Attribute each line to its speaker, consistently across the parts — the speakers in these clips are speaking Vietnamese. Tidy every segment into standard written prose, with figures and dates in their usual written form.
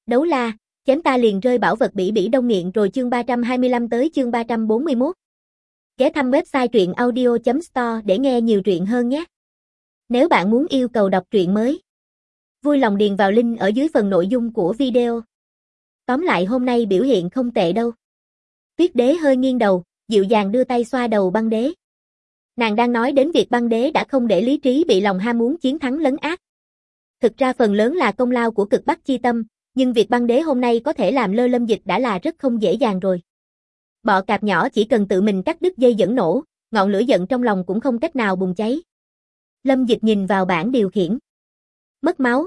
Speaker 1: Đấu la, chém ta liền rơi bảo vật bỉ bỉ đông nghiện rồi chương 325 tới chương 341. Ghé thăm website truyện audio.store để nghe nhiều truyện hơn nhé. Nếu bạn muốn yêu cầu đọc truyện mới, vui lòng điền vào link ở dưới phần nội dung của video. Tóm lại hôm nay biểu hiện không tệ đâu. Tuyết đế hơi nghiêng đầu, dịu dàng đưa tay xoa đầu băng đế. Nàng đang nói đến việc băng đế đã không để lý trí bị lòng ham muốn chiến thắng lấn át. Thực ra phần lớn là công lao của cực bắc chi tâm, nhưng việc băng đế hôm nay có thể làm lơ Lâm Dịch đã là rất không dễ dàng rồi. Bọ cạp nhỏ chỉ cần tự mình cắt đứt dây dẫn nổ, ngọn lửa giận trong lòng cũng không cách nào bùng cháy. Lâm Dịch nhìn vào bảng điều khiển. Mất máu,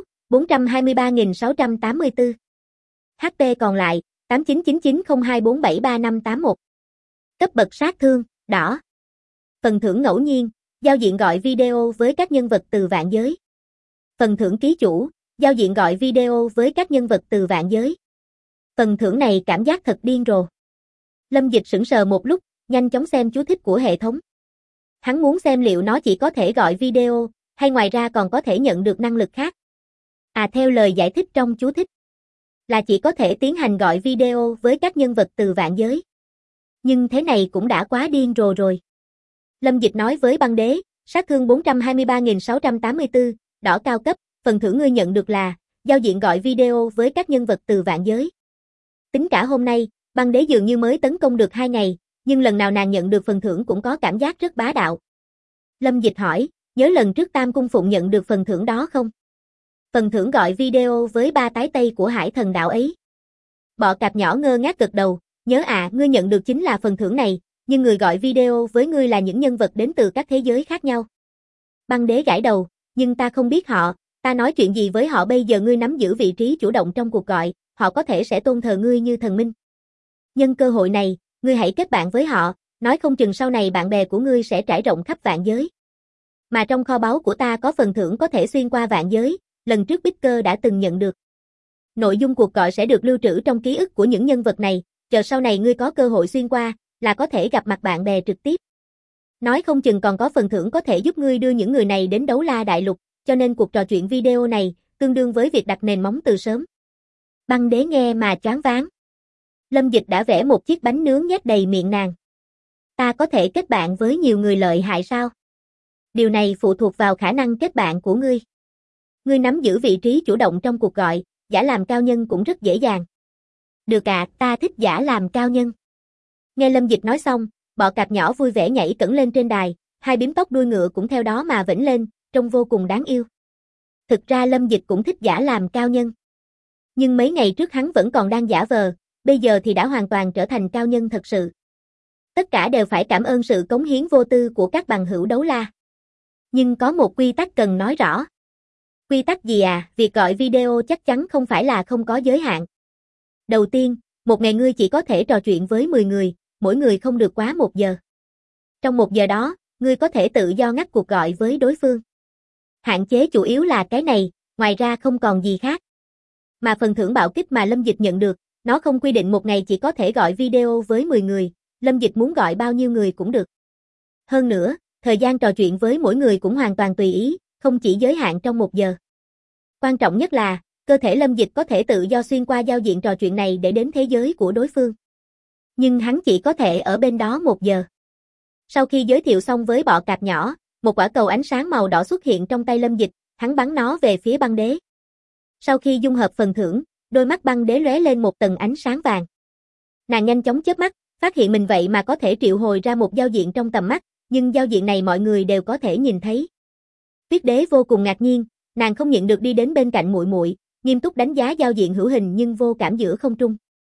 Speaker 1: 423.684. HP còn lại, 899902473581. Cấp bậc sát thương, đỏ. Phần thưởng ngẫu nhiên, giao diện gọi video với các nhân vật từ vạn giới. Phần thưởng ký chủ, giao diện gọi video với các nhân vật từ vạn giới. Phần thưởng này cảm giác thật điên rồ. Lâm Dịch sững sờ một lúc, nhanh chóng xem chú thích của hệ thống. Hắn muốn xem liệu nó chỉ có thể gọi video, hay ngoài ra còn có thể nhận được năng lực khác. Theo lời giải thích trong chú thích, là chỉ có thể tiến hành gọi video với các nhân vật từ vạn giới. Nhưng thế này cũng đã quá điên rồ rồi. Lâm Dịch nói với băng đế, sát thương 423.684, đỏ cao cấp, phần thưởng ngươi nhận được là, giao diện gọi video với các nhân vật từ vạn giới. Tính cả hôm nay, băng đế dường như mới tấn công được 2 ngày, nhưng lần nào nàng nhận được phần thưởng cũng có cảm giác rất bá đạo. Lâm Dịch hỏi, nhớ lần trước Tam Cung Phụng nhận được phần thưởng đó không? Phần thưởng gọi video với 3 tái tây của Hải Thần Đạo ấy. Bọ cạp nhỏ ngơ ngác gật đầu, nhớ ngươi nhận được chính là phần thưởng này, nhưng người gọi video với ngươi là những nhân vật đến từ các thế giới khác nhau. Băng đế gãi đầu, nhưng ta không biết họ, ta nói chuyện gì với họ bây giờ ngươi nắm giữ vị trí chủ động trong cuộc gọi, họ có thể sẽ tôn thờ ngươi như thần minh. Nhân cơ hội này, ngươi hãy kết bạn với họ, nói không chừng sau này bạn bè của ngươi sẽ trải rộng khắp vạn giới. Mà trong kho báu của ta có phần thưởng có thể xuyên qua vạn giới, lần trước Bicker đã từng nhận được. Nội dung cuộc gọi sẽ được lưu trữ trong ký ức của những nhân vật này, chờ sau này ngươi có cơ hội xuyên qua, là có thể gặp mặt bạn bè trực tiếp. Nói không chừng còn có phần thưởng có thể giúp ngươi đưa những người này đến Đấu La Đại Lục, cho nên cuộc trò chuyện video này, tương đương với việc đặt nền móng từ sớm. Băng đế nghe mà choáng váng. Lâm Dịch đã vẽ một chiếc bánh nướng nhét đầy miệng nàng. Ta có thể kết bạn với nhiều người lợi hại sao? Điều này phụ thuộc vào khả năng kết bạn của ngươi. Ngươi nắm giữ vị trí chủ động trong cuộc gọi, giả làm cao nhân cũng rất dễ dàng. Được ta thích giả làm cao nhân. Nghe Lâm Dịch nói xong, bọ cạp nhỏ vui vẻ nhảy cẫng lên trên đài, 2 bím tóc đuôi ngựa cũng theo đó mà vểnh lên, trông vô cùng đáng yêu. Thực ra Lâm Dịch cũng thích giả làm cao nhân. Nhưng mấy ngày trước hắn vẫn còn đang giả vờ, bây giờ thì đã hoàn toàn trở thành cao nhân thật sự. Tất cả đều phải cảm ơn sự cống hiến vô tư của các bằng hữu đấu la. Nhưng có một quy tắc cần nói rõ. Quy tắc gì Việc gọi video chắc chắn không phải là không có giới hạn. Đầu tiên, một ngày ngươi chỉ có thể trò chuyện với 10 người, mỗi người không được quá 1 giờ. Trong 1 giờ đó, ngươi có thể tự do ngắt cuộc gọi với đối phương. Hạn chế chủ yếu là cái này, ngoài ra không còn gì khác. Mà phần thưởng bạo kích mà Lâm Dịch nhận được, nó không quy định một ngày chỉ có thể gọi video với 10 người, Lâm Dịch muốn gọi bao nhiêu người cũng được. Hơn nữa, thời gian trò chuyện với mỗi người cũng hoàn toàn tùy ý, không chỉ giới hạn trong 1 giờ. Quan trọng nhất là, cơ thể Lâm Dịch có thể tự do xuyên qua giao diện trò chuyện này để đến thế giới của đối phương. Nhưng hắn chỉ có thể ở bên đó 1 giờ. Sau khi giới thiệu xong với bọ cạp nhỏ, một quả cầu ánh sáng màu đỏ xuất hiện trong tay Lâm Dịch, hắn bắn nó về phía băng đế. Sau khi dung hợp phần thưởng, đôi mắt băng đế lóe lên một tầng ánh sáng vàng. Nàng nhanh chóng chớp mắt, phát hiện mình vậy mà có thể triệu hồi ra một giao diện trong tầm mắt, nhưng giao diện này mọi người đều có thể nhìn thấy. Tuyết đế vô cùng ngạc nhiên, nàng không nhịn được đi đến bên cạnh muội muội, nghiêm túc đánh giá giao diện hữu hình nhưng vô cảm giữa không trung.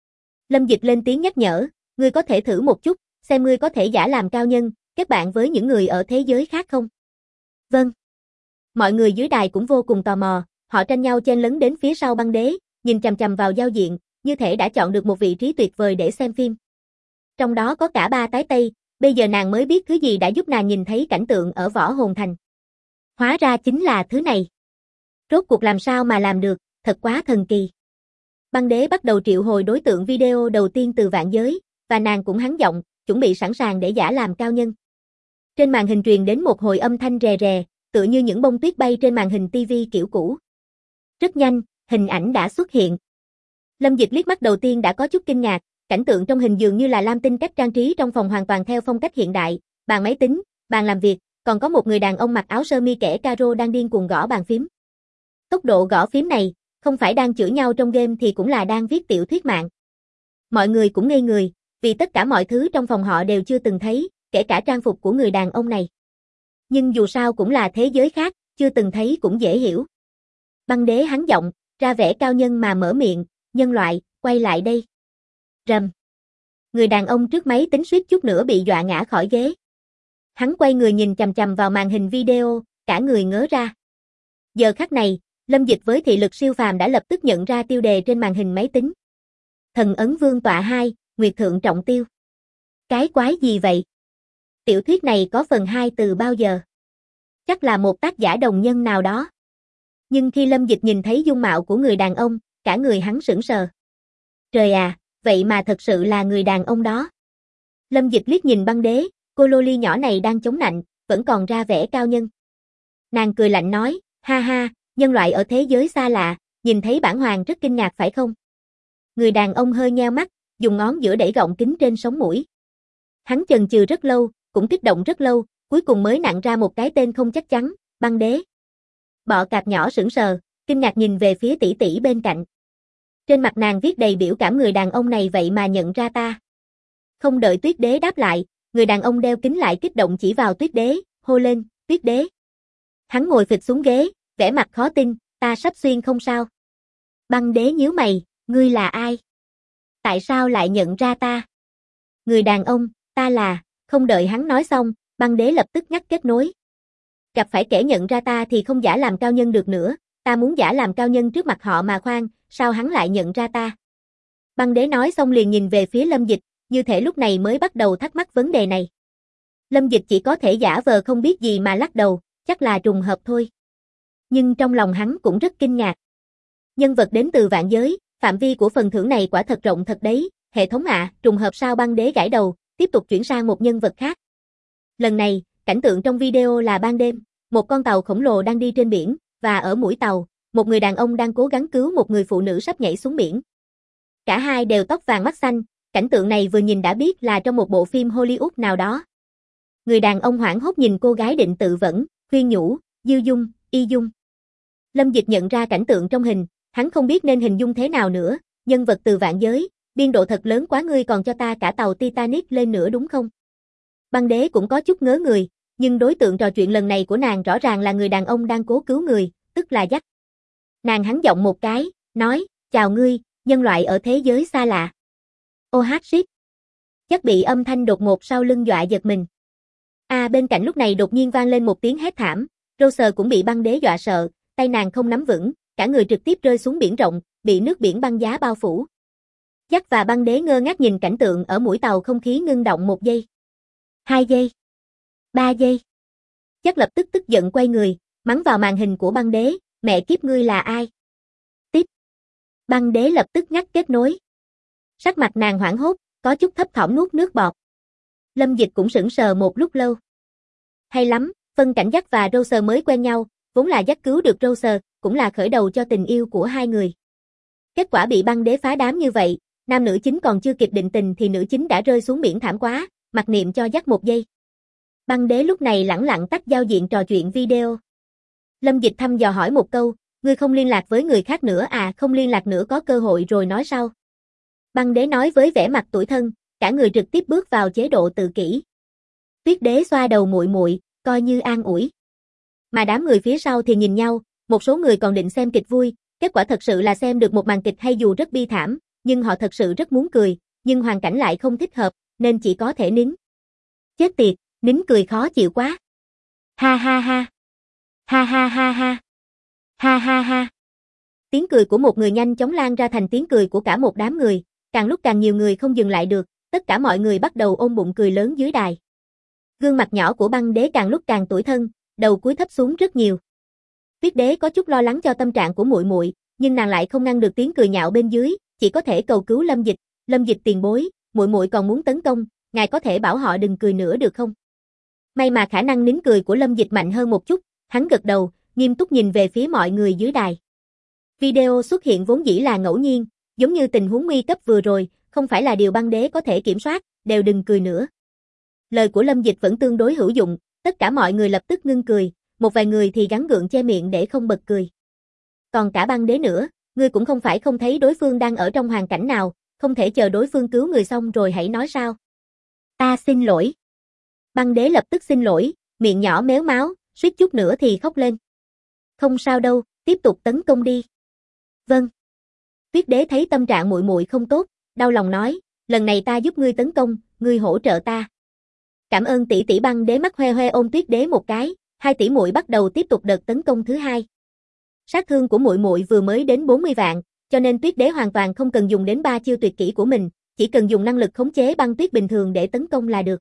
Speaker 1: Lâm Dịch lên tiếng nhắc nhở, ngươi có thể thử một chút, xem ngươi có thể giả làm cao nhân, kết bạn với những người ở thế giới khác không? Vâng. Mọi người dưới đài cũng vô cùng tò mò, họ tranh nhau chen lấn đến phía sau băng đế, nhìn chằm chằm vào giao diện, như thể đã chọn được một vị trí tuyệt vời để xem phim. Trong đó có cả 3 tái tây, bây giờ nàng mới biết thứ gì đã giúp nàng nhìn thấy cảnh tượng ở Võ Hồn Thành. Hóa ra chính là thứ này. Rốt cuộc làm sao mà làm được, thật quá thần kỳ. Băng đế bắt đầu triệu hồi đối tượng video đầu tiên từ vạn giới, và nàng cũng hắng giọng, chuẩn bị sẵn sàng để giả làm cao nhân. Trên màn hình truyền đến một hồi âm thanh rè rè, tựa như những bông tuyết bay trên màn hình TV kiểu cũ. Rất nhanh, hình ảnh đã xuất hiện. Lâm Dịch liếc mắt đầu tiên đã có chút kinh ngạc, cảnh tượng trong hình dường như là lam tinh, cách trang trí trong phòng hoàn toàn theo phong cách hiện đại, bàn máy tính, bàn làm việc, còn có một người đàn ông mặc áo sơ mi kẻ caro đang điên cuồng gõ bàn phím. Tốc độ gõ phím này, không phải đang chửi nhau trong game thì cũng là đang viết tiểu thuyết mạng. Mọi người cũng ngây người, vì tất cả mọi thứ trong phòng họ đều chưa từng thấy, kể cả trang phục của người đàn ông này. Nhưng dù sao cũng là thế giới khác, chưa từng thấy cũng dễ hiểu. Băng đế hắn giọng, ra vẻ cao nhân mà mở miệng, nhân loại, quay lại đây. Rầm. Người đàn ông trước máy tính suýt chút nữa bị dọa ngã khỏi ghế. Hắn quay người nhìn chằm chằm vào màn hình video, cả người ngớ ra. Giờ khắc này, Lâm Dịch với thị lực siêu phàm đã lập tức nhận ra tiêu đề trên màn hình máy tính. Thần ấn vương tọa 2, Nguyệt thượng trọng tiêu. Cái quái gì vậy? Tiểu thuyết này có phần 2 từ bao giờ? Chắc là một tác giả đồng nhân nào đó. Nhưng khi Lâm Dịch nhìn thấy dung mạo của người đàn ông, cả người hắn sững sờ. Trời à, vậy mà thật sự là người đàn ông đó. Lâm Dịch liếc nhìn băng đế, cô loli nhỏ này đang chống nạnh, vẫn còn ra vẻ cao nhân. Nàng cười lạnh nói, ha ha, nhân loại ở thế giới xa lạ, nhìn thấy bản hoàng rất kinh ngạc phải không? Người đàn ông hơi nheo mắt, dùng ngón giữa đẩy gọng kính trên sống mũi. Hắn chần chừ rất lâu, cũng kích động rất lâu, cuối cùng mới nặn ra một cái tên không chắc chắn, băng đế. Bọ cạp nhỏ sững sờ, kinh ngạc nhìn về phía tỷ tỷ bên cạnh. Trên mặt nàng viết đầy biểu cảm, người đàn ông này vậy mà nhận ra ta. Không đợi Tuyết Đế đáp lại, người đàn ông đeo kính lại kích động chỉ vào Tuyết Đế, hô lên, Tuyết Đế. Hắn ngồi phịch xuống ghế, vẻ mặt khó tin, ta sắp xuyên không sao. Băng đế nhíu mày, ngươi là ai? Tại sao lại nhận ra ta? Người đàn ông, ta là, không đợi hắn nói xong, băng đế lập tức ngắt kết nối. Gặp phải kẻ nhận ra ta thì không giả làm cao nhân được nữa, ta muốn giả làm cao nhân trước mặt họ mà khoan, sao hắn lại nhận ra ta? Băng đế nói xong liền nhìn về phía Lâm Dịch, như thể lúc này mới bắt đầu thắc mắc vấn đề này. Lâm Dịch chỉ có thể giả vờ không biết gì mà lắc đầu, chắc là trùng hợp thôi. Nhưng trong lòng hắn cũng rất kinh ngạc. Nhân vật đến từ vạn giới, phạm vi của phần thưởng này quả thật rộng thật đấy, hệ thống ạ, trùng hợp sao? Băng đế gãi đầu, tiếp tục chuyển sang một nhân vật khác. Lần này, cảnh tượng trong video là ban đêm, một con tàu khổng lồ đang đi trên biển, và ở mũi tàu, một người đàn ông đang cố gắng cứu một người phụ nữ sắp nhảy xuống biển. Cả hai đều tóc vàng mắt xanh, cảnh tượng này vừa nhìn đã biết là trong một bộ phim Hollywood nào đó. Người đàn ông hoảng hốt nhìn cô gái định tự vẫn, khuyên nhủ, Dư Dung, Y Dung. Lâm Dịch nhận ra cảnh tượng trong hình, hắn không biết nên hình dung thế nào nữa, nhân vật từ vạn giới, biên độ thật lớn quá, ngươi còn cho ta cả tàu Titanic lên nữa đúng không? Băng đế cũng có chút ngớ người, nhưng đối tượng trò chuyện lần này của nàng rõ ràng là người đàn ông đang cố cứu người, tức là Jack. Nàng hắn giọng một cái, nói, chào ngươi, nhân loại ở thế giới xa lạ. Ô hát shit. Jack bị âm thanh đột ngột sau lưng dọa giật mình. Bên cạnh lúc này đột nhiên vang lên một tiếng hét thảm, Rose cũng bị băng đế dọa sợ, tay nàng không nắm vững, cả người trực tiếp rơi xuống biển rộng, bị nước biển băng giá bao phủ. Jack và băng đế ngơ ngác nhìn cảnh tượng ở mũi tàu, không khí ngưng động 1 giây. 2 giây. 3 giây. Jack lập tức tức giận quay người, mắng vào màn hình của băng đế, mẹ kiếp ngươi là ai? Tiếp. Băng đế lập tức ngắt kết nối. Sắc mặt nàng hoảng hốt, có chút thấp thỏm nuốt nước bọt. Lâm Dịch cũng sững sờ một lúc lâu. Hay lắm, phân cảnh Jack và Rose mới quen nhau, vốn là Jack cứu được Rose, cũng là khởi đầu cho tình yêu của hai người. Kết quả bị băng đế phá đám như vậy, nam nữ chính còn chưa kịp định tình thì nữ chính đã rơi xuống biển thảm quá, mặc niệm cho Jack 1 giây. Băng đế lúc này lẳng lặng tắt giao diện trò chuyện video. Lâm Dịch thăm dò hỏi một câu, ngươi không liên lạc với người khác nữa à? Không liên lạc nữa, có cơ hội rồi nói sau. Băng đế nói với vẻ mặt tủi thân, cả người trực tiếp bước vào chế độ tự kỷ. Tuyết đế xoa đầu muội muội, coi như an ủi. Mà đám người phía sau thì nhìn nhau, một số người còn định xem kịch vui, kết quả thật sự là xem được một màn kịch hay dù rất bi thảm, nhưng họ thật sự rất muốn cười, nhưng hoàn cảnh lại không thích hợp, nên chỉ có thể nín. Chết tiệt, nín cười khó chịu quá. Ha ha ha. Ha ha ha ha. Ha ha ha. Tiếng cười của một người nhanh chóng lan ra thành tiếng cười của cả một đám người, càng lúc càng nhiều người không dừng lại được, tất cả mọi người bắt đầu ôm bụng cười lớn dưới đài. Gương mặt nhỏ của băng đế càng lúc càng tủi thân, đầu cúi thấp xuống rất nhiều. Tuyết đế có chút lo lắng cho tâm trạng của muội muội, nhưng nàng lại không ngăn được tiếng cười nhạo bên dưới, chỉ có thể cầu cứu Lâm Dịch. Lâm Dịch tiền bối, muội muội còn muốn tấn công, ngài có thể bảo họ đừng cười nữa được không? May mà khả năng nín cười của Lâm Dịch mạnh hơn một chút, hắn gật đầu, nghiêm túc nhìn về phía mọi người dưới đài. Video xuất hiện vốn dĩ là ngẫu nhiên, Giống như tình huống nguy cấp vừa rồi, không phải là điều băng đế có thể kiểm soát, đều đừng cười nữa. Lời của Lâm Dịch vẫn tương đối hữu dụng, tất cả mọi người lập tức ngưng cười, một vài người thì gắng gượng che miệng để không bật cười. Còn cả băng đế nữa, ngươi cũng không phải không thấy đối phương đang ở trong hoàn cảnh nào, không thể chờ đối phương cứu người xong rồi hãy nói sao. Ta xin lỗi. Băng đế lập tức xin lỗi, miệng nhỏ méo máu, suýt chút nữa thì khóc lên. Không sao đâu, tiếp tục tấn công đi. Vâng. Tuyết đế thấy tâm trạng muội muội không tốt, đau lòng nói, lần này ta giúp ngươi tấn công, ngươi hỗ trợ ta. Cảm ơn tỷ tỷ. Băng đế mắt hoe hoe ôm Tuyết đế một cái, hai tỷ muội bắt đầu tiếp tục đợt tấn công thứ hai. Sát thương của muội muội vừa mới đến 40 vạn, cho nên Tuyết đế hoàn toàn không cần dùng đến 3 chiêu tuyệt kỹ của mình, chỉ cần dùng năng lực khống chế băng tuyết bình thường để tấn công là được.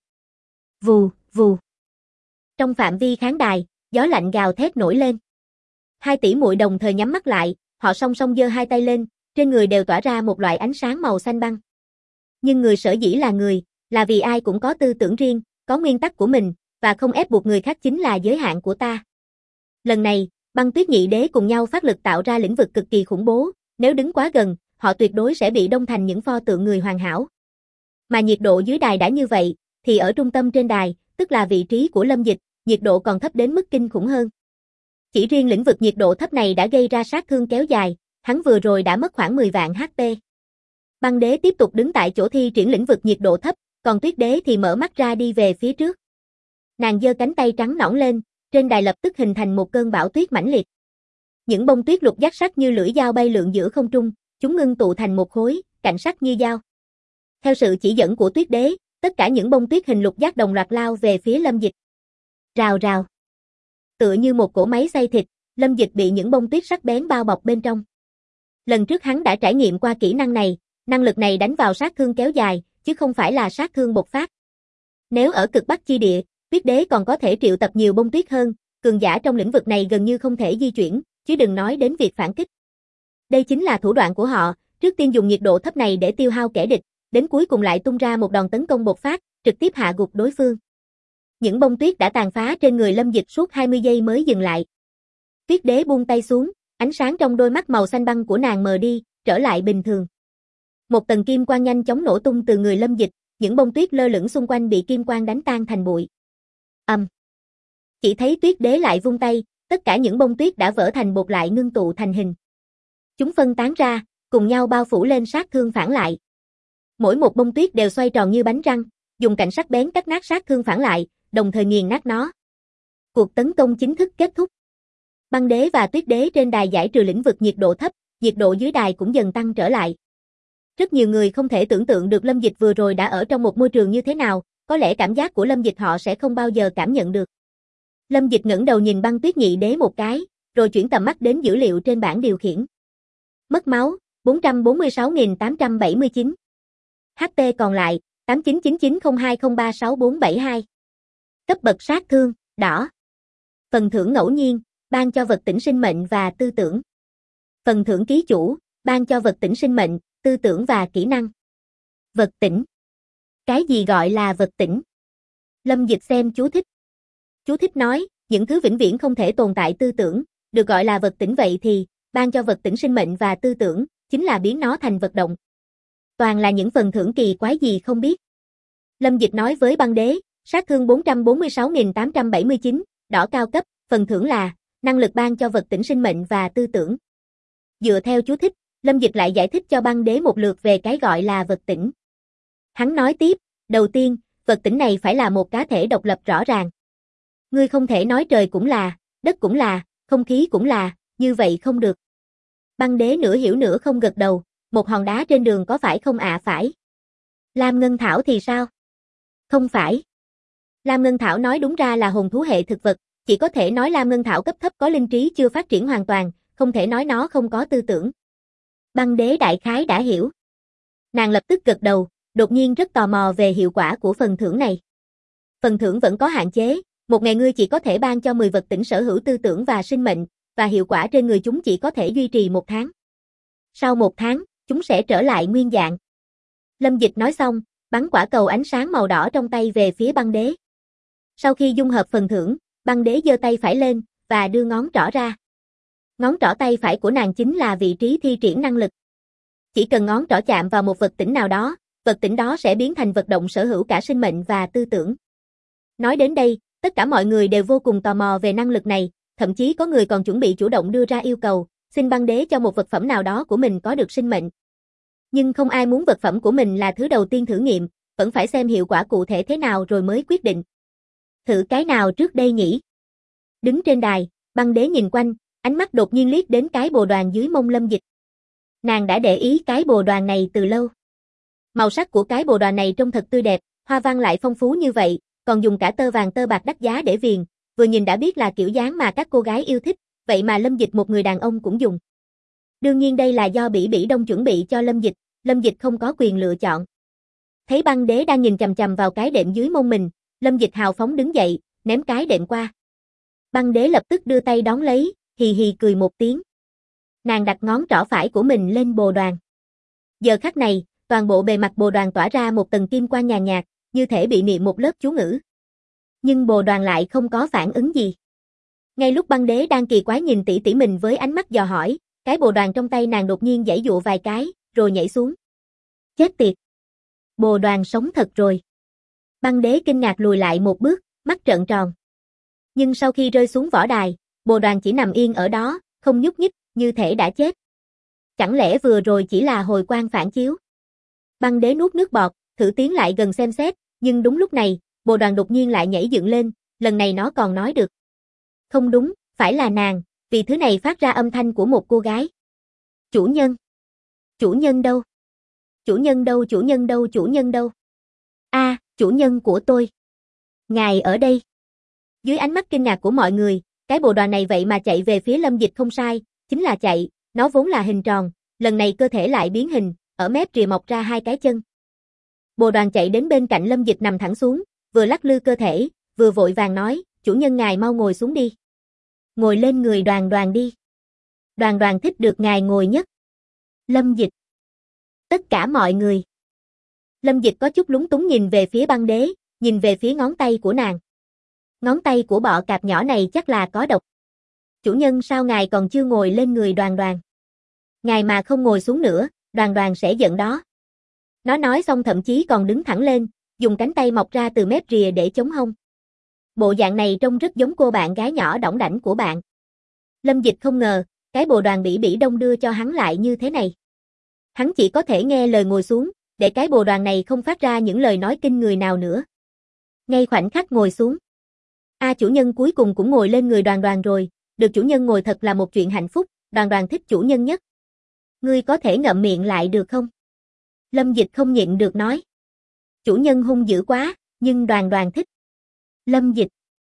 Speaker 1: Vù, vù. Trong phạm vi khán đài, gió lạnh gào thét nổi lên. Hai tỷ muội đồng thời nhắm mắt lại, họ song song giơ hai tay lên, trên người đều tỏa ra một loại ánh sáng màu xanh băng. Nhưng người sở dĩ là người, là vì ai cũng có tư tưởng riêng, có nguyên tắc của mình, và không ép buộc người khác chính là giới hạn của ta. Lần này, băng tuyết nhị đế cùng nhau phát lực tạo ra lĩnh vực cực kỳ khủng bố, nếu đứng quá gần, họ tuyệt đối sẽ bị đông thành những pho tượng người hoàn hảo. Mà nhiệt độ dưới đài đã như vậy, thì ở trung tâm trên đài, tức là vị trí của Lâm Dịch, nhiệt độ còn thấp đến mức kinh khủng hơn. Chỉ riêng lĩnh vực nhiệt độ thấp này đã gây ra sát thương kéo dài, hắn vừa rồi đã mất khoảng 10 vạn HP. Băng đế tiếp tục đứng tại chỗ thi triển lĩnh vực nhiệt độ thấp, còn Tuyết đế thì mở mắt ra đi về phía trước. Nàng giơ cánh tay trắng nõn lên, trên đài lập tức hình thành một cơn bão tuyết mãnh liệt. Những bông tuyết lục giác sắc như lưỡi dao bay lượn giữa không trung, chúng ngưng tụ thành một khối, cạnh sắc như dao. Theo sự chỉ dẫn của Tuyết đế, tất cả những bông tuyết hình lục giác đồng loạt lao về phía Lâm Dịch. Rào rào. Tựa như một cỗ máy xay thịt, Lâm Dịch bị những bông tuyết sắc bén bao bọc bên trong. Lần trước hắn đã trải nghiệm qua kỹ năng này, năng lực này đánh vào sát thương kéo dài, chứ không phải là sát thương bộc phát. Nếu ở cực Bắc chi địa, Tuyết đế còn có thể triệu tập nhiều bông tuyết hơn, cường giả trong lĩnh vực này gần như không thể di chuyển, chứ đừng nói đến việc phản kích. Đây chính là thủ đoạn của họ, trước tiên dùng nhiệt độ thấp này để tiêu hao kẻ địch, đến cuối cùng lại tung ra một đòn tấn công bộc phát, trực tiếp hạ gục đối phương. Những bông tuyết đã tàn phá trên người Lâm Dịch suốt 20 giây mới dừng lại. Tuyết đế buông tay xuống, ánh sáng trong đôi mắt màu xanh băng của nàng mờ đi, trở lại bình thường. Một tầng kim quang nhanh chóng nổ tung từ người Lâm Dịch, những bông tuyết lơ lửng xung quanh bị kim quang đánh tan thành bụi. Chỉ thấy Tuyết đế lại vung tay, tất cả những bông tuyết đã vỡ thành bột lại ngưng tụ thành hình. Chúng phân tán ra, cùng nhau bao phủ lên sát thương phản lại. Mỗi một bông tuyết đều xoay tròn như bánh răng, dùng cạnh sắc bén cắt nát sát thương phản lại, đồng thời nghiền nát nó. Cuộc tấn công chính thức kết thúc. Băng đế và Tuyết đế trên đài giải trừ lĩnh vực nhiệt độ thấp, nhiệt độ dưới đài cũng dần tăng trở lại. Rất nhiều người không thể tưởng tượng được Lâm Dịch vừa rồi đã ở trong một môi trường như thế nào, có lẽ cảm giác của Lâm Dịch họ sẽ không bao giờ cảm nhận được. Lâm Dịch ngẩng đầu nhìn băng tuyết nhị đế một cái, rồi chuyển tầm mắt đến dữ liệu trên bảng điều khiển. Mất máu, 446.879. HP còn lại, 899902036472. Cấp bậc sát thương, đỏ. Phần thưởng ngẫu nhiên, ban cho vật tĩnh sinh mệnh và tư tưởng. Phần thưởng ký chủ, ban cho vật tĩnh sinh mệnh, tư tưởng và kỹ năng. Vật tĩnh. Cái gì gọi là vật tĩnh? Lâm Dịch xem chú thích. Chú thích nói, những thứ vĩnh viễn không thể tồn tại tư tưởng, được gọi là vật tĩnh, vậy thì, ban cho vật tĩnh sinh mệnh và tư tưởng, chính là biến nó thành vật động. Toàn là những phần thưởng kỳ quái gì không biết. Lâm Dịch nói với băng đế, sát thương 446.879, đỏ cao cấp, phần thưởng là, năng lực ban cho vật tĩnh sinh mệnh và tư tưởng. Dựa theo chú thích, Lâm Dịch lại giải thích cho băng đế một lượt về cái gọi là vật tĩnh. Hắn nói tiếp, đầu tiên, vật tĩnh này phải là một cá thể độc lập rõ ràng. Ngươi không thể nói trời cũng là, đất cũng là, không khí cũng là, như vậy không được. Băng đế nửa hiểu nửa không gật đầu, một hòn đá trên đường có phải không ạ? Phải. Lam Ngân Thảo thì sao? Không phải. Lam Ngân Thảo nói đúng ra là hồn thú hệ thực vật, chỉ có thể nói Lam Ngân Thảo cấp thấp có linh trí chưa phát triển hoàn toàn, không thể nói nó không có tư tưởng. Băng đế đại khái đã hiểu. Nàng lập tức gật đầu, đột nhiên rất tò mò về hiệu quả của phần thưởng này. Phần thưởng vẫn có hạn chế, một ngày ngươi chỉ có thể ban cho 10 vật tĩnh sở hữu tư tưởng và sinh mệnh, và hiệu quả trên người chúng chỉ có thể duy trì 1 tháng. Sau 1 tháng, chúng sẽ trở lại nguyên dạng. Lâm Dịch nói xong, bắn quả cầu ánh sáng màu đỏ trong tay về phía băng đế. Sau khi dung hợp phần thưởng, băng đế giơ tay phải lên, và đưa ngón trỏ ra. Ngón trỏ tay phải của nàng chính là vị trí thi triển năng lực. Chỉ cần ngón trỏ chạm vào một vật tĩnh nào đó, vật tĩnh đó sẽ biến thành vật động sở hữu cả sinh mệnh và tư tưởng. Nói đến đây, tất cả mọi người đều vô cùng tò mò về năng lực này, thậm chí có người còn chuẩn bị chủ động đưa ra yêu cầu, xin băng đế cho một vật phẩm nào đó của mình có được sinh mệnh. Nhưng không ai muốn vật phẩm của mình là thứ đầu tiên thử nghiệm, vẫn phải xem hiệu quả cụ thể thế nào rồi mới quyết định. Thử cái nào trước đây nhỉ? Đứng trên đài, băng đế nhìn quanh, ánh mắt đột nhiên liếc đến cái bồ đoàn dưới mông Lâm Dịch. Nàng đã để ý cái bồ đoàn này từ lâu. Màu sắc của cái bồ đoàn này trông thật tươi đẹp, hoa văn lại phong phú như vậy, còn dùng cả tơ vàng tơ bạc đắt giá để viền, vừa nhìn đã biết là kiểu dáng mà các cô gái yêu thích, vậy mà Lâm Dịch một người đàn ông cũng dùng. Đương nhiên đây là do Bỉ Bỉ Đông chuẩn bị cho Lâm Dịch không có quyền lựa chọn. Thấy băng đế đang nhìn chằm chằm vào cái đệm dưới mông mình, Lâm Dịch hào phóng đứng dậy, ném cái đệm qua. Băng đế lập tức đưa tay đón lấy, hì hì cười một tiếng. Nàng đặt ngón trỏ phải của mình lên bồ đoàn. Giờ khắc này, toàn bộ bề mặt bồ đoàn tỏa ra một tầng kim quang nhàn nhạt, như thể bị niệm một lớp chú ngữ. Nhưng bồ đoàn lại không có phản ứng gì. Ngay lúc băng đế đang kỳ quái nhìn tỷ tỷ mình với ánh mắt dò hỏi, cái bồ đoàn trong tay nàng đột nhiên giãy giụa vài cái, rồi nhảy xuống. Chết tiệt! Bồ đoàn sống thật rồi. Băng đế kinh ngạc lùi lại một bước, mắt trợn tròn. Nhưng sau khi rơi xuống võ đài, bồ đoàn chỉ nằm yên ở đó, không nhúc nhích, như thể đã chết. Chẳng lẽ vừa rồi chỉ là hồi quang phản chiếu? Băng đế nuốt nước bọt, thử tiến lại gần xem xét, nhưng đúng lúc này, bồ đoàn đột nhiên lại nhảy dựng lên, lần này nó còn nói được. Không đúng, phải là nàng, vì thứ này phát ra âm thanh của một cô gái. Chủ nhân. Chủ nhân đâu? Chủ nhân đâu, chủ nhân đâu, chủ nhân đâu? A, chủ nhân của tôi. Ngài ở đây. Dưới ánh mắt kinh ngạc của mọi người, cái bồ đoàn này vậy mà chạy về phía Lâm Dịch không sai, chính là chạy, nó vốn là hình tròn, lần này cơ thể lại biến hình, ở mép rìa mọc ra hai cái chân. Bồ đoàn chạy đến bên cạnh Lâm Dịch nằm thẳng xuống, vừa lắc lư cơ thể, vừa vội vàng nói, chủ nhân ngài mau ngồi xuống đi. Ngồi lên người đoàn đoàn đi. Đoàn đoàn thích được ngài ngồi nhất. Lâm Dịch. Tất cả mọi người. Lâm Dịch có chút lúng túng nhìn về phía băng đế, nhìn về phía ngón tay của nàng. Ngón tay của bọ cạp nhỏ này chắc là có độc. Chủ nhân sao ngài còn chưa ngồi lên người đoàn đoàn? Ngài mà không ngồi xuống nữa, đoàn đoàn sẽ giận đó. Nó nói xong thậm chí còn đứng thẳng lên, dùng cánh tay mọc ra từ mép rìa để chống hông. Bộ dạng này trông rất giống cô bạn gái nhỏ đỏng đảnh của bạn. Lâm Dịch không ngờ, cái bồ đoàn Bỉ Bỉ Đông đưa cho hắn lại như thế này. Hắn chỉ có thể nghe lời ngồi xuống, để cái bồ đoàn này không phát ra những lời nói kinh người nào nữa. Ngay khoảnh khắc ngồi xuống. Chủ nhân cuối cùng cũng ngồi lên người đoàn đoàn rồi, được chủ nhân ngồi thật là một chuyện hạnh phúc, đoàn đoàn thích chủ nhân nhất. Ngươi có thể ngậm miệng lại được không? Lâm Dịch không nhịn được nói. Chủ nhân hung dữ quá, nhưng đoàn đoàn thích. Lâm Dịch.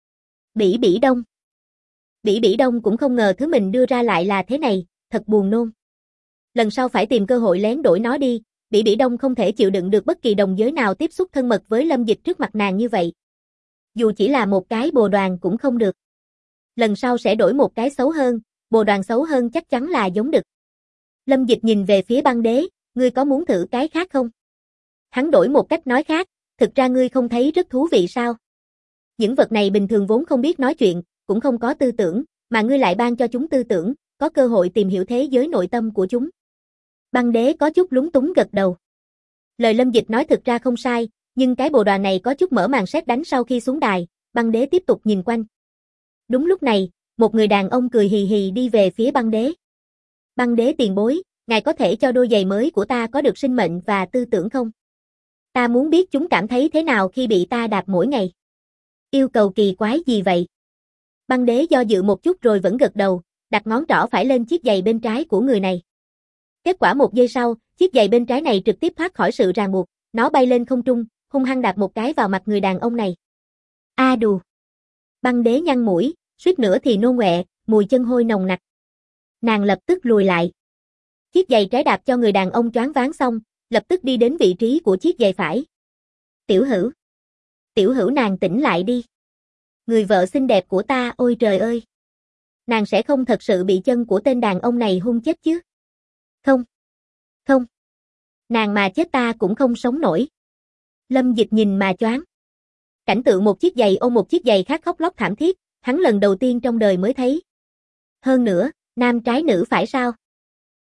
Speaker 1: Bỉ Bỉ Đông. Bỉ Bỉ Đông cũng không ngờ thứ mình đưa ra lại là thế này, thật buồn nôn. Lần sau phải tìm cơ hội lén đổi nó đi, Bỉ Bỉ Đông không thể chịu đựng được bất kỳ đồng giới nào tiếp xúc thân mật với Lâm Dịch trước mặt nàng như vậy. Dù chỉ là một cái bồ đoàn cũng không được. Lần sau sẽ đổi một cái xấu hơn, bồ đoàn xấu hơn chắc chắn là giống đực. Lâm Dịch nhìn về phía băng đế, ngươi có muốn thử cái khác không? Hắn đổi một cách nói khác, thực ra ngươi không thấy rất thú vị sao? Những vật này bình thường vốn không biết nói chuyện, cũng không có tư tưởng, mà ngươi lại ban cho chúng tư tưởng, có cơ hội tìm hiểu thế giới nội tâm của chúng. Băng đế có chút lúng túng gật đầu. Lời Lâm Dịch nói thực ra không sai, nhưng cái bồ đoàn này có chút mở màn sét đánh sau khi xuống đài, băng đế tiếp tục nhìn quanh. Đúng lúc này, một người đàn ông cười hì hì đi về phía băng đế. Băng đế tiền bối, ngài có thể cho đôi giày mới của ta có được sinh mệnh và tư tưởng không? Ta muốn biết chúng cảm thấy thế nào khi bị ta đạp mỗi ngày. Yêu cầu kỳ quái gì vậy? Băng đế do dự một chút rồi vẫn gật đầu, đặt ngón trỏ phải lên chiếc giày bên trái của người này. Kết quả một giây sau, chiếc giày bên trái này trực tiếp thoát khỏi sự ràng buộc, nó bay lên không trung, hung hăng đạp một cái vào mặt người đàn ông này. Đù. Băng đế nhăn mũi, suýt nữa thì nôn ọe, mùi chân hôi nồng nặc. Nàng lập tức lùi lại. Chiếc giày trái đạp cho người đàn ông choáng váng xong, lập tức đi đến vị trí của chiếc giày phải. Tiểu Hữu. Tiểu Hữu nàng tỉnh lại đi. Người vợ xinh đẹp của ta, ôi trời ơi. Nàng sẽ không thật sự bị chân của tên đàn ông này hung chết chứ? Không. Không. Nàng mà chết ta cũng không sống nổi. Lâm Dịch nhìn mà choáng. Cảnh tượng một chiếc giày ôm một chiếc giày khác khóc lóc thảm thiết, hắn lần đầu tiên trong đời mới thấy. Hơn nữa, nam trái nữ phải sao?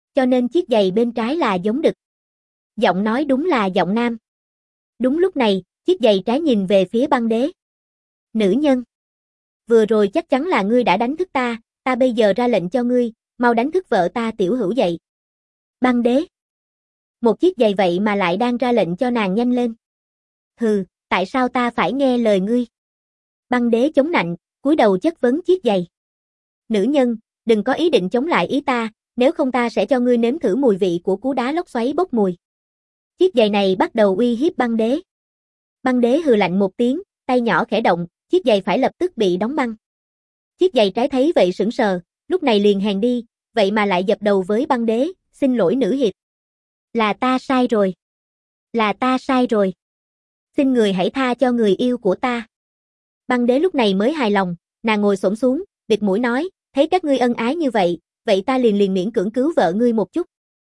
Speaker 1: Cho nên chiếc giày bên trái là giống đực. Giọng nói đúng là giọng nam. Đúng lúc này, chiếc giày trái nhìn về phía băng đế. Nữ nhân. Vừa rồi chắc chắn là ngươi đã đánh thức ta, ta bây giờ ra lệnh cho ngươi, mau đánh thức vợ ta tiểu hữu dậy. Băng đế. Một chiếc giày vậy mà lại đang ra lệnh cho nàng nhanh lên. Hừ, tại sao ta phải nghe lời ngươi? Băng đế chống nạnh, cúi đầu chất vấn chiếc giày. Nữ nhân, đừng có ý định chống lại ý ta, nếu không ta sẽ cho ngươi nếm thử mùi vị của cú đá lốc xoáy bốc mùi. Chiếc giày này bắt đầu uy hiếp băng đế. Băng đế hừ lạnh một tiếng, tay nhỏ khẽ động, chiếc giày phải lập tức bị đóng băng. Chiếc giày trái thấy vậy sững sờ, lúc này liền hèn đi, vậy mà lại dập đầu với băng đế, xin lỗi nữ hiệp. Là ta sai rồi. Là ta sai rồi. Xin người hãy tha cho người yêu của ta. Băng đế lúc này mới hài lòng, nàng ngồi xổm xuống, bịt mũi nói, thấy các ngươi ân ái như vậy, vậy ta liền miễn cưỡng cứu vợ ngươi một chút.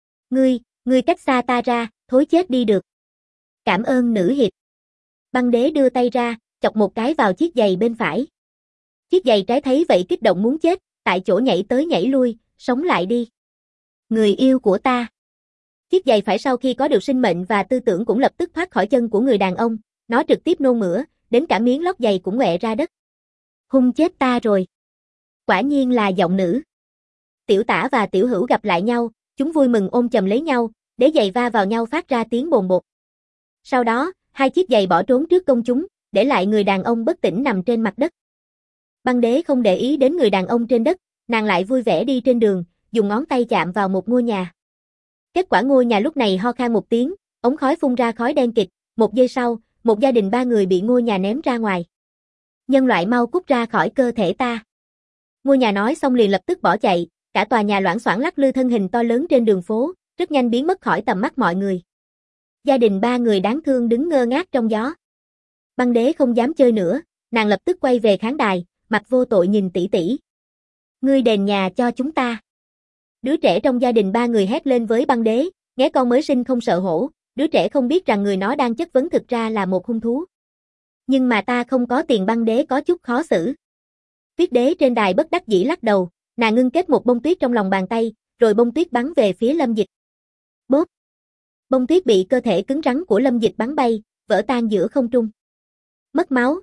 Speaker 1: Ngươi cách xa ta ra, thối chết đi được. Cảm ơn nữ hiệp. Băng đế đưa tay ra, chọc một cái vào chiếc giày bên phải. Chiếc giày trái thấy vậy kích động muốn chết, tại chỗ nhảy tới nhảy lui, sống lại đi. Người yêu của ta. Chiếc giày phải sau khi có được sinh mệnh và tư tưởng cũng lập tức thoát khỏi chân của người đàn ông, nó trực tiếp nôn mửa, đến cả miếng lót giày cũng ngoẹ ra đất. Hung chết ta rồi. Quả nhiên là giọng nữ. Tiểu tả và tiểu hữu gặp lại nhau, chúng vui mừng ôm chầm lấy nhau, đế giày va vào nhau phát ra tiếng bồn bột. Sau đó, hai chiếc giày bỏ trốn trước công chúng, để lại người đàn ông bất tỉnh nằm trên mặt đất. Băng đế không để ý đến người đàn ông trên đất, nàng lại vui vẻ đi trên đường, dùng ngón tay chạm vào một ngôi nhà. Kết quả ngôi nhà lúc này ho khan một tiếng, ống khói phun ra khói đen kịt, một giây sau, một gia đình 3 người bị ngôi nhà ném ra ngoài. Nhân loại mau cút ra khỏi cơ thể ta. Ngôi nhà nói xong liền lập tức bỏ chạy, cả tòa nhà loảng xoảng lắc lư thân hình to lớn trên đường phố, rất nhanh biến mất khỏi tầm mắt mọi người. Gia đình 3 người đáng thương đứng ngơ ngác trong gió. Băng đế không dám chơi nữa, nàng lập tức quay về khán đài, mặt vô tội nhìn tỷ tỷ. Ngươi đền nhà cho chúng ta. Đứa trẻ trong gia đình 3 người hét lên với băng đế, nghe con mới sinh không sợ hổ, đứa trẻ không biết rằng người nó đang chất vấn thực ra là một hung thú. Nhưng mà ta không có tiền. Băng đế có chút khó xử. Tuyết đế trên đài bất đắc dĩ lắc đầu, nàng ngưng kết một bông tuyết trong lòng bàn tay, rồi bông tuyết bắn về phía Lâm Dịch. Bốp! Bông tuyết bị cơ thể cứng rắn của Lâm Dịch bắn bay, vỡ tan giữa không trung. Mất máu,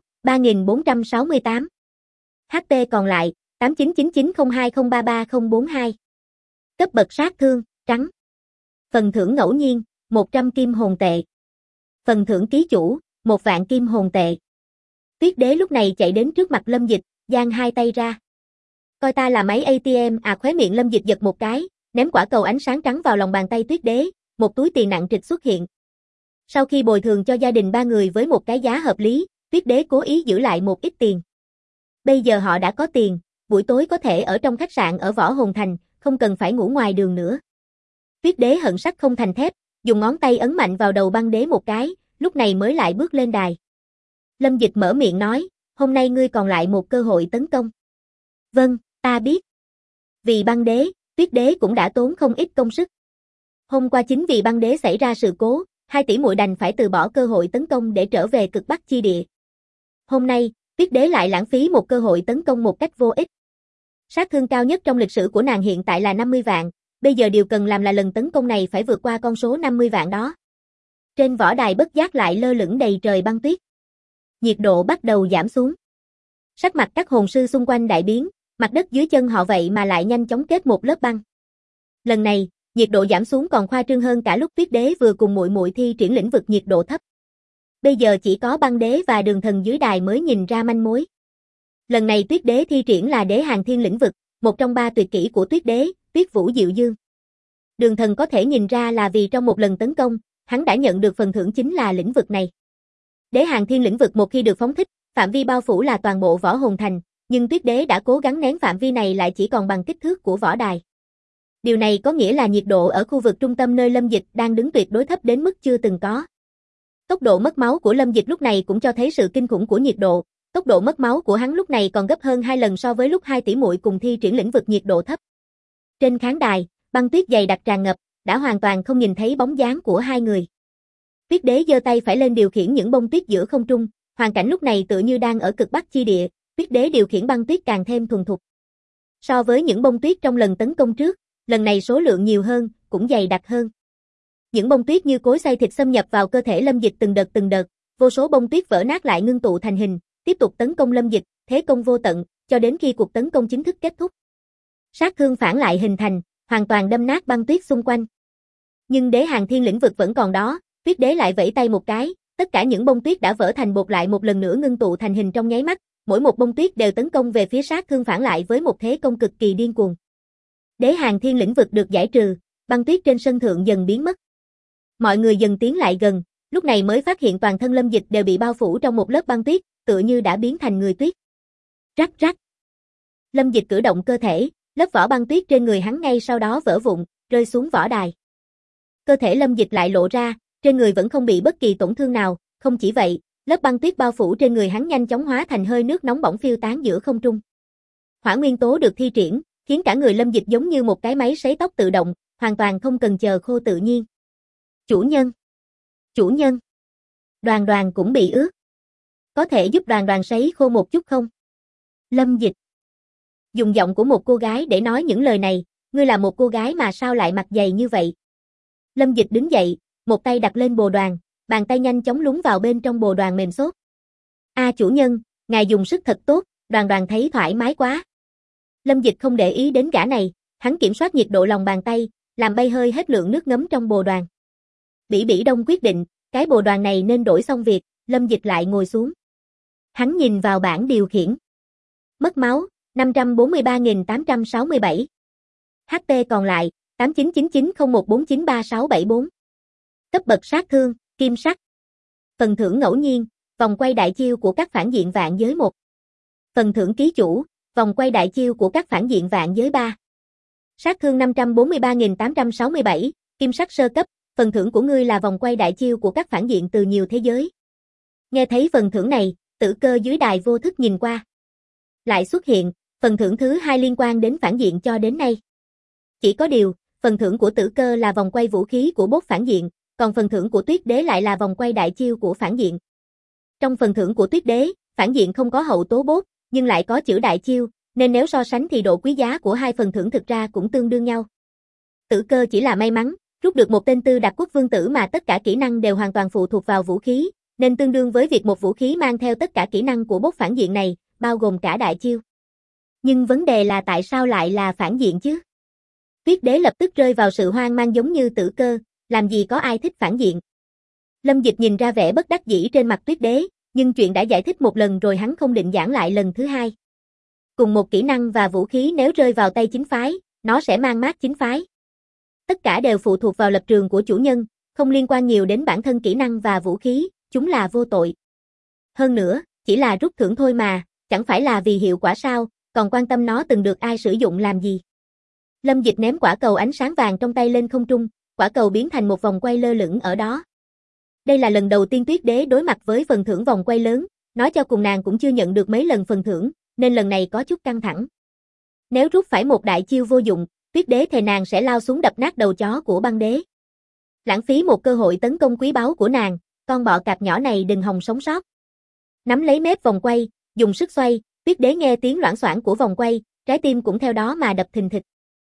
Speaker 1: 3468. HP còn lại, 899902033042. Cấp bậc sát thương, trắng. Phần thưởng ngẫu nhiên, 100 kim hồn tệ. Phần thưởng ký chủ, 1.000 kim hồn tệ. Tuyết đế lúc này chạy đến trước mặt Lâm Dịch, giang hai tay ra. Coi ta là máy ATM à? Khóe miệng Lâm Dịch giật một cái, ném quả cầu ánh sáng trắng vào lòng bàn tay Tuyết đế, một túi tiền nặng trịch xuất hiện. Sau khi bồi thường cho gia đình 3 người với một cái giá hợp lý, Tuyết đế cố ý giữ lại một ít tiền. Bây giờ họ đã có tiền, buổi tối có thể ở trong khách sạn ở Võ Hồn Thành, không cần phải ngủ ngoài đường nữa. Tuyết đế hận sắt không thành thép, dùng ngón tay ấn mạnh vào đầu băng đế một cái, lúc này mới lại bước lên đài. Lâm Dịch mở miệng nói, hôm nay ngươi còn lại một cơ hội tấn công. Vâng, ta biết. Vì băng đế, Tuyết đế cũng đã tốn không ít công sức. Hôm qua chính vì băng đế xảy ra sự cố, 2 tỷ muội đành phải từ bỏ cơ hội tấn công để trở về cực Bắc chi địa. Hôm nay, Tuyết đế lại lãng phí một cơ hội tấn công một cách vô ích. Sát thương cao nhất trong lịch sử của nàng hiện tại là 50 vạn, bây giờ điều cần làm là lần tấn công này phải vượt qua con số 50 vạn đó. Trên võ đài bất giác lại lơ lửng đầy trời băng tuyết. Nhiệt độ bắt đầu giảm xuống. Sắc mặt các hồn sư xung quanh đại biến, mặt đất dưới chân họ vậy mà lại nhanh chóng kết một lớp băng. Lần này, nhiệt độ giảm xuống còn khoa trương hơn cả lúc Tuyết đế vừa cùng muội muội thi triển lĩnh vực nhiệt độ thấp. Bây giờ chỉ có băng đế và đường thần dưới đài mới nhìn ra manh mối. Lần này Tuyết đế thi triển là đế hàng thiên lĩnh vực, một trong 3 tuyệt kỹ của Tuyết đế, Tuyết Vũ Diệu Dương. Đường thần có thể nhìn ra là vì trong một lần tấn công, hắn đã nhận được phần thưởng chính là lĩnh vực này. Đế hàng thiên lĩnh vực một khi được phóng thích, phạm vi bao phủ là toàn bộ Võ Hồn Thành, nhưng Tuyết đế đã cố gắng nén phạm vi này lại chỉ còn bằng kích thước của võ đài. Điều này có nghĩa là nhiệt độ ở khu vực trung tâm nơi Lâm Dịch đang đứng tuyệt đối thấp đến mức chưa từng có. Tốc độ mất máu của Lâm Dịch lúc này cũng cho thấy sự kinh khủng của nhiệt độ. Tốc độ mất máu của hắn lúc này còn gấp hơn 2 lần so với lúc 2 tỷ muội cùng thi triển lĩnh vực nhiệt độ thấp. Trên khán đài, băng tuyết dày đặc tràn ngập, đã hoàn toàn không nhìn thấy bóng dáng của 2 người. Tuyết đế giơ tay phải lên điều khiển những bông tuyết giữa không trung, hoàn cảnh lúc này tựa như đang ở cực Bắc chi địa, Tuyết đế điều khiển băng tuyết càng thêm thuần thục. So với những bông tuyết trong lần tấn công trước, lần này số lượng nhiều hơn, cũng dày đặc hơn. Những bông tuyết như cối xay thịt xâm nhập vào cơ thể Lâm Dịch từng đợt, vô số bông tuyết vỡ nát lại ngưng tụ thành hình, tiếp tục tấn công Lâm Dịch, thế công vô tận, cho đến khi cuộc tấn công chính thức kết thúc. Sát thương phản lại hình thành, hoàn toàn đâm nát băng tuyết xung quanh. Nhưng đế hàng thiên lĩnh vực vẫn còn đó, tuyết đế lại vẫy tay một cái, tất cả những bông tuyết đã vỡ thành bột lại một lần nữa ngưng tụ thành hình trong nháy mắt, mỗi một bông tuyết đều tấn công về phía sát thương phản lại với một thế công cực kỳ điên cuồng. Đế hàng thiên lĩnh vực được giải trừ, băng tuyết trên sân thượng dần biến mất. Mọi người dần tiến lại gần, lúc này mới phát hiện toàn thân Lâm Dịch đều bị bao phủ trong một lớp băng tuyết, tựa như đã biến thành người tuyết. Rắc rắc. Lâm Dịch cử động cơ thể, lớp vỏ băng tuyết trên người hắn ngay sau đó vỡ vụn, rơi xuống võ đài. Cơ thể Lâm Dịch lại lộ ra, trên người vẫn không bị bất kỳ tổn thương nào, không chỉ vậy, lớp băng tuyết bao phủ trên người hắn nhanh chóng hóa thành hơi nước nóng bỏng phiêu tán giữa không trung. Hỏa nguyên tố được thi triển, khiến cả người Lâm Dịch giống như một cái máy sấy tóc tự động, hoàn toàn không cần chờ khô tự nhiên. Chủ nhân! Chủ nhân! Đoàn đoàn cũng bị ướt. Có thể giúp đoàn đoàn sấy khô một chút không? Lâm Dịch dùng giọng của một cô gái để nói những lời này, ngươi là một cô gái mà sao lại mặc dày như vậy? Lâm Dịch đứng dậy, một tay đặt lên bồ đoàn, bàn tay nhanh chóng lún vào bên trong bồ đoàn mềm xốp. Chủ nhân, ngài dùng sức thật tốt, đoàn đoàn thấy thoải mái quá. Lâm Dịch không để ý đến gã này, hắn kiểm soát nhiệt độ lòng bàn tay, làm bay hơi hết lượng nước ngấm trong bồ đoàn. Bỉ Bỉ Đông quyết định, cái bồ đoàn này nên đổi xong việc, Lâm Dịch lại ngồi xuống. Hắn nhìn vào bảng điều khiển. Mất máu, 543.867. HP còn lại, 899901493674. Cấp bậc sát thương, kim sắc. Phần thưởng ngẫu nhiên, vòng quay đại chiêu của các phản diện vạn giới 1. Phần thưởng ký chủ, vòng quay đại chiêu của các phản diện vạn giới 3. Sát thương 543.867, kim sắc sơ cấp, phần thưởng của ngươi là vòng quay đại chiêu của các phản diện từ nhiều thế giới. Nghe thấy phần thưởng này, Tử Cơ dưới đài vô thức nhìn qua. Lại xuất hiện, phần thưởng thứ 2 liên quan đến phản diện cho đến nay. Chỉ có điều, phần thưởng của Tử Cơ là vòng quay vũ khí của boss phản diện, còn phần thưởng của Tuyết Đế lại là vòng quay đại chiêu của phản diện. Trong phần thưởng của Tuyết Đế, phản diện không có hậu tố boss, nhưng lại có chữ đại chiêu, nên nếu so sánh thì độ quý giá của hai phần thưởng thực ra cũng tương đương nhau. Tử Cơ chỉ là may mắn, rút được một tên Tư Đặc Quốc vương tử mà tất cả kỹ năng đều hoàn toàn phụ thuộc vào vũ khí, nên tương đương với việc một vũ khí mang theo tất cả kỹ năng của boss phản diện này, bao gồm cả đại chiêu. Nhưng vấn đề là tại sao lại là phản diện chứ? Tuyết Đế lập tức rơi vào sự hoang mang giống như Tử Cơ, làm gì có ai thích phản diện. Lâm Dịch nhìn ra vẻ bất đắc dĩ trên mặt Tuyết Đế, nhưng chuyện đã giải thích một lần rồi hắn không định giảng lại lần thứ hai. Cùng một kỹ năng và vũ khí nếu rơi vào tay chính phái, nó sẽ mang mát chính phái. Tất cả đều phụ thuộc vào lập trường của chủ nhân, không liên quan nhiều đến bản thân kỹ năng và vũ khí, chúng là vô tội. Hơn nữa, chỉ là rút thưởng thôi mà, chẳng phải là vì hiệu quả sao, còn quan tâm nó từng được ai sử dụng làm gì. Lâm Dịch ném quả cầu ánh sáng vàng trong tay lên không trung, quả cầu biến thành một vòng quay lơ lửng ở đó. Đây là lần đầu tiên Tuyết Đế đối mặt với phần thưởng vòng quay lớn, nói cho cùng nàng cũng chưa nhận được mấy lần phần thưởng, nên lần này có chút căng thẳng. Nếu rút phải một đại chiêu vô dụng, Tuyết Đế thề nàng sẽ lao xuống đập nát đầu chó của băng đế. Lãng phí một cơ hội tấn công quý báu của nàng, con bọ cạp nhỏ này đừng hòng sống sót. Nắm lấy mép vòng quay, dùng sức xoay, Tuyết Đế nghe tiếng loảng xoảng của vòng quay, trái tim cũng theo đó mà đập thình thịch.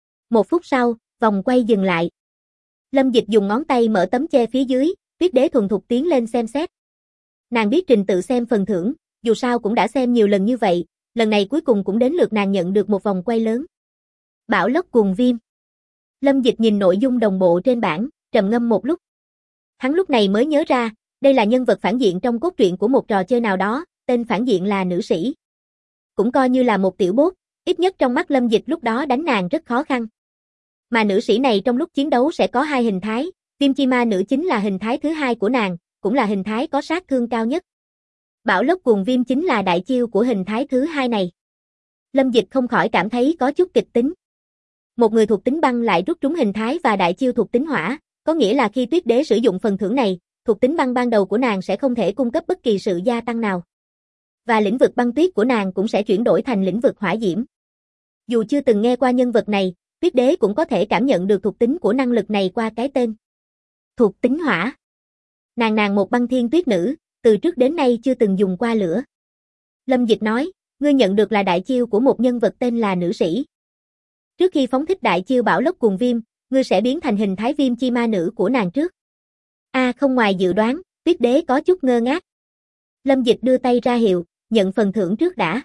Speaker 1: 1 phút sau, vòng quay dừng lại. Lâm Dịch dùng ngón tay mở tấm che phía dưới, Tuyết Đế thuần thục tiến lên xem xét. Nàng biết trình tự xem phần thưởng, dù sao cũng đã xem nhiều lần như vậy, lần này cuối cùng cũng đến lượt nàng nhận được một vòng quay lớn. Bão lốc cuồng viêm. Lâm Dịch nhìn nội dung đồng bộ trên bảng, trầm ngâm một lúc. Hắn lúc này mới nhớ ra, đây là nhân vật phản diện trong cốt truyện của một trò chơi nào đó, tên phản diện là nữ sĩ. Cũng coi như là một tiểu boss, ít nhất trong mắt Lâm Dịch lúc đó đánh nàng rất khó khăn. Mà nữ sĩ này trong lúc chiến đấu sẽ có hai hình thái, Viêm Chi Ma Nữ chính là hình thái thứ hai của nàng, cũng là hình thái có sát thương cao nhất. Bão lốc cuồng viêm chính là đại chiêu của hình thái thứ hai này. Lâm Dịch không khỏi cảm thấy có chút kịch tính. Một người thuộc tính băng lại rút trúng hình thái và đại chiêu thuộc tính hỏa, có nghĩa là khi Tuyết Đế sử dụng phần thưởng này, thuộc tính băng ban đầu của nàng sẽ không thể cung cấp bất kỳ sự gia tăng nào. Và lĩnh vực băng tuyết của nàng cũng sẽ chuyển đổi thành lĩnh vực hỏa diễm. Dù chưa từng nghe qua nhân vật này, Tuyết Đế cũng có thể cảm nhận được thuộc tính của năng lực này qua cái tên. Thuộc tính hỏa. Nàng một băng thiên tuyết nữ, từ trước đến nay chưa từng dùng qua lửa. Lâm Dịch nói, ngươi nhận được là đại chiêu của một nhân vật tên là nữ sĩ. Trước khi phóng thích đại chiêu Bảo Lốc Cuồng Viêm, ngươi sẽ biến thành hình thái viêm chi ma nữ của nàng trước. Không ngoài dự đoán, Tuyết Đế có chút ngơ ngác. Lâm Dịch đưa tay ra hiệu, nhận phần thưởng trước đã.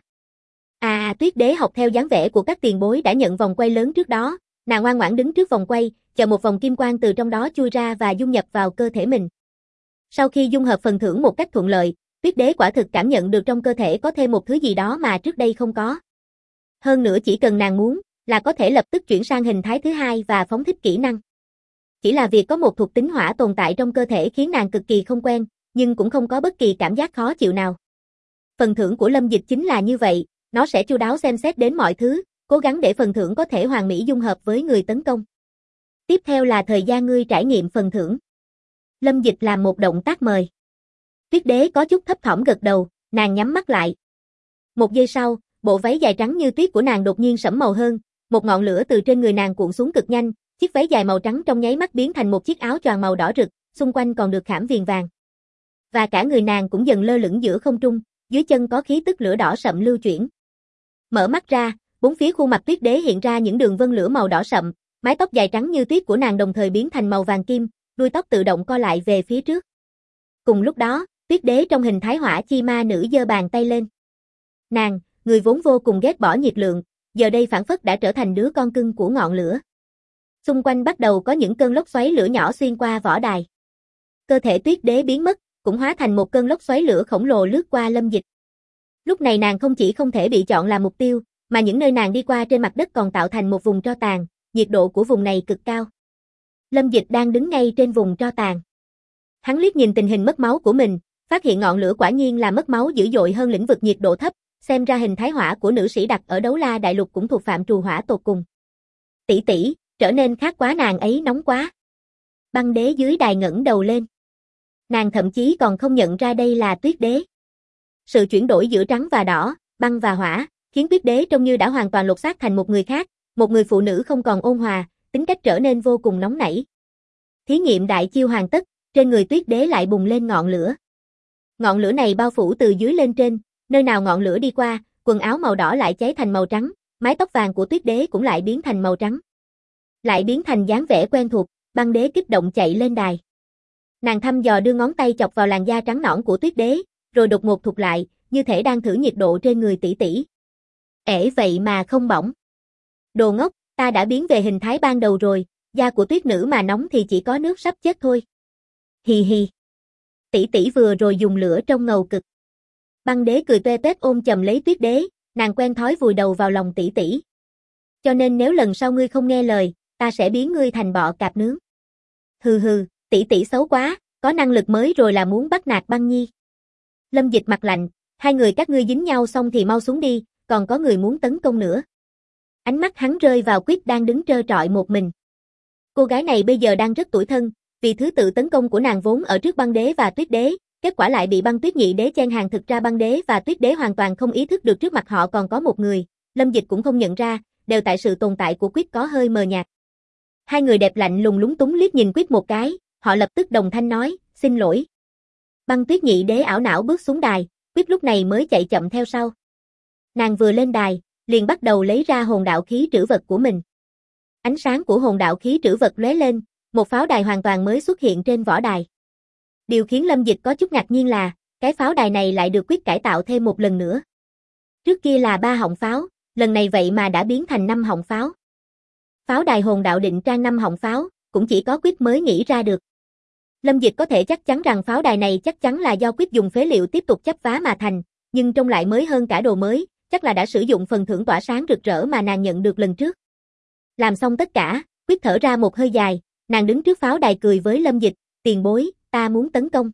Speaker 1: Tuyết Đế học theo dáng vẻ của các tiền bối đã nhận vòng quay lớn trước đó, nàng ngoan ngoãn đứng trước vòng quay, chờ một vòng kim quang từ trong đó chui ra và dung nhập vào cơ thể mình. Sau khi dung hợp phần thưởng một cách thuận lợi, Tuyết Đế quả thực cảm nhận được trong cơ thể có thêm một thứ gì đó mà trước đây không có. Hơn nữa chỉ cần nàng muốn, là có thể lập tức chuyển sang hình thái thứ hai và phóng thích kỹ năng. Chỉ là việc có một thuộc tính hỏa tồn tại trong cơ thể khiến nàng cực kỳ không quen, nhưng cũng không có bất kỳ cảm giác khó chịu nào. Phần thưởng của Lâm Dịch chính là như vậy, nó sẽ chu đáo xem xét đến mọi thứ, cố gắng để phần thưởng có thể hoàn mỹ dung hợp với người tấn công. Tiếp theo là thời gian ngươi trải nghiệm phần thưởng. Lâm Dịch làm một động tác mời. Tuyết Đế có chút thấp thỏm gật đầu, nàng nhắm mắt lại. Một giây sau, bộ váy dài trắng như tuyết của nàng đột nhiên sẫm màu hơn, một ngọn lửa từ trên người nàng cuộn xuống cực nhanh, chiếc váy dài màu trắng trong nháy mắt biến thành một chiếc áo choàng màu đỏ rực, xung quanh còn được khảm viền vàng. Và cả người nàng cũng dần lơ lửng giữa không trung, dưới chân có khí tức lửa đỏ sậm lưu chuyển. Mở mắt ra, bốn phía khuôn mặt Tuyết Đế hiện ra những đường vân lửa màu đỏ sậm, mái tóc dài trắng như tuyết của nàng đồng thời biến thành màu vàng kim, đuôi tóc tự động co lại về phía trước. Cùng lúc đó, Tuyết Đế trong hình thái hỏa chi ma nữ giơ bàn tay lên. Nàng, người vốn vô cùng ghét bỏ nhiệt lượng, giờ đây phảng phất đã trở thành đứa con cưng của ngọn lửa. Xung quanh bắt đầu có những cơn lốc xoáy lửa nhỏ xuyên qua võ đài. Cơ thể Tuyết Đế biến mất, cũng hóa thành một cơn lốc xoáy lửa khổng lồ lướt qua Lâm Dịch. Lúc này nàng không chỉ không thể bị chọn làm mục tiêu, mà những nơi nàng đi qua trên mặt đất còn tạo thành một vùng tro tàn, nhiệt độ của vùng này cực cao. Lâm Dịch đang đứng ngay trên vùng tro tàn. Hắn liếc nhìn tình hình mất máu của mình, phát hiện ngọn lửa quả nhiên là mất máu dữ dội hơn lĩnh vực nhiệt độ thấp, xem ra hình thái hỏa của nữ sĩ đặt ở Đấu La Đại Lục cũng thuộc phạm trù hỏa tột cùng. Tỷ tỷ, trở nên khác quá, nàng ấy nóng quá. Băng Đế dưới đài ngẩng đầu lên. Nàng thậm chí còn không nhận ra đây là Tuyết Đế. Sự chuyển đổi giữa trắng và đỏ, băng và hỏa, khiến Tuyết Đế trông như đã hoàn toàn lột xác thành một người khác, một người phụ nữ không còn ôn hòa, tính cách trở nên vô cùng nóng nảy. Thí nghiệm đại chiêu hoàn tất, trên người Tuyết Đế lại bùng lên ngọn lửa. Ngọn lửa này bao phủ từ dưới lên trên, nơi nào ngọn lửa đi qua, quần áo màu đỏ lại cháy thành màu trắng, mái tóc vàng của Tuyết Đế cũng lại biến thành màu trắng. Lại biến thành dáng vẻ quen thuộc, Băng Đế kích động chạy lên đài. Nàng thăm dò đưa ngón tay chọc vào làn da trắng nõn của Tuyết Đế, rồi đột ngột thụt lại, như thể đang thử nhiệt độ trên người tỷ tỷ. Vậy mà không bỏng. Đồ ngốc, ta đã biến về hình thái ban đầu rồi, da của tuyết nữ mà nóng thì chỉ có nước sắp chết thôi. Hì hì. Tỷ tỷ vừa rồi dùng lửa trong ngầu cực. Băng Đế cười toe toét ôm chầm lấy Tuyết Đế, nàng quen thói vùi đầu vào lòng tỷ tỷ. Cho nên nếu lần sau ngươi không nghe lời, ta sẽ biến ngươi thành bọ cạp nướng. Hừ hừ, tỷ tỷ xấu quá, có năng lực mới rồi là muốn bắt nạt Băng Nhi. Lâm Dịch mặt lạnh, hai người các ngươi dính nhau xong thì mau xuống đi, còn có người muốn tấn công nữa. Ánh mắt hắn rơi vào Quyết đang đứng trơ trọi một mình. Cô gái này bây giờ đang rất tủi thân, vì thứ tự tấn công của nàng vốn ở trước Băng Đế và Tuyết Đế, kết quả lại bị Băng Tuyết Nhị Đế chen hàng. Thực ra Băng Đế và Tuyết Đế hoàn toàn không ý thức được trước mặt họ còn có một người, Lâm Dịch cũng không nhận ra, đều tại sự tồn tại của Quyết có hơi mờ nhạt. Hai người đẹp lạnh lùng lúng túng liếc nhìn Quyết một cái, họ lập tức đồng thanh nói, xin lỗi. Băng Tuyết Nhị Đế ảo não bước xuống đài, Quyết lúc này mới chạy chậm theo sau. Nàng vừa lên đài, liền bắt đầu lấy ra hồn đạo khí trữ vật của mình. Ánh sáng của hồn đạo khí trữ vật lóe lên, một pháo đài hoàn toàn mới xuất hiện trên võ đài. Điều khiến Lâm Dịch có chút ngạc nhiên là, cái pháo đài này lại được Quyết cải tạo thêm một lần nữa. Trước kia là 3 họng pháo, lần này vậy mà đã biến thành 5 họng pháo. Pháo đài hồn đạo định trang 5 họng pháo, cũng chỉ có Quyết mới nghĩ ra được. Lâm Dịch có thể chắc chắn rằng pháo đài này chắc chắn là do Quyết dùng phế liệu tiếp tục chấp vá mà thành, nhưng trông lại mới hơn cả đồ mới, chắc là đã sử dụng phần thưởng tỏa sáng rực rỡ mà nàng nhận được lần trước. Làm xong tất cả, Quyết thở ra một hơi dài, nàng đứng trước pháo đài cười với Lâm Dịch, tiền bối, ta muốn tấn công.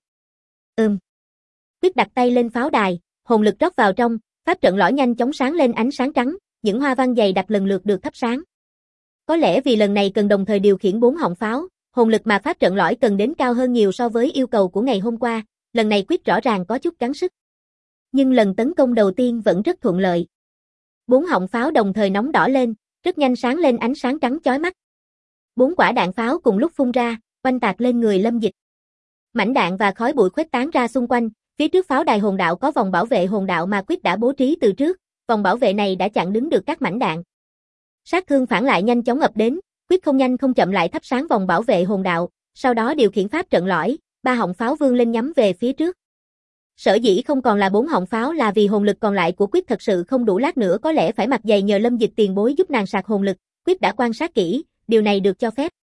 Speaker 1: Quyết đặt tay lên pháo đài, hồn lực rót vào trong, pháp trận lõi nhanh chóng sáng lên ánh sáng trắng, những hoa văn dày đặc lần lượt được thắp sáng. Có lẽ vì lần này cần đồng thời điều khiển 4 họng pháo, hồn lực mà pháp trận lõi cần đến cao hơn nhiều so với yêu cầu của ngày hôm qua, lần này Quyết rõ ràng có chút gắng sức. Nhưng lần tấn công đầu tiên vẫn rất thuận lợi. 4 họng pháo đồng thời nóng đỏ lên, rất nhanh sáng lên ánh sáng trắng chói mắt. 4 quả đạn pháo cùng lúc phun ra, oanh tạc lên người Lâm Dịch. Mảnh đạn và khói bụi khuếch tán ra xung quanh, phía trước pháo đài hồn đạo có vòng bảo vệ hồn đạo mà Quyết đã bố trí từ trước, vòng bảo vệ này đã chặn đứng được các mảnh đạn. Sát thương phản lại nhanh chóng ập đến, Quyết không nhanh không chậm lại thắp sáng vòng bảo vệ hồn đạo, sau đó điều khiển pháp trận lõi, 3 họng pháo vươn lên nhắm về phía trước. Sở dĩ không còn là 4 họng pháo là vì hồn lực còn lại của Quyết thật sự không đủ, lát nữa có lẽ phải mặc dày nhờ Lâm Dịch tiền bối giúp nàng sạc hồn lực. Quyết đã quan sát kỹ, điều này được cho phép.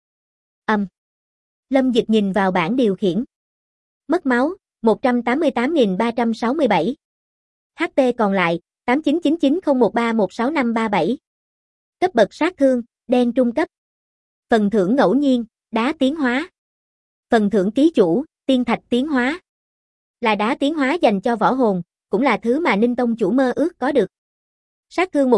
Speaker 1: Lâm Dịch nhìn vào bảng điều khiển. Mất máu, 188.367. HP còn lại, 899901316537. Cấp bậc sát thương, đen trung cấp. Phần thưởng ngẫu nhiên, đá tiến hóa. Phần thưởng ký chủ, tiên thạch tiến hóa. Là đá tiến hóa dành cho võ hồn, cũng là thứ mà Ninh Tông chủ mơ ước có được. Sát thương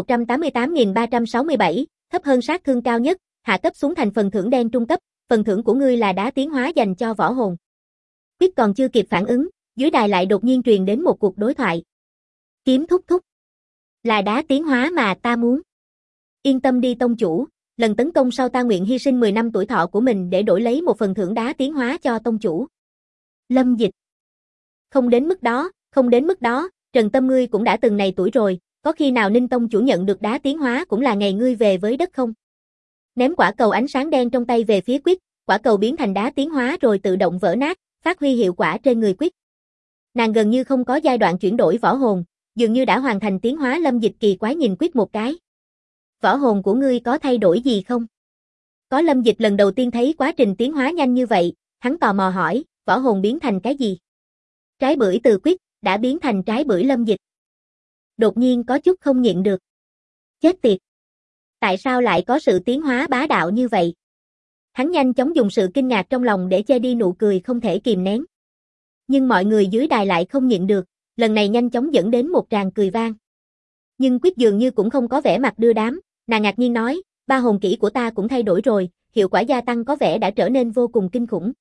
Speaker 1: 188.367, thấp hơn sát thương cao nhất, hạ cấp xuống thành phần thưởng đen trung cấp, phần thưởng của ngươi là đá tiến hóa dành cho võ hồn. Quyết còn chưa kịp phản ứng, dưới đài lại đột nhiên truyền đến một cuộc đối thoại. Kiếm thúc thúc. Là đá tiến hóa mà ta muốn. Yên tâm đi tông chủ, lần tấn công sau ta nguyện hy sinh 10 năm tuổi thọ của mình để đổi lấy một phần thưởng đá tiến hóa cho tông chủ. Lâm Dịch. Không đến mức đó, không đến mức đó, Trần Tâm ngươi cũng đã từng này tuổi rồi, có khi nào Ninh tông chủ nhận được đá tiến hóa cũng là ngày ngươi về với đất không? Ném quả cầu ánh sáng đen trong tay về phía Quyết, quả cầu biến thành đá tiến hóa rồi tự động vỡ nát, phát huy hiệu quả trên người Quyết. Nàng gần như không có giai đoạn chuyển đổi võ hồn, dường như đã hoàn thành tiến hóa. Lâm Dịch kỳ quái nhìn Quyết một cái. Võ hồn của ngươi có thay đổi gì không? Có. Lâm Dịch lần đầu tiên thấy quá trình tiến hóa nhanh như vậy, hắn tò mò hỏi, võ hồn biến thành cái gì? Trái bưởi từ Quyết, đã biến thành trái bưởi. Lâm Dịch đột nhiên có chút không nhịn được. Chết tiệt! Tại sao lại có sự tiến hóa bá đạo như vậy? Hắn nhanh chóng dùng sự kinh ngạc trong lòng để che đi nụ cười không thể kìm nén. Nhưng mọi người dưới đài lại không nhịn được, lần này nhanh chóng dẫn đến một tràng cười vang. Nhưng Quyết dường như cũng không có vẻ mặt đưa đám, nàng ngạc nhiên nói, 3 hồn kỹ của ta cũng thay đổi rồi, hiệu quả gia tăng có vẻ đã trở nên vô cùng kinh khủng.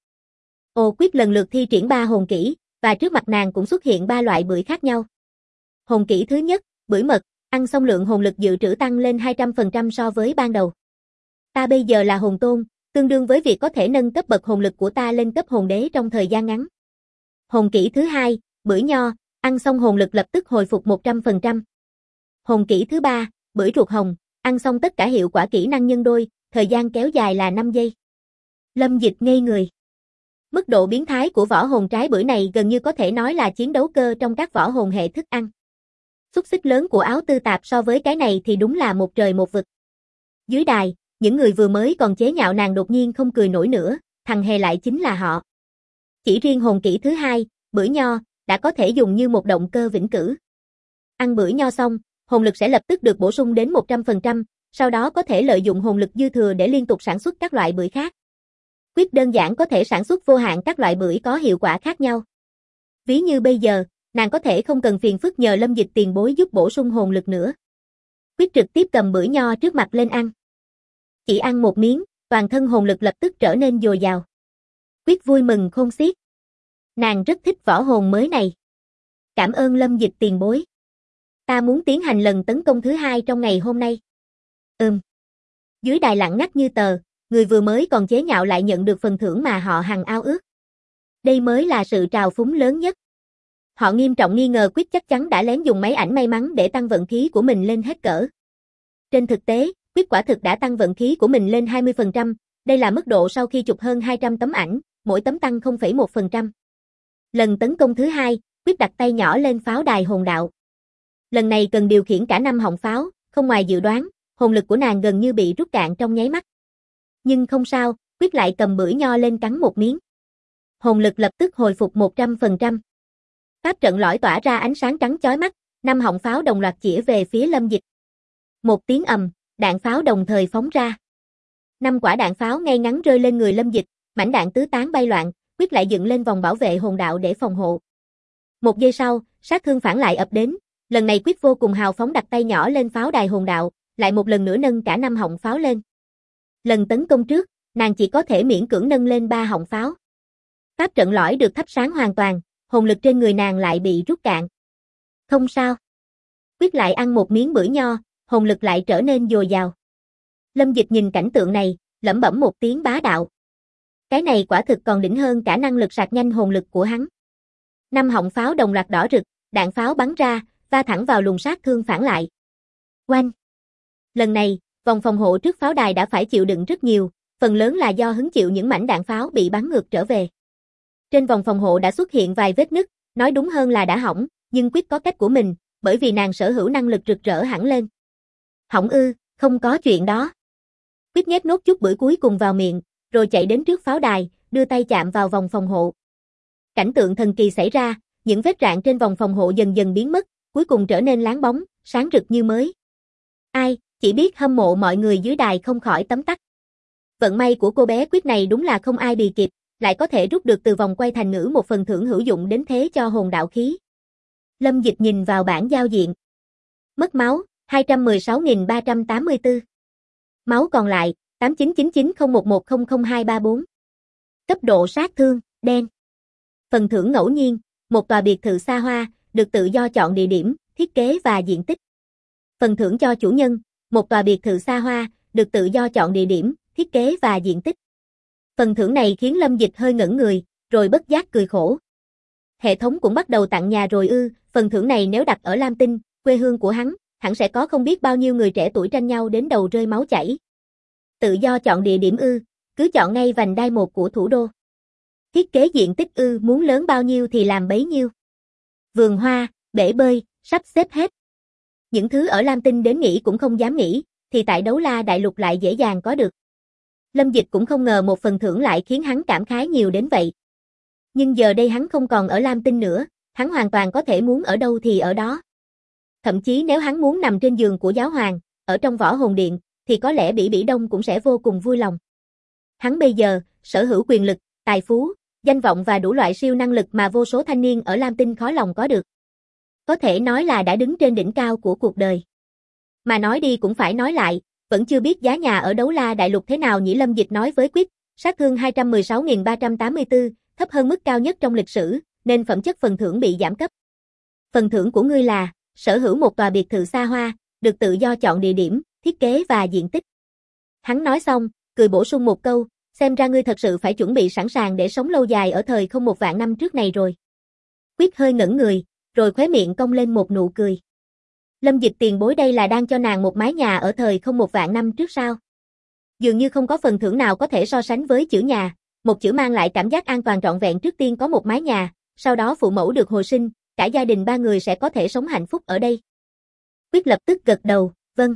Speaker 1: Ồ. Quyết lần lượt thi triển 3 hồn kỹ, và trước mặt nàng cũng xuất hiện 3 loại bưởi khác nhau. Hồn kỹ thứ nhất, bưởi mật, ăn xong lượng hồn lực dự trữ tăng lên 200% so với ban đầu. Ta bây giờ là hồn tôn, tương đương với việc có thể nâng cấp bậc hồn lực của ta lên cấp hồn đế trong thời gian ngắn. Hồn kỹ thứ hai, bưởi nho, ăn xong hồn lực lập tức hồi phục 100%. Hồn kỹ thứ ba, bưởi ruột hồng, ăn xong tất cả hiệu quả kỹ năng nhân đôi, thời gian kéo dài là 5 giây. Lâm Dịch ngây người. Mức độ biến thái của võ hồn trái bưởi này gần như có thể nói là chiến đấu cơ trong các võ hồn hệ thức ăn. Xúc xích lớn của áo tư tạp so với cái này thì đúng là một trời một vực. Dưới đài, những người vừa mới còn chế nhạo nàng đột nhiên không cười nổi nữa, thằng hề lại chính là họ. Chỉ riêng hồn kỹ thứ hai, bưởi nho, đã có thể dùng như một động cơ vĩnh cửu. Ăn bưởi nho xong, hồn lực sẽ lập tức được bổ sung đến 100%, sau đó có thể lợi dụng hồn lực dư thừa để liên tục sản xuất các loại bưởi khác. Quyết đơn giản có thể sản xuất vô hạn các loại bưởi có hiệu quả khác nhau. Ví như bây giờ, nàng có thể không cần phiền phức nhờ Lâm Dịch tiền bối giúp bổ sung hồn lực nữa. Quyết trực tiếp cầm bưởi nho trước mặt lên ăn. Chỉ ăn một miếng, toàn thân hồn lực lập tức trở nên dồi dào. Quyết vui mừng khôn xiết. Nàng rất thích võ hồn mới này. Cảm ơn Lâm Dịch tiền bối. Ta muốn tiến hành lần tấn công thứ hai trong ngày hôm nay. Dưới đài lặng ngắt như tờ, người vừa mới còn chế nhạo lại nhận được phần thưởng mà họ hằng ao ước. Đây mới là sự trào phúng lớn nhất. Họ nghiêm trọng nghi ngờ Quyết chắc chắn đã lén dùng máy ảnh may mắn để tăng vận khí của mình lên hết cỡ. Trên thực tế, Quyết quả thực đã tăng vận khí của mình lên 20%, đây là mức độ sau khi chụp hơn 200 tấm ảnh, mỗi tấm tăng 0,1%. Lần tấn công thứ hai, Quyết đặt tay nhỏ lên pháo đài hồn đạo. Lần này cần điều khiển cả 5 họng pháo, không ngoài dự đoán, hồn lực của nàng gần như bị rút cạn trong nháy mắt. Nhưng không sao, Quyết lại cầm bưởi nho lên cắn một miếng. Hồn lực lập tức hồi phục 100%. Pháp trận lõi tỏa ra ánh sáng trắng chói mắt, 5 họng pháo đồng loạt chĩa về phía Lâm Dịch. Một tiếng ầm, đạn pháo đồng thời phóng ra. 5 quả đạn pháo ngay ngắn rơi lên người Lâm Dịch, mảnh đạn tứ tán bay loạn, Quyết lại dựng lên vòng bảo vệ hồn đạo để phòng hộ. Một giây sau, sát thương phản lại ập đến, lần này Quyết vô cùng hào phóng đặt tay nhỏ lên pháo đài hồn đạo, lại một lần nữa nâng cả 5 họng pháo lên. Lần tấn công trước, nàng chỉ có thể miễn cưỡng nâng lên 3 họng pháo. Pháp trận lõi được thắp sáng hoàn toàn, hồn lực trên người nàng lại bị rút cạn. Không sao. Quyết lại ăn một miếng bưởi nho, hồn lực lại trở nên dồi dào. Lâm Dịch nhìn cảnh tượng này, lẩm bẩm một tiếng bá đạo. Cái này quả thực còn đỉnh hơn cả năng lực sạc nhanh hồn lực của hắn. 5 họng pháo đồng loạt đỏ rực, đạn pháo bắn ra, va thẳng vào luồng sát thương phản lại. Oanh! Lần này, vòng phòng hộ trước pháo đài đã phải chịu đựng rất nhiều, phần lớn là do hứng chịu những mảnh đạn pháo bị bắn ngược trở về. Trên vòng phòng hộ đã xuất hiện vài vết nứt, nói đúng hơn là đã hỏng, nhưng Quyết có cách của mình, bởi vì nàng sở hữu năng lực rực rỡ hẳn lên. Hỏng ư, không có chuyện đó. Quyết nhét nốt chút bưởi cuối cùng vào miệng, rồi chạy đến trước pháo đài, đưa tay chạm vào vòng phòng hộ. Cảnh tượng thần kỳ xảy ra, những vết rạn trên vòng phòng hộ dần dần biến mất, cuối cùng trở nên láng bóng, sáng rực như mới. Ai, chỉ biết hâm mộ mọi người dưới đài không khỏi tấm tắc. Vận may của cô bé Quyết này đúng là không ai bì kịp, lại có thể rút được từ vòng quay thành ngữ một phần thưởng hữu dụng đến thế cho hồn đạo khí. Lâm Dịch nhìn vào bảng giao diện. Mất máu, 216.384. Máu còn lại, 899901100234. Cấp độ sát thương, đen. Phần thưởng ngẫu nhiên, một tòa biệt thự xa hoa, được tự do chọn địa điểm, thiết kế và diện tích. Phần thưởng cho chủ nhân, một tòa biệt thự xa hoa, được tự do chọn địa điểm, thiết kế và diện tích. Phần thưởng này khiến Lâm Dịch hơi ngẩn người, rồi bất giác cười khổ. Hệ thống cũng bắt đầu tặng nhà rồi ư, phần thưởng này nếu đặt ở Lam Tinh, quê hương của hắn, hẳn sẽ có không biết bao nhiêu người trẻ tuổi tranh nhau đến đầu rơi máu chảy. Tự do chọn địa điểm ư, cứ chọn ngay vành đai một của thủ đô. Thiết kế diện tích ư, muốn lớn bao nhiêu thì làm bấy nhiêu. Vườn hoa, bể bơi, sắp xếp hết. Những thứ ở Lam Tinh đến nghĩ cũng không dám nghĩ, thì tại Đấu La Đại Lục lại dễ dàng có được. Lâm Dịch cũng không ngờ một phần thưởng lại khiến hắn cảm khái nhiều đến vậy. Nhưng giờ đây hắn không còn ở Lam Tinh nữa, hắn hoàn toàn có thể muốn ở đâu thì ở đó. Thậm chí nếu hắn muốn nằm trên giường của giáo hoàng, ở trong võ hồn điện, thì có lẽ Bỉ Bỉ Đông cũng sẽ vô cùng vui lòng. Hắn bây giờ, sở hữu quyền lực, tài phú, danh vọng và đủ loại siêu năng lực mà vô số thanh niên ở Lam Tinh khó lòng có được. Có thể nói là đã đứng trên đỉnh cao của cuộc đời. Mà nói đi cũng phải nói lại, vẫn chưa biết giá nhà ở Đấu La Đại Lục thế nào nhỉ. Lâm Dịch nói với Quyết, sát thương 216.384, thấp hơn mức cao nhất trong lịch sử, nên phẩm chất phần thưởng bị giảm cấp. Phần thưởng của ngươi là, sở hữu một tòa biệt thự xa hoa, được tự do chọn địa điểm, thiết kế và diện tích. Hắn nói xong, cười bổ sung một câu, xem ra ngươi thật sự phải chuẩn bị sẵn sàng để sống lâu dài ở thời không 1 vạn năm trước này rồi. Quyết hơi ngẩn người, rồi khóe miệng cong lên một nụ cười. Lâm Dịch tiền bối đây là đang cho nàng một mái nhà ở thời không 1 vạn năm trước sao? Dường như không có phần thưởng nào có thể so sánh với chữ nhà, một chữ mang lại cảm giác an toàn trọn vẹn. Trước tiên có một mái nhà, sau đó phụ mẫu được hồi sinh, cả gia đình 3 người sẽ có thể sống hạnh phúc ở đây. Quyết lập tức gật đầu, vâng.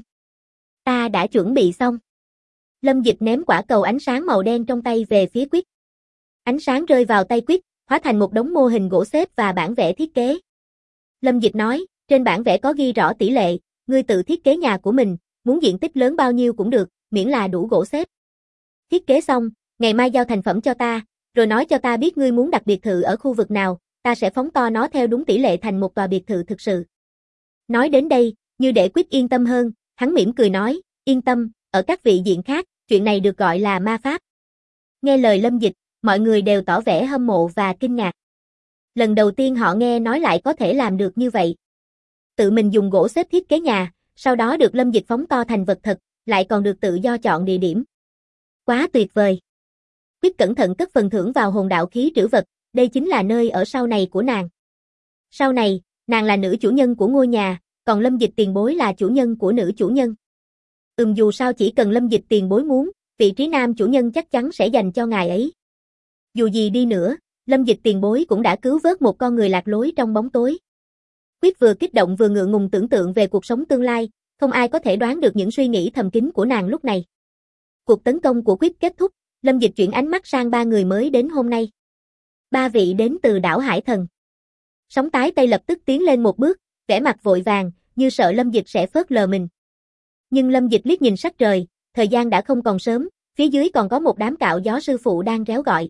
Speaker 1: Ta đã chuẩn bị xong. Lâm Dịch ném quả cầu ánh sáng màu đen trong tay về phía Quyết. Ánh sáng rơi vào tay Quyết, hóa thành một đống mô hình gỗ xếp và bản vẽ thiết kế. Lâm Dịch nói, trên bản vẽ có ghi rõ tỷ lệ, ngươi tự thiết kế nhà của mình, muốn diện tích lớn bao nhiêu cũng được, miễn là đủ gỗ xếp. Thiết kế xong, ngày mai giao thành phẩm cho ta, rồi nói cho ta biết ngươi muốn đặt biệt thự ở khu vực nào, ta sẽ phóng to nó theo đúng tỷ lệ thành một tòa biệt thự thực sự. Nói đến đây, như để Quyết yên tâm hơn, hắn mỉm cười nói, yên tâm, ở các vị diện khác, chuyện này được gọi là ma pháp. Nghe lời Lâm Dịch, mọi người đều tỏ vẻ hâm mộ và kinh ngạc. Lần đầu tiên họ nghe nói lại có thể làm được như vậy. Tự mình dùng gỗ xếp thiết kế nhà, sau đó được Lâm Dịch phóng to thành vật thật, lại còn được tự do chọn địa điểm. Quá tuyệt vời. Quyết cẩn thận cất phần thưởng vào hồn đạo khí trữ vật, đây chính là nơi ở sau này của nàng. Sau này, nàng là nữ chủ nhân của ngôi nhà, còn Lâm Dịch tiền bối là chủ nhân của nữ chủ nhân. Dù sao chỉ cần Lâm Dịch tiền bối muốn, vị trí nam chủ nhân chắc chắn sẽ dành cho ngài ấy. Dù gì đi nữa, Lâm Dịch tiền bối cũng đã cứu vớt một con người lạc lối trong bóng tối. Quyết vừa kích động vừa ngượng ngùng tưởng tượng về cuộc sống tương lai, không ai có thể đoán được những suy nghĩ thầm kín của nàng lúc này. Cuộc tấn công của Quyết kết thúc, Lâm Dịch chuyển ánh mắt sang 3 người mới đến hôm nay. 3 vị đến từ đảo Hải Thần. Sóng tái Tây lập tức tiến lên một bước, vẻ mặt vội vàng, như sợ Lâm Dịch sẽ phớt lờ mình. Nhưng Lâm Dịch liếc nhìn sắc trời, thời gian đã không còn sớm, phía dưới còn có một đám cạo gió sư phụ đang réo gọi.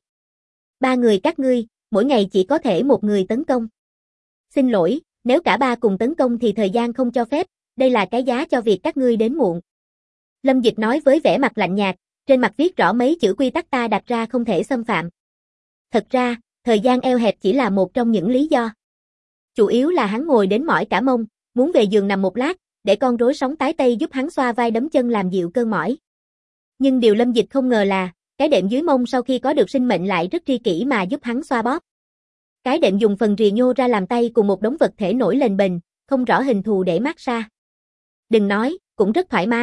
Speaker 1: 3 người các ngươi, mỗi ngày chỉ có thể một người tấn công. Xin lỗi, nếu cả 3 cùng tấn công thì thời gian không cho phép, đây là cái giá cho việc các ngươi đến muộn. Lâm Dịch nói với vẻ mặt lạnh nhạt, trên mặt viết rõ mấy chữ quy tắc ta đặt ra không thể xâm phạm. Thật ra, thời gian eo hẹp chỉ là một trong những lý do. Chủ yếu là hắn ngồi đến mỏi cả mông, muốn về giường nằm một lát, để con rối sóng tái Tây giúp hắn xoa vai đấm chân làm dịu cơn mỏi. Nhưng điều Lâm Dịch không ngờ là, cái đệm dưới mông sau khi có được sinh mệnh lại rất tri kỷ mà giúp hắn xoa bóp. Cái đệm dùng phần rìa nhô ra làm tay cùng một đống vật thể nổi lềnh bềnh, không rõ hình thù để mát xa. Đừng nói, cũng rất thoải mái,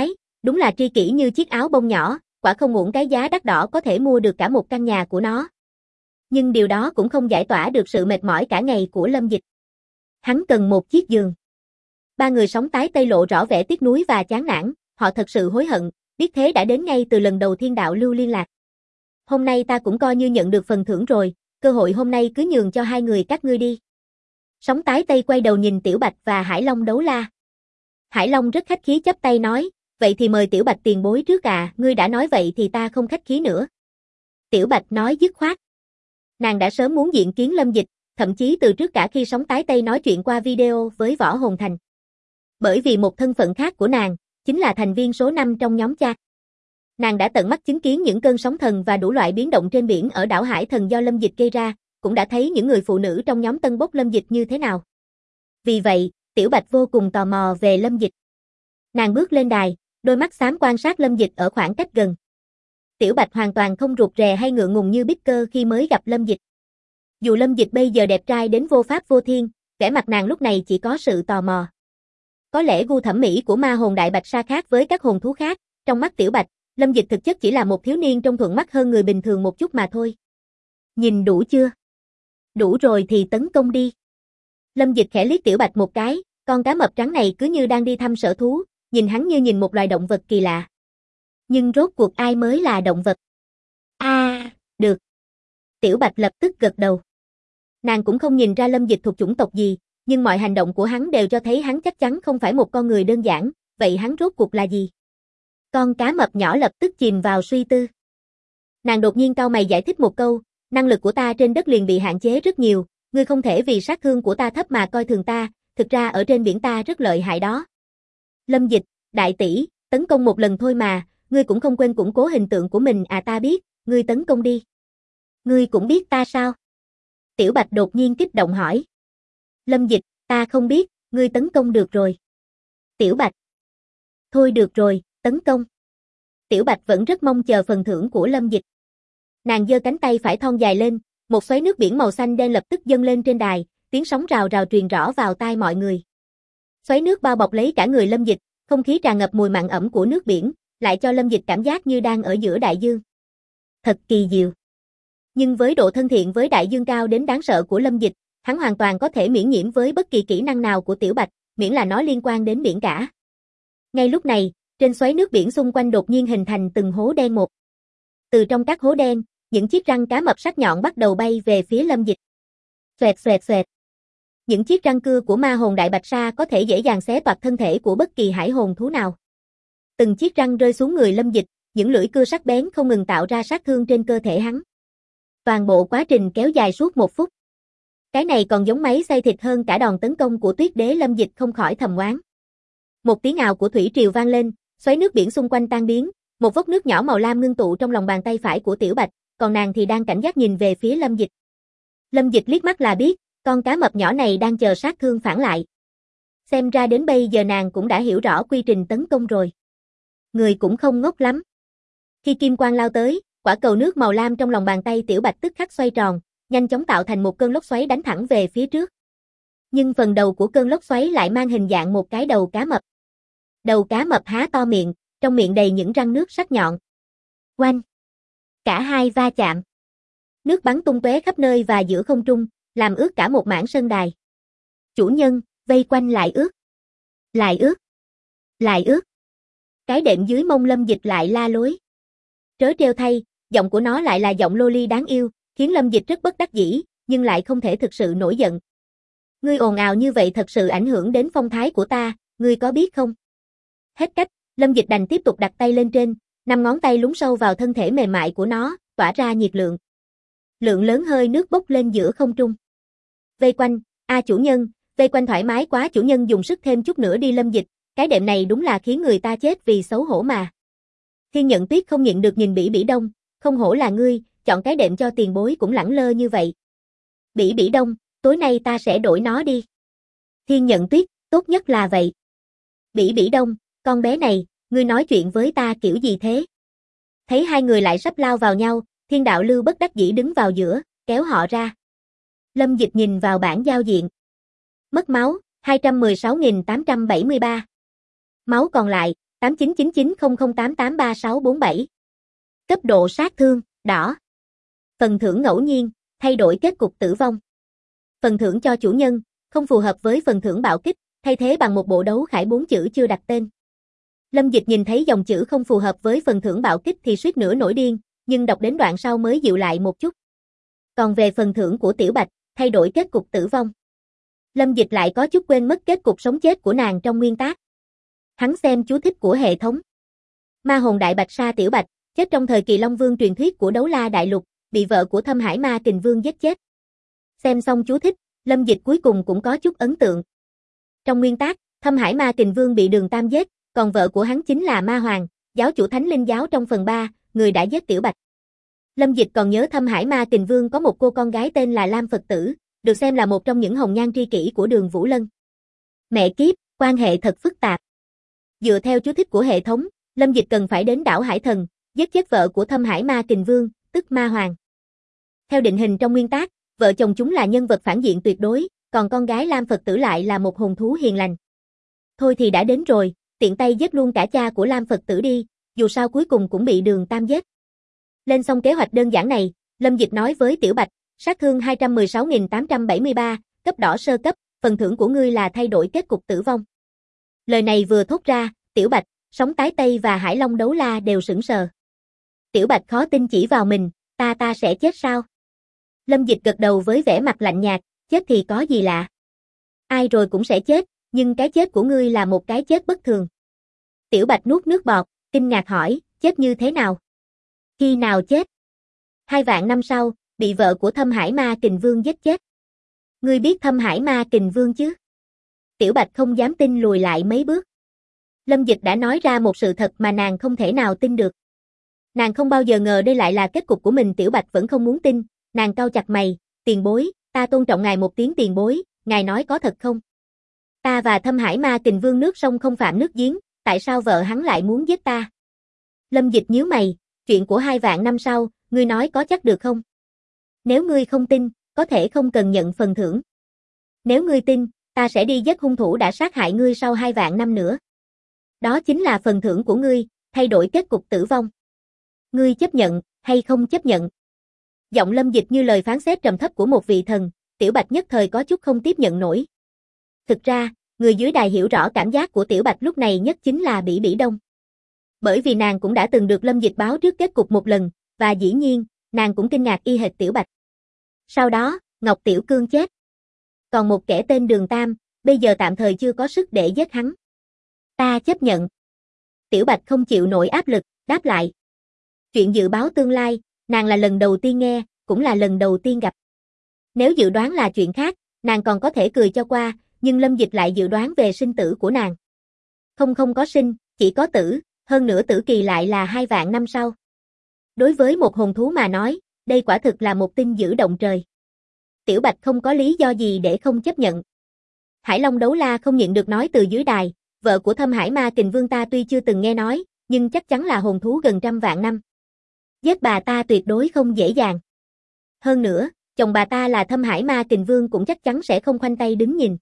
Speaker 1: Đúng là tri kỷ như chiếc áo bông nhỏ, quả không uổng cái giá đắt đỏ có thể mua được cả một căn nhà của nó. Nhưng điều đó cũng không giải tỏa được sự mệt mỏi cả ngày của Lâm Dịch. Hắn cần một chiếc giường. Ba người sống tái tây lộ rõ vẻ tiếc nuối và chán nản, họ thật sự hối hận, biết thế đã đến ngay từ lần đầu Thiên Đạo Lưu liên lạc. Hôm nay ta cũng coi như nhận được phần thưởng rồi, cơ hội hôm nay cứ nhường cho hai người các ngươi đi. Sống tái tây quay đầu nhìn Tiểu Bạch và Hải Long đấu la. Hải Long rất khách khí chắp tay nói, vậy thì mời Tiểu Bạch tiền bối trước à, ngươi đã nói vậy thì ta không khách khí nữa. Tiểu Bạch nói dứt khoát. Nàng đã sớm muốn diện kiến Lâm Dịch, thậm chí từ trước cả khi sống tái tây nói chuyện qua video với Võ Hồn Thành. Bởi vì một thân phận khác của nàng, chính là thành viên số 5 trong nhóm chat. Nàng đã tận mắt chứng kiến những cơn sóng thần và đủ loại biến động trên biển ở đảo Hải Thần do Lâm Dịch gây ra, cũng đã thấy những người phụ nữ trong nhóm tân bốc Lâm Dịch như thế nào. Vì vậy, Tiểu Bạch vô cùng tò mò về Lâm Dịch. Nàng bước lên đài, đôi mắt xám quan sát Lâm Dịch ở khoảng cách gần. Tiểu Bạch hoàn toàn không rụt rè hay ngượng ngùng như Bích Cơ khi mới gặp Lâm Dịch. Dù Lâm Dịch bây giờ đẹp trai đến vô pháp vô thiên, vẻ mặt nàng lúc này chỉ có sự tò mò. Có lẽ gu thẩm mỹ của ma hồn đại bạch sa khác với các hồn thú khác, trong mắt Tiểu Bạch, Lâm Dịch thực chất chỉ là một thiếu niên trông thuận mắt hơn người bình thường một chút mà thôi. Nhìn đủ chưa? Đủ rồi thì tấn công đi. Lâm Dịch khẽ liếc Tiểu Bạch một cái, con cá mập trắng này cứ như đang đi thăm sở thú, nhìn hắn như nhìn một loài động vật kỳ lạ. Nhưng rốt cuộc ai mới là động vật? Được. Tiểu Bạch lập tức gật đầu. Nàng cũng không nhìn ra Lâm Dịch thuộc chủng tộc gì, nhưng mọi hành động của hắn đều cho thấy hắn chắc chắn không phải một con người đơn giản, vậy hắn rốt cuộc là gì? Con cá mập nhỏ lập tức chìm vào suy tư. Nàng đột nhiên cau mày giải thích một câu, năng lực của ta trên đất liền bị hạn chế rất nhiều, ngươi không thể vì sát thương của ta thấp mà coi thường ta, thực ra ở trên biển ta rất lợi hại đó. Lâm Dịch, đại tỷ, tấn công một lần thôi mà, ngươi cũng không quên củng cố hình tượng của mình à, ta biết, ngươi tấn công đi. Ngươi cũng biết ta sao? Tiểu Bạch đột nhiên kích động hỏi. Lâm Dịch, ta không biết, ngươi tấn công được rồi. Tiểu Bạch. Thôi được rồi, tấn công. Tiểu Bạch vẫn rất mong chờ phần thưởng của Lâm Dịch. Nàng giơ cánh tay phải thon dài lên, một xoáy nước biển màu xanh đen lập tức dâng lên trên đài, tiếng sóng rào rào truyền rõ vào tai mọi người. Xoáy nước bao bọc lấy cả người Lâm Dịch, không khí tràn ngập mùi mặn ẩm của nước biển, lại cho Lâm Dịch cảm giác như đang ở giữa đại dương. Thật kỳ diệu. Nhưng với độ thân thiện với đại dương cao đến đáng sợ của Lâm Dịch, hắn hoàn toàn có thể miễn nhiễm với bất kỳ kỹ năng nào của Tiểu Bạch, miễn là nó liên quan đến biển cả. Ngay lúc này, trên xoáy nước biển xung quanh đột nhiên hình thành từng hố đen một. Từ trong các hố đen, những chiếc răng cá mập sắc nhọn bắt đầu bay về phía Lâm Dịch. Xoẹt xoẹt xoẹt. Những chiếc răng cưa của ma hồn đại bạch sa có thể dễ dàng xé toạc thân thể của bất kỳ hải hồn thú nào. Từng chiếc răng rơi xuống người Lâm Dịch, những lưỡi cưa sắc bén không ngừng tạo ra sát thương trên cơ thể hắn. Toàn bộ quá trình kéo dài suốt 1 phút. Cái này còn giống máy xay thịt hơn cả đòn tấn công của Tuyết Đế. Lâm Dịch không khỏi thầm oán. Một tiếng ào của thủy triều vang lên, xoáy nước biển xung quanh tan biến, một vốc nước nhỏ màu lam ngưng tụ trong lòng bàn tay phải của Tiểu Bạch, còn nàng thì đang cảnh giác nhìn về phía Lâm Dịch. Lâm Dịch liếc mắt là biết, con cá mập nhỏ này đang chờ sát thương phản lại. Xem ra đến bây giờ nàng cũng đã hiểu rõ quy trình tấn công rồi. Người cũng không ngốc lắm. Khi kim quang lao tới, quả cầu nước màu lam trong lòng bàn tay Tiểu Bạch tức khắc xoay tròn, nhanh chóng tạo thành một cơn lốc xoáy đánh thẳng về phía trước. Nhưng phần đầu của cơn lốc xoáy lại mang hình dạng một cái đầu cá mập. Đầu cá mập há to miệng, trong miệng đầy những răng nước sắc nhọn. Oanh! Cả hai va chạm. Nước bắn tung tóe khắp nơi và giữa không trung, làm ướt cả một mảng sân đài. Chủ nhân, vây quanh lại ướt. Lại ướt. Lại ướt. Cái đệm dưới mông Lâm Dịch lại la lối. Trớ trêu thay, giọng của nó lại là giọng loli đáng yêu, khiến Lâm Dịch rất bất đắc dĩ, nhưng lại không thể thực sự nổi giận. Ngươi ồn ào như vậy thật sự ảnh hưởng đến phong thái của ta, ngươi có biết không? Hết cách, Lâm Dịch đành tiếp tục đặt tay lên trên, 5 ngón tay lún sâu vào thân thể mềm mại của nó, tỏa ra nhiệt lượng. Lượng lớn hơi nước bốc lên giữa không trung. Vây quanh, chủ nhân, vây quanh thoải mái quá, chủ nhân dùng sức thêm chút nữa đi. Lâm Dịch, cái đệm này đúng là khiến người ta chết vì xấu hổ mà. Thiên Nhận Tuyết không nhịn được nhìn Bỉ Bỉ Đông, không hổ là ngươi, chọn cái đệm cho tiền bối cũng lẳng lơ như vậy. Bỉ Bỉ Đông, tối nay ta sẽ đổi nó đi. Thiên Nhận Tuyết, tốt nhất là vậy. Bỉ Bỉ Đông, con bé này, ngươi nói chuyện với ta kiểu gì thế? Thấy hai người lại sắp lao vào nhau, Thiên Đạo Lưu bất đắc dĩ đứng vào giữa, kéo họ ra. Lâm Dịch nhìn vào bảng giao diện. Mất máu, 216.873. Máu còn lại, 899900883647. Cấp độ sát thương, đỏ. Phần thưởng ngẫu nhiên, thay đổi kết cục tử vong. Phần thưởng cho chủ nhân, không phù hợp với phần thưởng bạo kích, thay thế bằng một bộ đấu khải 4 chữ chưa đặt tên. Lâm Dịch nhìn thấy dòng chữ không phù hợp với phần thưởng bạo kích thì suýt nữa nổi điên, nhưng đọc đến đoạn sau mới dịu lại một chút. Còn về phần thưởng của Tiểu Bạch, thay đổi kết cục tử vong. Lâm Dịch lại có chút quên mất kết cục sống chết của nàng trong nguyên tác. Hắn xem chú thích của hệ thống. Ma hồn đại bạch sa Tiểu Bạch, chết trong thời kỳ Long Vương truyền thuyết của Đấu La Đại Lục, bị vợ của Thâm Hải Ma Kình Vương giết chết. Xem xong chú thích, Lâm Dịch cuối cùng cũng có chút ấn tượng. Trong nguyên tác, Thâm Hải Ma Kình Vương bị Đường Tam giết, còn vợ của hắn chính là Ma Hoàng, giáo chủ Thánh Linh giáo trong phần 3, người đã giết Tiểu Bạch. Lâm Dịch còn nhớ Thâm Hải Ma Kình Vương có một cô con gái tên là Lam Phật Tử, được xem là một trong những hồng nhan tri kỷ của Đường Vũ Lân. Mẹ kiếp, quan hệ thật phức tạp. Dựa theo chú thích của hệ thống, Lâm Dịch cần phải đến đảo Hải Thần, giết chết vợ của Thâm Hải Ma Kình Vương, tức Ma Hoàng. Theo định hình trong nguyên tác, vợ chồng chúng là nhân vật phản diện tuyệt đối, còn con gái Lam Phật Tử lại là một hồn thú hiền lành. Thôi thì đã đến rồi, tiện tay giết luôn cả cha của Lam Phật Tử đi, dù sao cuối cùng cũng bị Đường Tam giết. Lên xong kế hoạch đơn giản này, Lâm Dịch nói với Tiểu Bạch, sát thương 216.873, cấp đỏ sơ cấp, phần thưởng của ngươi là thay đổi kết cục tử vong. Lời này vừa thốt ra, Tiểu Bạch, Sóng Tái Tây và Hải Long Đấu La đều sững sờ. Tiểu Bạch khó tin chỉ vào mình, ta sẽ chết sao? Lâm Dịch gật đầu với vẻ mặt lạnh nhạt, chết thì có gì lạ. Ai rồi cũng sẽ chết, nhưng cái chết của ngươi là một cái chết bất thường. Tiểu Bạch nuốt nước bọt, kinh ngạc hỏi, chết như thế nào? Khi nào chết? 2 vạn năm sau, bị vợ của Thâm Hải Ma Kình Vương giết chết. Ngươi biết Thâm Hải Ma Kình Vương chứ? Tiểu Bạch không dám tin lùi lại mấy bước. Lâm Dịch đã nói ra một sự thật mà nàng không thể nào tin được. Nàng không bao giờ ngờ đây lại là kết cục của mình. Tiểu Bạch vẫn không muốn tin, nàng cau chặt mày, tiền bối, ta tôn trọng ngài một tiếng tiền bối, ngài nói có thật không? Ta và Thâm Hải Ma Kình Vương nước sông không phạm nước giếng, tại sao vợ hắn lại muốn giết ta? Lâm Dịch nhíu mày, chuyện của 2 vạn năm sau, ngươi nói có chắc được không? Nếu ngươi không tin, có thể không cần nhận phần thưởng. Nếu ngươi tin, ta sẽ đi giết hung thủ đã sát hại ngươi sau 2 vạn năm nữa. Đó chính là phần thưởng của ngươi, thay đổi kết cục tử vong. Ngươi chấp nhận, hay không chấp nhận? Giọng Lâm Dịch như lời phán xét trầm thấp của một vị thần, Tiểu Bạch nhất thời có chút không tiếp nhận nổi. Thực ra, người dưới đài hiểu rõ cảm giác của Tiểu Bạch lúc này nhất chính là bỉ bỉ đông. Bởi vì nàng cũng đã từng được Lâm Dịch báo trước kết cục một lần, và dĩ nhiên, nàng cũng kinh ngạc y hệt Tiểu Bạch. Sau đó, Ngọc Tiểu Cương chết. Còn một kẻ tên Đường Tam, bây giờ tạm thời chưa có sức để giết hắn. Ta chấp nhận. Tiểu Bạch không chịu nổi áp lực, đáp lại. Chuyện dự báo tương lai, nàng là lần đầu tiên nghe, cũng là lần đầu tiên gặp. Nếu dự đoán là chuyện khác, nàng còn có thể cười cho qua, nhưng Lâm Dịch lại dự đoán về sinh tử của nàng. Không có sinh, chỉ có tử, hơn nữa tử kỳ lại là 2 vạn năm sau. Đối với một hồn thú mà nói, đây quả thực là một tin dữ động trời. Tiểu Bạch không có lý do gì để không chấp nhận. Hải Long Đấu La không nhịn được nói từ dưới đài, vợ của Thâm Hải Ma Kình Vương ta tuy chưa từng nghe nói, nhưng chắc chắn là hồn thú gần 100 vạn năm. Giết bà ta tuyệt đối không dễ dàng. Hơn nữa, chồng bà ta là Thâm Hải Ma Kình Vương cũng chắc chắn sẽ không khoanh tay đứng nhìn.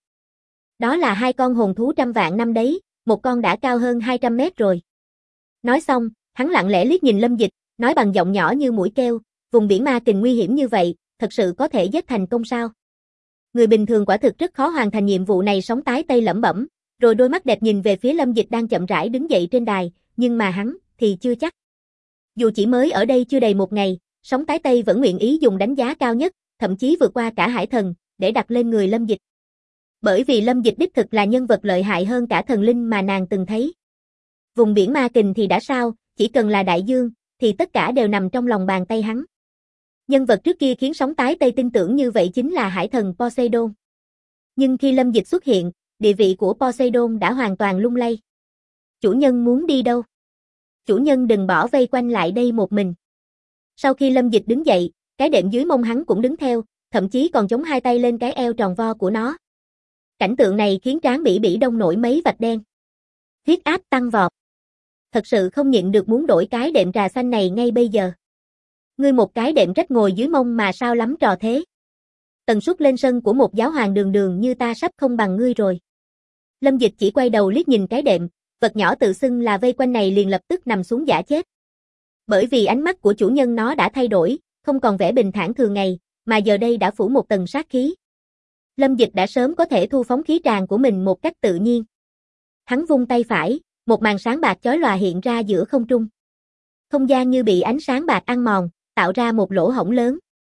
Speaker 1: Đó là 2 con hồn thú 100 vạn năm đấy, một con đã cao hơn 200 mét rồi. Nói xong, hắn lặng lẽ liếc nhìn Lâm Dịch, nói bằng giọng nhỏ như mũi keo, vùng biển ma kình nguy hiểm như vậy, thật sự có thể giết thành công sao? Người bình thường quả thực rất khó hoàn thành nhiệm vụ này. Sóng Tái Tây lẩm bẩm, rồi đôi mắt đẹp nhìn về phía Lâm Dịch đang chậm rãi đứng dậy trên đài, nhưng mà hắn thì chưa chắc. Dù chỉ mới ở đây chưa đầy 1 ngày, Sóng Tái Tây vẫn nguyện ý dùng đánh giá cao nhất, thậm chí vượt qua cả Hải Thần, để đặt lên người Lâm Dịch. Bởi vì Lâm Dịch đích thực là nhân vật lợi hại hơn cả thần linh mà nàng từng thấy. Vùng biển ma kình thì đã sao, chỉ cần là đại dương, thì tất cả đều nằm trong lòng bàn tay hắn. Nhân vật trước kia khiến Sóng Tái Tây tin tưởng như vậy chính là Hải Thần Poseidon. Nhưng khi Lâm Dịch xuất hiện, địa vị của Poseidon đã hoàn toàn lung lay. Chủ nhân muốn đi đâu? Chủ nhân đừng bỏ vây quanh lại đây một mình. Sau khi Lâm Dịch đứng dậy, cái đệm dưới mông hắn cũng đứng theo, thậm chí còn chống 2 tay lên cái eo tròn vo của nó. Cảnh tượng này khiến trán bỉ bỉ đông nổi mấy vạch đen. Huyết áp tăng vọt. Thật sự không nhịn được muốn đổi cái đệm trà xanh này ngay bây giờ. Ngươi một cái đệm rách ngồi dưới mông mà sao lắm trò thế? Tần suất lên sân của một giáo hoàng đường đường như ta sắp không bằng ngươi rồi. Lâm Dịch chỉ quay đầu liếc nhìn cái đệm, vật nhỏ tự xưng là vây quanh này liền lập tức nằm xuống giả chết. Bởi vì ánh mắt của chủ nhân nó đã thay đổi, không còn vẻ bình thản thường ngày, mà giờ đây đã phủ một tầng sát khí. Lâm Dịch đã sớm có thể thu phóng khí tràng của mình một cách tự nhiên. Hắn vung tay phải, một màn sáng bạc chói lòa hiện ra giữa không trung. Không gian như bị ánh sáng bạc ăn mòn, tạo ra một lỗ hổng lớn.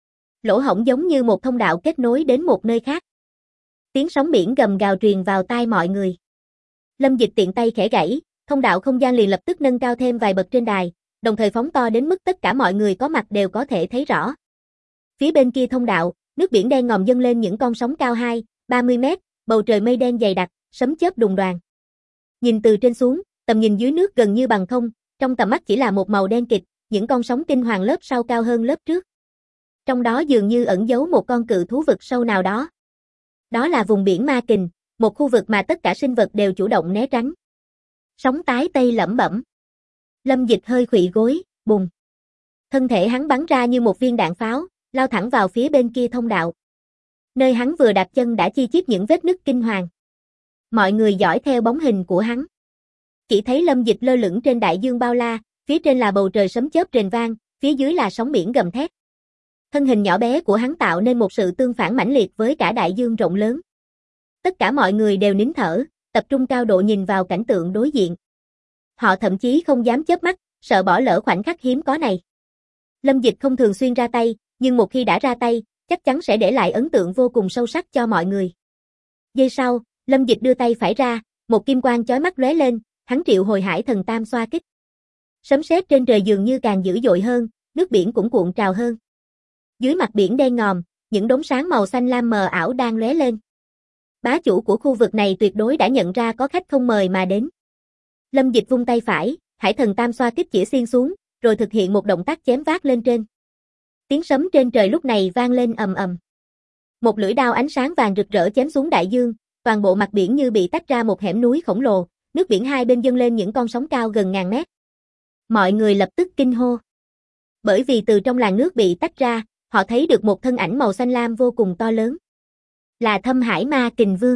Speaker 1: Lỗ hổng giống như một thông đạo kết nối đến một nơi khác. Tiếng sóng biển gầm gào truyền vào tai mọi người. Lâm Dịch tiện tay khẽ gãy, thông đạo không gian liền lập tức nâng cao thêm vài bậc trên đài, đồng thời phóng to đến mức tất cả mọi người có mặt đều có thể thấy rõ. Phía bên kia thông đạo, nước biển đen ngòm dâng lên những con sóng cao 2-30 mét, bầu trời mây đen dày đặc, sấm chớp đùng đoàng. Nhìn từ trên xuống, tầm nhìn dưới nước gần như bằng không, trong tầm mắt chỉ là một màu đen kịt, những con sóng kinh hoàng lớp sau cao hơn lớp trước. Trong đó dường như ẩn giấu một con cự thú vực sâu nào đó. Đó là vùng biển Ma Kình, một khu vực mà tất cả sinh vật đều chủ động né tránh. Sóng tái tây lẩm bẩm. Lâm Dịch hơi khuỵu gối, bùng. Thân thể hắn bắn ra như một viên đạn pháo, lao thẳng vào phía bên kia thông đạo. Nơi hắn vừa đặt chân đã chi chít những vết nứt kinh hoàng. Mọi người dõi theo bóng hình của hắn. Chỉ thấy Lâm Dịch lơ lửng trên đại dương bao la, phía trên là bầu trời sấm chớp rền vang, phía dưới là sóng biển gầm thét. Thân hình nhỏ bé của hắn tạo nên một sự tương phản mãnh liệt với cả đại dương rộng lớn. Tất cả mọi người đều nín thở, tập trung cao độ nhìn vào cảnh tượng đối diện. Họ thậm chí không dám chớp mắt, sợ bỏ lỡ khoảnh khắc hiếm có này. Lâm Dịch không thường xuyên ra tay, nhưng một khi đã ra tay, chắc chắn sẽ để lại ấn tượng vô cùng sâu sắc cho mọi người. Giây sau, Lâm Dịch đưa tay phải ra, một kim quang chói mắt lóe lên, hắn triệu hồi Hải Thần Tam Xoa Kích. Sấm sét trên trời dường như càng dữ dội hơn, nước biển cũng cuộn trào hơn. Dưới mặt biển đen ngòm, những đốm sáng màu xanh lam mờ ảo đang lóe lên. Bá chủ của khu vực này tuyệt đối đã nhận ra có khách không mời mà đến. Lâm Dịch vung tay phải, Hải Thần Tam Xoa Kích chĩa xiên xuống, rồi thực hiện một động tác chém vác lên trên. Tiếng sấm trên trời lúc này vang lên ầm ầm. Một lưỡi đao ánh sáng vàng rực rỡ chém xuống đại dương, toàn bộ mặt biển như bị tách ra một hẻm núi khổng lồ, nước biển hai bên dâng lên những con sóng cao gần ngàn mét. Mọi người lập tức kinh hô. Bởi vì từ trong làn nước bị tách ra, họ thấy được một thân ảnh màu xanh lam vô cùng to lớn. Là Thâm Hải Ma Kình Vương.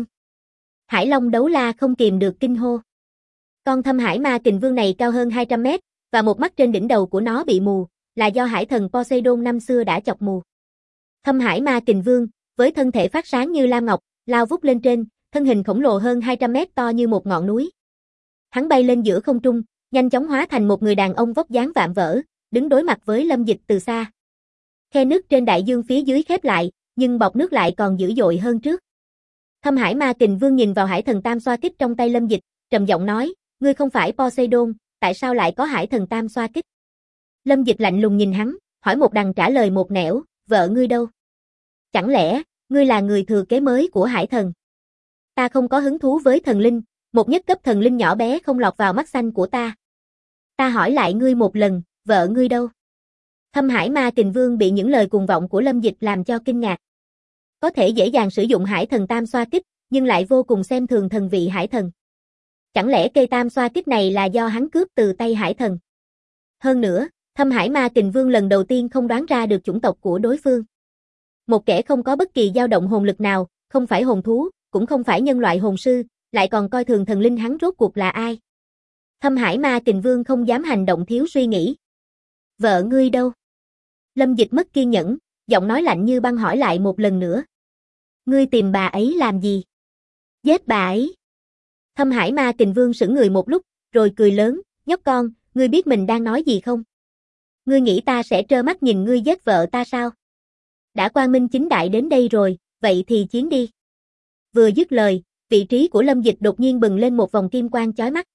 Speaker 1: Hải Long Đấu La không kìm được kinh hô. Con Thâm Hải Ma Kình Vương này cao hơn 200 mét, và một mắt trên đỉnh đầu của nó bị mù, là do hải thần Poseidon năm xưa đã chọc mù. Thâm Hải Ma Kình Vương, với thân thể phát sáng như lam ngọc, lao vút lên trên, thân hình khổng lồ hơn 200 mét to như một ngọn núi. Hắn bay lên giữa không trung, nhanh chóng hóa thành một người đàn ông vóc dáng vạm vỡ, đứng đối mặt với Lâm Dịch từ xa. Khe nứt trên đại dương phía dưới khép lại, nhưng bọt nước lại còn dữ dội hơn trước. Thâm Hải Ma Kình Vương nhìn vào Hải Thần Tam Xoa Kích trong tay Lâm Dịch, trầm giọng nói, ngươi không phải Poseidon, tại sao lại có Hải Thần Tam Xoa Kích? Lâm Dịch lạnh lùng nhìn hắn, hỏi một đằng trả lời một nẻo, vợ ngươi đâu? Chẳng lẽ, ngươi là người thừa kế mới của Hải Thần? Ta không có hứng thú với thần linh, một nhất cấp thần linh nhỏ bé không lọt vào mắt xanh của ta. Ta hỏi lại ngươi một lần, vợ ngươi đâu? Thâm Hải Ma Kình Vương bị những lời cuồng vọng của Lâm Dịch làm cho kinh ngạc. Có thể dễ dàng sử dụng Hải Thần Tam Xoa Kích, nhưng lại vô cùng xem thường thần vị Hải Thần. Chẳng lẽ cây Tam Xoa Kích này là do hắn cướp từ tay Hải Thần? Hơn nữa, Thâm Hải Ma Kình Vương lần đầu tiên không đoán ra được chủng tộc của đối phương. Một kẻ không có bất kỳ dao động hồn lực nào, không phải hồn thú, cũng không phải nhân loại hồn sư, lại còn coi thường thần linh, hắn rốt cuộc là ai? Thâm Hải Ma Kình Vương không dám hành động thiếu suy nghĩ. Vợ ngươi đâu? Lâm Dịch mất kiên nhẫn, giọng nói lạnh như băng hỏi lại một lần nữa. Ngươi tìm bà ấy làm gì? Giết bà ấy. Thâm Hải Ma Kình Vương sững người một lúc, rồi cười lớn, nhóc con, ngươi biết mình đang nói gì không? Ngươi nghĩ ta sẽ trơ mắt nhìn ngươi giết vợ ta sao? Đã quang minh chính đại đến đây rồi, vậy thì chiến đi. Vừa dứt lời, vị trí của Lâm Dịch đột nhiên bừng lên một vòng kim quang chói mắt.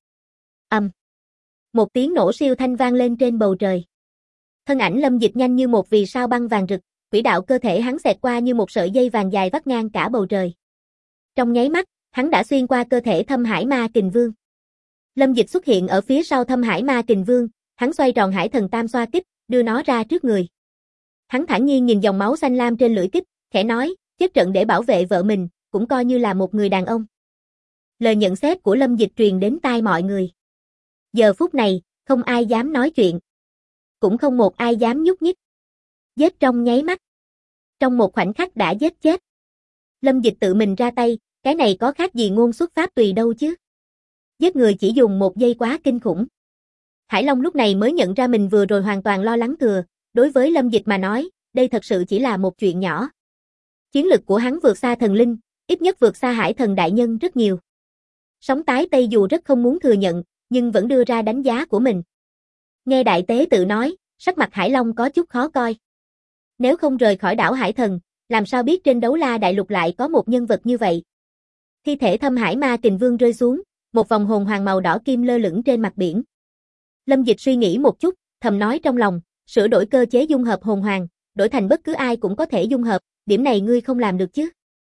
Speaker 1: Một tiếng nổ siêu thanh vang lên trên bầu trời. Thân ảnh Lâm Dịch nhanh như một vì sao băng vàng rực, quỹ đạo cơ thể hắn xẹt qua như một sợi dây vàng dài vắt ngang cả bầu trời. Trong nháy mắt, hắn đã xuyên qua cơ thể Thâm Hải Ma Kình Vương. Lâm Dịch xuất hiện ở phía sau Thâm Hải Ma Kình Vương, hắn xoay tròn Hải Thần Tam Xoa Kích, đưa nó ra trước người. Hắn thản nhiên nhìn dòng máu xanh lam trên lưỡi kích, khẽ nói, chết trận để bảo vệ vợ mình, cũng coi như là một người đàn ông. Lời nhận xét của Lâm Dịch truyền đến tai mọi người. Giờ phút này, không ai dám nói chuyện. Cũng không một ai dám nhúc nhích. Giết trong nháy mắt. Trong một khoảnh khắc đã giết chết. Lâm Dịch tự mình ra tay, cái này có khác gì ngôn xuất pháp tùy đâu chứ. Giết người chỉ dùng 1 giây quá kinh khủng. Hải Long lúc này mới nhận ra mình vừa rồi hoàn toàn lo lắng thừa, đối với Lâm Dịch mà nói, đây thật sự chỉ là một chuyện nhỏ. Chiến lực của hắn vượt xa thần linh, ít nhất vượt xa Hải Thần đại nhân rất nhiều. Sóng tái Tây dù rất không muốn thừa nhận, nhưng vẫn đưa ra đánh giá của mình. Nghe đại tế tự nói, sắc mặt Hải Long có chút khó coi. Nếu không rời khỏi đảo Hải Thần, làm sao biết trên Đấu La Đại Lục lại có một nhân vật như vậy? Thi thể Thâm Hải Ma Kình Vương rơi xuống, một vòng hồn hoàng màu đỏ kim lơ lửng trên mặt biển. Lâm Dịch suy nghĩ một chút, thầm nói trong lòng, sửa đổi cơ chế dung hợp hồn hoàng, đổi thành bất cứ ai cũng có thể dung hợp, điểm này ngươi không làm được chứ?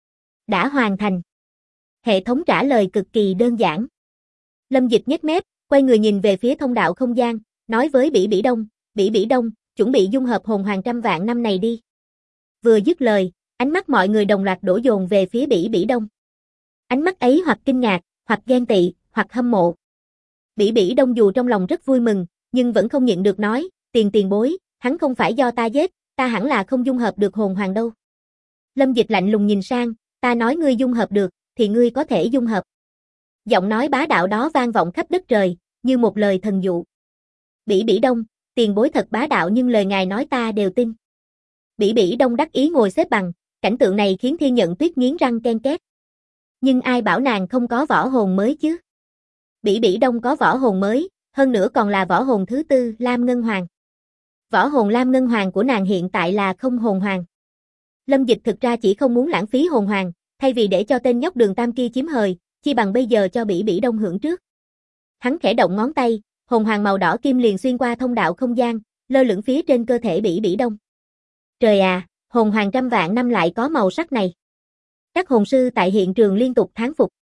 Speaker 1: Đã hoàn thành. Hệ thống trả lời cực kỳ đơn giản. Lâm Dịch nhếch mép, quay người nhìn về phía thông đạo không gian, nói với Bỉ Bỉ Đông, chuẩn bị dung hợp hồn hoàng trăm vạn năm này đi. Vừa dứt lời, ánh mắt mọi người đồng loạt đổ dồn về phía Bỉ Bỉ Đông. Ánh mắt ấy hoặc kinh ngạc, hoặc ghen tị, hoặc hâm mộ. Bỉ Bỉ Đông dù trong lòng rất vui mừng, nhưng vẫn không nhịn được nói, tiền bối, hắn không phải do ta giết, ta hẳn là không dung hợp được hồn hoàng đâu. Lâm Dịch lạnh lùng nhìn sang, ta nói ngươi dung hợp được, thì ngươi có thể dung hợp. Giọng nói bá đạo đó vang vọng khắp đất trời, như một lời thần dụ. Bỉ Bỉ Đông, tiền bối thật bá đạo nhưng lời ngài nói ta đều tin. Bỉ Bỉ Đông đắc ý ngồi xếp bằng, cảnh tượng này khiến Thiên Nhận Tuyết nghiến răng ken két. Nhưng ai bảo nàng không có võ hồn mới chứ? Bỉ Bỉ Đông có võ hồn mới, hơn nữa còn là võ hồn thứ 4, Lam Ngân Hoàng. Võ hồn Lam Ngân Hoàng của nàng hiện tại là không hồn hoàng. Lâm Dịch thực ra chỉ không muốn lãng phí hồn hoàng, thay vì để cho tên nhóc Đường Tam kia chiếm hời, chi bằng bây giờ cho Bỉ Bỉ Đông hưởng trước. Hắn khẽ động ngón tay, hồn hoàng màu đỏ kim liền xuyên qua thông đạo không gian, lơ lửng phía trên cơ thể Bỉ Bỉ Đông. Trời à, hồn hoàng trăm vạn năm lại có màu sắc này. Các hồn sư tại hiện trường liên tục thán phục.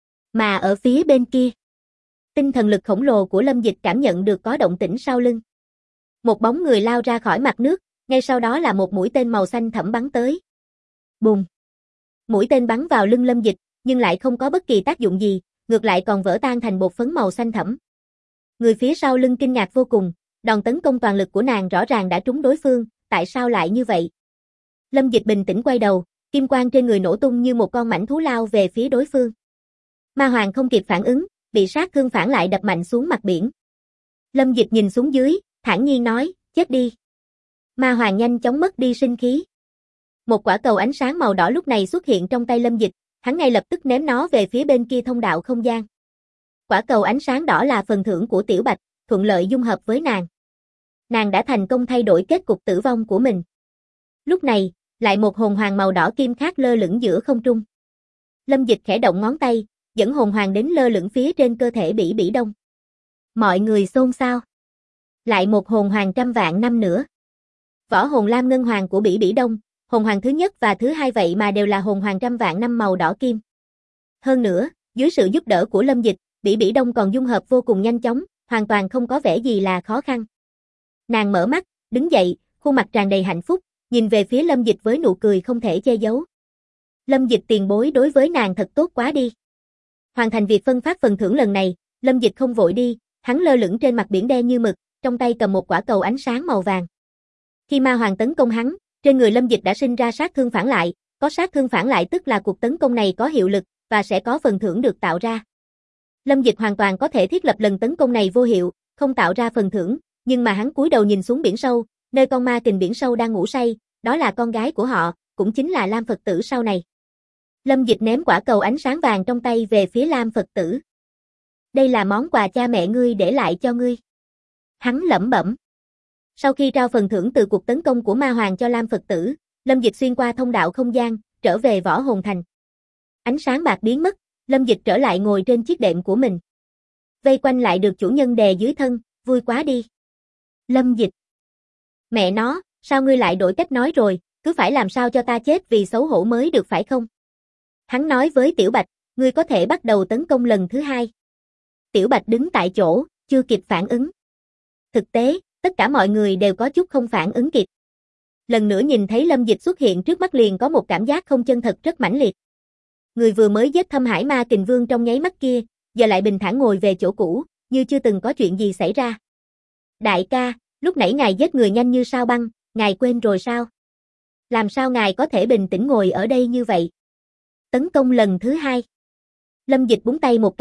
Speaker 1: Mà ở phía bên kia, tinh thần lực khổng lồ của Lâm Dịch cảm nhận được có động tĩnh sau lưng. Một bóng người lao ra khỏi mặt nước, ngay sau đó là một mũi tên màu xanh thẫm bắn tới. Bùng! Mũi tên bắn vào lưng Lâm Dịch, nhưng lại không có bất kỳ tác dụng gì, ngược lại còn vỡ tan thành bột phấn màu xanh thẫm. Người phía sau lưng kinh ngạc vô cùng, đòn tấn công toàn lực của nàng rõ ràng đã trúng đối phương, tại sao lại như vậy? Lâm Dịch bình tĩnh quay đầu, kim quang trên người nổ tung như một con mãnh thú lao về phía đối phương. Ma Hoàng không kịp phản ứng, bị sát thương phản lại đập mạnh xuống mặt biển. Lâm Dịch nhìn xuống dưới, thản nhiên nói, chết đi. Ma Hoàng nhanh chóng mất đi sinh khí. Một quả cầu ánh sáng màu đỏ lúc này xuất hiện trong tay Lâm Dịch, hắn ngay lập tức ném nó về phía bên kia thông đạo không gian. Quả cầu ánh sáng đỏ là phần thưởng của Tiểu Bạch, thuận lợi dung hợp với nàng. Nàng đã thành công thay đổi kết cục tử vong của mình. Lúc này, lại một hồn hoàng màu đỏ kim khác lơ lửng giữa không trung. Lâm Dịch khẽ động ngón tay, dẫn hồn hoàng đến lơ lửng phía trên cơ thể Bỉ Bỉ Đông. Mọi người xôn xao. Lại một hồn hoàng trăm vạn năm nữa. Võ hồn Lam Ngân Hoàng của Bỉ Bỉ Đông, hồn hoàng thứ nhất và thứ hai vậy mà đều là hồn hoàng trăm vạn năm màu đỏ kim. Hơn nữa, dưới sự giúp đỡ của Lâm Dịch, Bỉ Bỉ Đông còn dung hợp vô cùng nhanh chóng, hoàn toàn không có vẻ gì là khó khăn. Nàng mở mắt, đứng dậy, khuôn mặt tràn đầy hạnh phúc, nhìn về phía Lâm Dịch với nụ cười không thể che giấu. Lâm Dịch tiền bối đối với nàng thật tốt quá đi. Hoàn thành việc phân phát phần thưởng lần này, Lâm Dịch không vội đi, hắn lơ lửng trên mặt biển đen như mực, trong tay cầm một quả cầu ánh sáng màu vàng. Khi Ma Hoàng tấn công hắn, trên người Lâm Dịch đã sinh ra sát thương phản lại, có sát thương phản lại tức là cuộc tấn công này có hiệu lực, và sẽ có phần thưởng được tạo ra. Lâm Dịch hoàn toàn có thể thiết lập lần tấn công này vô hiệu, không tạo ra phần thưởng, nhưng mà hắn cúi đầu nhìn xuống biển sâu, nơi con ma kình biển sâu đang ngủ say, đó là con gái của họ, cũng chính là Lam Phật tử sau này. Lâm Dịch ném quả cầu ánh sáng vàng trong tay về phía Lam Phật tử. Đây là món quà cha mẹ ngươi để lại cho ngươi. Hắn lẩm bẩm. Sau khi trao phần thưởng từ cuộc tấn công của Ma Hoàng cho Lam Phật tử, Lâm Dịch xuyên qua thông đạo không gian, trở về Võ Hồn Thành. Ánh sáng bạc biến mất, Lâm Dịch trở lại ngồi trên chiếc đệm của mình. Vây quanh lại được chủ nhân đè dưới thân, vui quá đi. Lâm Dịch. Mẹ nó, sao ngươi lại đổi cách nói rồi, cứ phải làm sao cho ta chết vì xấu hổ mới được phải không? Hắn nói với Tiểu Bạch, ngươi có thể bắt đầu tấn công lần thứ hai. Tiểu Bạch đứng tại chỗ, chưa kịp phản ứng. Thực tế, tất cả mọi người đều có chút không phản ứng kịp. Lần nữa nhìn thấy Lâm Dịch xuất hiện trước mắt liền có một cảm giác không chân thật rất mãnh liệt. Người vừa mới giết Thâm Hải Ma Kình Vương trong nháy mắt kia, giờ lại bình thản ngồi về chỗ cũ, như chưa từng có chuyện gì xảy ra. Đại ca, lúc nãy ngài giết người nhanh như sao băng, ngài quên rồi sao? Làm sao ngài có thể bình tĩnh ngồi ở đây như vậy? Tấn công lần thứ hai. Lâm Dịch búng tay một cái,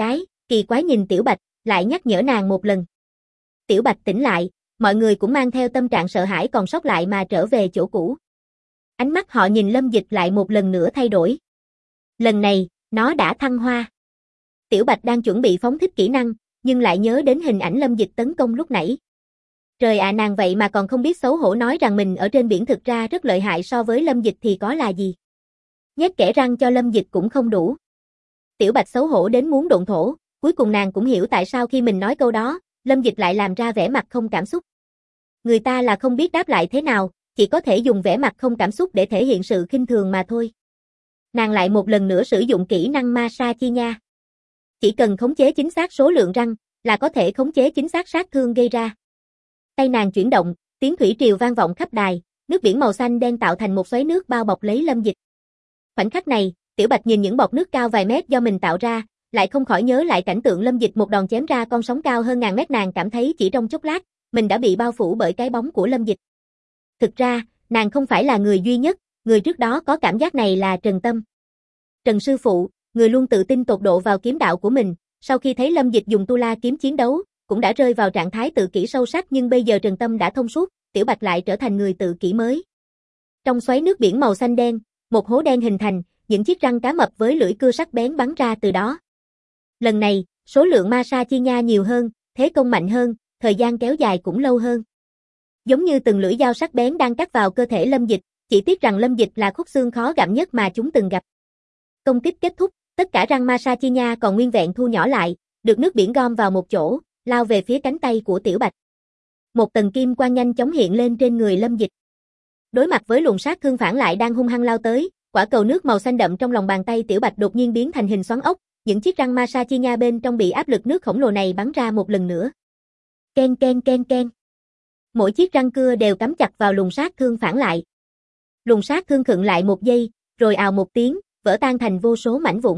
Speaker 1: kỳ quái nhìn Tiểu Bạch, lại nhắc nhở nàng một lần. Tiểu Bạch tỉnh lại, mọi người cũng mang theo tâm trạng sợ hãi còn sót lại mà trở về chỗ cũ. Ánh mắt họ nhìn Lâm Dịch lại một lần nữa thay đổi. Lần này, nó đã thăng hoa. Tiểu Bạch đang chuẩn bị phóng thích kỹ năng, nhưng lại nhớ đến hình ảnh Lâm Dịch tấn công lúc nãy. Trời ạ, nàng vậy mà còn không biết xấu hổ nói rằng mình ở trên biển thực ra rất lợi hại so với Lâm Dịch thì có là gì. Nhét kẽ răng cho Lâm Dịch cũng không đủ. Tiểu Bạch xấu hổ đến muốn độn thổ, cuối cùng nàng cũng hiểu tại sao khi mình nói câu đó, Lâm Dịch lại làm ra vẻ mặt không cảm xúc. Người ta là không biết đáp lại thế nào, chỉ có thể dùng vẻ mặt không cảm xúc để thể hiện sự khinh thường mà thôi. Nàng lại một lần nữa sử dụng kỹ năng ma sa chi nha. Chỉ cần khống chế chính xác số lượng răng, là có thể khống chế chính xác sát thương gây ra. Tay nàng chuyển động, tiếng thủy triều vang vọng khắp đài, nước biển màu xanh đen tạo thành một xoáy nước bao bọc lấy Lâm Dịch. Khoảnh khắc này, Tiểu Bạch nhìn những bọt nước cao vài mét do mình tạo ra, lại không khỏi nhớ lại cảnh tượng Lâm Dịch một đòn chém ra con sóng cao hơn ngàn mét, nàng cảm thấy chỉ trong chốc lát, mình đã bị bao phủ bởi cái bóng của Lâm Dịch. Thực ra, nàng không phải là người duy nhất, người trước đó có cảm giác này là Trần Tâm. Trần sư phụ, người luôn tự tin tột độ vào kiếm đạo của mình, sau khi thấy Lâm Dịch dùng tu la kiếm chiến đấu, cũng đã rơi vào trạng thái tự kỷ sâu sắc, nhưng bây giờ Trần Tâm đã thông suốt, Tiểu Bạch lại trở thành người tự kỷ mới. Trong xoáy nước biển màu xanh đen, một hố đen hình thành, những chiếc răng cá mập với lưỡi cưa sắc bén bắn ra từ đó. Lần này, số lượng ma sa chi nha nhiều hơn, thế công mạnh hơn, thời gian kéo dài cũng lâu hơn. Giống như từng lưỡi dao sắc bén đang cắt vào cơ thể Lâm Dịch, chỉ tiếc rằng Lâm Dịch là khúc xương khó gặm nhất mà chúng từng gặp. Công kích kết thúc, tất cả răng ma sa chi nha còn nguyên vẹn thu nhỏ lại, được nước biển gom vào một chỗ, lao về phía cánh tay của Tiểu Bạch. Một tầng kim quang nhanh chóng hiện lên trên người Lâm Dịch. Đối mặt với luồng sát thương phản lại đang hung hăng lao tới, quả cầu nước màu xanh đậm trong lòng bàn tay Tiểu Bạch đột nhiên biến thành hình xoắn ốc, những chiếc răng ma sa chi nha bên trong bị áp lực nước khổng lồ này bắn ra một lần nữa. Ken ken ken ken. Mỗi chiếc răng cưa đều cắm chặt vào luồng sát thương phản lại. Luồng sát thương khựng lại một giây, rồi ào một tiếng, vỡ tan thành vô số mảnh vụn.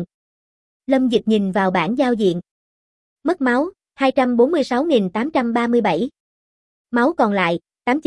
Speaker 1: Lâm Dịch nhìn vào bảng giao diện. Mất máu, 246.837. Máu còn lại,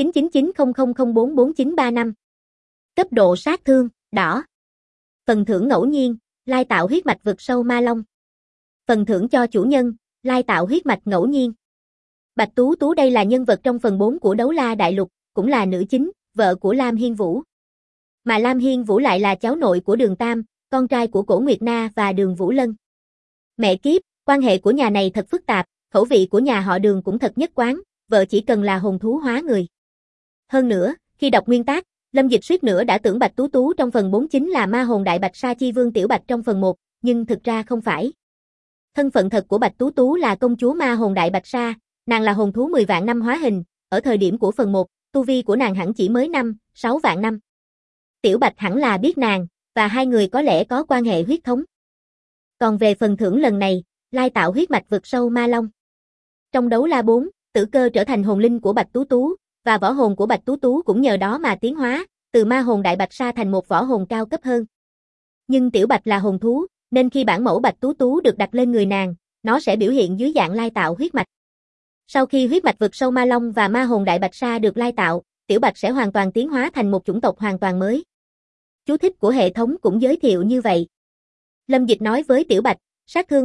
Speaker 1: 899900044935. Cấp độ sát thương, đỏ. Phần thưởng ngẫu nhiên, lai tạo huyết mạch vực sâu ma long. Phần thưởng cho chủ nhân, lai tạo huyết mạch ngẫu nhiên. Bạch Tú Tú đây là nhân vật trong phần 4 của Đấu La Đại Lục, cũng là nữ chính, vợ của Lam Hiên Vũ. Mà Lam Hiên Vũ lại là cháu nội của Đường Tam, con trai của Cổ Nguyệt Na và Đường Vũ Lân. Mẹ kiếp, quan hệ của nhà này thật phức tạp, khẩu vị của nhà họ Đường cũng thật nhất quán, vợ chỉ cần là hồn thú hóa người. Hơn nữa, khi đọc nguyên tác, Lâm Dịch suýt nữa đã tưởng Bạch Tú Tú trong phần 4 chính là ma hồn đại bạch sa chi vương Tiểu Bạch trong phần 1, nhưng thực ra không phải. Thân phận thật của Bạch Tú Tú là công chúa ma hồn đại bạch sa, nàng là hồn thú 10 vạn năm hóa hình, ở thời điểm của phần 1, tu vi của nàng hẳn chỉ mới 6 vạn năm. Tiểu Bạch hẳn là biết nàng, và hai người có lẽ có quan hệ huyết thống. Còn về phần thưởng lần này, lai tạo huyết mạch vực sâu ma long. Trong Đấu La 4, Tử Cơ trở thành hồn linh của Bạch Tú Tú, và võ hồn của Bạch Tú Tú cũng nhờ đó mà tiến hóa, từ ma hồn đại bạch sa thành một võ hồn cao cấp hơn. Nhưng Tiểu Bạch là hồn thú, nên khi bản mẫu Bạch Tú Tú được đặt lên người nàng, nó sẽ biểu hiện dưới dạng lai tạo huyết mạch. Sau khi huyết mạch vực sâu ma long và ma hồn đại bạch sa được lai tạo, Tiểu Bạch sẽ hoàn toàn tiến hóa thành một chủng tộc hoàn toàn mới. Chú thích của hệ thống cũng giới thiệu như vậy. Lâm Dịch nói với Tiểu Bạch, sát thương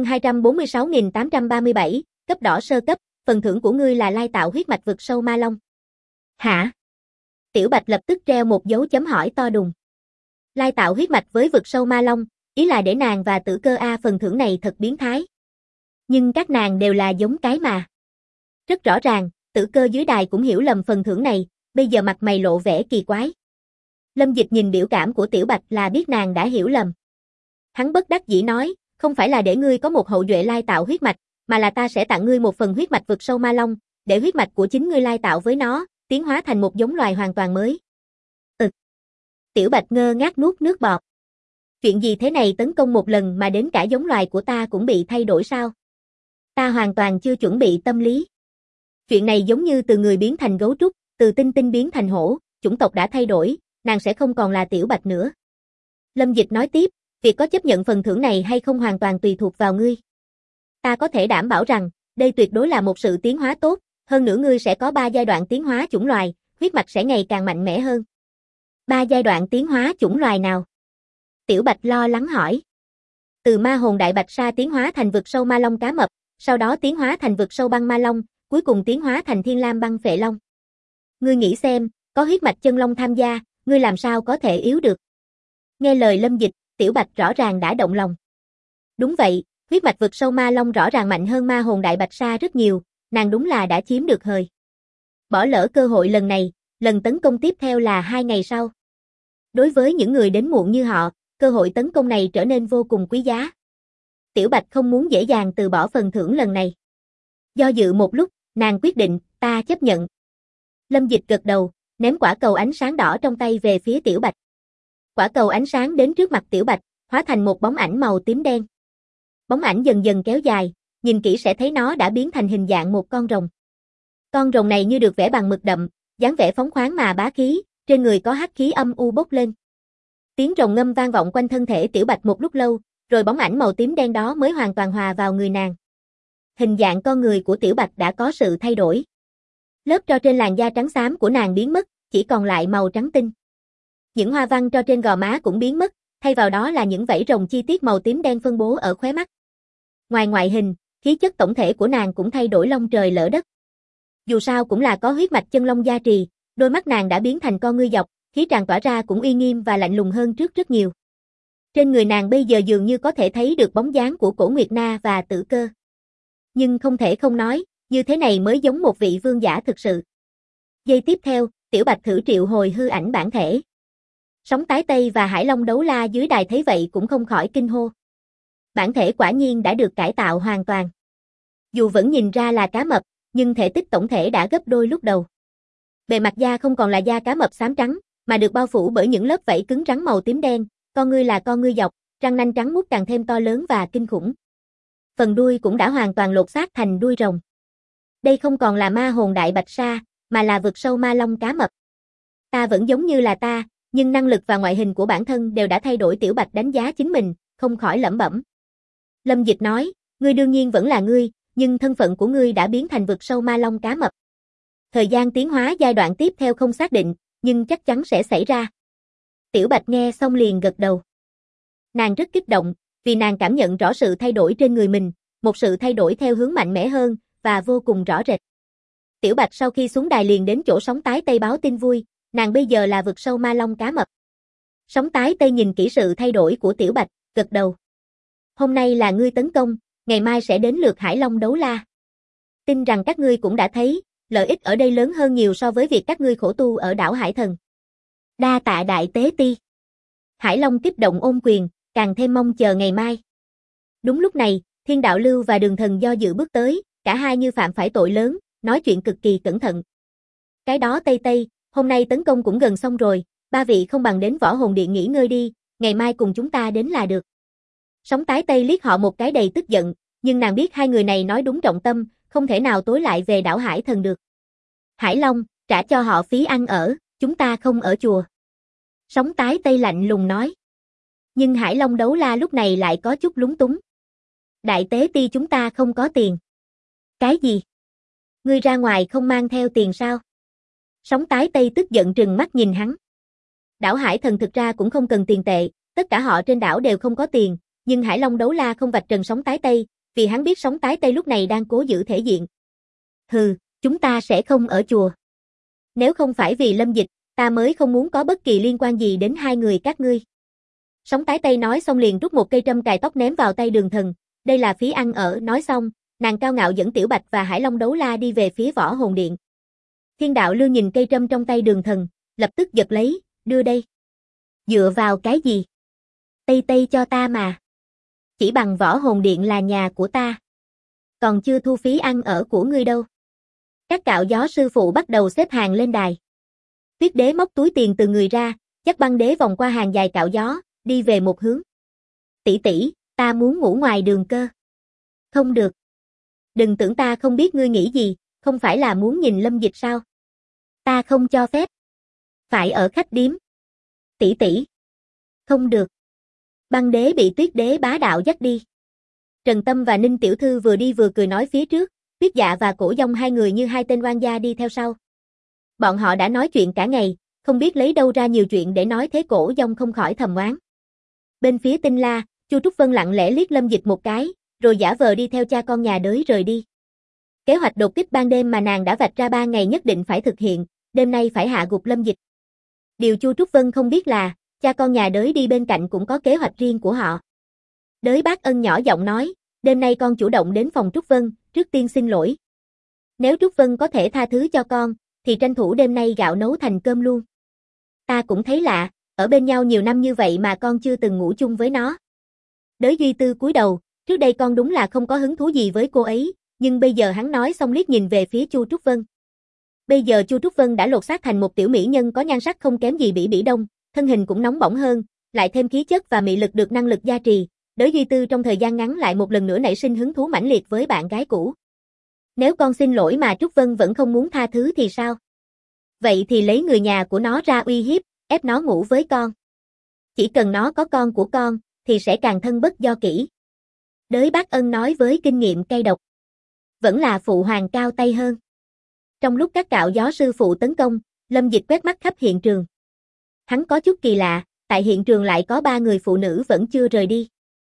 Speaker 1: 246.837, cấp đỏ sơ cấp, phần thưởng của ngươi là lai tạo huyết mạch vực sâu ma long. Hả? Tiểu Bạch lập tức treo một dấu chấm hỏi to đùng. Lai tạo huyết mạch với vực sâu ma long, ý là để nàng và Tử Cơ phần thưởng này thật biến thái. Nhưng các nàng đều là giống cái mà. Rất rõ ràng, Tử Cơ dưới đài cũng hiểu lầm phần thưởng này, bây giờ mặt mày lộ vẻ kỳ quái. Lâm Dịch nhìn biểu cảm của Tiểu Bạch là biết nàng đã hiểu lầm. Hắn bất đắc dĩ nói, không phải là để ngươi có một hậu duệ lai tạo huyết mạch, mà là ta sẽ tặng ngươi một phần huyết mạch vực sâu ma long, để huyết mạch của chính ngươi lai tạo với nó, tiến hóa thành một giống loài hoàn toàn mới. Tiểu Bạch ngơ ngác nuốt nước bọt. Chuyện gì thế này, tấn công một lần mà đến cả giống loài của ta cũng bị thay đổi sao? Ta hoàn toàn chưa chuẩn bị tâm lý. Chuyện này giống như từ người biến thành gấu trúc, từ tinh tinh biến thành hổ, chủng tộc đã thay đổi, nàng sẽ không còn là Tiểu Bạch nữa. Lâm Dịch nói tiếp, việc có chấp nhận phần thưởng này hay không hoàn toàn tùy thuộc vào ngươi. Ta có thể đảm bảo rằng, đây tuyệt đối là một sự tiến hóa tốt, hơn nữa ngươi sẽ có 3 giai đoạn tiến hóa chủng loài, huyết mạch sẽ ngày càng mạnh mẽ hơn. 3 giai đoạn tiến hóa chủng loài nào? Tiểu Bạch lo lắng hỏi. từ ma hồn đại bạch sa tiến hóa thành vực sâu ma long cá mập, sau đó tiến hóa thành vực sâu băng ma long, cuối cùng tiến hóa thành thiên lam băng phệ long. Ngươi nghĩ xem, có huyết mạch chân long tham gia, ngươi làm sao có thể yếu được? Nghe lời Lâm Dịch, Tiểu Bạch rõ ràng đã động lòng. Đúng vậy, huyết mạch vực sâu ma long rõ ràng mạnh hơn ma hồn đại bạch sa rất nhiều, nàng đúng là đã chiếm được hời. Bỏ lỡ cơ hội lần này, lần tấn công tiếp theo là 2 ngày sau. Đối với những người đến muộn như họ, cơ hội tấn công này trở nên vô cùng quý giá. Tiểu Bạch không muốn dễ dàng từ bỏ phần thưởng lần này. Do dự một lúc, nàng quyết định, ta chấp nhận. Lâm Dịch gật đầu, ném quả cầu ánh sáng đỏ trong tay về phía Tiểu Bạch. Quả cầu ánh sáng đến trước mặt Tiểu Bạch, hóa thành một bóng ảnh màu tím đen. Bóng ảnh dần dần kéo dài, nhìn kỹ sẽ thấy nó đã biến thành hình dạng một con rồng. Con rồng này như được vẽ bằng mực đậm, dáng vẻ phóng khoáng mà bá khí, trên người có hắc khí âm u bốc lên. Tiếng rồng ngâm vang vọng quanh thân thể Tiểu Bạch một lúc lâu, rồi bóng ảnh màu tím đen đó mới hoàn toàn hòa vào người nàng. Hình dạng con người của Tiểu Bạch đã có sự thay đổi. Lớp tro trên làn da trắng xám của nàng biến mất, chỉ còn lại màu trắng tinh. Những hoa văn tro trên gò má cũng biến mất, thay vào đó là những vảy rồng chi tiết màu tím đen phân bố ở khóe mắt. Ngoài ngoại hình, khí chất tổng thể của nàng cũng thay đổi long trời lỡ đất. Dù sao cũng là có huyết mạch chân long gia trì, đôi mắt nàng đã biến thành con ngươi dọc, khí tràn tỏa ra cũng uy nghiêm và lạnh lùng hơn trước rất nhiều. Trên người nàng bây giờ dường như có thể thấy được bóng dáng của Cổ Nguyệt Na và Tử Cơ. Nhưng không thể không nói, như thế này mới giống một vị vương giả thực sự. Giây tiếp theo, Tiểu Bạch thử triệu hồi hư ảnh bản thể. Sóng tái Tây và Hải Long đấu la dưới đài thấy vậy cũng không khỏi kinh hô. Bản thể quả nhiên đã được cải tạo hoàn toàn. Dù vẫn nhìn ra là cá mập, nhưng thể tích tổng thể đã gấp đôi lúc đầu. Bề mặt da không còn là da cá mập xám trắng, mà được bao phủ bởi những lớp vảy cứng rắn màu tím đen, con ngươi là con ngươi dọc, răng nanh trắng muốt càng thêm to lớn và kinh khủng. Phần đuôi cũng đã hoàn toàn lột xác thành đuôi rồng. Đây không còn là ma hồn đại bạch sa, mà là vực sâu ma long cá mập. Ta vẫn giống như là ta, nhưng năng lực và ngoại hình của bản thân đều đã thay đổi. Tiểu Bạch đánh giá chính mình, không khỏi lẩm bẩm. Lâm Dịch nói, ngươi đương nhiên vẫn là ngươi, nhưng thân phận của ngươi đã biến thành vực sâu ma long cá mập. Thời gian tiến hóa giai đoạn tiếp theo không xác định, nhưng chắc chắn sẽ xảy ra. Tiểu Bạch nghe xong liền gật đầu. Nàng rất kích động, vì nàng cảm nhận rõ sự thay đổi trên người mình, một sự thay đổi theo hướng mạnh mẽ hơn, và vô cùng rõ rệt. Tiểu Bạch sau khi xuống đài liền đến chỗ Sóng Tái Tây báo tin vui, nàng bây giờ là vực sâu ma long cá mập. Sóng Tái Tây nhìn kỹ sự thay đổi của Tiểu Bạch, gật đầu. Hôm nay là ngươi tấn công, ngày mai sẽ đến lượt Hải Long đấu la. Tin rằng các ngươi cũng đã thấy, lợi ích ở đây lớn hơn nhiều so với việc các ngươi khổ tu ở đảo Hải Thần. Đa tạ đại tế ti. Hải Long kích động ôm quyền, càng thêm mong chờ ngày mai. Đúng lúc này, Thiên Đạo Lưu và Đường Thần do dự bước tới, cả hai như phạm phải tội lớn, nói chuyện cực kỳ cẩn thận. Cái đó Tây Tây, hôm nay tấn công cũng gần xong rồi, ba vị không bằng đến Võ Hồn Điện nghỉ ngơi đi, ngày mai cùng chúng ta đến là được. Sóng Tái Tây liếc họ một cái đầy tức giận, nhưng nàng biết hai người này nói đúng trọng tâm, không thể nào tối lại về đảo Hải Thần được. Hải Long, trả cho họ phí ăn ở, chúng ta không ở chùa. Sóng Tái Tây lạnh lùng nói. Nhưng Hải Long đấu la lúc này lại có chút lúng túng. Đại tế ti chúng ta không có tiền. Cái gì? Ngươi ra ngoài không mang theo tiền sao? Sóng Tái Tây tức giận trừng mắt nhìn hắn. Đảo Hải Thần thực ra cũng không cần tiền tệ, tất cả họ trên đảo đều không có tiền, nhưng Hải Long đấu la không vạch trần Sóng Tái Tây, vì hắn biết Sóng Tái Tây lúc này đang cố giữ thể diện. Hừ, chúng ta sẽ không ở chùa. Nếu không phải vì Lâm Dịch, ta mới không muốn có bất kỳ liên quan gì đến hai người các ngươi. Sóng Tái Tây nói xong liền rút một cây trâm cài tóc ném vào tay Đường Thần, đây là phí ăn ở. Nói xong, nàng cao ngạo dẫn Tiểu Bạch và Hải Long đấu la đi về phía Võ Hồn Điện. Thiên Đạo Lưu nhìn cây trâm trong tay Đường Thần, lập tức giật lấy, đưa đây. Dựa vào cái gì? Tây Tây cho ta mà. Chỉ bằng Võ Hồn Điện là nhà của ta. Còn chưa thu phí ăn ở của ngươi đâu. Các cạo gió sư phụ bắt đầu xếp hàng lên đài. Tuyết Đế móc túi tiền từ người ra, dắt Băng Đế vòng qua hàng dài cạo gió, đi về một hướng. Tỷ tỷ, ta muốn ngủ ngoài Đường Cơ. Không được. Đừng tưởng ta không biết ngươi nghĩ gì, không phải là muốn nhìn Lâm Dịch sao? Ta không cho phép. Phải ở khách điếm. Tỷ tỷ. Không được. Băng Đế bị Tuyết Đế bá đạo dắt đi. Trần Tâm và Ninh Tiểu Thư vừa đi vừa cười nói phía trước, Tuyết Dạ và Cổ Dông hai người như hai tên oan gia đi theo sau. Bọn họ đã nói chuyện cả ngày, không biết lấy đâu ra nhiều chuyện để nói, thế Cổ Dông không khỏi thầm oán. Bên phía Tinh La, Chu Trúc Vân lặng lẽ liếc Lâm Dịch một cái, rồi giả vờ đi theo cha con nhà đới rời đi. Kế hoạch đột kích ban đêm mà nàng đã vạch ra 3 ngày nhất định phải thực hiện, đêm nay phải hạ gục Lâm Dịch. Điều Chu Trúc Vân không biết là, cha con nhà đới đi bên cạnh cũng có kế hoạch riêng của họ. Đới Bác Ân nhỏ giọng nói, đêm nay con chủ động đến phòng Trúc Vân, trước tiên xin lỗi. Nếu Trúc Vân có thể tha thứ cho con, thì tranh thủ đêm nay gạo nấu thành cơm luôn. Ta cũng thấy lạ, ở bên nhau nhiều năm như vậy mà con chưa từng ngủ chung với nó. Đới Duy Tư cúi đầu, trước đây con đúng là không có hứng thú gì với cô ấy, nhưng bây giờ hắn nói xong liếc nhìn về phía Chu Trúc Vân. Bây giờ Chu Trúc Vân đã lột xác thành một tiểu mỹ nhân có nhan sắc không kém gì Bỉ Bỉ Đông, thân hình cũng nóng bỏng hơn, lại thêm khí chất và mị lực được năng lực gia trì, Đới Duy Tư trong thời gian ngắn lại một lần nữa nảy sinh hứng thú mãnh liệt với bạn gái cũ. Nếu con xin lỗi mà Trúc Vân vẫn không muốn tha thứ thì sao? Vậy thì lấy người nhà của nó ra uy hiếp, ép nó ngủ với con. Chỉ cần nó có con của con, thì sẽ càng thân bất do kỷ. Đới Bác Ân nói với kinh nghiệm cay độc. Vẫn là phụ hoàng cao tay hơn. Trong lúc các cạo gió sư phụ tấn công, Lâm Dịch quét mắt khắp hiện trường. Hắn có chút kỳ lạ, tại hiện trường lại có 3 người phụ nữ vẫn chưa rời đi.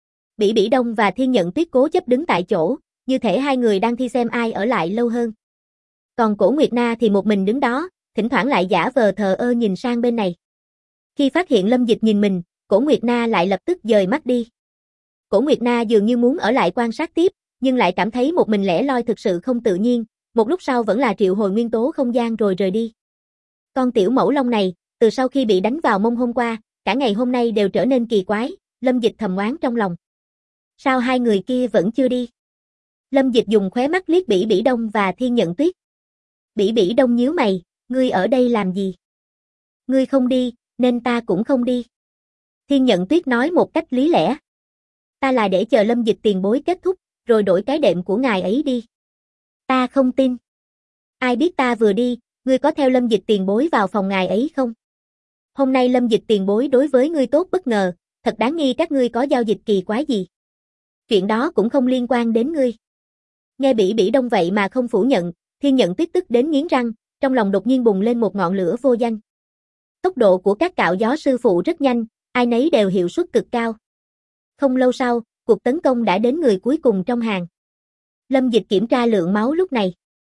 Speaker 1: Bỉ Bỉ Đông và Thiên Nhận Tuyết cố chấp đứng tại chỗ, như thể hai người đang thi xem ai ở lại lâu hơn. Còn Cổ Nguyệt Na thì một mình đứng đó, thỉnh thoảng lại giả vờ thờ ơ nhìn sang bên này. Khi phát hiện Lâm Dịch nhìn mình, Cổ Nguyệt Na lại lập tức dời mắt đi. Cổ Nguyệt Na dường như muốn ở lại quan sát tiếp, nhưng lại cảm thấy một mình lẻ loi thực sự không tự nhiên, một lúc sau vẫn là triệu hồi nguyên tố không gian rồi rời đi. Con tiểu mẫu long này, từ sau khi bị đánh vào mông hôm qua, cả ngày hôm nay đều trở nên kỳ quái, Lâm Dịch thầm oán trong lòng. Sao hai người kia vẫn chưa đi? Lâm Dịch dùng khóe mắt liếc Bỉ Bỉ Đông và Thiên Nhận Tuyết. Bỉ Bỉ Đông nhíu mày, ngươi ở đây làm gì? Ngươi không đi, nên ta cũng không đi. Thiên Nhận Tuyết nói một cách lý lẽ. Ta là để chờ Lâm Dịch tiền bối kết thúc, rồi đổi cái đệm của ngài ấy đi. Ta không tin. Ai biết ta vừa đi, ngươi có theo Lâm Dịch tiền bối vào phòng ngài ấy không? Hôm nay Lâm Dịch tiền bối đối với ngươi tốt bất ngờ, thật đáng nghi các ngươi có giao dịch kỳ quái gì. Chuyện đó cũng không liên quan đến ngươi. Nghe Bỉ Bỉ Đông vậy mà không phủ nhận, Thiên Nhận Tuyết tức đến nghiến răng, trong lòng đột nhiên bùng lên một ngọn lửa vô danh. Tốc độ của các cạo gió sư phụ rất nhanh, ai nấy đều hiệu suất cực cao. Không lâu sau, cuộc tấn công đã đến người cuối cùng trong hàng. Lâm Dịch kiểm tra lượng máu lúc này.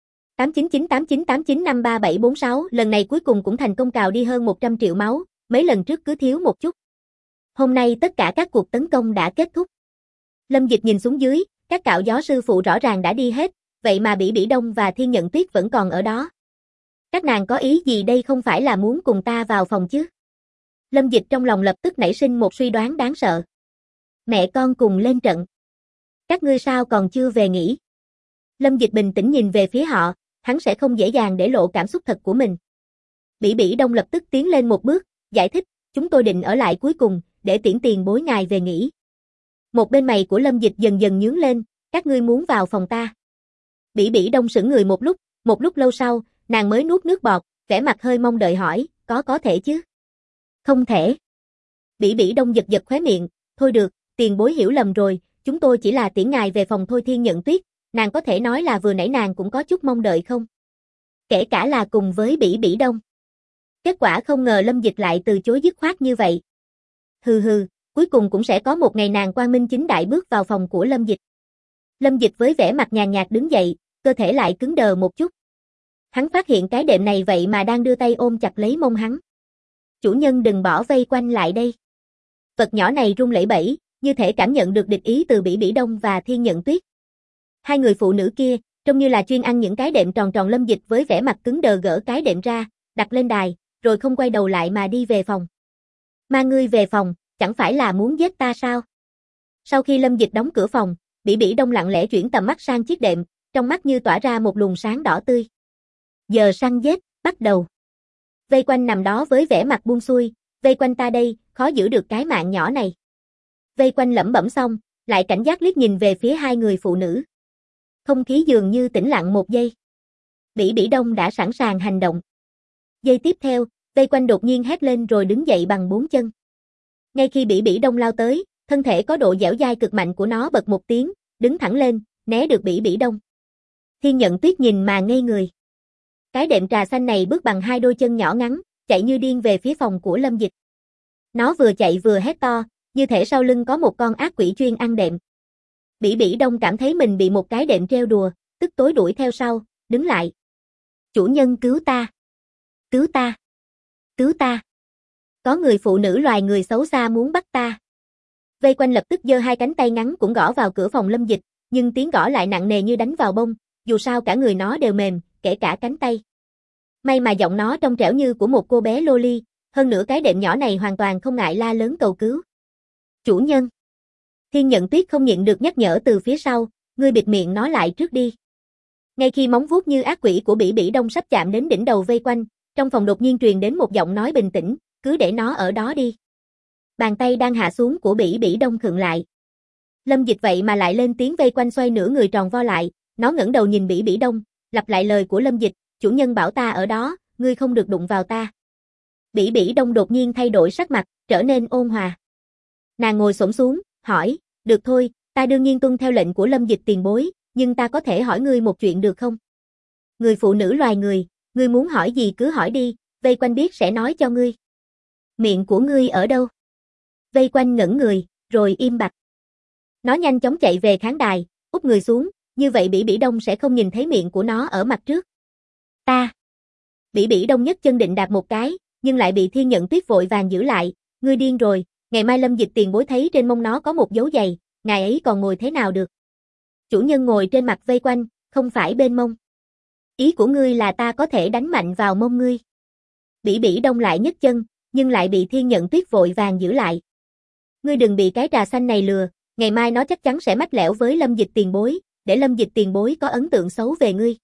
Speaker 1: 8998989533746, lần này cuối cùng cũng thành công cào đi hơn 100 triệu máu, mấy lần trước cứ thiếu một chút. Hôm nay tất cả các cuộc tấn công đã kết thúc. Lâm Dịch nhìn xuống dưới, các cạo gió sư phụ rõ ràng đã đi hết, vậy mà Bỉ Bỉ Đông và Thiên Nhận Tuyết vẫn còn ở đó. Các nàng có ý gì đây, không phải là muốn cùng ta vào phòng chứ? Lâm Dịch trong lòng lập tức nảy sinh một suy đoán đáng sợ. Mẹ con cùng lên trận. Các ngươi sao còn chưa về nghỉ? Lâm Dịch bình tĩnh nhìn về phía họ, hắn sẽ không dễ dàng để lộ cảm xúc thật của mình. Bỉ Bỉ Đông lập tức tiến lên một bước, giải thích, chúng tôi định ở lại cuối cùng, để tiễn tiền bối ngài về nghỉ. Một bên mày của Lâm Dịch dần dần nhướng lên, các ngươi muốn vào phòng ta. Bỉ Bỉ Đông sững người một lúc lâu sau, nàng mới nuốt nước bọt, vẻ mặt hơi mong đợi hỏi, có thể chứ? Không thể. Bỉ Bỉ Đông giật giật khóe miệng, thôi được, tiền bối hiểu lầm rồi, chúng tôi chỉ là tiễn ngài về phòng thôi. Thiên Nhận Tuyết, nàng có thể nói là vừa nãy nàng cũng có chút mong đợi không? Kể cả là cùng với Bỉ Bỉ Đông. Kết quả không ngờ Lâm Dịch lại từ chối dứt khoát như vậy. Hừ, cuối cùng cũng sẽ có một ngày nàng quang minh chính đại bước vào phòng của Lâm Dịch. Lâm Dịch với vẻ mặt nhàn nhạt đứng dậy, cơ thể lại cứng đờ một chút. Hắn phát hiện cái đệm này vậy mà đang đưa tay ôm chặt lấy mông hắn. Chủ nhân đừng bỏ vây quanh lại đây. Vật nhỏ này run lẩy bẩy, như thể cảm nhận được địch ý từ Bỉ Bỉ Đông và Thiên Nhận Tuyết. Hai người phụ nữ kia, trông như là chuyên ăn những cái đệm tròn tròn. Lâm Dịch với vẻ mặt cứng đờ gỡ cái đệm ra, đặt lên đài, rồi không quay đầu lại mà đi về phòng. Mà ngươi về phòng, chẳng phải là muốn giết ta sao? Sau khi Lâm Dịch đóng cửa phòng, Bỉ Bỉ Đông lặng lẽ chuyển tầm mắt sang chiếc đệm, trong mắt như tỏa ra một luồng sáng đỏ tươi. Giờ săn giết, bắt đầu. Vây quanh nằm đó với vẻ mặt buông xuôi, vây quanh ta đây, khó giữ được cái mạng nhỏ này. Vây quanh lẩm bẩm xong, lại cảnh giác liếc nhìn về phía hai người phụ nữ. Không khí dường như tĩnh lặng một giây. Bỉ Bỉ Đông đã sẵn sàng hành động. Giây tiếp theo, vây quanh đột nhiên hét lên rồi đứng dậy bằng 4 chân. Ngay khi Bỉ Bỉ Đông lao tới, thân thể có độ dẻo dai cực mạnh của nó bật một tiếng, đứng thẳng lên, né được Bỉ Bỉ Đông. Thiên Nhận Tuyết nhìn mà ngây người. Cái đệm trà xanh này bước bằng 2 đôi chân nhỏ ngắn, chạy như điên về phía phòng của Lâm Dịch. Nó vừa chạy vừa hét to, như thể sau lưng có một con ác quỷ chuyên ăn đệm. Bỉ Bỉ Đông cảm thấy mình bị một cái đệm treo đùa, tức tối đuổi theo sau, đứng lại. Chủ nhân cứu ta! Cứu ta! Cứu ta! Có người phụ nữ loài người xấu xa muốn bắt ta. Vây quanh lập tức giơ hai cánh tay ngắn cũng gõ vào cửa phòng Lâm Dịch, nhưng tiếng gõ lại nặng nề như đánh vào bông, dù sao cả người nó đều mềm, kể cả cánh tay. May mà giọng nó trong trẻo như của một cô bé loli, hơn nữa cái đệm nhỏ này hoàn toàn không ngại la lớn cầu cứu. Chủ nhân! Thiên Nhận Tuyết không nhịn được nhắc nhở từ phía sau, ngươi bịt miệng nó lại trước đi. Ngay khi móng vuốt như ác quỷ của Bỉ Bỉ Đông sắp chạm đến đỉnh đầu vây quanh, trong phòng đột nhiên truyền đến một giọng nói bình tĩnh, cứ để nó ở đó đi. Bàn tay đang hạ xuống của Bỉ Bỉ Đông khựng lại. Lâm Dịch vậy mà lại lên tiếng, vây quanh xoay nửa người tròn vo lại, nó ngẩng đầu nhìn Bỉ Bỉ Đông, lặp lại lời của Lâm Dịch, chủ nhân bảo ta ở đó, ngươi không được đụng vào ta. Bỉ Bỉ Đông đột nhiên thay đổi sắc mặt, trở nên ôn hòa. Nàng ngồi xổm xuống, hỏi, được thôi, ta đương nhiên tuân theo lệnh của Lâm Dịch tiền bối, nhưng ta có thể hỏi ngươi một chuyện được không? Người phụ nữ loài người, ngươi muốn hỏi gì cứ hỏi đi, vây quanh biết sẽ nói cho ngươi. Miệng của ngươi ở đâu? Vây quanh ngẩn người, rồi im bặt. Nó nhanh chóng chạy về khán đài, úp người xuống, như vậy Bỉ Bỉ Đông sẽ không nhìn thấy miệng của nó ở mặt trước. Ta. Bỉ Bỉ Đông nhấc chân định đạp một cái, nhưng lại bị Thiên Nhận Tuyết vội vàng giữ lại, ngươi điên rồi, ngày mai Lâm Dịch tiền bối thấy trên mông nó có một dấu giày, ngài ấy còn ngồi thế nào được? Chủ nhân ngồi trên mặt vây quanh, không phải bên mông. Ý của ngươi là ta có thể đánh mạnh vào mông ngươi. Bỉ Bỉ Đông lại nhấc chân, nhưng lại bị Thiên Nhận Tuyết vội vàng giữ lại. Ngươi đừng bị cái trà xanh này lừa, ngày mai nó chắc chắn sẽ mách lẻo với Lâm Dịch tiền bối, để Lâm Dịch tiền bối có ấn tượng xấu về ngươi.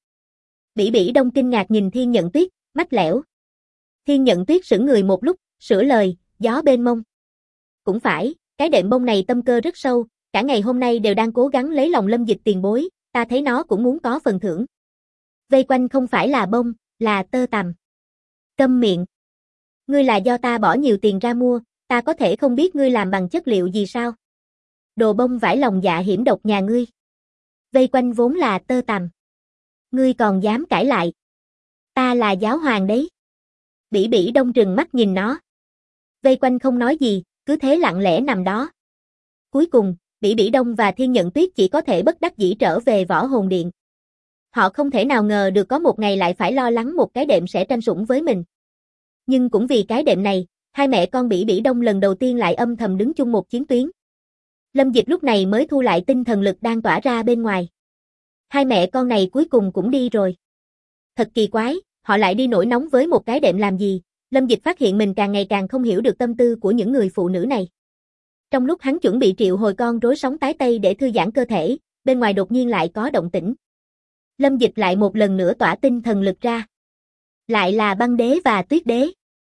Speaker 1: Bỉ Bỉ Đông kinh ngạc nhìn Thiên Nhận Tuyết, mách lẻo. Thiên Nhận Tuyết sững người một lúc, sửa lời, gió bên mông. Cũng phải, cái đệm bông này tâm cơ rất sâu, cả ngày hôm nay đều đang cố gắng lấy lòng Lâm Dịch tiền bối, ta thấy nó cũng muốn có phần thưởng. Vây quanh không phải là bông, là tơ tằm. Câm miệng. Ngươi là do ta bỏ nhiều tiền ra mua, ta có thể không biết ngươi làm bằng chất liệu gì sao? Đồ bông vải lòng dạ hiểm độc nhà ngươi. Vây quanh vốn là tơ tằm. Ngươi còn dám cãi lại. Ta là giáo hoàng đấy. Bỉ Bỉ Đông trừng mắt nhìn nó. Vây quanh không nói gì, cứ thế lặng lẽ nằm đó. Cuối cùng, Bỉ Bỉ Đông và Thiên Nhận Tuyết chỉ có thể bất đắc dĩ trở về Võ Hồn Điện. Họ không thể nào ngờ được có một ngày lại phải lo lắng một cái đệm sẽ tranh sủng với mình. Nhưng cũng vì cái đệm này, hai mẹ con Bỉ Bỉ Đông lần đầu tiên lại âm thầm đứng chung một chiến tuyến. Lâm Dịch lúc này mới thu lại tinh thần lực đang tỏa ra bên ngoài. Hai mẹ con này cuối cùng cũng đi rồi. Thật kỳ quái, họ lại đi nổi nóng với một cái đệm làm gì? Lâm Dịch phát hiện mình càng ngày càng không hiểu được tâm tư của những người phụ nữ này. Trong lúc hắn chuẩn bị triệu hồi con rối sóng tái tây để thư giãn cơ thể, bên ngoài đột nhiên lại có động tĩnh. Lâm Dịch lại một lần nữa tỏa tinh thần lực ra. Lại là Băng Đế và Tuyết Đế.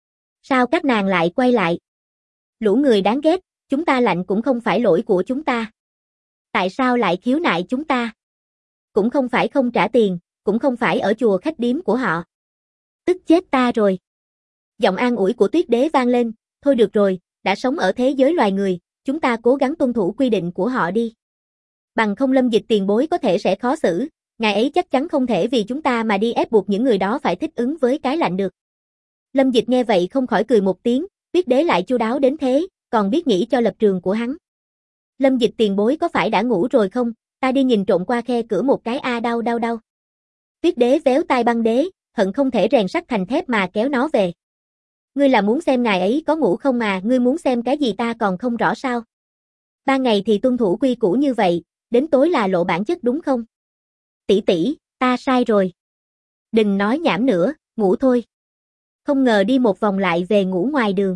Speaker 1: Sao các nàng lại quay lại? Lũ người đáng ghét, chúng ta lạnh cũng không phải lỗi của chúng ta. Tại sao lại khiếu nại chúng ta? Cũng không phải không trả tiền, cũng không phải ở chùa khách điếm của họ. Tức chết ta rồi. Giọng an ủi của Tuyết Đế vang lên, thôi được rồi, đã sống ở thế giới loài người, chúng ta cố gắng tuân thủ quy định của họ đi. Bằng không Lâm Dịch tiền bối có thể sẽ khó xử, ngài ấy chắc chắn không thể vì chúng ta mà đi ép buộc những người đó phải thích ứng với cái lạnh được. Lâm Dịch nghe vậy không khỏi cười một tiếng, Tuyết Đế lại chu đáo đến thế, còn biết nghĩ cho lập trường của hắn. Lâm Dịch tiền bối có phải đã ngủ rồi không, ta đi nhìn trộm qua khe cửa một cái đau đau đau. Tuyết Đế véo tai Băng Đế, hận không thể rèn sắt thành thép mà kéo nó về. Ngươi là muốn xem ngài ấy có ngủ không mà, ngươi muốn xem cái gì ta còn không rõ sao? Ban ngày thì tuân thủ quy củ như vậy, đến tối là lộ bản chất đúng không? Tỷ tỷ, ta sai rồi. Đừng nói nhảm nữa, ngủ thôi. Không ngờ đi một vòng lại về ngủ ngoài đường.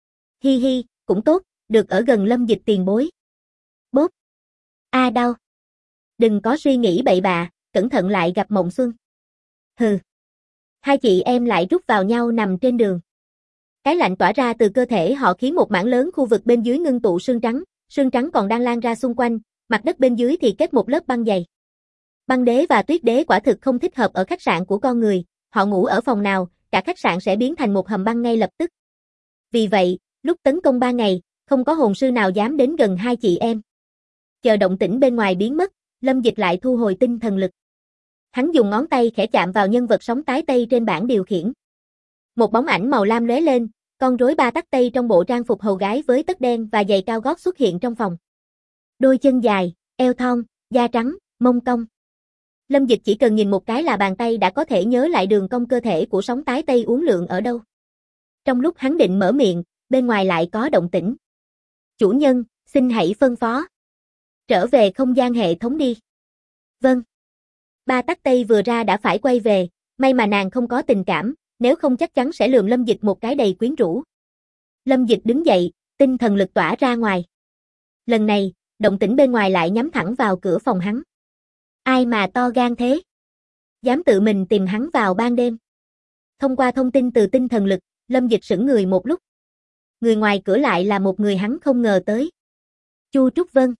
Speaker 1: Hi hi, cũng tốt, được ở gần Lâm Dịch tiền bối. Bốp. Đau. Đừng có suy nghĩ bậy bạ, cẩn thận lại gặp mộng xuân. Hừ. Hai chị em lại rút vào nhau nằm trên đường. Cái lạnh tỏa ra từ cơ thể họ khiến một mảng lớn khu vực bên dưới ngưng tụ sương trắng còn đang lan ra xung quanh, mặt đất bên dưới thì kết một lớp băng dày. Băng Đế và Tuyết Đế quả thực không thích hợp ở khách sạn của con người, họ ngủ ở phòng nào, cả khách sạn sẽ biến thành một hầm băng ngay lập tức. Vì vậy, lúc tấn công 3 ngày, không có hồn sư nào dám đến gần hai chị em. Chờ động tĩnh bên ngoài biến mất, Lâm Dịch lại thu hồi tinh thần lực. Hắn dùng ngón tay khẽ chạm vào nhân vật sóng tái tây trên bảng điều khiển. Một bóng ảnh màu lam lóe lên, con rối ba tắc tây trong bộ trang phục hầu gái với tất đen và giày cao gót xuất hiện trong phòng. Đôi chân dài, eo thon, da trắng, mông cong. Lâm Dịch chỉ cần nhìn một cái là bàn tay đã có thể nhớ lại đường cong cơ thể của sóng tái tây uốn lượn ở đâu. Trong lúc hắn định mở miệng, bên ngoài lại có động tĩnh. Chủ nhân, xin hãy phân phó. Trở về không gian hệ thống đi. Vâng. Ba tắc tây vừa ra đã phải quay về, may mà nàng không có tình cảm, nếu không chắc chắn sẽ lườm Lâm Dịch một cái đầy quyến rũ. Lâm Dịch đứng dậy, tinh thần lực tỏa ra ngoài. Lần này, động tĩnh bên ngoài lại nhắm thẳng vào cửa phòng hắn. Ai mà to gan thế? Dám tự mình tìm hắn vào ban đêm. Thông qua thông tin từ tinh thần lực, Lâm Dịch sững người một lúc. Người ngoài cửa lại là một người hắn không ngờ tới. Chu Trúc Vân.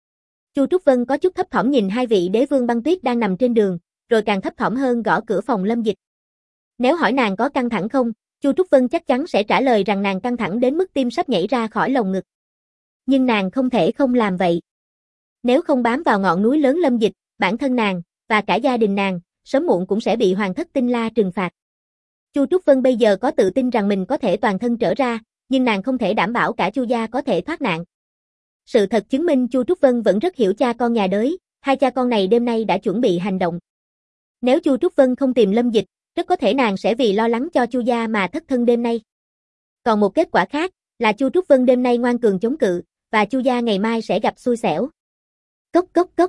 Speaker 1: Chu Trúc Vân có chút thấp thỏm nhìn hai vị đế vương băng tuyết đang nằm trên đường, rồi càng thấp thỏm hơn gõ cửa phòng Lâm Dịch. Nếu hỏi nàng có căng thẳng không, Chu Trúc Vân chắc chắn sẽ trả lời rằng nàng căng thẳng đến mức tim sắp nhảy ra khỏi lồng ngực. Nhưng nàng không thể không làm vậy. Nếu không bám vào ngọn núi lớn Lâm Dịch, bản thân nàng, và cả gia đình nàng, sớm muộn cũng sẽ bị Hoàng thất Tinh La trừng phạt. Chu Trúc Vân bây giờ có tự tin rằng mình có thể toàn thân trở ra, nhưng nàng không thể đảm bảo cả Chu gia có thể thoát nạn. Sự thật chứng minh Chu Trúc Vân vẫn rất hiểu cha con nhà đới, hai cha con này đêm nay đã chuẩn bị hành động. Nếu Chu Trúc Vân không tìm Lâm Dịch, rất có thể nàng sẽ vì lo lắng cho Chu gia mà thất thân đêm nay. Còn một kết quả khác, là Chu Trúc Vân đêm nay ngoan cường chống cự, và Chu gia ngày mai sẽ gặp xui xẻo. Cốc cốc cốc.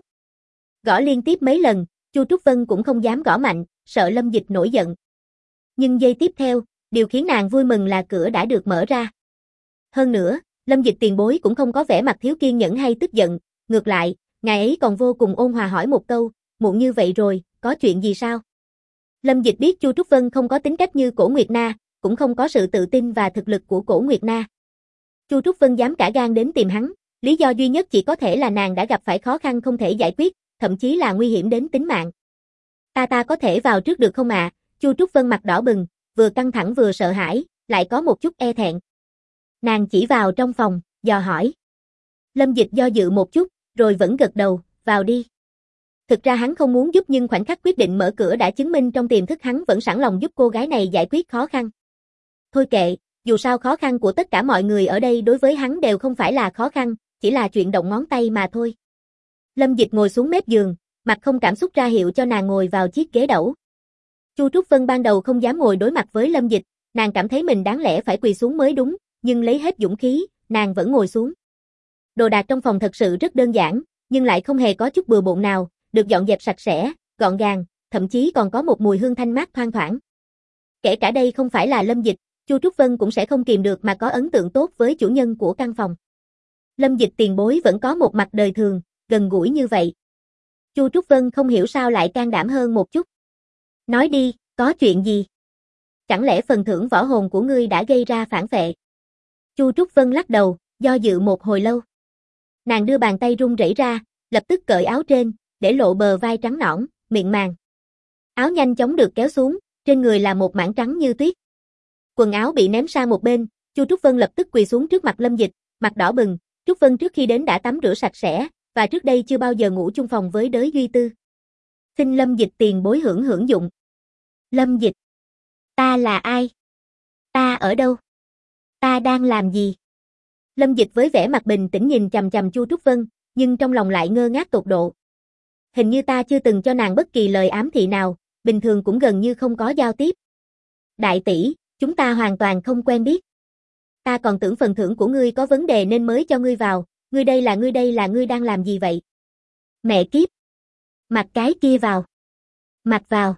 Speaker 1: Gõ liên tiếp mấy lần, Chu Trúc Vân cũng không dám gõ mạnh, sợ Lâm Dịch nổi giận. Nhưng giây tiếp theo, điều khiến nàng vui mừng là cửa đã được mở ra. Hơn nữa, Lâm Dịch tiền bối cũng không có vẻ mặt thiếu kiên nhẫn hay tức giận, ngược lại, ngài ấy còn vô cùng ôn hòa hỏi một câu, muộn như vậy rồi, có chuyện gì sao? Lâm Dịch biết Chu Trúc Vân không có tính cách như Cổ Nguyệt Na, cũng không có sự tự tin và thực lực của Cổ Nguyệt Na. Chu Trúc Vân dám cả gan đến tìm hắn, lý do duy nhất chỉ có thể là nàng đã gặp phải khó khăn không thể giải quyết, thậm chí là nguy hiểm đến tính mạng. Ta có thể vào trước được không ạ? Chu Trúc Vân mặt đỏ bừng, vừa căng thẳng vừa sợ hãi, lại có một chút e thẹn. Nàng chỉ vào trong phòng, dò hỏi. Lâm Dịch do dự một chút, rồi vẫn gật đầu, vào đi. Thực ra hắn không muốn giúp nhưng khoảnh khắc quyết định mở cửa đã chứng minh trong tiềm thức hắn vẫn sẵn lòng giúp cô gái này giải quyết khó khăn. Thôi kệ, dù sao khó khăn của tất cả mọi người ở đây đối với hắn đều không phải là khó khăn, chỉ là chuyện động ngón tay mà thôi. Lâm Dịch ngồi xuống mép giường, mặt không cảm xúc ra hiệu cho nàng ngồi vào chiếc ghế đẩu. Chu Trúc Vân ban đầu không dám ngồi đối mặt với Lâm Dịch, nàng cảm thấy mình đáng lẽ phải quỳ xuống mới đúng, nhưng lấy hết dũng khí, nàng vẫn ngồi xuống. Đồ đạc trong phòng thật sự rất đơn giản, nhưng lại không hề có chút bừa bộn nào, được dọn dẹp sạch sẽ, gọn gàng, thậm chí còn có một mùi hương thanh mát thoang thoảng. Kể cả đây không phải là Lâm Dịch, Chu Trúc Vân cũng sẽ không kìm được mà có ấn tượng tốt với chủ nhân của căn phòng. Lâm Dịch tiền bối vẫn có một mặt đời thường, gần gũi như vậy. Chu Trúc Vân không hiểu sao lại can đảm hơn một chút. Nói đi, có chuyện gì? Chẳng lẽ phần thưởng võ hồn của ngươi đã gây ra phản vệ? Chu Trúc Vân lắc đầu, do dự một hồi lâu. Nàng đưa bàn tay run rẩy ra, lập tức cởi áo trên, để lộ bờ vai trắng nõn, mịn màng. Áo nhanh chóng được kéo xuống, trên người là một mảng trắng như tuyết. Quần áo bị ném sang một bên, Chu Trúc Vân lập tức quỳ xuống trước mặt Lâm Dịch, mặt đỏ bừng. Trúc Vân trước khi đến đã tắm rửa sạch sẽ, và trước đây chưa bao giờ ngủ chung phòng với đới Duy Tư. Xin Lâm Dịch tiền bối hưởng dụng. Lâm Dịch. Ta là ai? Ta ở đâu? Ta đang làm gì? Lâm Dịch với vẻ mặt bình tĩnh nhìn chằm chằm Chu Trúc Vân, nhưng trong lòng lại ngơ ngác tột độ. Hình như ta chưa từng cho nàng bất kỳ lời ám thị nào, bình thường cũng gần như không có giao tiếp. Đại tỷ, chúng ta hoàn toàn không quen biết. Ta còn tưởng phần thưởng của ngươi có vấn đề nên mới cho ngươi vào, ngươi đây là ngươi đang làm gì vậy? Mẹ kiếp. Mặc cái kia vào. Mặc vào.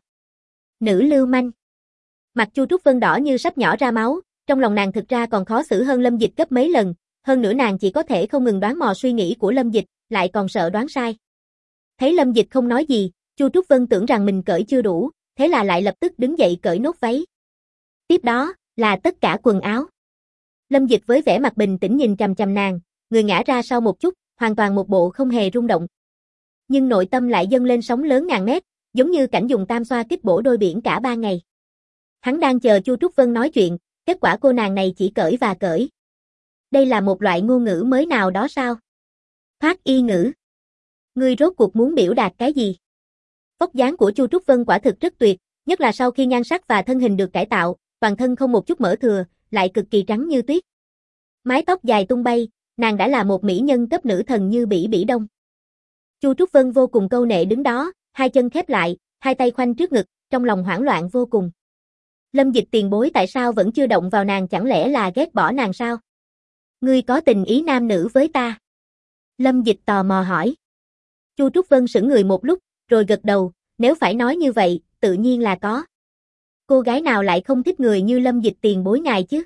Speaker 1: Nữ lưu manh. Mặt Chu Trúc Vân đỏ như sắp nhỏ ra máu, trong lòng nàng thực ra còn khó xử hơn Lâm Dịch gấp mấy lần, hơn nữa nàng chỉ có thể không ngừng đoán mò suy nghĩ của Lâm Dịch, lại còn sợ đoán sai. Thấy Lâm Dịch không nói gì, Chu Trúc Vân tưởng rằng mình cởi chưa đủ, thế là lại lập tức đứng dậy cởi nốt váy. Tiếp đó, là tất cả quần áo. Lâm Dịch với vẻ mặt bình tĩnh nhìn chằm chằm nàng, người ngã ra sau một chút, hoàn toàn một bộ không hề rung động. Nhưng nội tâm lại dâng lên sóng lớn ngàn mét, giống như cảnh dùng tam xoa kích bổ đôi biển cả 3 ngày. Hắn đang chờ Chu Trúc Vân nói chuyện, kết quả cô nàng này chỉ cởi và cởi. Đây là một loại ngôn ngữ mới nào đó sao? Thoát y ngữ. Ngươi rốt cuộc muốn biểu đạt cái gì? Vóc dáng của Chu Trúc Vân quả thực rất tuyệt, nhất là sau khi nhan sắc và thân hình được cải tạo, toàn thân không một chút mỡ thừa, lại cực kỳ trắng như tuyết. Mái tóc dài tung bay, nàng đã là một mỹ nhân cấp nữ thần như Bỉ Bỉ Đông. Chu Trúc Vân vô cùng câu nệ đứng đó, hai chân khép lại, hai tay khoanh trước ngực, trong lòng hoảng loạn vô cùng. Lâm Dịch tiền bối tại sao vẫn chưa động vào nàng, chẳng lẽ là ghét bỏ nàng sao? Ngươi có tình ý nam nữ với ta? Lâm Dịch tò mò hỏi. Chu Trúc Vân sững người một lúc, rồi gật đầu, nếu phải nói như vậy, tự nhiên là có. Cô gái nào lại không thích người như Lâm Dịch tiền bối ngài chứ?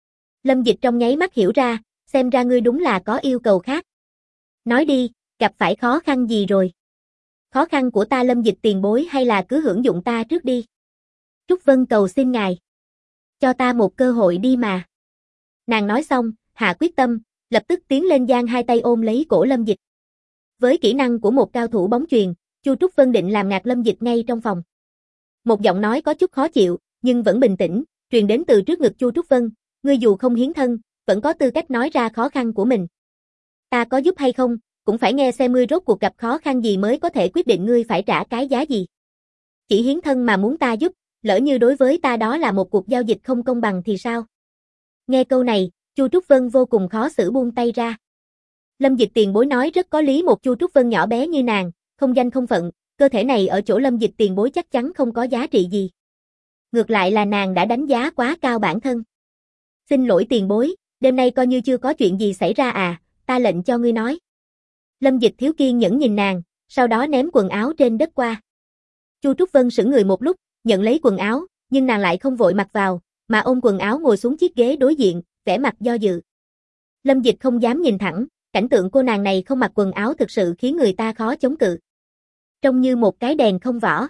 Speaker 1: Lâm Dịch trong nháy mắt hiểu ra, xem ra ngươi đúng là có yêu cầu khác. Nói đi, gặp phải khó khăn gì rồi? Khó khăn của ta Lâm Dịch tiền bối hay là cứ hưởng dụng ta trước đi? Trúc Vân cầu xin ngài. Cho ta một cơ hội đi mà. Nàng nói xong, hạ quyết tâm, lập tức tiến lên giang hai tay ôm lấy cổ Lâm Dịch. Với kỹ năng của một cao thủ bóng chuyền, Chu Trúc Vân định làm ngạt Lâm Dịch ngay trong phòng. Một giọng nói có chút khó chịu, nhưng vẫn bình tĩnh, truyền đến từ trước ngực Chu Trúc Vân, ngươi dù không hiến thân, vẫn có tư cách nói ra khó khăn của mình. Ta có giúp hay không, cũng phải nghe xem ngươi rốt cuộc gặp khó khăn gì mới có thể quyết định ngươi phải trả cái giá gì. Chỉ hiến thân mà muốn ta giúp, lỡ như đối với ta đó là một cuộc giao dịch không công bằng thì sao? Nghe câu này, Chu Trúc Vân vô cùng khó xử buông tay ra. Lâm Dịch tiền bối nói rất có lý, một Chu Trúc Vân nhỏ bé như nàng, không danh không phận, cơ thể này ở chỗ Lâm Dịch tiền bối chắc chắn không có giá trị gì. Ngược lại là nàng đã đánh giá quá cao bản thân. Xin lỗi tiền bối, đêm nay coi như chưa có chuyện gì xảy ra à, ta lệnh cho ngươi nói. Lâm Dịch thiếu kiên nhẫn nhìn nàng, sau đó ném quần áo trên đất qua. Chu Trúc Vân sững người một lúc, nhận lấy quần áo, nhưng nàng lại không vội mặc vào, mà ôm quần áo ngồi xuống chiếc ghế đối diện, vẻ mặt do dự. Lâm Dịch không dám nhìn thẳng, cảnh tượng cô nàng này không mặc quần áo thực sự khiến người ta khó chống cự. Trông như một cái đèn không vỏ.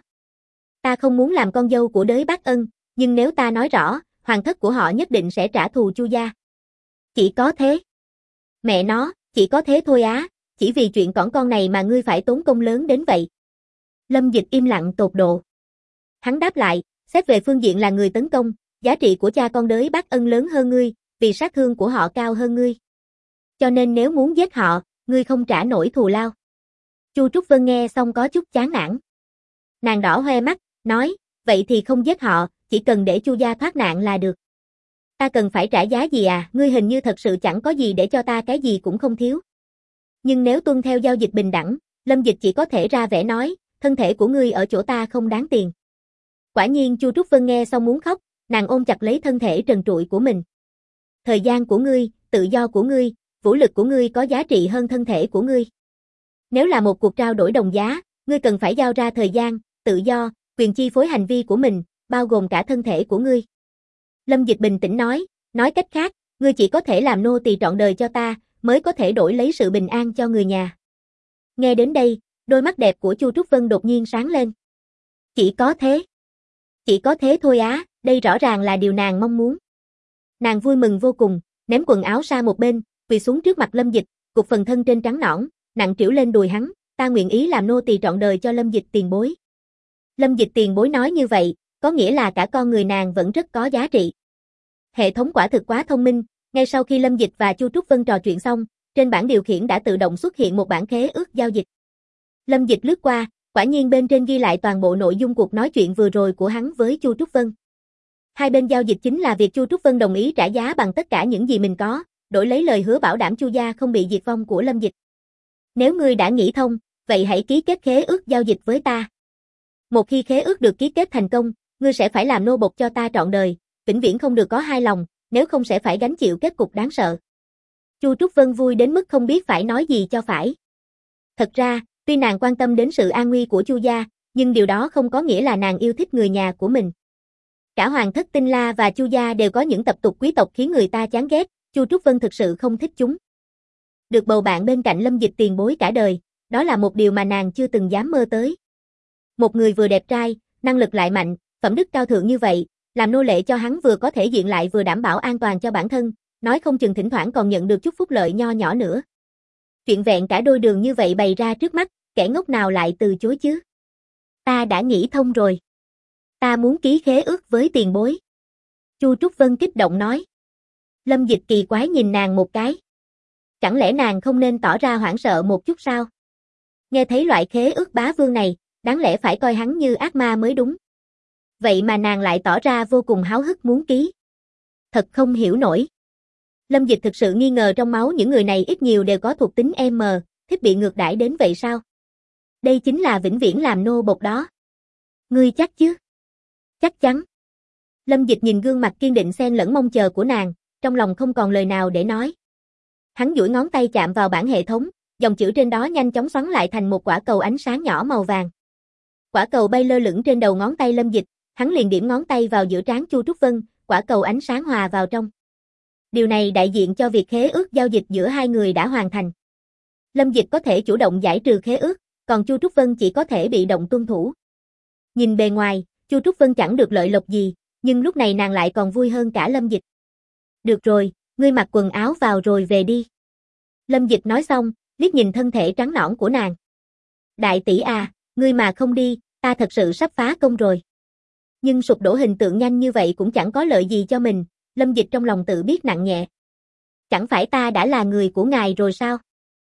Speaker 1: Ta không muốn làm con dâu của đới Bác Ân, nhưng nếu ta nói rõ, hoàng thất của họ nhất định sẽ trả thù Chu gia. Chỉ có thế. Mẹ nó, chỉ có thế thôi á, chỉ vì chuyện cỏn con này mà ngươi phải tốn công lớn đến vậy. Lâm Dịch im lặng tột độ. Hắn đáp lại, xét về phương diện là người tấn công, giá trị của cha con đới Bác Ân lớn hơn ngươi, vì sát thương của họ cao hơn ngươi. Cho nên nếu muốn giết họ, ngươi không trả nổi thù lao. Chu Trúc Vân nghe xong có chút chán nản. Nàng đỏ hoe mắt, nói, vậy thì không giết họ, chỉ cần để Chu gia thoát nạn là được. Ta cần phải trả giá gì à, ngươi hình như thật sự chẳng có gì để cho ta, cái gì cũng không thiếu. Nhưng nếu tuân theo giao dịch bình đẳng, Lâm Dịch chỉ có thể ra vẻ nói, thân thể của ngươi ở chỗ ta không đáng tiền. Quả nhiên Chu Trúc Vân nghe xong muốn khóc, nàng ôm chặt lấy thân thể trần trụi của mình. Thời gian của ngươi, tự do của ngươi, vũ lực của ngươi có giá trị hơn thân thể của ngươi. Nếu là một cuộc trao đổi đồng giá, ngươi cần phải giao ra thời gian, tự do, quyền chi phối hành vi của mình, bao gồm cả thân thể của ngươi. Lâm Dịch bình tĩnh nói cách khác, ngươi chỉ có thể làm nô tỳ trọn đời cho ta, mới có thể đổi lấy sự bình an cho người nhà. Nghe đến đây, đôi mắt đẹp của Chu Trúc Vân đột nhiên sáng lên. Chỉ có thế. Chỉ có thế thôi á, đây rõ ràng là điều nàng mong muốn. Nàng vui mừng vô cùng, ném quần áo sang một bên, quỳ xuống trước mặt Lâm Dịch, cục phần thân trên trắng nõn, nặng trĩu lên đùi hắn, ta nguyện ý làm nô tỳ trọn đời cho Lâm Dịch tiền bối. Lâm Dịch tiền bối nói như vậy, có nghĩa là cả con người nàng vẫn rất có giá trị. Hệ thống quả thực quá thông minh, ngay sau khi Lâm Dịch và Chu Trúc Vân trò chuyện xong, trên bảng điều khiển đã tự động xuất hiện một bản khế ước giao dịch. Lâm Dịch lướt qua, quả nhiên bên trên ghi lại toàn bộ nội dung cuộc nói chuyện vừa rồi của hắn với Chu Trúc Vân. Hai bên giao dịch chính là việc Chu Trúc Vân đồng ý trả giá bằng tất cả những gì mình có, đổi lấy lời hứa bảo đảm Chu gia không bị diệt vong của Lâm Dịch. Nếu ngươi đã nghĩ thông, vậy hãy ký kết khế ước giao dịch với ta. Một khi khế ước được ký kết thành công, ngươi sẽ phải làm nô bộc cho ta trọn đời, vĩnh viễn không được có hai lòng, nếu không sẽ phải gánh chịu kết cục đáng sợ. Chu Trúc Vân vui đến mức không biết phải nói gì cho phải. Thật ra, tuy nàng quan tâm đến sự an nguy của Chu gia, nhưng điều đó không có nghĩa là nàng yêu thích người nhà của mình. Cả Hoàng thất Tinh La và Chu gia đều có những tập tục quý tộc khiến người ta chán ghét, Chu Trúc Vân thực sự không thích chúng. Được bầu bạn bên cạnh Lâm Dịch tiền bối cả đời, đó là một điều mà nàng chưa từng dám mơ tới. Một người vừa đẹp trai, năng lực lại mạnh, phẩm đức cao thượng như vậy, làm nô lệ cho hắn vừa có thể diện lại vừa đảm bảo an toàn cho bản thân, nói không chừng thỉnh thoảng còn nhận được chút phúc lợi nho nhỏ nữa. Chuyện vẹn cả đôi đường như vậy bày ra trước mắt, kẻ ngốc nào lại từ chối chứ? Ta đã nghĩ thông rồi. Ta muốn ký khế ước với tiền bối. Chu Trúc Vân kích động nói. Lâm Dịch kỳ quái nhìn nàng một cái. Chẳng lẽ nàng không nên tỏ ra hoảng sợ một chút sao? Nghe thấy loại khế ước bá vương này, đáng lẽ phải coi hắn như ác ma mới đúng. Vậy mà nàng lại tỏ ra vô cùng háo hức muốn ký. Thật không hiểu nổi. Lâm Dịch thực sự nghi ngờ trong máu những người này ít nhiều đều có thuộc tính M, thích bị ngược đãi đến vậy sao? Đây chính là vĩnh viễn làm nô bộc đó. Ngươi chắc chứ? Chắc chắn. Lâm Dịch nhìn gương mặt kiên định xen lẫn mong chờ của nàng, trong lòng không còn lời nào để nói. Hắn duỗi ngón tay chạm vào bảng hệ thống, dòng chữ trên đó nhanh chóng xoắn lại thành một quả cầu ánh sáng nhỏ màu vàng. Quả cầu bay lơ lửng trên đầu ngón tay Lâm Dịch, hắn liền điểm ngón tay vào giữa trán Chu Trúc Vân, quả cầu ánh sáng hòa vào trong. Điều này đại diện cho việc khế ước giao dịch giữa hai người đã hoàn thành. Lâm Dịch có thể chủ động giải trừ khế ước, còn Chu Trúc Vân chỉ có thể bị động tuân thủ. Nhìn bề ngoài, Chu Trúc Vân chẳng được lợi lộc gì, nhưng lúc này nàng lại còn vui hơn cả Lâm Dịch. Được rồi, ngươi mặc quần áo vào rồi về đi. Lâm Dịch nói xong, liếc nhìn thân thể trắng nõn của nàng. Đại tỷ à, ngươi mà không đi, ta thật sự sắp phá công rồi. Nhưng sụp đổ hình tượng nhanh như vậy cũng chẳng có lợi gì cho mình, Lâm Dịch trong lòng tự biết nặng nhẹ. Chẳng phải ta đã là người của ngài rồi sao?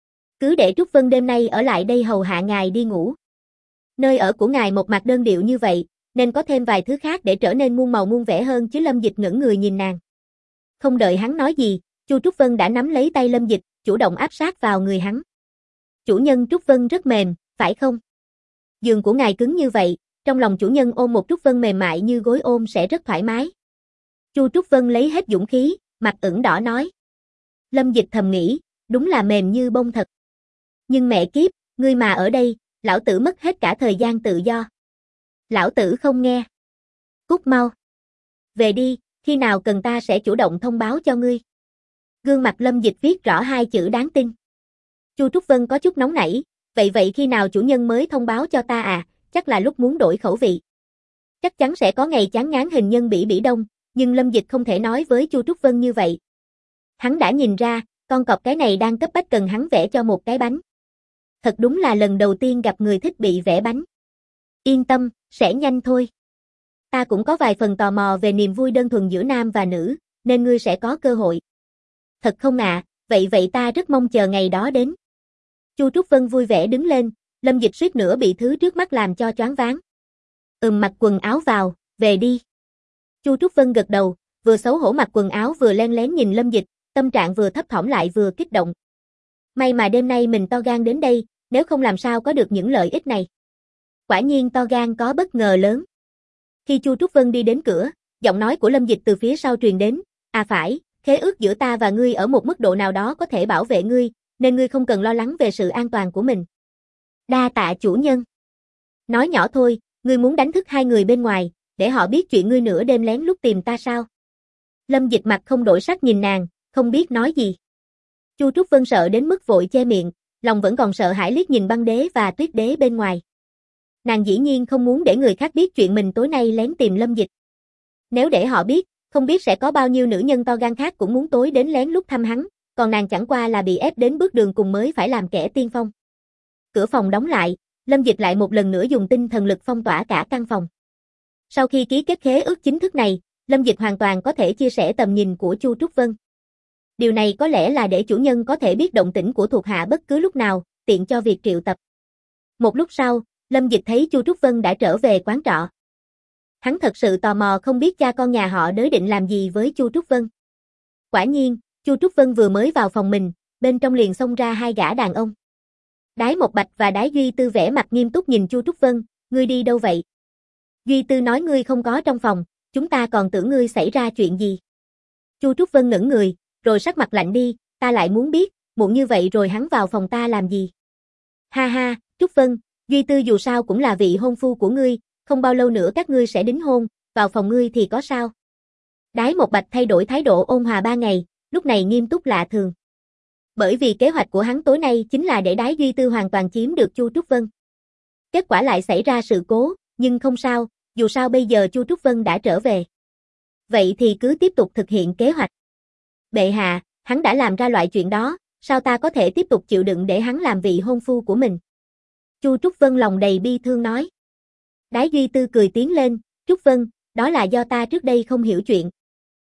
Speaker 1: Cứ để Trúc Vân đêm nay ở lại đây hầu hạ ngài đi ngủ. Nơi ở của ngài một mặt đơn điệu như vậy, nên có thêm vài thứ khác để trở nên muôn màu muôn vẻ hơn chứ. Lâm Dịch ngẩng người nhìn nàng. Không đợi hắn nói gì, Chu Trúc Vân đã nắm lấy tay Lâm Dịch, chủ động áp sát vào người hắn. Chủ nhân Trúc Vân rất mềm, phải không? Giường của ngài cứng như vậy, trong lòng chủ nhân ôm một Trúc Vân mềm mại như gối ôm sẽ rất thoải mái. Chu Trúc Vân lấy hết dũng khí, mặt ửng đỏ nói. Lâm Dịch thầm nghĩ, đúng là mềm như bông thật. Nhưng mẹ kiếp, ngươi mà ở đây, lão tử mất hết cả thời gian tự do. Lão tử không nghe. Cút mau. Về đi, khi nào cần ta sẽ chủ động thông báo cho ngươi. Gương mặt Lâm Dịch viết rõ hai chữ đáng tin. Chu Trúc Vân có chút nóng nảy, vậy khi nào chủ nhân mới thông báo cho ta à, chắc là lúc muốn đổi khẩu vị. Chắc chắn sẽ có ngày chán ngán hình nhân bỉ đông, nhưng Lâm Dịch không thể nói với Chu Trúc Vân như vậy. Hắn đã nhìn ra, con cọp cái này đang cấp bách cần hắn vẽ cho một cái bánh. Thật đúng là lần đầu tiên gặp người thích bị vẽ bánh. Yên tâm, sẽ nhanh thôi. Ta cũng có vài phần tò mò về niềm vui đơn thuần giữa nam và nữ, nên ngươi sẽ có cơ hội. Thật không ạ, vậy ta rất mong chờ ngày đó đến. Chu Trúc Vân vui vẻ đứng lên, Lâm Dịch suýt nữa bị thứ trước mắt làm cho choáng váng. Mặc quần áo vào, về đi. Chu Trúc Vân gật đầu, vừa xấu hổ mặc quần áo vừa len lén nhìn Lâm Dịch, tâm trạng vừa thấp thỏm lại vừa kích động. May mà đêm nay mình to gan đến đây, nếu không làm sao có được những lợi ích này. Quả nhiên to gan có bất ngờ lớn. Khi Chu Trúc Vân đi đến cửa, giọng nói của Lâm Dịch từ phía sau truyền đến, à phải, khế ước giữa ta và ngươi ở một mức độ nào đó có thể bảo vệ ngươi, nên ngươi không cần lo lắng về sự an toàn của mình. Đa tạ chủ nhân. Nói nhỏ thôi, ngươi muốn đánh thức hai người bên ngoài, để họ biết chuyện ngươi nửa đêm lén lút tìm ta sao? Lâm Dịch mặt không đổi sắc nhìn nàng, không biết nói gì. Chu Trúc Vân sợ đến mức vội che miệng, lòng vẫn còn sợ hãi liếc nhìn Băng Đế và Tuyết Đế bên ngoài. Nàng dĩ nhiên không muốn để người khác biết chuyện mình tối nay lén tìm Lâm Dịch. Nếu để họ biết, không biết sẽ có bao nhiêu nữ nhân to gan khác cũng muốn tối đến lén lút thăm hắn, còn nàng chẳng qua là bị ép đến bước đường cùng mới phải làm kẻ tiên phong. Cửa phòng đóng lại, Lâm Dịch lại một lần nữa dùng tinh thần lực phong tỏa cả căn phòng. Sau khi ký kết khế ước chính thức này, Lâm Dịch hoàn toàn có thể chia sẻ tầm nhìn của Chu Trúc Vân. Điều này có lẽ là để chủ nhân có thể biết động tĩnh của thuộc hạ bất cứ lúc nào, tiện cho việc triệu tập. Một lúc sau, Lâm Dịch thấy Chu Trúc Vân đã trở về quán trọ. Hắn thật sự tò mò không biết cha con nhà họ Đới định làm gì với Chu Trúc Vân. Quả nhiên, Chu Trúc Vân vừa mới vào phòng mình, bên trong liền xông ra hai gã đàn ông. Đái Một Bạch và Đái Duy Tư vẻ mặt nghiêm túc nhìn Chu Trúc Vân, ngươi đi đâu vậy? Duy Tư nói ngươi không có trong phòng, chúng ta còn tưởng ngươi xảy ra chuyện gì. Chu Trúc Vân ngẩn người, rồi sắc mặt lạnh đi, ta lại muốn biết, muộn như vậy rồi hắn vào phòng ta làm gì? Ha ha, Trúc Vân, Duy Tư dù sao cũng là vị hôn phu của ngươi, không bao lâu nữa các ngươi sẽ đính hôn, vào phòng ngươi thì có sao? Đái Một Bạch thay đổi thái độ ôn hòa 3 ngày, lúc này nghiêm túc lạ thường. Bởi vì kế hoạch của hắn tối nay chính là để Đái Duy Tư hoàn toàn chiếm được Chu Trúc Vân. Kết quả lại xảy ra sự cố, nhưng không sao, dù sao bây giờ Chu Trúc Vân đã trở về. Vậy thì cứ tiếp tục thực hiện kế hoạch. Bệ hạ, hắn đã làm ra loại chuyện đó, sao ta có thể tiếp tục chịu đựng để hắn làm vị hôn phu của mình? Chu Trúc Vân lòng đầy bi thương nói. Đái Duy Tư cười tiến lên, Trúc Vân, đó là do ta trước đây không hiểu chuyện.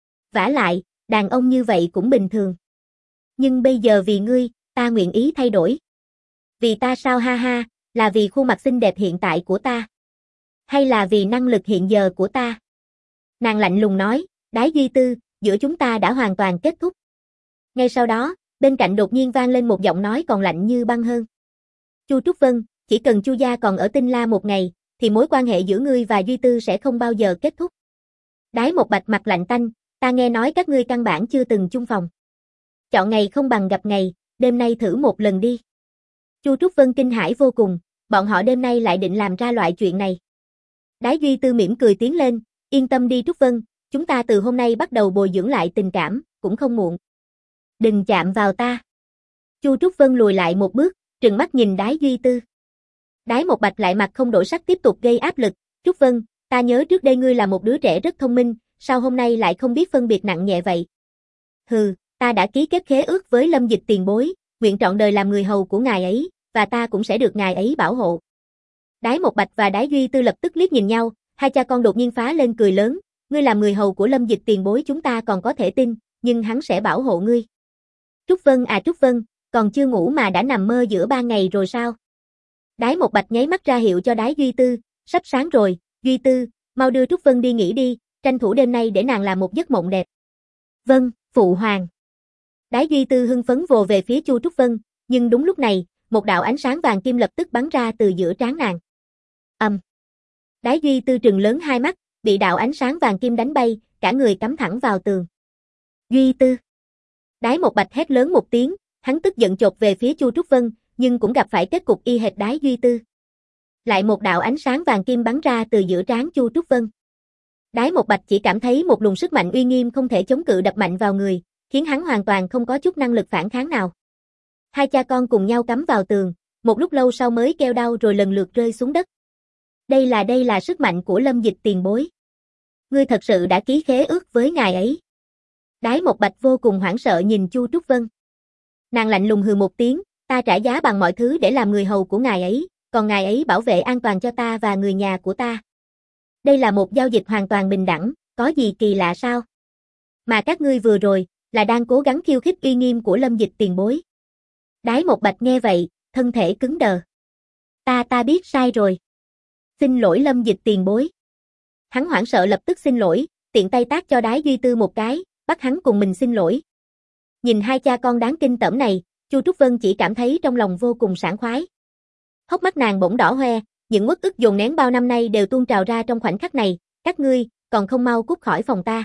Speaker 1: Vả lại, đàn ông như vậy cũng bình thường. Nhưng bây giờ vì ngươi, ta nguyện ý thay đổi. Vì ta sao ha ha, là vì khuôn mặt xinh đẹp hiện tại của ta? Hay là vì năng lực hiện giờ của ta? Nàng lạnh lùng nói, Đái Duy Tư, giữa chúng ta đã hoàn toàn kết thúc. Ngay sau đó, bên cạnh đột nhiên vang lên một giọng nói còn lạnh như băng hơn. Chu Trúc Vân, chỉ cần Chu gia còn ở Tinh La một ngày, thì mối quan hệ giữa ngươi và Duy Tư sẽ không bao giờ kết thúc. Đái Một Bạch mặt lạnh tanh, ta nghe nói các ngươi căn bản chưa từng chung phòng. Chọn ngày không bằng gặp ngày, đêm nay thử một lần đi. Chu Trúc Vân kinh hãi vô cùng, bọn họ đêm nay lại định làm ra loại chuyện này. Đái Duy Tư mỉm cười tiến lên, yên tâm đi Trúc Vân, chúng ta từ hôm nay bắt đầu bồi dưỡng lại tình cảm, cũng không muộn. Đừng chạm vào ta. Chu Trúc Vân lùi lại một bước, trừng mắt nhìn Đái Duy Tư. Đái Một Bạch lại mặt không đổi sắc tiếp tục gây áp lực, Trúc Vân, ta nhớ trước đây ngươi là một đứa trẻ rất thông minh, sao hôm nay lại không biết phân biệt nặng nhẹ vậy? Hừ, ta đã ký kết khế ước với Lâm Dịch tiền bối, nguyện trọn đời làm người hầu của ngài ấy, và ta cũng sẽ được ngài ấy bảo hộ. Đái Một Bạch và Đái Duy Tư lập tức liếc nhìn nhau, hai cha con đột nhiên phá lên cười lớn, ngươi làm người hầu của Lâm Dịch tiền bối chúng ta còn có thể tin, nhưng hắn sẽ bảo hộ ngươi. Trúc Vân à Trúc Vân, còn chưa ngủ mà đã nằm mơ giữa ban ngày rồi sao? Đái Một Bạch nháy mắt ra hiệu cho Đái Duy Tư, sắp sáng rồi, Duy Tư, mau đưa Trúc Vân đi nghỉ đi, tranh thủ đêm nay để nàng làm một giấc mộng đẹp. Vâng, phụ hoàng. Đái Duy Tư hưng phấn vồ về phía Chu Trúc Vân, nhưng đúng lúc này, một đạo ánh sáng vàng kim lập tức bắn ra từ giữa trán nàng. Đái Duy Tư trừng lớn hai mắt, bị đạo ánh sáng vàng kim đánh bay, cả người cắm thẳng vào tường. Duy Tư. Đái Một Bạch hét lớn một tiếng, hắn tức giận chộp về phía Chu Trúc Vân, nhưng cũng gặp phải kết cục y hệt Đái Duy Tư. Lại một đạo ánh sáng vàng kim bắn ra từ giữa trán Chu Trúc Vân. Đái Một Bạch chỉ cảm thấy một luồng sức mạnh uy nghiêm không thể chống cự đập mạnh vào người, khiến hắn hoàn toàn không có chút năng lực phản kháng nào. Hai cha con cùng nhau cắm vào tường, một lúc lâu sau mới kêu đau rồi lần lượt rơi xuống đất. Đây là sức mạnh của Lâm Dịch tiền bối. Ngươi thật sự đã ký khế ước với ngài ấy. Đái Một Bạch vô cùng hoảng sợ nhìn Chu Trúc Vân. Nàng lạnh lùng hừ một tiếng, ta trả giá bằng mọi thứ để làm người hầu của ngài ấy, còn ngài ấy bảo vệ an toàn cho ta và người nhà của ta. Đây là một giao dịch hoàn toàn bình đẳng, có gì kỳ lạ sao? Mà các ngươi vừa rồi, là đang cố gắng khiêu khích uy nghiêm của Lâm Dịch tiền bối. Đái Một Bạch nghe vậy, thân thể cứng đờ. Ta biết sai rồi. Xin lỗi Lâm Dịch tiền bối. Hắn hoảng sợ lập tức xin lỗi, tiện tay tát cho Đái Duy Tư một cái, bắt hắn cùng mình xin lỗi. Nhìn hai cha con đáng kinh tởm này, Chu Trúc Vân chỉ cảm thấy trong lòng vô cùng sảng khoái. Hốc mắt nàng bỗng đỏ hoe, những uất ức dồn nén bao năm nay đều tuôn trào ra trong khoảnh khắc này, các ngươi, còn không mau cút khỏi phòng ta.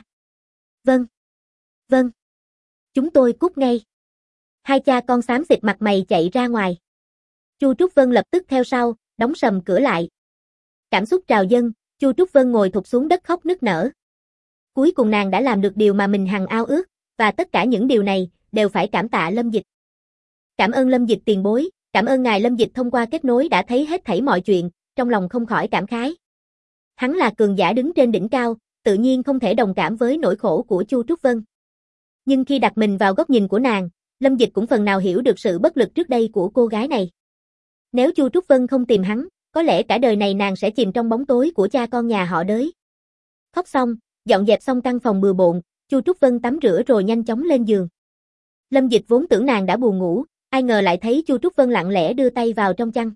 Speaker 1: Vâng. Chúng tôi cút ngay. Hai cha con xám xịt mặt mày chạy ra ngoài. Chu Trúc Vân lập tức theo sau, đóng sầm cửa lại. Cảm xúc trào dâng, Chu Trúc Vân ngồi thụp xuống đất khóc nức nở. Cuối cùng nàng đã làm được điều mà mình hằng ao ước, và tất cả những điều này đều phải cảm tạ Lâm Dịch. Cảm ơn Lâm Dịch tiền bối, cảm ơn ngài Lâm Dịch thông qua kết nối đã thấy hết thảy mọi chuyện, trong lòng không khỏi cảm khái. Hắn là cường giả đứng trên đỉnh cao, tự nhiên không thể đồng cảm với nỗi khổ của Chu Trúc Vân. Nhưng khi đặt mình vào góc nhìn của nàng, Lâm Dịch cũng phần nào hiểu được sự bất lực trước đây của cô gái này. Nếu Chu Trúc Vân không tìm hắn, có lẽ cả đời này nàng sẽ chìm trong bóng tối của cha con nhà họ Đới. Khóc xong, dọn dẹp xong căn phòng bừa bộn, Chu Trúc Vân tắm rửa rồi nhanh chóng lên giường. Lâm Dịch vốn tưởng nàng đã buồn ngủ, ai ngờ lại thấy Chu Trúc Vân lặng lẽ đưa tay vào trong chăn.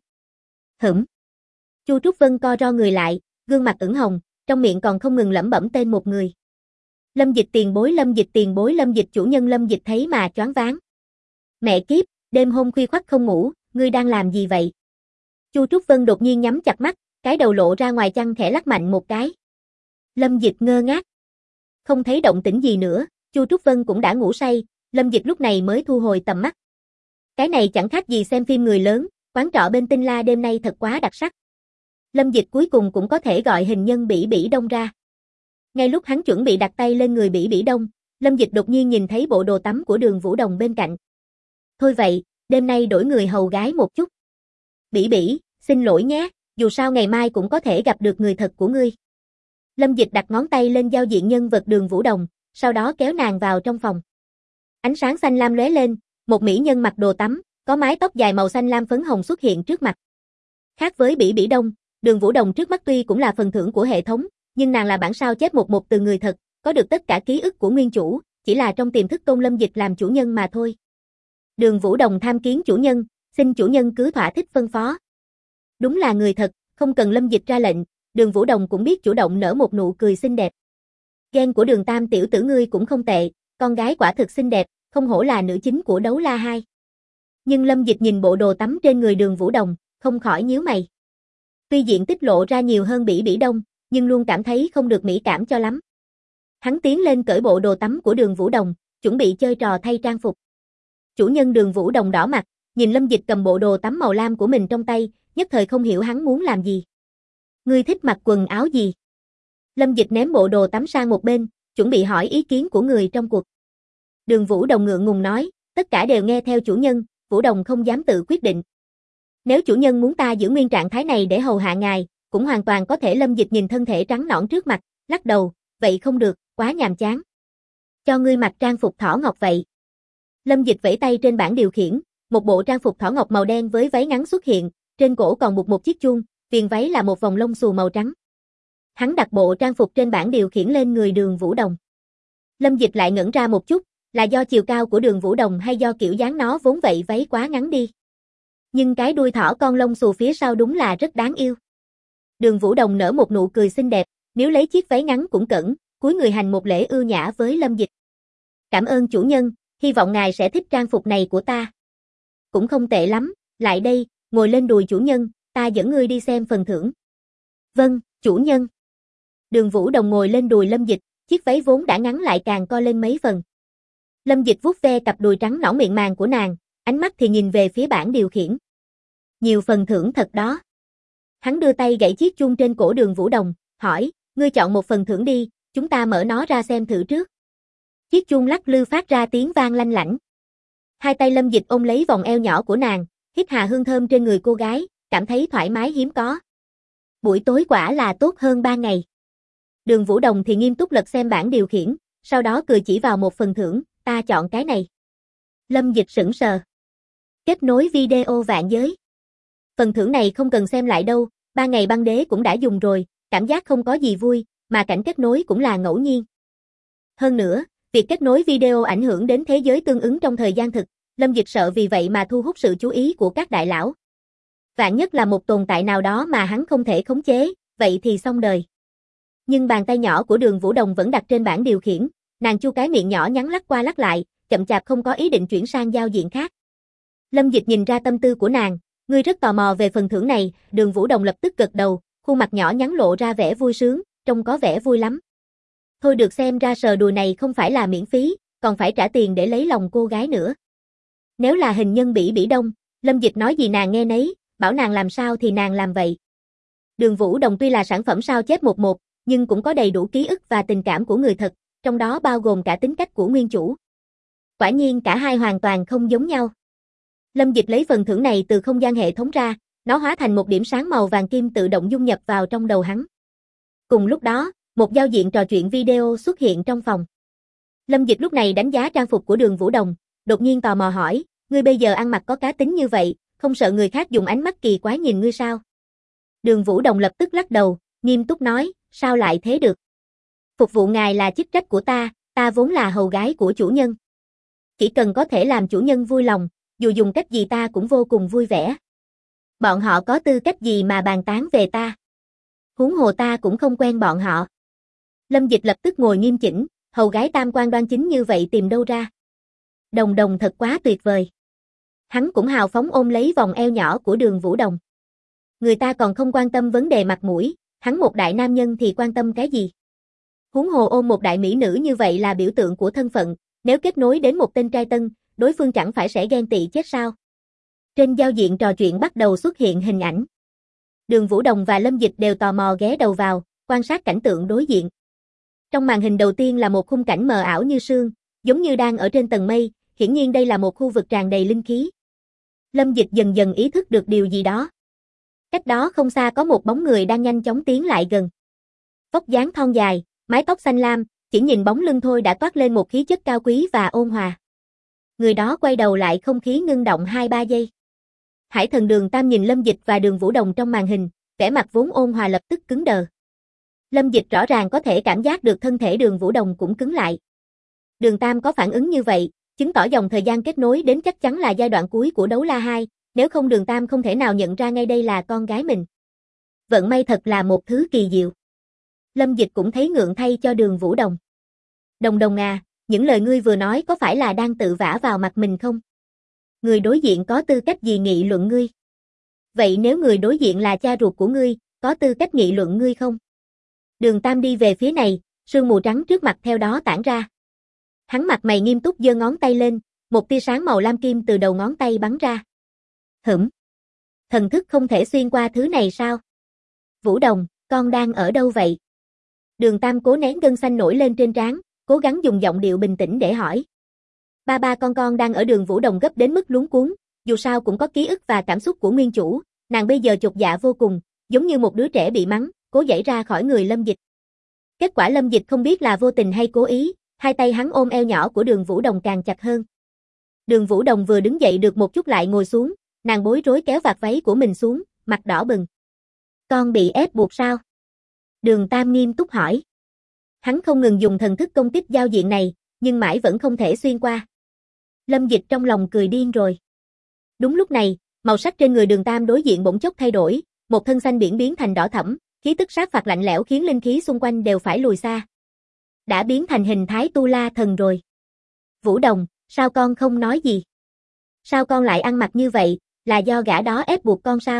Speaker 1: Chu Trúc Vân co ro người lại, gương mặt ửng hồng, trong miệng còn không ngừng lẩm bẩm tên một người. Lâm Dịch tiền bối, Lâm Dịch tiền bối, Lâm Dịch chủ nhân. Lâm Dịch thấy mà choáng váng. Mẹ kiếp, đêm hôm khuya khoắt không ngủ, ngươi đang làm gì vậy? Chu Trúc Vân đột nhiên nhắm chặt mắt, cái đầu lộ ra ngoài chăn khẽ lắc mạnh một cái. Lâm Dịch ngơ ngác. Không thấy động tĩnh gì nữa, Chu Trúc Vân cũng đã ngủ say, Lâm Dịch lúc này mới thu hồi tầm mắt. Cái này chẳng khác gì xem phim người lớn, quán trọ bên Tinh La đêm nay thật quá đặc sắc. Lâm Dịch cuối cùng cũng có thể gọi hình nhân Bỉ Bỉ Đông ra. Ngay lúc hắn chuẩn bị đặt tay lên người Bỉ Bỉ Đông, Lâm Dịch đột nhiên nhìn thấy bộ đồ tắm của Đường Vũ Đồng bên cạnh. Thôi vậy, đêm nay đổi người hầu gái một chút. Bỉ Bỉ, xin lỗi nhé, dù sao ngày mai cũng có thể gặp được người thật của ngươi. Lâm Dịch đặt ngón tay lên giao diện nhân vật Đường Vũ Đồng, sau đó kéo nàng vào trong phòng. Ánh sáng xanh lam lóe lên, một mỹ nhân mặc đồ tắm, có mái tóc dài màu xanh lam phấn hồng xuất hiện trước mặt. Khác với Bỉ Bỉ Đông, Đường Vũ Đồng trước mắt tuy cũng là phần thưởng của hệ thống, nhưng nàng là bản sao chép một từ người thật, có được tất cả ký ức của nguyên chủ, chỉ là trong tiềm thức tôn Lâm Dịch làm chủ nhân mà thôi. Đường Vũ Đồng tham kiến chủ nhân, xin chủ nhân cứ thỏa thích phân phó. Đúng là người thật, không cần Lâm Dịch ra lệnh, Đường Vũ Đồng cũng biết chủ động nở một nụ cười xinh đẹp. Gen của Đường Tam tiểu tử ngươi cũng không tệ, con gái quả thực xinh đẹp, không hổ là nữ chính của Đấu La 2. Nhưng Lâm Dịch nhìn bộ đồ tắm trên người Đường Vũ Đồng, không khỏi nhíu mày. Tuy diện tích lộ ra nhiều hơn Bỉ Bỉ Đông, nhưng luôn cảm thấy không được mỹ cảm cho lắm. Hắn tiến lên cởi bộ đồ tắm của Đường Vũ Đồng, chuẩn bị chơi trò thay trang phục. Chủ nhân Đường Vũ Đồng đỏ mặt, nhìn Lâm Dịch cầm bộ đồ tắm màu lam của mình trong tay, nhất thời không hiểu hắn muốn làm gì. Ngươi thích mặc quần áo gì? Lâm Dịch ném bộ đồ tắm sang một bên, chuẩn bị hỏi ý kiến của người trong cuộc. Đường Vũ Đồng ngượng ngùng nói, tất cả đều nghe theo chủ nhân, Vũ Đồng không dám tự quyết định. Nếu chủ nhân muốn ta giữ nguyên trạng thái này để hầu hạ ngài, cũng hoàn toàn có thể. Lâm Dịch nhìn thân thể trắng nõn trước mặt, lắc đầu, vậy không được, quá nhàm chán. Cho ngươi mặc trang phục thỏ ngọc vậy. Lâm Dịch vẫy tay trên bảng điều khiển, một bộ trang phục thỏ ngọc màu đen với váy ngắn xuất hiện, trên cổ còn buộc một chiếc chuông, viền váy là một vòng lông xù màu trắng. Hắn đặt bộ trang phục trên bảng điều khiển lên người Đường Vũ Đồng. Lâm Dịch lại ngẩn ra một chút, là do chiều cao của Đường Vũ Đồng hay do kiểu dáng nó vốn vậy váy quá ngắn đi. Nhưng cái đuôi thỏ con lông xù phía sau đúng là rất đáng yêu. Đường Vũ Đồng nở một nụ cười xinh đẹp, nếu lấy chiếc váy ngắn cũng cẩn, cúi người hành một lễ ưu nhã với Lâm Dịch. Cảm ơn chủ nhân, hy vọng ngài sẽ thích trang phục này của ta. Cũng không tệ lắm, lại đây, ngồi lên đùi chủ nhân, ta dẫn ngươi đi xem phần thưởng. Vâng, chủ nhân. Đường Vũ Đồng ngồi lên đùi Lâm Dịch, chiếc váy vốn đã ngắn lại càng co lên mấy phần. Lâm Dịch vuốt ve cặp đùi trắng nõn mịn màng của nàng, ánh mắt thì nhìn về phía bảng điều khiển. Nhiều phần thưởng thật đó. Hắn đưa tay gãy chiếc chuông trên cổ Đường Vũ Đồng, hỏi, ngươi chọn một phần thưởng đi, chúng ta mở nó ra xem thử trước. Chiếc chuông lắc lư phát ra tiếng vang lanh lảnh. Hai tay Lâm Dịch ôm lấy vòng eo nhỏ của nàng, hít hà hương thơm trên người cô gái, cảm thấy thoải mái hiếm có. Buổi tối quả là tốt hơn 3 ngày. Đường Vũ Đồng thì nghiêm túc lật xem bảng điều khiển, sau đó cười chỉ vào một phần thưởng, ta chọn cái này. Lâm Dịch sững sờ. Kết nối video vạn giới. Phần thưởng này không cần xem lại đâu, 3 ngày băng đế cũng đã dùng rồi, cảm giác không có gì vui, mà cảnh kết nối cũng là ngẫu nhiên. Hơn nữa, việc kết nối video ảnh hưởng đến thế giới tương ứng trong thời gian thực, Lâm Dịch sợ vì vậy mà thu hút sự chú ý của các đại lão. Vạn nhất là một tồn tại nào đó mà hắn không thể khống chế, vậy thì xong đời. Nhưng bàn tay nhỏ của Đường Vũ Đồng vẫn đặt trên bảng điều khiển, nàng chu cái miệng nhỏ nhắn lắc qua lắc lại, chậm chạp không có ý định chuyển sang giao diện khác. Lâm Dịch nhìn ra tâm tư của nàng, ngươi rất tò mò về phần thưởng này, Đường Vũ Đồng lập tức gật đầu, khuôn mặt nhỏ nhắn lộ ra vẻ vui sướng, trông có vẻ vui lắm. Thôi được, xem ra sờ đùi này không phải là miễn phí, còn phải trả tiền để lấy lòng cô gái nữa. Nếu là hình nhân Bỉ Bỉ Đông, Lâm Dịch nói gì nàng nghe nấy, bảo nàng làm sao thì nàng làm vậy. Đường Vũ Đồng tuy là sản phẩm sao chép 11, nhưng cũng có đầy đủ ký ức và tình cảm của người thật, trong đó bao gồm cả tính cách của nguyên chủ. Quả nhiên cả hai hoàn toàn không giống nhau. Lâm Dịch lấy phần thưởng này từ không gian hệ thống ra, nó hóa thành một điểm sáng màu vàng kim tự động dung nhập vào trong đầu hắn. Cùng lúc đó, một giao diện trò chuyện video xuất hiện trong phòng. Lâm Dịch lúc này đánh giá trang phục của Đường Vũ Đồng, đột nhiên tò mò hỏi, ngươi bây giờ ăn mặc có cá tính như vậy, không sợ người khác dùng ánh mắt kỳ quái nhìn ngươi sao? Đường Vũ Đồng lập tức lắc đầu, nghiêm túc nói, sao lại thế được? Phục vụ ngài là chức trách của ta vốn là hầu gái của chủ nhân. Chỉ cần có thể làm chủ nhân vui lòng, dù dùng cách gì ta cũng vô cùng vui vẻ. Bọn họ có tư cách gì mà bàn tán về ta? Huống hồ ta cũng không quen bọn họ. Lâm Dịch lập tức ngồi nghiêm chỉnh, hầu gái tam quan đoan chính như vậy tìm đâu ra? Đồng Đồng thật quá tuyệt vời. Hắn cũng hào phóng ôm lấy vòng eo nhỏ của Đường Vũ Đồng. Người ta còn không quan tâm vấn đề mặt mũi, hắn một đại nam nhân thì quan tâm cái gì? Huống hồ ôm một đại mỹ nữ như vậy là biểu tượng của thân phận, nếu kết nối đến một tên trai tân, đối phương chẳng phải sẽ ghen tị chết sao? Trên giao diện trò chuyện bắt đầu xuất hiện hình ảnh. Đường Vũ Đồng và Lâm Dịch đều tò mò ghé đầu vào, quan sát cảnh tượng đối diện. Trong màn hình đầu tiên là một khung cảnh mờ ảo như sương, giống như đang ở trên tầng mây, hiển nhiên đây là một khu vực tràn đầy linh khí. Lâm Dịch dần dần ý thức được điều gì đó. Cách đó không xa có một bóng người đang nhanh chóng tiến lại gần. Vóc dáng thon dài, mái tóc xanh lam, chỉ nhìn bóng lưng thôi đã toát lên một khí chất cao quý và ôn hòa. Người đó quay đầu lại, không khí ngưng động 2-3 giây. Hải Thần Đường Tam nhìn Lâm Dịch và Đường Vũ Đồng trong màn hình, vẻ mặt vốn ôn hòa lập tức cứng đờ. Lâm Dịch rõ ràng có thể cảm giác được thân thể Đường Vũ Đồng cũng cứng lại. Đường Tam có phản ứng như vậy, chứng tỏ dòng thời gian kết nối đến chắc chắn là giai đoạn cuối của Đấu La 2, nếu không Đường Tam không thể nào nhận ra ngay đây là con gái mình. Vận may thật là một thứ kỳ diệu. Lâm Dịch cũng thấy ngượng thay cho Đường Vũ Đồng. Đồng Đồng à, những lời ngươi vừa nói có phải là đang tự vả vào mặt mình không? Người đối diện có tư cách gì nghị luận ngươi? Vậy nếu người đối diện là cha ruột của ngươi, có tư cách nghị luận ngươi không? Đường Tam đi về phía này, sương mù trắng trước mặt theo đó tản ra. Hắn mặt mày nghiêm túc giơ ngón tay lên, một tia sáng màu lam kim từ đầu ngón tay bắn ra. Thần thức không thể xuyên qua thứ này sao? Vũ Đồng, con đang ở đâu vậy? Đường Tam cố nén gân xanh nổi lên trên trán, cố gắng dùng giọng điệu bình tĩnh để hỏi. Ba con đang ở Đường Vũ Đồng gấp đến mức luống cuống, dù sao cũng có ký ức và cảm xúc của nguyên chủ, nàng bây giờ chột dạ vô cùng, giống như một đứa trẻ bị mắng, cố giãy ra khỏi người Lâm Dịch. Kết quả Lâm Dịch không biết là vô tình hay cố ý, hai tay hắn ôm eo nhỏ của Đường Vũ Đồng càng chặt hơn. Đường Vũ Đồng vừa đứng dậy được một chút lại ngồi xuống, nàng bối rối kéo vạt váy của mình xuống, mặt đỏ bừng. Con bị ép buộc sao? Đường Tam nghiêm túc hỏi. Hắn không ngừng dùng thần thức công kích giao diện này, nhưng mãi vẫn không thể xuyên qua. Lâm Dịch trong lòng cười điên rồi. Đúng lúc này, màu sắc trên người Đường Tam đối diện bỗng chốc thay đổi, một thân xanh biển biến thành đỏ thẫm, khí tức sát phạt lạnh lẽo khiến linh khí xung quanh đều phải lùi xa. Đã biến thành hình thái Tu La Thần rồi. Vũ Đồng, sao con không nói gì? Sao con lại ăn mặc như vậy, là do gã đó ép buộc con sao?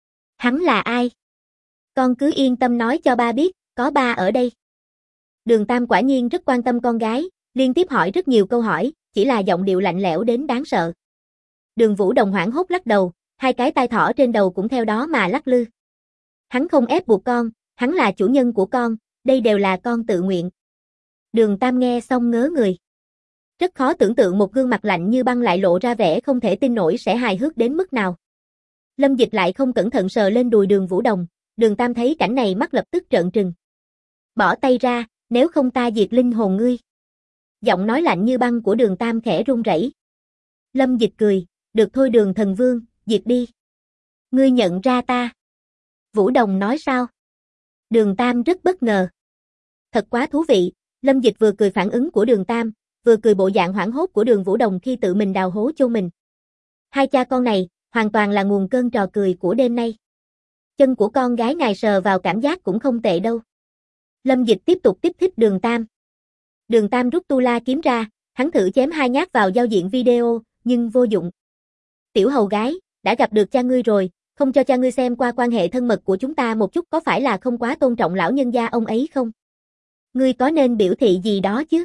Speaker 1: Hắn là ai? Con cứ yên tâm nói cho ba biết, có ba ở đây. Đường Tam quả nhiên rất quan tâm con gái, liên tiếp hỏi rất nhiều câu hỏi, chỉ là giọng điệu lạnh lẽo đến đáng sợ. Đường Vũ Đồng hoảng hốt lắc đầu, hai cái tai thỏ trên đầu cũng theo đó mà lắc lư. Hắn không ép buộc con, hắn là chủ nhân của con, đây đều là con tự nguyện. Đường Tam nghe xong ngớ người. Rất khó tưởng tượng một gương mặt lạnh như băng lại lộ ra vẻ không thể tin nổi sẽ hài hước đến mức nào. Lâm Dịch lại không cẩn thận sờ lên đùi Đường Vũ Đồng, Đường Tam thấy cảnh này mắt lập tức trợn trừng. Bỏ tay ra, nếu không ta diệt linh hồn ngươi. Giọng nói lạnh như băng của Đường Tam khẽ run rẩy. Lâm Dịch cười, được thôi Đường Thần Vương, diệt đi. Ngươi nhận ra ta. Vũ Đồng nói sao? Đường Tam rất bất ngờ. Thật quá thú vị, Lâm Dịch vừa cười phản ứng của Đường Tam, vừa cười bộ dạng hoảng hốt của Đường Vũ Đồng khi tự mình đào hố chôn mình. Hai cha con này, hoàn toàn là nguồn cơn trò cười của đêm nay. Chân của con gái ngài sờ vào cảm giác cũng không tệ đâu. Lâm Dịch tiếp tục tiếp thích Đường Tam. Đường Tam rút tu la kiếm ra, hắn thử chém hai nhát vào giao diện video, nhưng vô dụng. Tiểu hầu gái, đã gặp được cha ngươi rồi, không cho cha ngươi xem qua quan hệ thân mật của chúng ta một chút có phải là không quá tôn trọng lão nhân gia ông ấy không? Ngươi có nên biểu thị gì đó chứ?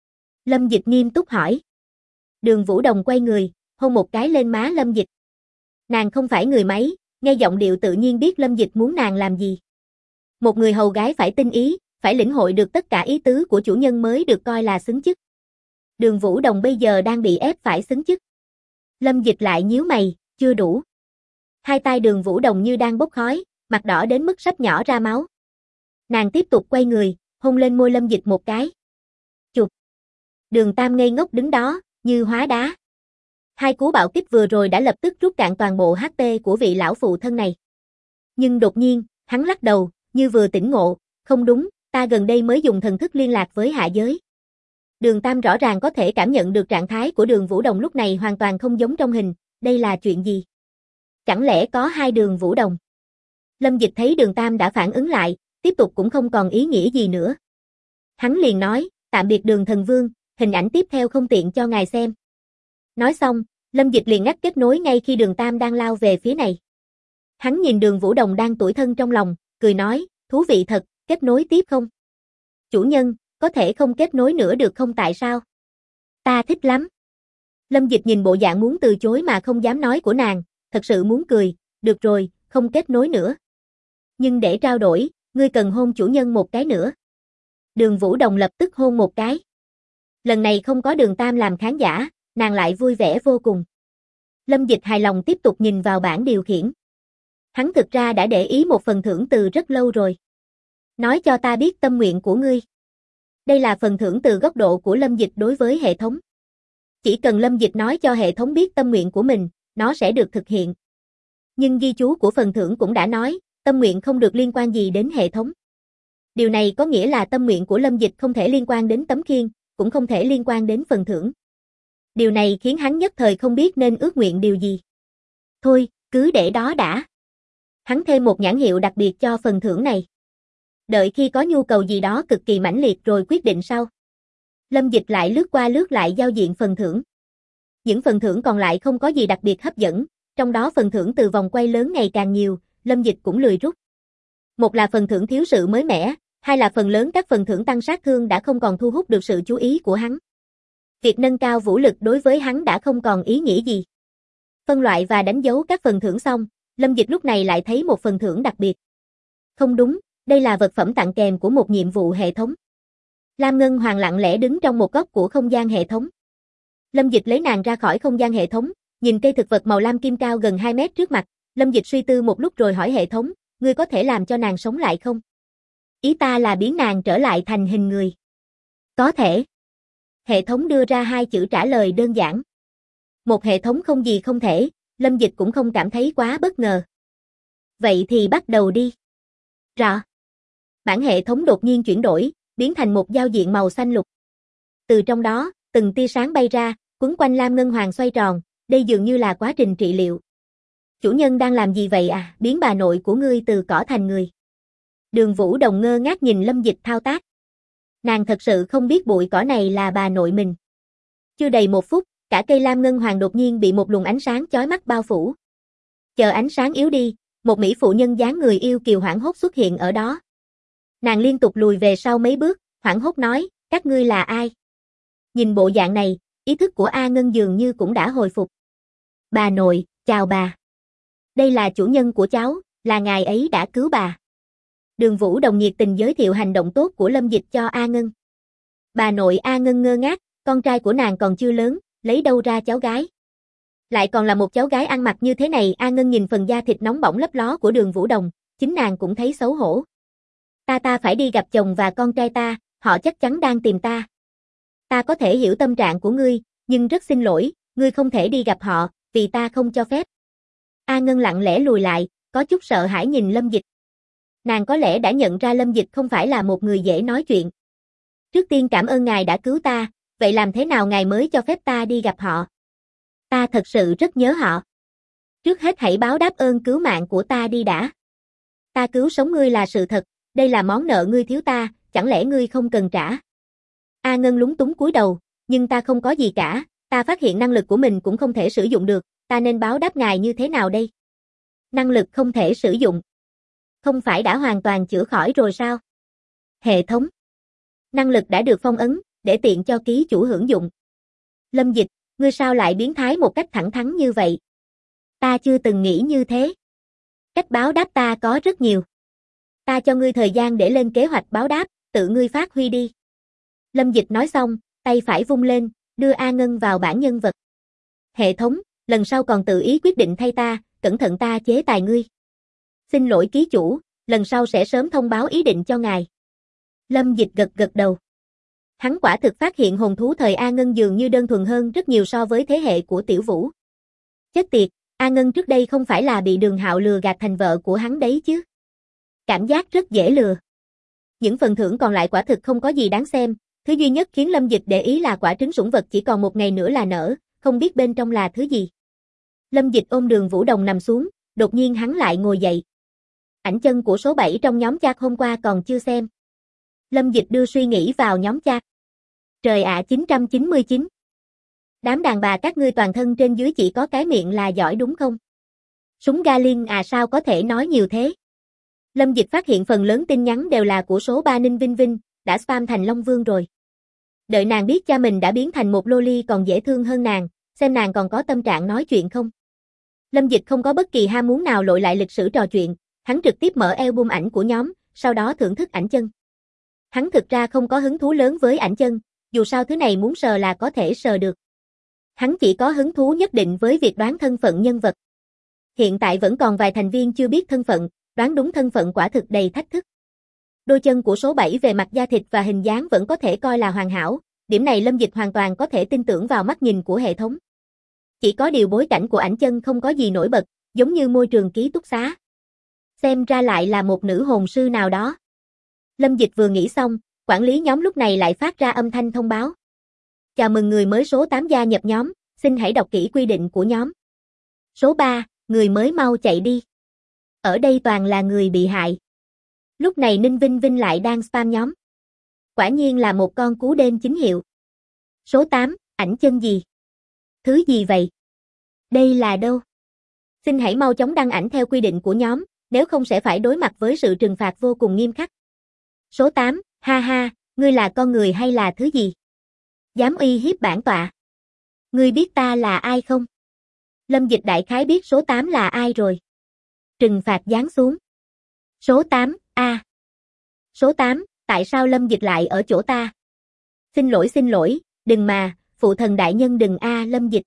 Speaker 1: Lâm Dịch nghiêm túc hỏi. Đường Vũ Đồng quay người, hôn một cái lên má Lâm Dịch. Nàng không phải người máy, nghe giọng điệu tự nhiên biết Lâm Dịch muốn nàng làm gì. Một người hầu gái phải tinh ý, phải lĩnh hội được tất cả ý tứ của chủ nhân mới được coi là xứng chức. Đường Vũ Đồng bây giờ đang bị ép phải xứng chức. Lâm Dịch lại nhíu mày, chưa đủ. Hai tay Đường Vũ Đồng như đang bốc khói, mặt đỏ đến mức sắp nhỏ ra máu. Nàng tiếp tục quay người, hôn lên môi Lâm Dịch một cái. Chụp. Đường Tam ngây ngốc đứng đó, như hóa đá. Hai cú bạo kích vừa rồi đã lập tức rút cạn toàn bộ HP của vị lão phụ thân này. Nhưng đột nhiên, hắn lắc đầu, như vừa tỉnh ngộ, không đúng, ta gần đây mới dùng thần thức liên lạc với hạ giới. Đường Tam rõ ràng có thể cảm nhận được trạng thái của Đường Vũ Đồng lúc này hoàn toàn không giống trong hình, đây là chuyện gì? Chẳng lẽ có hai Đường Vũ Đồng? Lâm Dịch thấy Đường Tam đã phản ứng lại, tiếp tục cũng không còn ý nghĩa gì nữa. Hắn liền nói, tạm biệt Đường Thần Vương, hình ảnh tiếp theo không tiện cho ngài xem. Nói xong, Lâm Dịch liền ngắt kết nối ngay khi Đường Tam đang lao về phía này. Hắn nhìn Đường Vũ Đồng đang tủi thân trong lòng, cười nói, thú vị thật, kết nối tiếp không? Chủ nhân, có thể không kết nối nữa được không tại sao? Ta thích lắm. Lâm Dịch nhìn bộ dạng muốn từ chối mà không dám nói của nàng, thật sự muốn cười, được rồi, không kết nối nữa. Nhưng để trao đổi, ngươi cần hôn chủ nhân một cái nữa. Đường Vũ Đồng lập tức hôn một cái. Lần này không có Đường Tam làm khán giả, nàng lại vui vẻ vô cùng. Lâm Dịch hài lòng tiếp tục nhìn vào bảng điều khiển. Hắn thực ra đã để ý một phần thưởng từ rất lâu rồi. Nói cho ta biết tâm nguyện của ngươi. Đây là phần thưởng từ góc độ của Lâm Dịch đối với hệ thống. Chỉ cần Lâm Dịch nói cho hệ thống biết tâm nguyện của mình, nó sẽ được thực hiện. Nhưng ghi chú của phần thưởng cũng đã nói, tâm nguyện không được liên quan gì đến hệ thống. Điều này có nghĩa là tâm nguyện của Lâm Dịch không thể liên quan đến tấm khiên, cũng không thể liên quan đến phần thưởng. Điều này khiến hắn nhất thời không biết nên ước nguyện điều gì. Thôi, cứ để đó đã. Hắn thêm một nhãn hiệu đặc biệt cho phần thưởng này. Đợi khi có nhu cầu gì đó cực kỳ mãnh liệt rồi quyết định sau. Lâm Dịch lại lướt qua lướt lại giao diện phần thưởng. Những phần thưởng còn lại không có gì đặc biệt hấp dẫn, trong đó phần thưởng từ vòng quay lớn ngày càng nhiều, Lâm Dịch cũng lười rút. Một là phần thưởng thiếu sự mới mẻ, hai là phần lớn các phần thưởng tăng sát thương đã không còn thu hút được sự chú ý của hắn. Việc nâng cao vũ lực đối với hắn đã không còn ý nghĩa gì. Phân loại và đánh dấu các phần thưởng xong, Lâm Dịch lúc này lại thấy một phần thưởng đặc biệt. Không đúng, đây là vật phẩm tặng kèm của một nhiệm vụ hệ thống. Lam Ngân Hoàng lặng lẽ đứng trong một góc của không gian hệ thống. Lâm Dịch lấy nàng ra khỏi không gian hệ thống, nhìn cây thực vật màu lam kim cao gần 2 mét trước mặt, Lâm Dịch suy tư một lúc rồi hỏi hệ thống, ngươi có thể làm cho nàng sống lại không? Ý ta là biến nàng trở lại thành hình người. Có thể. Hệ thống đưa ra 2 chữ trả lời đơn giản. Một hệ thống không gì không thể, Lâm Dịch cũng không cảm thấy quá bất ngờ. Vậy thì bắt đầu đi. Rõ. Bản hệ thống đột nhiên chuyển đổi, biến thành một giao diện màu xanh lục. Từ trong đó, từng tia sáng bay ra, quấn quanh Lam Ngân Hoàng xoay tròn, đây dường như là quá trình trị liệu. Chủ nhân đang làm gì vậy à, biến bà nội của ngươi từ cỏ thành người. Đường Vũ Đồng ngơ ngác nhìn Lâm Dịch thao tác. Nàng thật sự không biết bụi cỏ này là bà nội mình. Chưa đầy 1 phút, cả cây Lam Ngân Hoàng đột nhiên bị một luồng ánh sáng chói mắt bao phủ. Chờ ánh sáng yếu đi, một mỹ phụ nhân dáng người yêu kiều hoảng hốt xuất hiện ở đó. Nàng liên tục lùi về sau mấy bước, hoảng hốt nói, các ngươi là ai? Nhìn bộ dạng này, ý thức của A Ngân dường như cũng đã hồi phục. Bà nội, chào bà. Đây là chủ nhân của cháu, là ngài ấy đã cứu bà. Đường Vũ Đồng nhiệt tình giới thiệu hành động tốt của Lâm Dịch cho A Ngân. Bà nội A Ngân ngơ ngác, con trai của nàng còn chưa lớn, lấy đâu ra cháu gái. Lại còn là một cháu gái ăn mặc như thế này. A Ngân nhìn phần da thịt nóng bỏng lấp ló của Đường Vũ Đồng, chính nàng cũng thấy xấu hổ. Ta phải đi gặp chồng và con trai ta, họ chắc chắn đang tìm ta. Ta có thể hiểu tâm trạng của ngươi, nhưng rất xin lỗi, ngươi không thể đi gặp họ, vì ta không cho phép. A Ngân lặng lẽ lùi lại, có chút sợ hãi nhìn Lâm Dịch. Nàng có lẽ đã nhận ra Lâm Dịch không phải là một người dễ nói chuyện. Trước tiên cảm ơn ngài đã cứu ta, vậy làm thế nào ngài mới cho phép ta đi gặp họ? Ta thật sự rất nhớ họ. Trước hết hãy báo đáp ơn cứu mạng của ta đi đã. Ta cứu sống ngươi là sự thật, đây là món nợ ngươi thiếu ta, chẳng lẽ ngươi không cần trả? A Ngân lúng túng cúi đầu, nhưng ta không có gì cả, ta phát hiện năng lực của mình cũng không thể sử dụng được, ta nên báo đáp ngài như thế nào đây? Năng lực không thể sử dụng. Không phải đã hoàn toàn chữa khỏi rồi sao? Hệ thống. Năng lực đã được phong ấn, để tiện cho ký chủ hưởng dụng. Lâm Dịch, ngươi sao lại biến thái một cách thẳng thắn như vậy? Ta chưa từng nghĩ như thế. Cách báo đáp ta có rất nhiều. Ta cho ngươi thời gian để lên kế hoạch báo đáp, tự ngươi phát huy đi. Lâm Dịch nói xong, tay phải vung lên, đưa A Ngân vào bảng nhân vật. Hệ thống, lần sau còn tự ý quyết định thay ta, cẩn thận ta chế tài ngươi. Xin lỗi ký chủ, lần sau sẽ sớm thông báo ý định cho ngài. Lâm Dịch gật gật đầu. Hắn quả thực phát hiện hồn thú thời A Ngân dường như đơn thuần hơn rất nhiều so với thế hệ của Tiểu Vũ. Chết tiệt, A Ngân trước đây không phải là bị Đường Hạo lừa gạt thành vợ của hắn đấy chứ. Cảm giác rất dễ lừa. Những phần thưởng còn lại quả thực không có gì đáng xem, thứ duy nhất khiến Lâm Dịch để ý là quả trứng sủng vật chỉ còn 1 ngày nữa là nở, không biết bên trong là thứ gì. Lâm Dịch ôm Đường Vũ Đồng nằm xuống, đột nhiên hắn lại ngồi dậy. Ảnh chân của số 7 trong nhóm chat hôm qua còn chưa xem. Lâm Dịch đưa suy nghĩ vào nhóm chat. Trời ạ 999. Đám đàn bà các ngươi toàn thân trên dưới chỉ có cái miệng là giỏi đúng không? Súng Galin à, sao có thể nói nhiều thế? Lâm Dịch phát hiện phần lớn tin nhắn đều là của số 3 Ninh Vinh Vinh, đã spam thành Long Vương rồi. Đợi nàng biết cha mình đã biến thành một loli còn dễ thương hơn nàng, xem nàng còn có tâm trạng nói chuyện không. Lâm Dịch không có bất kỳ ham muốn nào lội lại lịch sử trò chuyện, hắn trực tiếp mở album ảnh của nhóm, sau đó thưởng thức ảnh chân. Hắn thực ra không có hứng thú lớn với ảnh chân, dù sao thứ này muốn sờ là có thể sờ được. Hắn chỉ có hứng thú nhất định với việc đoán thân phận nhân vật. Hiện tại vẫn còn vài thành viên chưa biết thân phận, đoán đúng thân phận quả thực đầy thách thức. Đôi chân của số 7 về mặt da thịt và hình dáng vẫn có thể coi là hoàn hảo, điểm này Lâm Dịch hoàn toàn có thể tin tưởng vào mắt nhìn của hệ thống. Chỉ có điều bối cảnh của ảnh chân không có gì nổi bật, giống như môi trường ký túc xá. Xem ra lại là một nữ hồn sư nào đó. Lâm Dịch vừa nghĩ xong, quản lý nhóm lúc này lại phát ra âm thanh thông báo. Chào mừng người mới số 8 gia nhập nhóm, xin hãy đọc kỹ quy định của nhóm. Số 3, người mới mau chạy đi. Ở đây toàn là người bị hại. Lúc này Ninh Vinh Vinh lại đang spam nhóm. Quả nhiên là một con cú đêm chính hiệu. Số 8, ảnh chân gì? Thứ gì vậy? Đây là đâu? Xin hãy mau chóng đăng ảnh theo quy định của nhóm, nếu không sẽ phải đối mặt với sự trừng phạt vô cùng nghiêm khắc. Số 8, ha ha, ngươi là con người hay là thứ gì? Dám uy hiếp bản tọa. Ngươi biết ta là ai không? Lâm Dịch đại khái biết số 8 là ai rồi. Trừng phạt giáng xuống. Số 8, a. Số 8, tại sao Lâm Dịch lại ở chỗ ta? Xin lỗi, đừng mà, phụ thần đại nhân đừng a Lâm Dịch.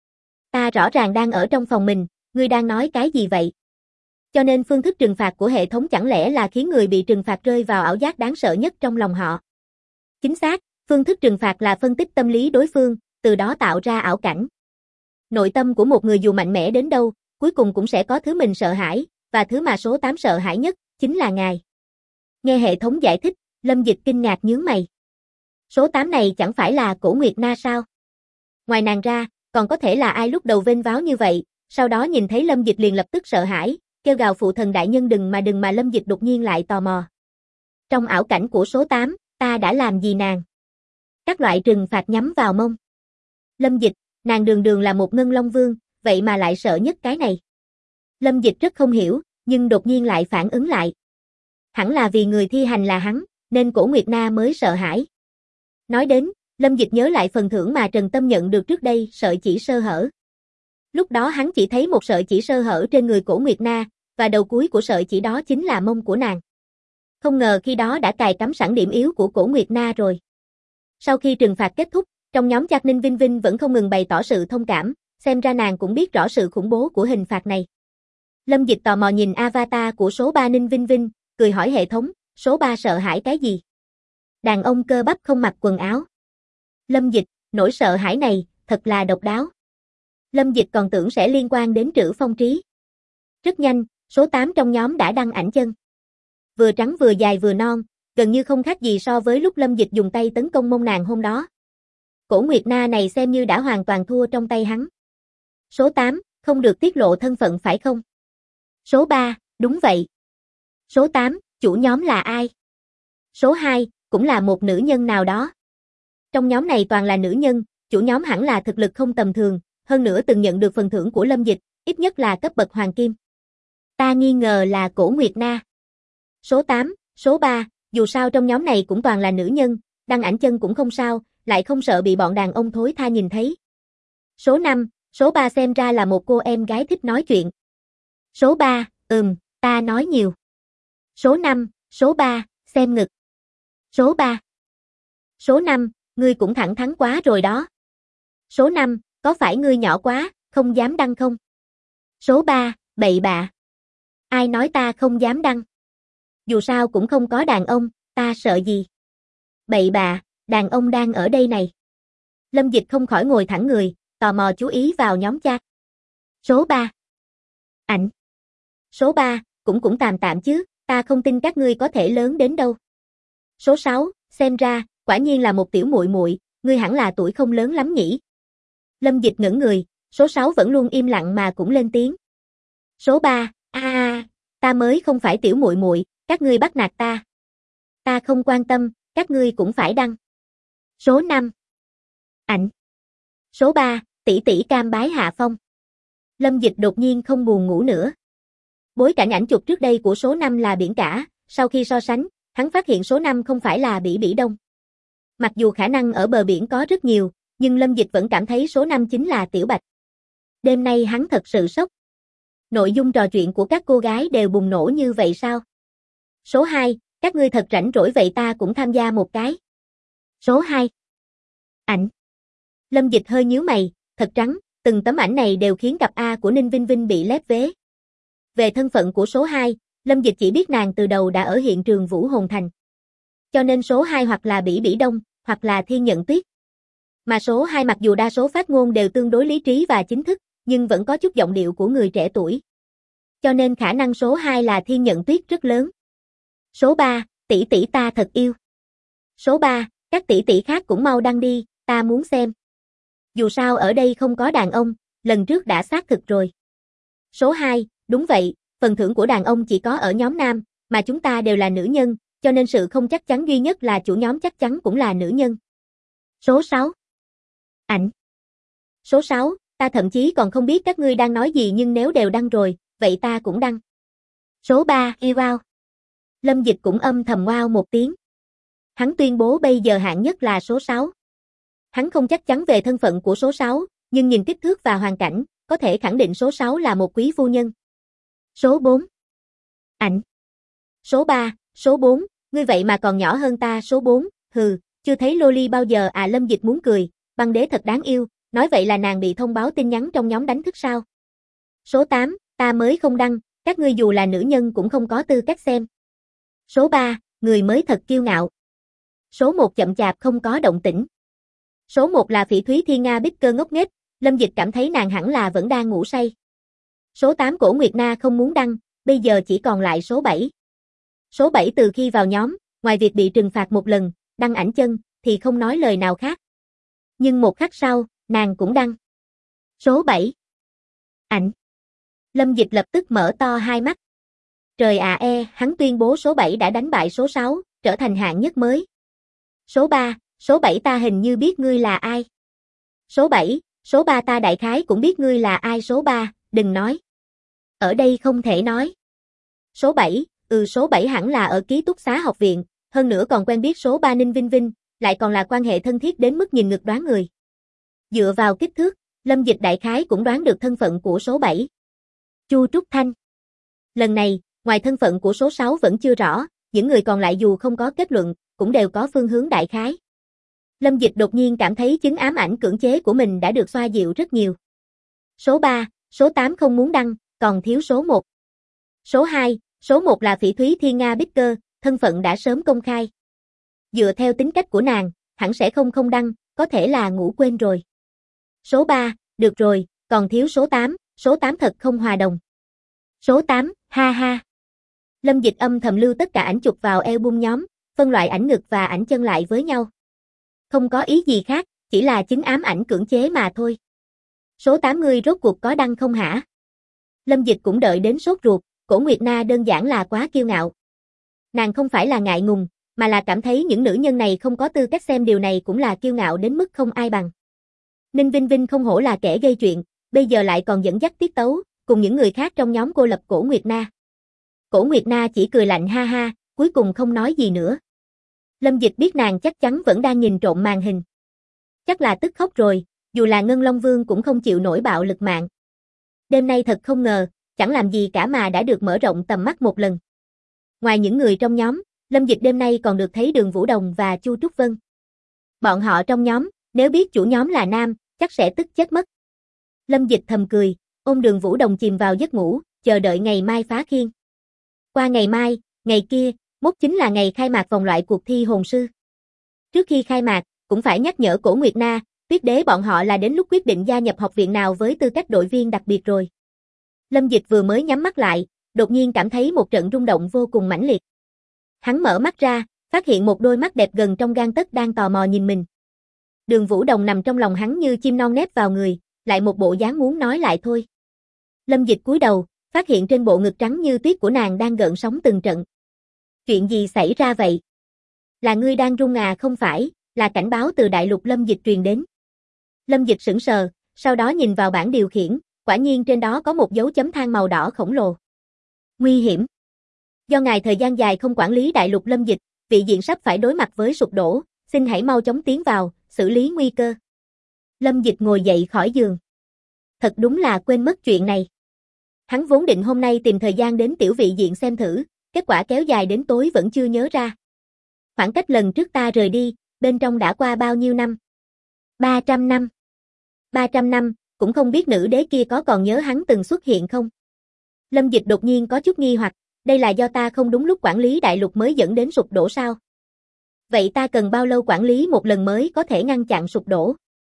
Speaker 1: Ta rõ ràng đang ở trong phòng mình, ngươi đang nói cái gì vậy? Cho nên phương thức trừng phạt của hệ thống chẳng lẽ là khiến người bị trừng phạt rơi vào ảo giác đáng sợ nhất trong lòng họ? Chính xác, phương thức trừng phạt là phân tích tâm lý đối phương, từ đó tạo ra ảo cảnh. Nội tâm của một người dù mạnh mẽ đến đâu, cuối cùng cũng sẽ có thứ mình sợ hãi, và thứ mà số 8 sợ hãi nhất, chính là ngài. Nghe hệ thống giải thích, Lâm Dịch kinh ngạc nhướng mày. Số 8 này chẳng phải là Cổ Nguyệt Na sao? Ngoài nàng ra, còn có thể là ai lúc đầu vênh váo như vậy, sau đó nhìn thấy Lâm Dịch liền lập tức sợ hãi, kêu gào phụ thần đại nhân đừng mà Lâm Dịch đột nhiên lại tò mò. Trong ảo cảnh của số 8, ta đã làm gì nàng? Các loại trừng phạt nhắm vào mông. Lâm Dịch, nàng đường đường là một ngân long vương, vậy mà lại sợ nhất cái này. Lâm Dịch rất không hiểu, nhưng đột nhiên lại phản ứng lại. Hẳn là vì người thi hành là hắn, nên Cổ Nguyệt Na mới sợ hãi. Nói đến, Lâm Dịch nhớ lại phần thưởng mà Trần Tâm nhận được trước đây, sợi chỉ sơ hở. Lúc đó hắn chỉ thấy một sợi chỉ sơ hở trên người Cổ Nguyệt Na, và đầu cuối của sợi chỉ đó chính là mông của nàng. Không ngờ khi đó đã cài cắm sẵn điểm yếu của Cổ Nguyệt Na rồi. Sau khi trừng phạt kết thúc, trong nhóm chat Ninh Vinh Vinh vẫn không ngừng bày tỏ sự thông cảm, xem ra nàng cũng biết rõ sự khủng bố của hình phạt này. Lâm Dịch tò mò nhìn avatar của số 3 Ninh Vinh Vinh, cười hỏi hệ thống, số 3 sợ hãi cái gì? Đàn ông cơ bắp không mặc quần áo. Lâm Dịch, nỗi sợ hãi này, thật là độc đáo. Lâm Dịch còn tưởng sẽ liên quan đến Trữ Phong Trí. Rất nhanh, số 8 trong nhóm đã đăng ảnh chân. Vừa trắng vừa dài vừa non, gần như không khác gì so với lúc Lâm Dịch dùng tay tấn công mông nàng hôm đó. Cổ Nguyệt Na này xem như đã hoàn toàn thua trong tay hắn. Số 8, không được tiết lộ thân phận phải không? Số 3, đúng vậy. Số 8, chủ nhóm là ai? Số 2, cũng là một nữ nhân nào đó. Trong nhóm này toàn là nữ nhân, chủ nhóm hẳn là thực lực không tầm thường, hơn nữa từng nhận được phần thưởng của Lâm Dịch, ít nhất là cấp bậc hoàng kim. Ta nghi ngờ là Cổ Nguyệt Na. Số 8, số 3, dù sao trong nhóm này cũng toàn là nữ nhân, đăng ảnh chân cũng không sao, lại không sợ bị bọn đàn ông thối tha nhìn thấy. Số 5, số 3 xem ra là một cô em gái thích nói chuyện. Số 3, ta nói nhiều. Số 5, số 3, xem ngực. Số 3. Số 5, ngươi cũng thẳng thắn quá rồi đó. Số 5, có phải ngươi nhỏ quá, không dám đăng không? Số 3, bậy bạ. Ai nói ta không dám đăng? Dù sao cũng không có đàn ông, ta sợ gì? Bậy bạ, đàn ông đang ở đây này. Lâm Dịch không khỏi ngồi thẳng người, tò mò chú ý vào nhóm chat. Số 3. Ảnh. Số 3, cũng tạm tạm chứ, ta không tin các ngươi có thể lớn đến đâu. Số 6, xem ra, quả nhiên là một tiểu muội muội, ngươi hẳn là tuổi không lớn lắm nhỉ. Lâm Dịch ngẩn người, số 6 vẫn luôn im lặng mà cũng lên tiếng. Số 3, ta mới không phải tiểu muội muội, các ngươi bắt nạt ta. Ta không quan tâm, các ngươi cũng phải đăng. Số 5. Ảnh. Số 3, tỷ tỷ cam bái hạ phong. Lâm Dịch đột nhiên không buồn ngủ nữa. Bối cảnh ảnh chụp trước đây của số 5 là biển cả, sau khi so sánh, hắn phát hiện số 5 không phải là Bỉ Đông. Mặc dù khả năng ở bờ biển có rất nhiều, nhưng Lâm Dịch vẫn cảm thấy số 5 chính là Tiểu Bạch. Đêm nay hắn thật sự sốc. Nội dung trò chuyện của các cô gái đều bùng nổ như vậy sao? Số 2, các ngươi thật rảnh rỗi vậy ta cũng tham gia một cái. Số 2. Ảnh. Lâm Dịch hơi nhíu mày, thật trắng, từng tấm ảnh này đều khiến cặp A của Ninh Vinh Vinh bị lép vế. Về thân phận của số 2, Lâm Dịch chỉ biết nàng từ đầu đã ở hiện trường Vũ Hồn Thành. Cho nên số 2 hoặc là Bỉ Đông, hoặc là Thiên Nhận Tuyết. Mà số 2 mặc dù đa số phát ngôn đều tương đối lý trí và chính thức, nhưng vẫn có chút giọng điệu của người trẻ tuổi. Cho nên khả năng số 2 là Thiên Nhận Tuyết rất lớn. Số 3, tỷ tỷ ta thật yêu. Số 3, các tỷ tỷ khác cũng mau đăng đi, ta muốn xem. Dù sao ở đây không có đàn ông, lần trước đã xác thực rồi. Số 2, đúng vậy, phần thưởng của đàn ông chỉ có ở nhóm nam, mà chúng ta đều là nữ nhân, cho nên sự không chắc chắn duy nhất là chủ nhóm chắc chắn cũng là nữ nhân. Số 6. Ảnh. Số 6, ta thậm chí còn không biết các ngươi đang nói gì nhưng nếu đều đăng rồi, vậy ta cũng đăng. Số 3, wow. Lâm Dịch cũng âm thầm wow một tiếng. Hắn tuyên bố bây giờ hạng nhất là số 6. Hắn không chắc chắn về thân phận của số 6, nhưng nhìn kích thước và hoàn cảnh, có thể khẳng định số 6 là một quý phu nhân. Số 4. Ảnh. Số 3, số 4, ngươi vậy mà còn nhỏ hơn ta. Số 4, hừ, chưa thấy loli bao giờ à. Lâm Dịch muốn cười, băng đế thật đáng yêu, nói vậy là nàng bị thông báo tin nhắn trong nhóm đánh thức sao. Số 8, ta mới không đăng, các ngươi dù là nữ nhân cũng không có tư cách xem. Số 3, người mới thật kiêu ngạo. Số 1 chậm chạp không có động tĩnh. Số 1 là Phỉ Thúy Thiên Nga Bích Cơ ngốc nghếch, Lâm Dịch cảm thấy nàng hẳn là vẫn đang ngủ say. Số 8 Cổ Nguyệt Na không muốn đăng, bây giờ chỉ còn lại số 7. Số 7 từ khi vào nhóm, ngoài việc bị trừng phạt một lần, đăng ảnh chân, thì không nói lời nào khác. Nhưng một khắc sau, nàng cũng đăng. Số 7. Ảnh. Lâm Dịch lập tức mở to hai mắt. Trời à hắn tuyên bố số 7 đã đánh bại số 6, trở thành hạng nhất mới. Số 3, số 7 ta hình như biết ngươi là ai. Số 7, số 3 ta đại khái cũng biết ngươi là ai. Số 3, đừng nói. Ở đây không thể nói. Số 7, số 7 hẳn là ở ký túc xá học viện, hơn nữa còn quen biết số 3 Ninh Vinh Vinh, lại còn là quan hệ thân thiết đến mức nhìn ngực đoán người. Dựa vào kích thước, Lâm Dịch đại khái cũng đoán được thân phận của số 7. Chu Trúc Thanh. Lần này, ngoài thân phận của số 6 vẫn chưa rõ, những người còn lại dù không có kết luận, cũng đều có phương hướng đại khái. Lâm Dịch đột nhiên cảm thấy chứng ám ảnh cưỡng chế của mình đã được xoa dịu rất nhiều. Số 3, số 8 không muốn đăng, còn thiếu số 1. Số 2, số 1 là Phỉ Thúy Thiên Nga Bích Cơ, thân phận đã sớm công khai. Dựa theo tính cách của nàng, hẳn sẽ không đăng, có thể là ngủ quên rồi. Số 3, được rồi, còn thiếu số 8, số 8 thật không hòa đồng. Số 8, ha ha. Lâm Dịch âm thầm lưu tất cả ảnh chụp vào album nhóm, phân loại ảnh ngực và ảnh chân lại với nhau. Không có ý gì khác, chỉ là chứng ám ảnh cưỡng chế mà thôi. Số 8 ngươi rốt cuộc có đăng không hả? Lâm Dịch cũng đợi đến sốt ruột, Cổ Nguyệt Na đơn giản là quá kiêu ngạo. Nàng không phải là ngại ngùng, mà là cảm thấy những nữ nhân này không có tư cách xem, điều này cũng là kiêu ngạo đến mức không ai bằng. Ninh Vinh Vinh không hổ là kẻ gây chuyện, bây giờ lại còn dẫn dắt tiết tấu, cùng những người khác trong nhóm cô lập Cổ Nguyệt Na. Cổ Nguyệt Na chỉ cười lạnh ha ha, cuối cùng không nói gì nữa. Lâm Dịch biết nàng chắc chắn vẫn đang nhìn trộm màn hình. Chắc là tức khóc rồi, dù là Ngân Long Vương cũng không chịu nổi bạo lực mạng. Đêm nay thật không ngờ, chẳng làm gì cả mà đã được mở rộng tầm mắt một lần. Ngoài những người trong nhóm, Lâm Dịch đêm nay còn được thấy Đường Vũ Đồng và Chu Trúc Vân. Bọn họ trong nhóm, nếu biết chủ nhóm là nam, chắc sẽ tức chết mất. Lâm Dịch thầm cười, ôm Đường Vũ Đồng chìm vào giấc ngủ, chờ đợi ngày mai phá khiên. Qua ngày mai, ngày kia, mốt chính là ngày khai mạc vòng loại cuộc thi hồn sư. Trước khi khai mạc, cũng phải nhắc nhở Cổ Nguyệt Na, Tuyết Đế bọn họ là đến lúc quyết định gia nhập học viện nào với tư cách đội viên đặc biệt rồi. Lâm Dịch vừa mới nhắm mắt lại, đột nhiên cảm thấy một trận rung động vô cùng mãnh liệt. Hắn mở mắt ra, phát hiện một đôi mắt đẹp gần trong gang tấc đang tò mò nhìn mình. Đường Vũ Đồng nằm trong lòng hắn như chim non nép vào người, lại một bộ dáng muốn nói lại thôi. Lâm Dịch cúi đầu, phát hiện trên bộ ngực trắng như tuyết của nàng đang gợn sóng từng trận. Chuyện gì xảy ra vậy? Là ngươi đang rung à? Không phải, là cảnh báo từ đại lục. Lâm Dịch truyền đến. Lâm Dịch sững sờ, sau đó nhìn vào bảng điều khiển, quả nhiên trên đó có một dấu chấm than màu đỏ khổng lồ. Nguy hiểm. Do ngài thời gian dài không quản lý đại lục Lâm Dịch, vị diện sắp phải đối mặt với sụp đổ, xin hãy mau chóng tiến vào, xử lý nguy cơ. Lâm Dịch ngồi dậy khỏi giường. Thật đúng là quên mất chuyện này. Hắn vốn định hôm nay tìm thời gian đến tiểu vị diện xem thử, kết quả kéo dài đến tối vẫn chưa nhớ ra. Khoảng cách lần trước ta rời đi, bên trong đã qua bao nhiêu năm? 300 năm. 300 năm, cũng không biết nữ đế kia có còn nhớ hắn từng xuất hiện không? Lâm Dịch đột nhiên có chút nghi hoặc, đây là do ta không đúng lúc quản lý đại lục mới dẫn đến sụp đổ sao? Vậy ta cần bao lâu quản lý một lần mới có thể ngăn chặn sụp đổ?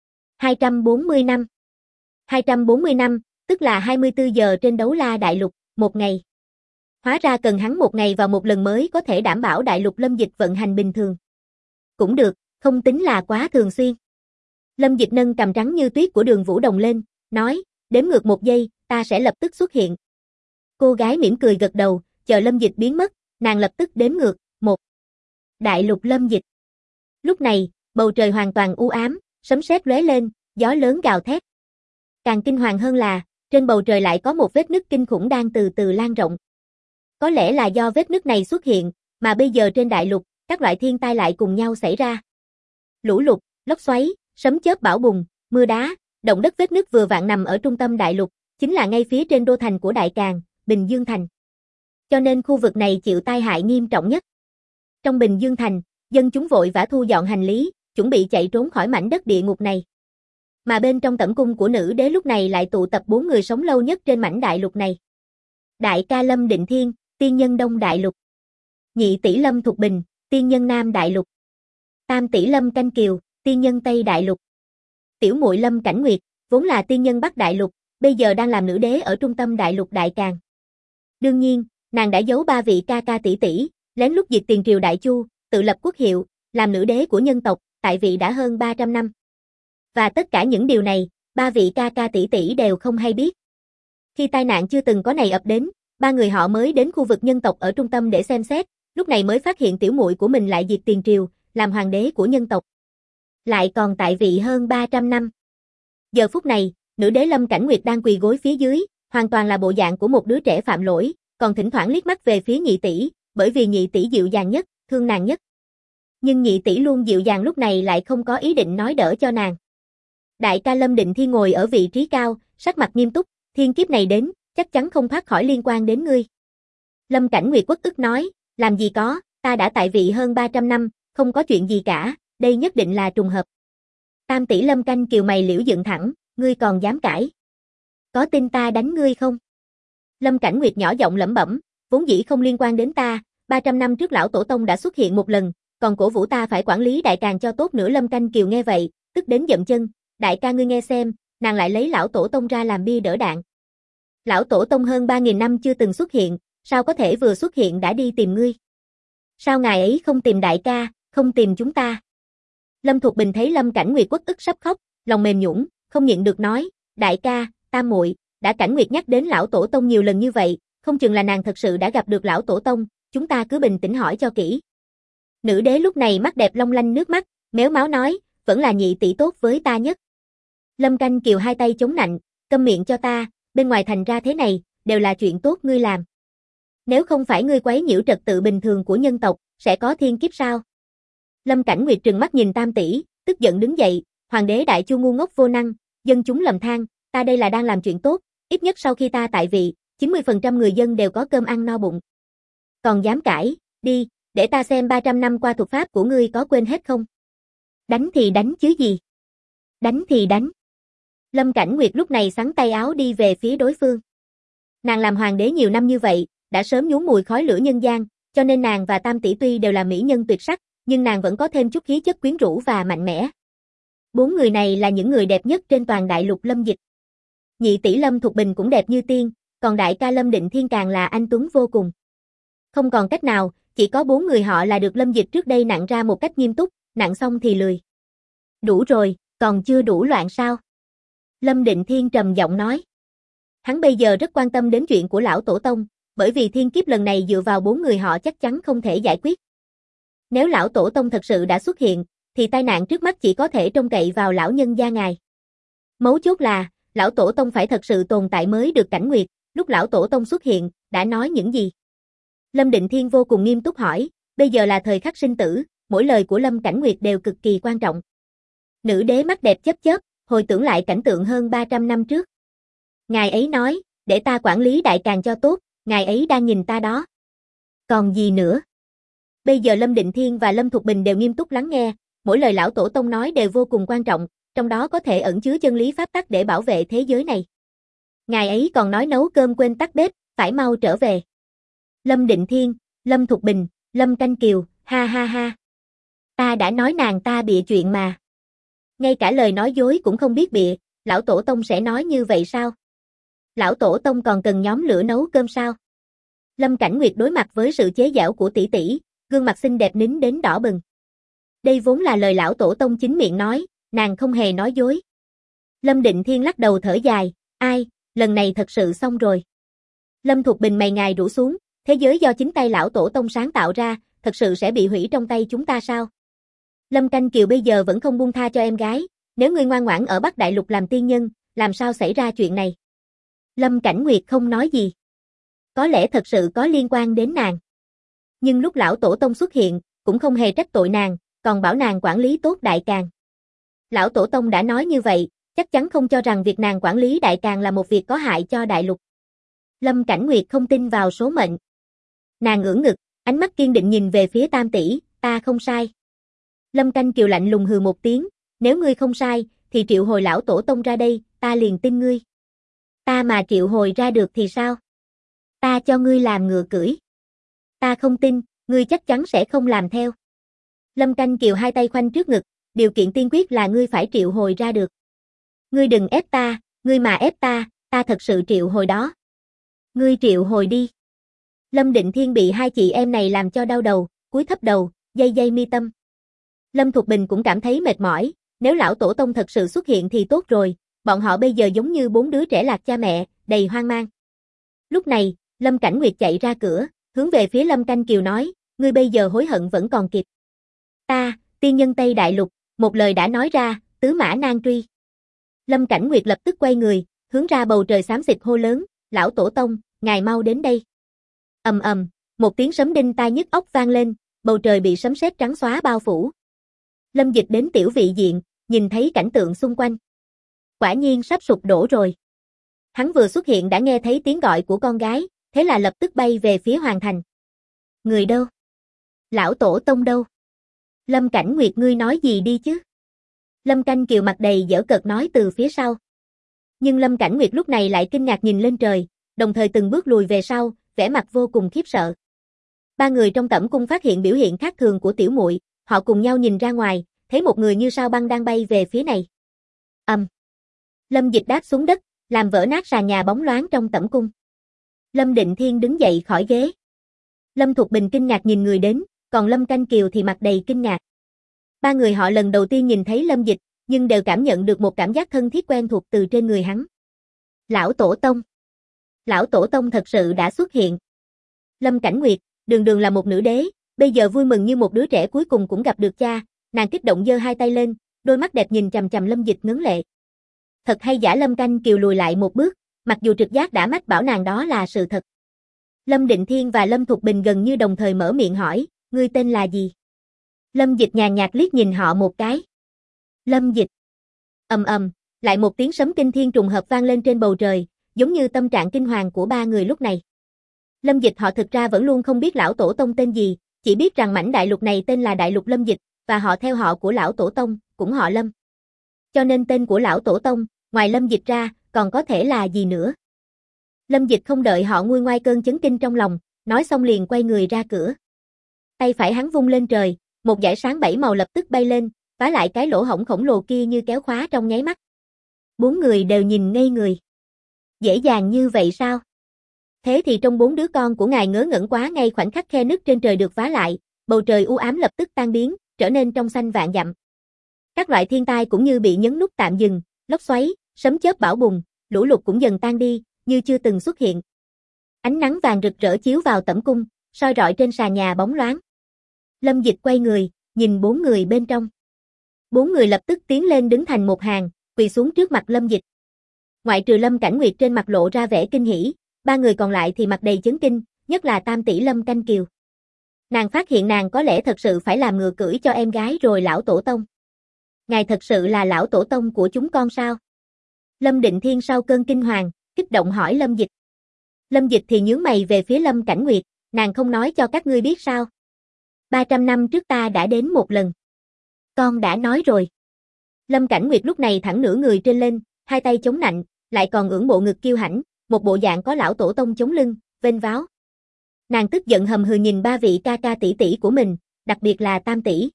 Speaker 1: 240 năm. 240 năm, tức là 24 giờ trên đấu la đại lục, một ngày. Hóa ra cần hắn một ngày vào một lần mới có thể đảm bảo đại lục Lâm Dịch vận hành bình thường. Cũng được, không tính là quá thường xuyên. Lâm Dịch nâng cằm trắng như tuyết của Đường Vũ Đồng lên, nói, đếm ngược 1 giây, ta sẽ lập tức xuất hiện. Cô gái mỉm cười gật đầu, chờ Lâm Dịch biến mất, nàng lập tức đếm ngược, 1. Đại lục lâm dịch. Lúc này, bầu trời hoàn toàn u ám, sấm sét lóe lên, gió lớn gào thét. Càng kinh hoàng hơn là, trên bầu trời lại có một vết nứt kinh khủng đang từ từ lan rộng. Có lẽ là do vết nứt này xuất hiện, mà bây giờ trên đại lục, các loại thiên tai lại cùng nhau xảy ra. Lũ lụt, lốc xoáy, sấm chớp bão bùng, mưa đá, động đất. Vết nứt vừa vặn nằm ở trung tâm đại lục, chính là ngay phía trên đô thành của Đại Càn, Bình Dương Thành. Cho nên khu vực này chịu tai hại nghiêm trọng nhất. Trong Bình Dương Thành, dân chúng vội vã thu dọn hành lý, chuẩn bị chạy trốn khỏi mảnh đất địa ngục này. Mà bên trong tẩm cung của nữ đế lúc này lại tụ tập 4 người sống lâu nhất trên mảnh đại lục này. Đại ca Lâm Định Thiên, tiên nhân Đông Đại Lục. Nhị tỷ Lâm Thục Bình, tiên nhân Nam Đại Lục. Tam tỷ Lâm Canh Kiều, tiên nhân Tây Đại Lục. Tiểu muội Lâm Cảnh Nguyệt, vốn là tiên nhân Bắc Đại Lục, bây giờ đang làm nữ đế ở trung tâm đại lục Đại Càn. Đương nhiên, nàng đã giấu 3 vị ca ca tỷ tỷ, lén lút diệt tiền triều Đại Chu, tự lập quốc hiệu, làm nữ đế của nhân tộc, tại vị đã hơn 300 năm. Và tất cả những điều này, 3 vị ca ca tỷ tỷ đều không hay biết. Khi tai nạn chưa từng có này ập đến, 3 người họ mới đến khu vực nhân tộc ở trung tâm để xem xét, lúc này mới phát hiện tiểu muội của mình lại diệt tiền triều, làm hoàng đế của nhân tộc. Lại còn tại vị hơn 300 năm. Giờ phút này, nữ đế Lâm Cảnh Nguyệt đang quỳ gối phía dưới, hoàn toàn là bộ dạng của một đứa trẻ phạm lỗi, còn thỉnh thoảng liếc mắt về phía nhị tỷ, bởi vì nhị tỷ dịu dàng nhất, thương nàng nhất. Nhưng nhị tỷ luôn dịu dàng lúc này lại không có ý định nói đỡ cho nàng. Đại ca Lâm Định Thiên ngồi ở vị trí cao, sắc mặt nghiêm túc, thiên kiếp này đến, chắc chắn không thoát khỏi liên quan đến ngươi. Lâm Cảnh Nguyệt uất ức nói, làm gì có, ta đã tại vị hơn 300 năm, không có chuyện gì cả, đây nhất định là trùng hợp. Tam tỷ Lâm Canh Kiều mày liễu dựng thẳng, ngươi còn dám cãi? Có tin ta đánh ngươi không? Lâm Cảnh Nguyệt nhỏ giọng lẩm bẩm, vốn dĩ không liên quan đến ta, 300 năm trước lão tổ tông đã xuất hiện một lần, còn cổ vũ ta phải quản lý Đại Càn cho tốt nữa. Lâm Canh Kiều nghe vậy, tức đến dậm chân, đại ca ngươi nghe xem, nàng lại lấy lão tổ tông ra làm bia đỡ đạn. Lão tổ tông hơn 3.000 năm chưa từng xuất hiện, sao có thể vừa xuất hiện đã đi tìm ngươi? Sao ngài ấy không tìm đại ca, không tìm chúng ta? Lâm Thục Bình thấy Lâm Cảnh Nguyệt uất ức sắp khóc, lòng mềm nhũn, không nhịn được nói, đại ca, tam muội, đã Cảnh Nguyệt nhắc đến lão tổ tông nhiều lần như vậy, không chừng là nàng thật sự đã gặp được lão tổ tông, chúng ta cứ bình tĩnh hỏi cho kỹ. Nữ đế lúc này mắt đẹp long lanh nước mắt, méo máu nói, vẫn là nhị tỷ tốt với ta nhất. Lâm Canh Kiều hai tay chống nạnh, câm miệng cho ta, bên ngoài thành ra thế này, đều là chuyện tốt ngươi làm. Nếu không phải ngươi quấy nhiễu trật tự bình thường của nhân tộc, sẽ có thiên kiếp sao? Lâm Cảnh Nguyệt trừng mắt nhìn tam tỷ, tức giận đứng dậy, hoàng đế Đại Chu ngu ngốc vô năng, dân chúng lầm than, ta đây là đang làm chuyện tốt, ít nhất sau khi ta tại vị, 90% người dân đều có cơm ăn no bụng. Còn dám cãi, đi, để ta xem 300 năm qua thuật pháp của ngươi có quên hết không? Đánh thì đánh chứ gì? Đánh thì đánh. Lâm Cảnh Nguyệt lúc này xắn tay áo đi về phía đối phương. Nàng làm hoàng đế nhiều năm như vậy, đã sớm nhuốm mùi khói lửa nhân gian, cho nên nàng và tam tỷ tuy đều là mỹ nhân tuyệt sắc, nhưng nàng vẫn có thêm chút khí chất quyến rũ và mạnh mẽ. 4 người này là những người đẹp nhất trên toàn đại lục lâm dịch. Nhị tỷ Lâm Thục Bình cũng đẹp như tiên, còn đại ca Lâm Định Thiên càng là anh tuấn vô cùng. Không còn cách nào, chỉ có 4 người họ là được lâm dịch trước đây nặng ra một cách nghiêm túc, nặng xong thì lười. Đủ rồi, còn chưa đủ loạn sao? Lâm Định Thiên trầm giọng nói. Hắn bây giờ rất quan tâm đến chuyện của lão tổ tông, bởi vì thiên kiếp lần này dựa vào 4 người họ chắc chắn không thể giải quyết. Nếu lão tổ tông thật sự đã xuất hiện, thì tai nạn trước mắt chỉ có thể trông cậy vào lão nhân gia ngài. Mấu chốt là, lão tổ tông phải thật sự tồn tại mới được. Cảnh Nguyệt, lúc lão tổ tông xuất hiện, đã nói những gì? Lâm Định Thiên vô cùng nghiêm túc hỏi, bây giờ là thời khắc sinh tử, mỗi lời của Lâm Cảnh Nguyệt đều cực kỳ quan trọng. Nữ đế mắt đẹp chớp chớp, hồi tưởng lại cảnh tượng hơn 300 năm trước. Ngài ấy nói, để ta quản lý Đại Càn cho tốt, ngài ấy đang nhìn ta đó. Còn gì nữa? Bây giờ Lâm Định Thiên và Lâm Thục Bình đều nghiêm túc lắng nghe, mỗi lời lão tổ tông nói đều vô cùng quan trọng, trong đó có thể ẩn chứa chân lý pháp tắc để bảo vệ thế giới này. Ngài ấy còn nói nấu cơm quên tắt bếp, phải mau trở về. Lâm Định Thiên, Lâm Thục Bình, Lâm Canh Kiều, ha ha ha. Ta đã nói nàng ta bịa chuyện mà. Ngay cả lời nói dối cũng không biết bịa, lão tổ tông sẽ nói như vậy sao? Lão tổ tông còn cần nhóm lửa nấu cơm sao? Lâm Cảnh Nguyệt đối mặt với sự chế giễu của tỷ tỷ, gương mặt xinh đẹp nín đến đỏ bừng. Đây vốn là lời lão tổ tông chính miệng nói, nàng không hề nói dối. Lâm Định Thiên lắc đầu thở dài, ai, lần này thật sự xong rồi. Lâm Thục Bình mày ngài rũ xuống, thế giới do chính tay lão tổ tông sáng tạo ra, thật sự sẽ bị hủy trong tay chúng ta sao? Lâm Canh Kiều bây giờ vẫn không buông tha cho em gái, nếu ngươi ngoan ngoãn ở Bắc Đại Lục làm tiên nhân, làm sao xảy ra chuyện này? Lâm Cảnh Nguyệt không nói gì. Có lẽ thật sự có liên quan đến nàng. Nhưng lúc lão tổ tông xuất hiện, cũng không hề trách tội nàng, còn bảo nàng quản lý tốt Đại Càn. Lão tổ tông đã nói như vậy, chắc chắn không cho rằng việc nàng quản lý Đại Càn là một việc có hại cho Đại Lục. Lâm Cảnh Nguyệt không tin vào số mệnh. Nàng ưỡn ngực, ánh mắt kiên định nhìn về phía Tam tỷ, ta không sai. Lâm Canh Kiều lạnh lùng hừ một tiếng, nếu ngươi không sai, thì triệu hồi lão tổ tông ra đây, ta liền tin ngươi. Ta mà triệu hồi ra được thì sao? Ta cho ngươi làm ngựa cưỡi. Ta không tin, ngươi chắc chắn sẽ không làm theo. Lâm Canh Kiều hai tay khoanh trước ngực, điều kiện tiên quyết là ngươi phải triệu hồi ra được. Ngươi đừng ép ta, ngươi mà ép ta, ta thật sự triệu hồi đó. Ngươi triệu hồi đi. Lâm Định Thiên bị hai chị em này làm cho đau đầu, cúi thấp đầu, dây mi tâm. Lâm Thục Bình cũng cảm thấy mệt mỏi, nếu lão tổ tông thật sự xuất hiện thì tốt rồi, bọn họ bây giờ giống như bốn đứa trẻ lạc cha mẹ, đầy hoang mang. Lúc này, Lâm Cảnh Nguyệt chạy ra cửa, hướng về phía Lâm Canh Kiều nói, ngươi bây giờ hối hận vẫn còn kịp. Ta, tiên nhân Tây Đại Lục, một lời đã nói ra, tứ mã nan truy. Lâm Cảnh Nguyệt lập tức quay người, hướng ra bầu trời xám xịt hô lớn, lão tổ tông, ngài mau đến đây. Ầm ầm, một tiếng sấm đinh tai nhức óc vang lên, bầu trời bị sấm sét trắng xóa bao phủ. Lâm Dịch đến tiểu vị diện, nhìn thấy cảnh tượng xung quanh. Quả nhiên sắp sụp đổ rồi. Hắn vừa xuất hiện đã nghe thấy tiếng gọi của con gái, thế là lập tức bay về phía hoàng thành. Người đâu? Lão tổ tông đâu? Lâm Cảnh Nguyệt ngươi nói gì đi chứ? Lâm Canh Kiều mặt đầy giễu cợt nói từ phía sau. Nhưng Lâm Cảnh Nguyệt lúc này lại kinh ngạc nhìn lên trời, đồng thời từng bước lùi về sau, vẻ mặt vô cùng khiếp sợ. Ba người trong tẩm cung phát hiện biểu hiện khác thường của tiểu muội, họ cùng nhau nhìn ra ngoài, thấy một người như sao băng đang bay về phía này. Lâm Dịch đáp xuống đất, làm vỡ nát sàn nhà bóng loáng trong tẩm cung. Lâm Định Thiên đứng dậy khỏi ghế. Lâm Thục Bình kinh ngạc nhìn người đến, còn Lâm Canh Kiều thì mặt đầy kinh ngạc. Ba người họ lần đầu tiên nhìn thấy Lâm Dịch, nhưng đều cảm nhận được một cảm giác thân thiết quen thuộc từ trên người hắn. Lão Tổ Tông. Lão Tổ Tông thật sự đã xuất hiện. Lâm Cảnh Nguyệt, đường đường là một nữ đế, bây giờ vui mừng như một đứa trẻ cuối cùng cũng gặp được cha, nàng kích động giơ hai tay lên, đôi mắt đẹp nhìn chằm chằm Lâm Dịch ngấn lệ. Thật hay giả? Lâm Canh Kiều lùi lại một bước, mặc dù trực giác đã mách bảo nàng đó là sự thật. Lâm Định Thiên và Lâm Thục Bình gần như đồng thời mở miệng hỏi, ngươi tên là gì? Lâm Dịch nhàn nhạt liếc nhìn họ một cái. Lâm Dịch. Lại một tiếng sấm kinh thiên trùng hợp vang lên trên bầu trời, giống như tâm trạng kinh hoàng của ba người lúc này. Lâm Dịch họ thực ra vẫn luôn không biết lão tổ tông tên gì, chỉ biết rằng mảnh đại lục này tên là Đại Lục Lâm Dịch, và họ theo họ của lão tổ tông, cũng họ Lâm. Cho nên tên của lão tổ tông, ngoài Lâm Dịch ra, còn có thể là gì nữa? Lâm Dịch không đợi họ nguôi ngoai cơn chấn kinh trong lòng, nói xong liền quay người ra cửa. Tay phải hắn vung lên trời, một dải sáng 7 màu lập tức bay lên, phá lại cái lỗ hổng khổng lồ kia như kéo khóa trong nháy mắt. Bốn người đều nhìn ngây người. Dễ dàng như vậy sao? Thế thì trong bốn đứa con của ngài ngớ ngẩn quá, ngay khoảnh khắc khe nứt trên trời được phá lại, bầu trời u ám lập tức tan biến, trở nên trong xanh vạn dặm. Các loại thiên tai cũng như bị nhấn nút tạm dừng, lốc xoáy, sấm chớp bão bùng, lũ lụt cũng dần tan đi, như chưa từng xuất hiện. Ánh nắng vàng rực rỡ chiếu vào tẩm cung, soi rọi trên sàn nhà bóng loáng. Lâm Dịch quay người, nhìn bốn người bên trong. Bốn người lập tức tiến lên đứng thành một hàng, quỳ xuống trước mặt Lâm Dịch. Ngoại trừ Lâm Cảnh Nguyệt trên mặt lộ ra vẻ kinh hỉ, ba người còn lại thì mặt đầy chấn kinh, nhất là tam tỷ Lâm Canh Kiều. Nàng phát hiện nàng có lẽ thật sự phải làm ngựa cưỡi cho em gái rồi. Lão tổ tông. Ngài thật sự là lão tổ tông của chúng con sao? Lâm Định Thiên sau cơn kinh hoàng, kích động hỏi Lâm Dịch. Lâm Dịch thì nhướng mày về phía Lâm Cảnh Nguyệt, nàng không nói cho các ngươi biết sao? 300 năm trước ta đã đến một lần. Con đã nói rồi. Lâm Cảnh Nguyệt lúc này thẳng nửa người trên lên, hai tay chống nạnh, lại còn ưỡn bộ ngực kiêu hãnh, một bộ dạng có lão tổ tông chống lưng, vênh váo. Nàng tức giận hầm hừ nhìn ba vị ca ca tỷ tỷ của mình, đặc biệt là tam tỷ.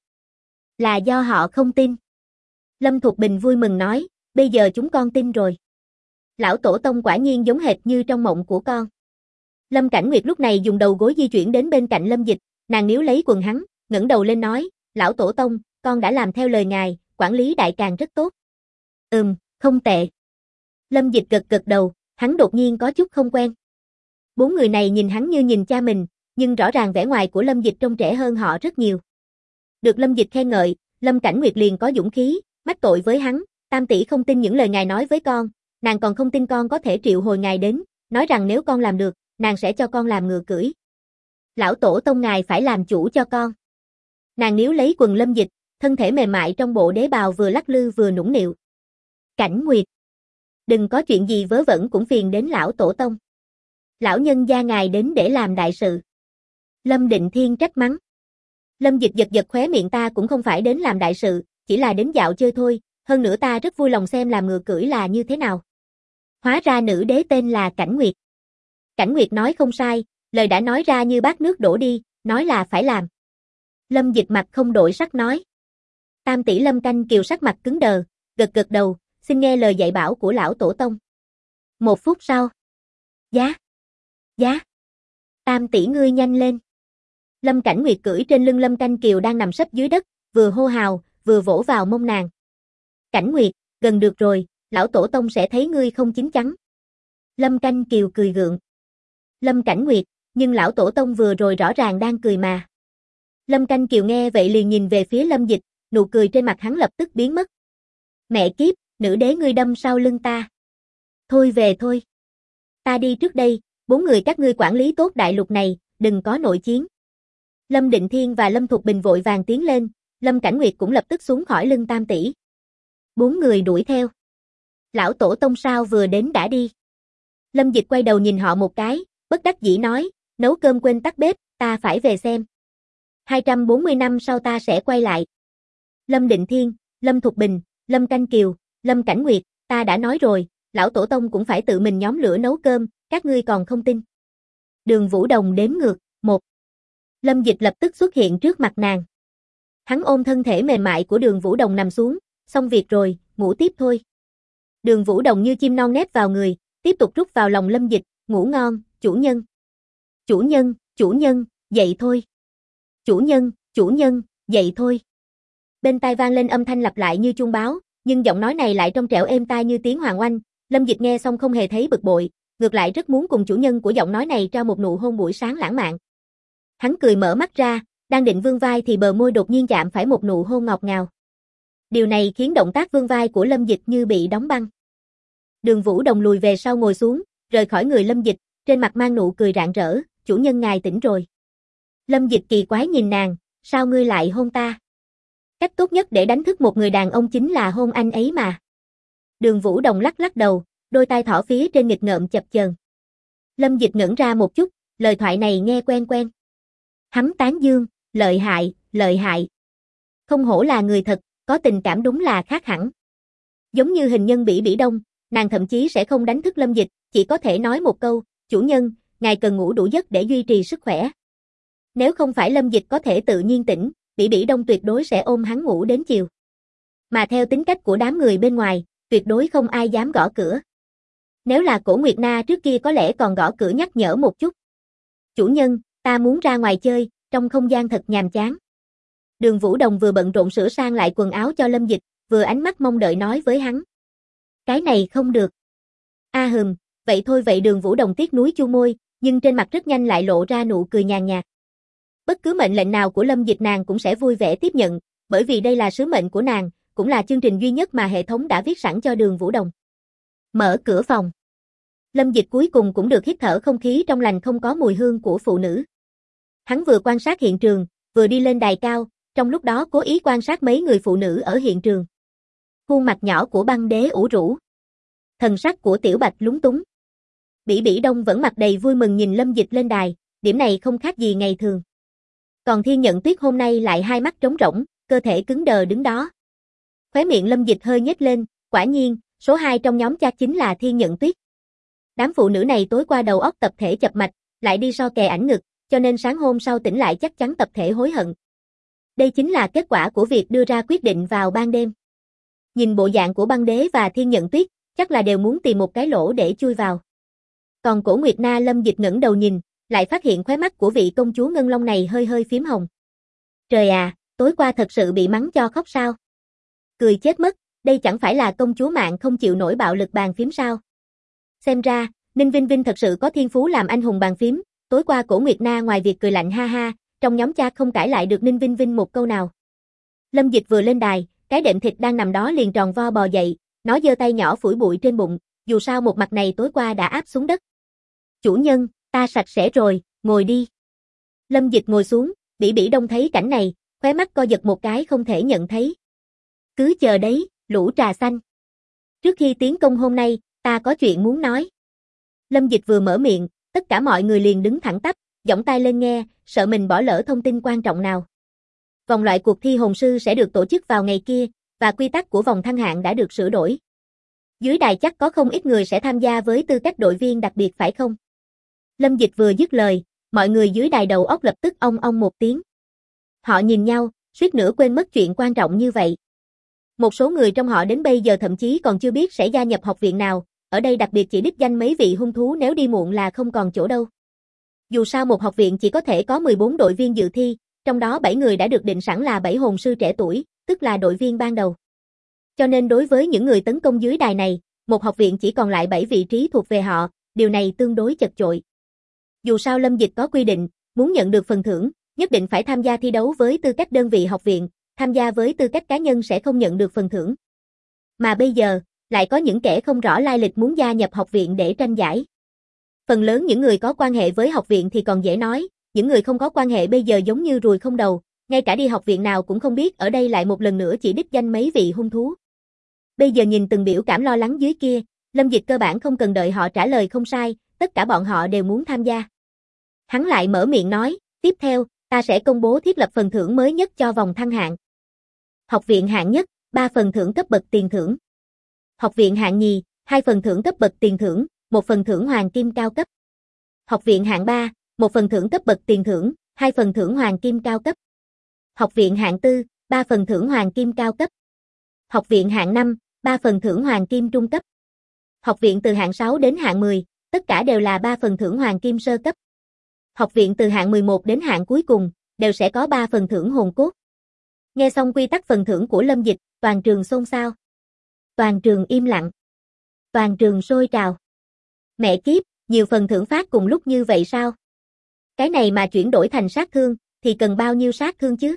Speaker 1: Là do họ không tin. Lâm Thục Bình vui mừng nói, bây giờ chúng con tin rồi. Lão tổ tông quả nhiên giống hệt như trong mộng của con. Lâm Cảnh Nguyệt lúc này dùng đầu gối di chuyển đến bên cạnh Lâm Dịch, nàng níu lấy quần hắn, ngẩng đầu lên nói, lão tổ tông, con đã làm theo lời ngài, quản lý Đại Càn rất tốt. Không tệ. Lâm Dịch gật gật đầu, hắn đột nhiên có chút không quen. Bốn người này nhìn hắn như nhìn cha mình, nhưng rõ ràng vẻ ngoài của Lâm Dịch trông trẻ hơn họ rất nhiều. Được Lâm Dịch khen ngợi, Lâm Cảnh Nguyệt liền có dũng khí, mách tội với hắn, tam tỷ không tin những lời ngài nói với con, nàng còn không tin con có thể triệu hồi ngài đến, nói rằng nếu con làm được, nàng sẽ cho con làm ngựa cưỡi. Lão tổ tông ngài phải làm chủ cho con. Nàng níu lấy quần Lâm Dịch, thân thể mềm mại trong bộ đế bào vừa lắc lư vừa nũng nịu. Cảnh Nguyệt, đừng có chuyện gì vớ vẩn cũng phiền đến lão tổ tông. Lão nhân gia ngài đến để làm đại sự. Lâm Định Thiên trách mắng. Lâm Dịch giật giật khóe miệng, ta cũng không phải đến làm đại sự, chỉ là đến dạo chơi thôi, hơn nữa ta rất vui lòng xem làm ngựa cưỡi là như thế nào. Hóa ra nữ đế tên là Cảnh Nguyệt. Cảnh Nguyệt nói không sai, lời đã nói ra như bát nước đổ đi, nói là phải làm. Lâm Dịch mặt không đổi sắc nói. Tam tỷ Lâm Canh Kiều sắc mặt cứng đờ, gật gật đầu, xin nghe lời dạy bảo của lão tổ tông. 1 phút sau. Giá. Tam tỷ ngươi nhanh lên. Lâm Cảnh Nguyệt cưỡi trên lưng Lâm Canh Kiều đang nằm sấp dưới đất, vừa hô hào, vừa vỗ vào mông nàng. Cảnh Nguyệt, gần được rồi, lão tổ tông sẽ thấy ngươi không chín chắn. Lâm Canh Kiều cười gượng. Lâm Cảnh Nguyệt, nhưng lão tổ tông vừa rồi rõ ràng đang cười mà. Lâm Canh Kiều nghe vậy liền nhìn về phía Lâm Dịch, nụ cười trên mặt hắn lập tức biến mất. Mẹ kiếp, nữ đế ngươi đâm sau lưng ta. Thôi về thôi. Ta đi trước đây, 4 người các ngươi quản lý tốt đại lục này, đừng có nội chiến. Lâm Định Thiên và Lâm Thục Bình vội vàng tiến lên, Lâm Cảnh Nguyệt cũng lập tức xuống khỏi lưng tam tỷ. 4 người đuổi theo. Lão tổ tông sao vừa đến đã đi. Lâm Dịch quay đầu nhìn họ một cái, bất đắc dĩ nói, nấu cơm quên tắt bếp, ta phải về xem. 240 năm sau ta sẽ quay lại. Lâm Định Thiên, Lâm Thục Bình, Lâm Canh Kiều, Lâm Cảnh Nguyệt, ta đã nói rồi, lão tổ tông cũng phải tự mình nhóm lửa nấu cơm, các ngươi còn không tin. Đường Vũ Đồng đếm ngược, 1. Lâm Dịch lập tức xuất hiện trước mặt nàng. Hắn ôm thân thể mềm mại của Đường Vũ Đồng nằm xuống, xong việc rồi, ngủ tiếp thôi. Đường Vũ Đồng như chim non nép vào người, tiếp tục rút vào lòng Lâm Dịch, ngủ ngon, chủ nhân. Chủ nhân, dậy thôi. Chủ nhân, dậy thôi. Bên tai vang lên âm thanh lặp lại như chuông báo, nhưng giọng nói này lại trong trẻo êm tai như tiếng hoàng oanh. Lâm Dịch nghe xong không hề thấy bực bội, ngược lại rất muốn cùng chủ nhân của giọng nói này trao một nụ hôn buổi sáng lãng mạn. Hắn cười mở mắt ra, đang định vươn vai thì bờ môi đột nhiên chạm phải một nụ hôn ngọt ngào. Điều này khiến động tác vươn vai của Lâm Dịch như bị đóng băng. Đường Vũ Đồng lùi về sau ngồi xuống, rời khỏi người Lâm Dịch, trên mặt mang nụ cười rạng rỡ, chủ nhân ngài tỉnh rồi. Lâm Dịch kỳ quái nhìn nàng, sao ngươi lại hôn ta? Cách tốt nhất để đánh thức một người đàn ông chính là hôn anh ấy mà. Đường Vũ Đồng lắc lắc đầu, đôi tai thỏ phía trên nghịch ngợm chập chờn. Lâm Dịch ngẩn ra một chút, lời thoại này nghe quen quen. Hắn tán dương, lợi hại. Không hổ là người thật, có tình cảm đúng là khác hẳn. Giống như hình nhân Bỉ Bỉ Đông, nàng thậm chí sẽ không đánh thức Lâm Dịch, chỉ có thể nói một câu, chủ nhân, ngài cần ngủ đủ giấc để duy trì sức khỏe. Nếu không phải Lâm Dịch có thể tự nhiên tỉnh, Bỉ Bỉ Đông tuyệt đối sẽ ôm hắn ngủ đến chiều. Mà theo tính cách của đám người bên ngoài, tuyệt đối không ai dám gõ cửa. Nếu là Cổ Nguyệt Na trước kia có lẽ còn gõ cửa nhắc nhở một chút. Chủ nhân, ta muốn ra ngoài chơi, trong không gian thật nhàm chán. Đường Vũ Đồng vừa bận rộn sửa sang lại quần áo cho Lâm Dịch, vừa ánh mắt mong đợi nói với hắn. Cái này không được. Vậy thôi vậy. Đường Vũ Đồng tiếc nuối chu môi, nhưng trên mặt rất nhanh lại lộ ra nụ cười nhàn nhạt. Bất cứ mệnh lệnh nào của Lâm Dịch nàng cũng sẽ vui vẻ tiếp nhận, bởi vì đây là sứ mệnh của nàng, cũng là chương trình duy nhất mà hệ thống đã viết sẵn cho Đường Vũ Đồng. Mở cửa phòng. Lâm Dịch cuối cùng cũng được hít thở không khí trong lành không có mùi hương của phụ nữ. Hắn vừa quan sát hiện trường, vừa đi lên đài cao, trong lúc đó cố ý quan sát mấy người phụ nữ ở hiện trường. Khuôn mặt nhỏ của Băng Đế ủ rũ. Thần sắc của Tiểu Bạch lúng túng. Bỉ Bỉ Đông vẫn mặt đầy vui mừng nhìn Lâm Dịch lên đài, điểm này không khác gì ngày thường. Còn Thiên Nhận Tuyết hôm nay lại hai mắt trống rỗng, cơ thể cứng đờ đứng đó. Khóe miệng Lâm Dịch hơi nhếch lên, quả nhiên, số 2 trong nhóm cha chính là Thiên Nhận Tuyết. Đám phụ nữ này tối qua đầu óc tập thể chập mạch, lại đi so kè ảnh ngực, cho nên sáng hôm sau tỉnh lại chắc chắn tập thể hối hận. Đây chính là kết quả của việc đưa ra quyết định vào ban đêm. Nhìn bộ dạng của Băng Đế và Thiên Nhận Tuyết, chắc là đều muốn tìm một cái lỗ để chui vào. Còn Cổ Nguyệt Na Lâm Dịch ngẩng đầu nhìn, lại phát hiện khóe mắt của vị công chúa Ngân Long này hơi hơi phím hồng. Trời à, tối qua thật sự bị mắng cho khóc sao? Cười chết mất, đây chẳng phải là công chúa mạng không chịu nổi bạo lực bàn phím sao? Xem ra, Ninh Vinh Vinh thật sự có thiên phú làm anh hùng bàn phím, tối qua Cổ Nguyệt Na ngoài việc cười lạnh ha ha, trong nhóm chat không cãi lại được Ninh Vinh Vinh một câu nào. Lâm Dịch vừa lên đài, cái đệm thịt đang nằm đó liền tròn vo bò dậy, nó giơ tay nhỏ phủi bụi trên bụng, dù sao một mặt này tối qua đã áp xuống đất. Chủ nhân, ta sạch sẽ rồi, ngồi đi. Lâm Dịch ngồi xuống, Bỉ Bỉ Đông thấy cảnh này, khóe mắt co giật một cái không thể nhận thấy. Cứ chờ đấy, lũ trà xanh. Trước khi tiến công hôm nay, ta có chuyện muốn nói. Lâm Dịch vừa mở miệng, tất cả mọi người liền đứng thẳng tắp, giọng tai lên nghe, sợ mình bỏ lỡ thông tin quan trọng nào. Vòng loại cuộc thi hồn sư sẽ được tổ chức vào ngày kia, và quy tắc của vòng thăng hạng đã được sửa đổi. Dưới đài chắc có không ít người sẽ tham gia với tư cách đội viên đặc biệt phải không? Lâm Dịch vừa dứt lời, mọi người dưới đài đầu óc lập tức ong ong một tiếng. Họ nhìn nhau, suýt nữa quên mất chuyện quan trọng như vậy. Một số người trong họ đến bây giờ thậm chí còn chưa biết sẽ gia nhập học viện nào, ở đây đặc biệt chỉ đích danh mấy vị hung thú nếu đi muộn là không còn chỗ đâu. Dù sao một học viện chỉ có thể có 14 đội viên dự thi, trong đó 7 người đã được định sẵn là 7 hồn sư trẻ tuổi, tức là đội viên ban đầu. Cho nên đối với những người tấn công dưới đài này, một học viện chỉ còn lại 7 vị trí thuộc về họ, điều này tương đối chật chội. Dù sao Lâm Dịch có quy định, muốn nhận được phần thưởng, nhất định phải tham gia thi đấu với tư cách đơn vị học viện, tham gia với tư cách cá nhân sẽ không nhận được phần thưởng. Mà bây giờ, lại có những kẻ không rõ lai lịch muốn gia nhập học viện để tranh giải. Phần lớn những người có quan hệ với học viện thì còn dễ nói, những người không có quan hệ bây giờ giống như ruồi không đầu, ngay cả đi học viện nào cũng không biết, ở đây lại một lần nữa chỉ đích danh mấy vị hung thú. Bây giờ nhìn từng biểu cảm lo lắng dưới kia, Lâm Dịch cơ bản không cần đợi họ trả lời không sai, tất cả bọn họ đều muốn tham gia. Hắn lại mở miệng nói, tiếp theo, ta sẽ công bố thiết lập phần thưởng mới nhất cho vòng thăng hạng. Học viện hạng nhất, 3 phần thưởng cấp bậc tiền thưởng. Học viện hạng nhì, 2 phần thưởng cấp bậc tiền thưởng, 1 phần thưởng hoàng kim cao cấp. Học viện hạng 3, 1 phần thưởng cấp bậc tiền thưởng, 2 phần thưởng hoàng kim cao cấp. Học viện hạng 4, 3 phần thưởng hoàng kim cao cấp. Học viện hạng 5, 3 phần thưởng hoàng kim trung cấp. Học viện từ hạng 6 đến hạng 10, tất cả đều là 3 phần thưởng hoàng kim sơ cấp. Học viện từ hạng 11 đến hạng cuối cùng, đều sẽ có 3 phần thưởng hồn cốt. Nghe xong quy tắc phần thưởng của Lâm Dịch, toàn trường xôn xao. Toàn trường im lặng. Toàn trường sôi trào. Mẹ kiếp, nhiều phần thưởng phát cùng lúc như vậy sao? Cái này mà chuyển đổi thành sát thương, thì cần bao nhiêu sát thương chứ?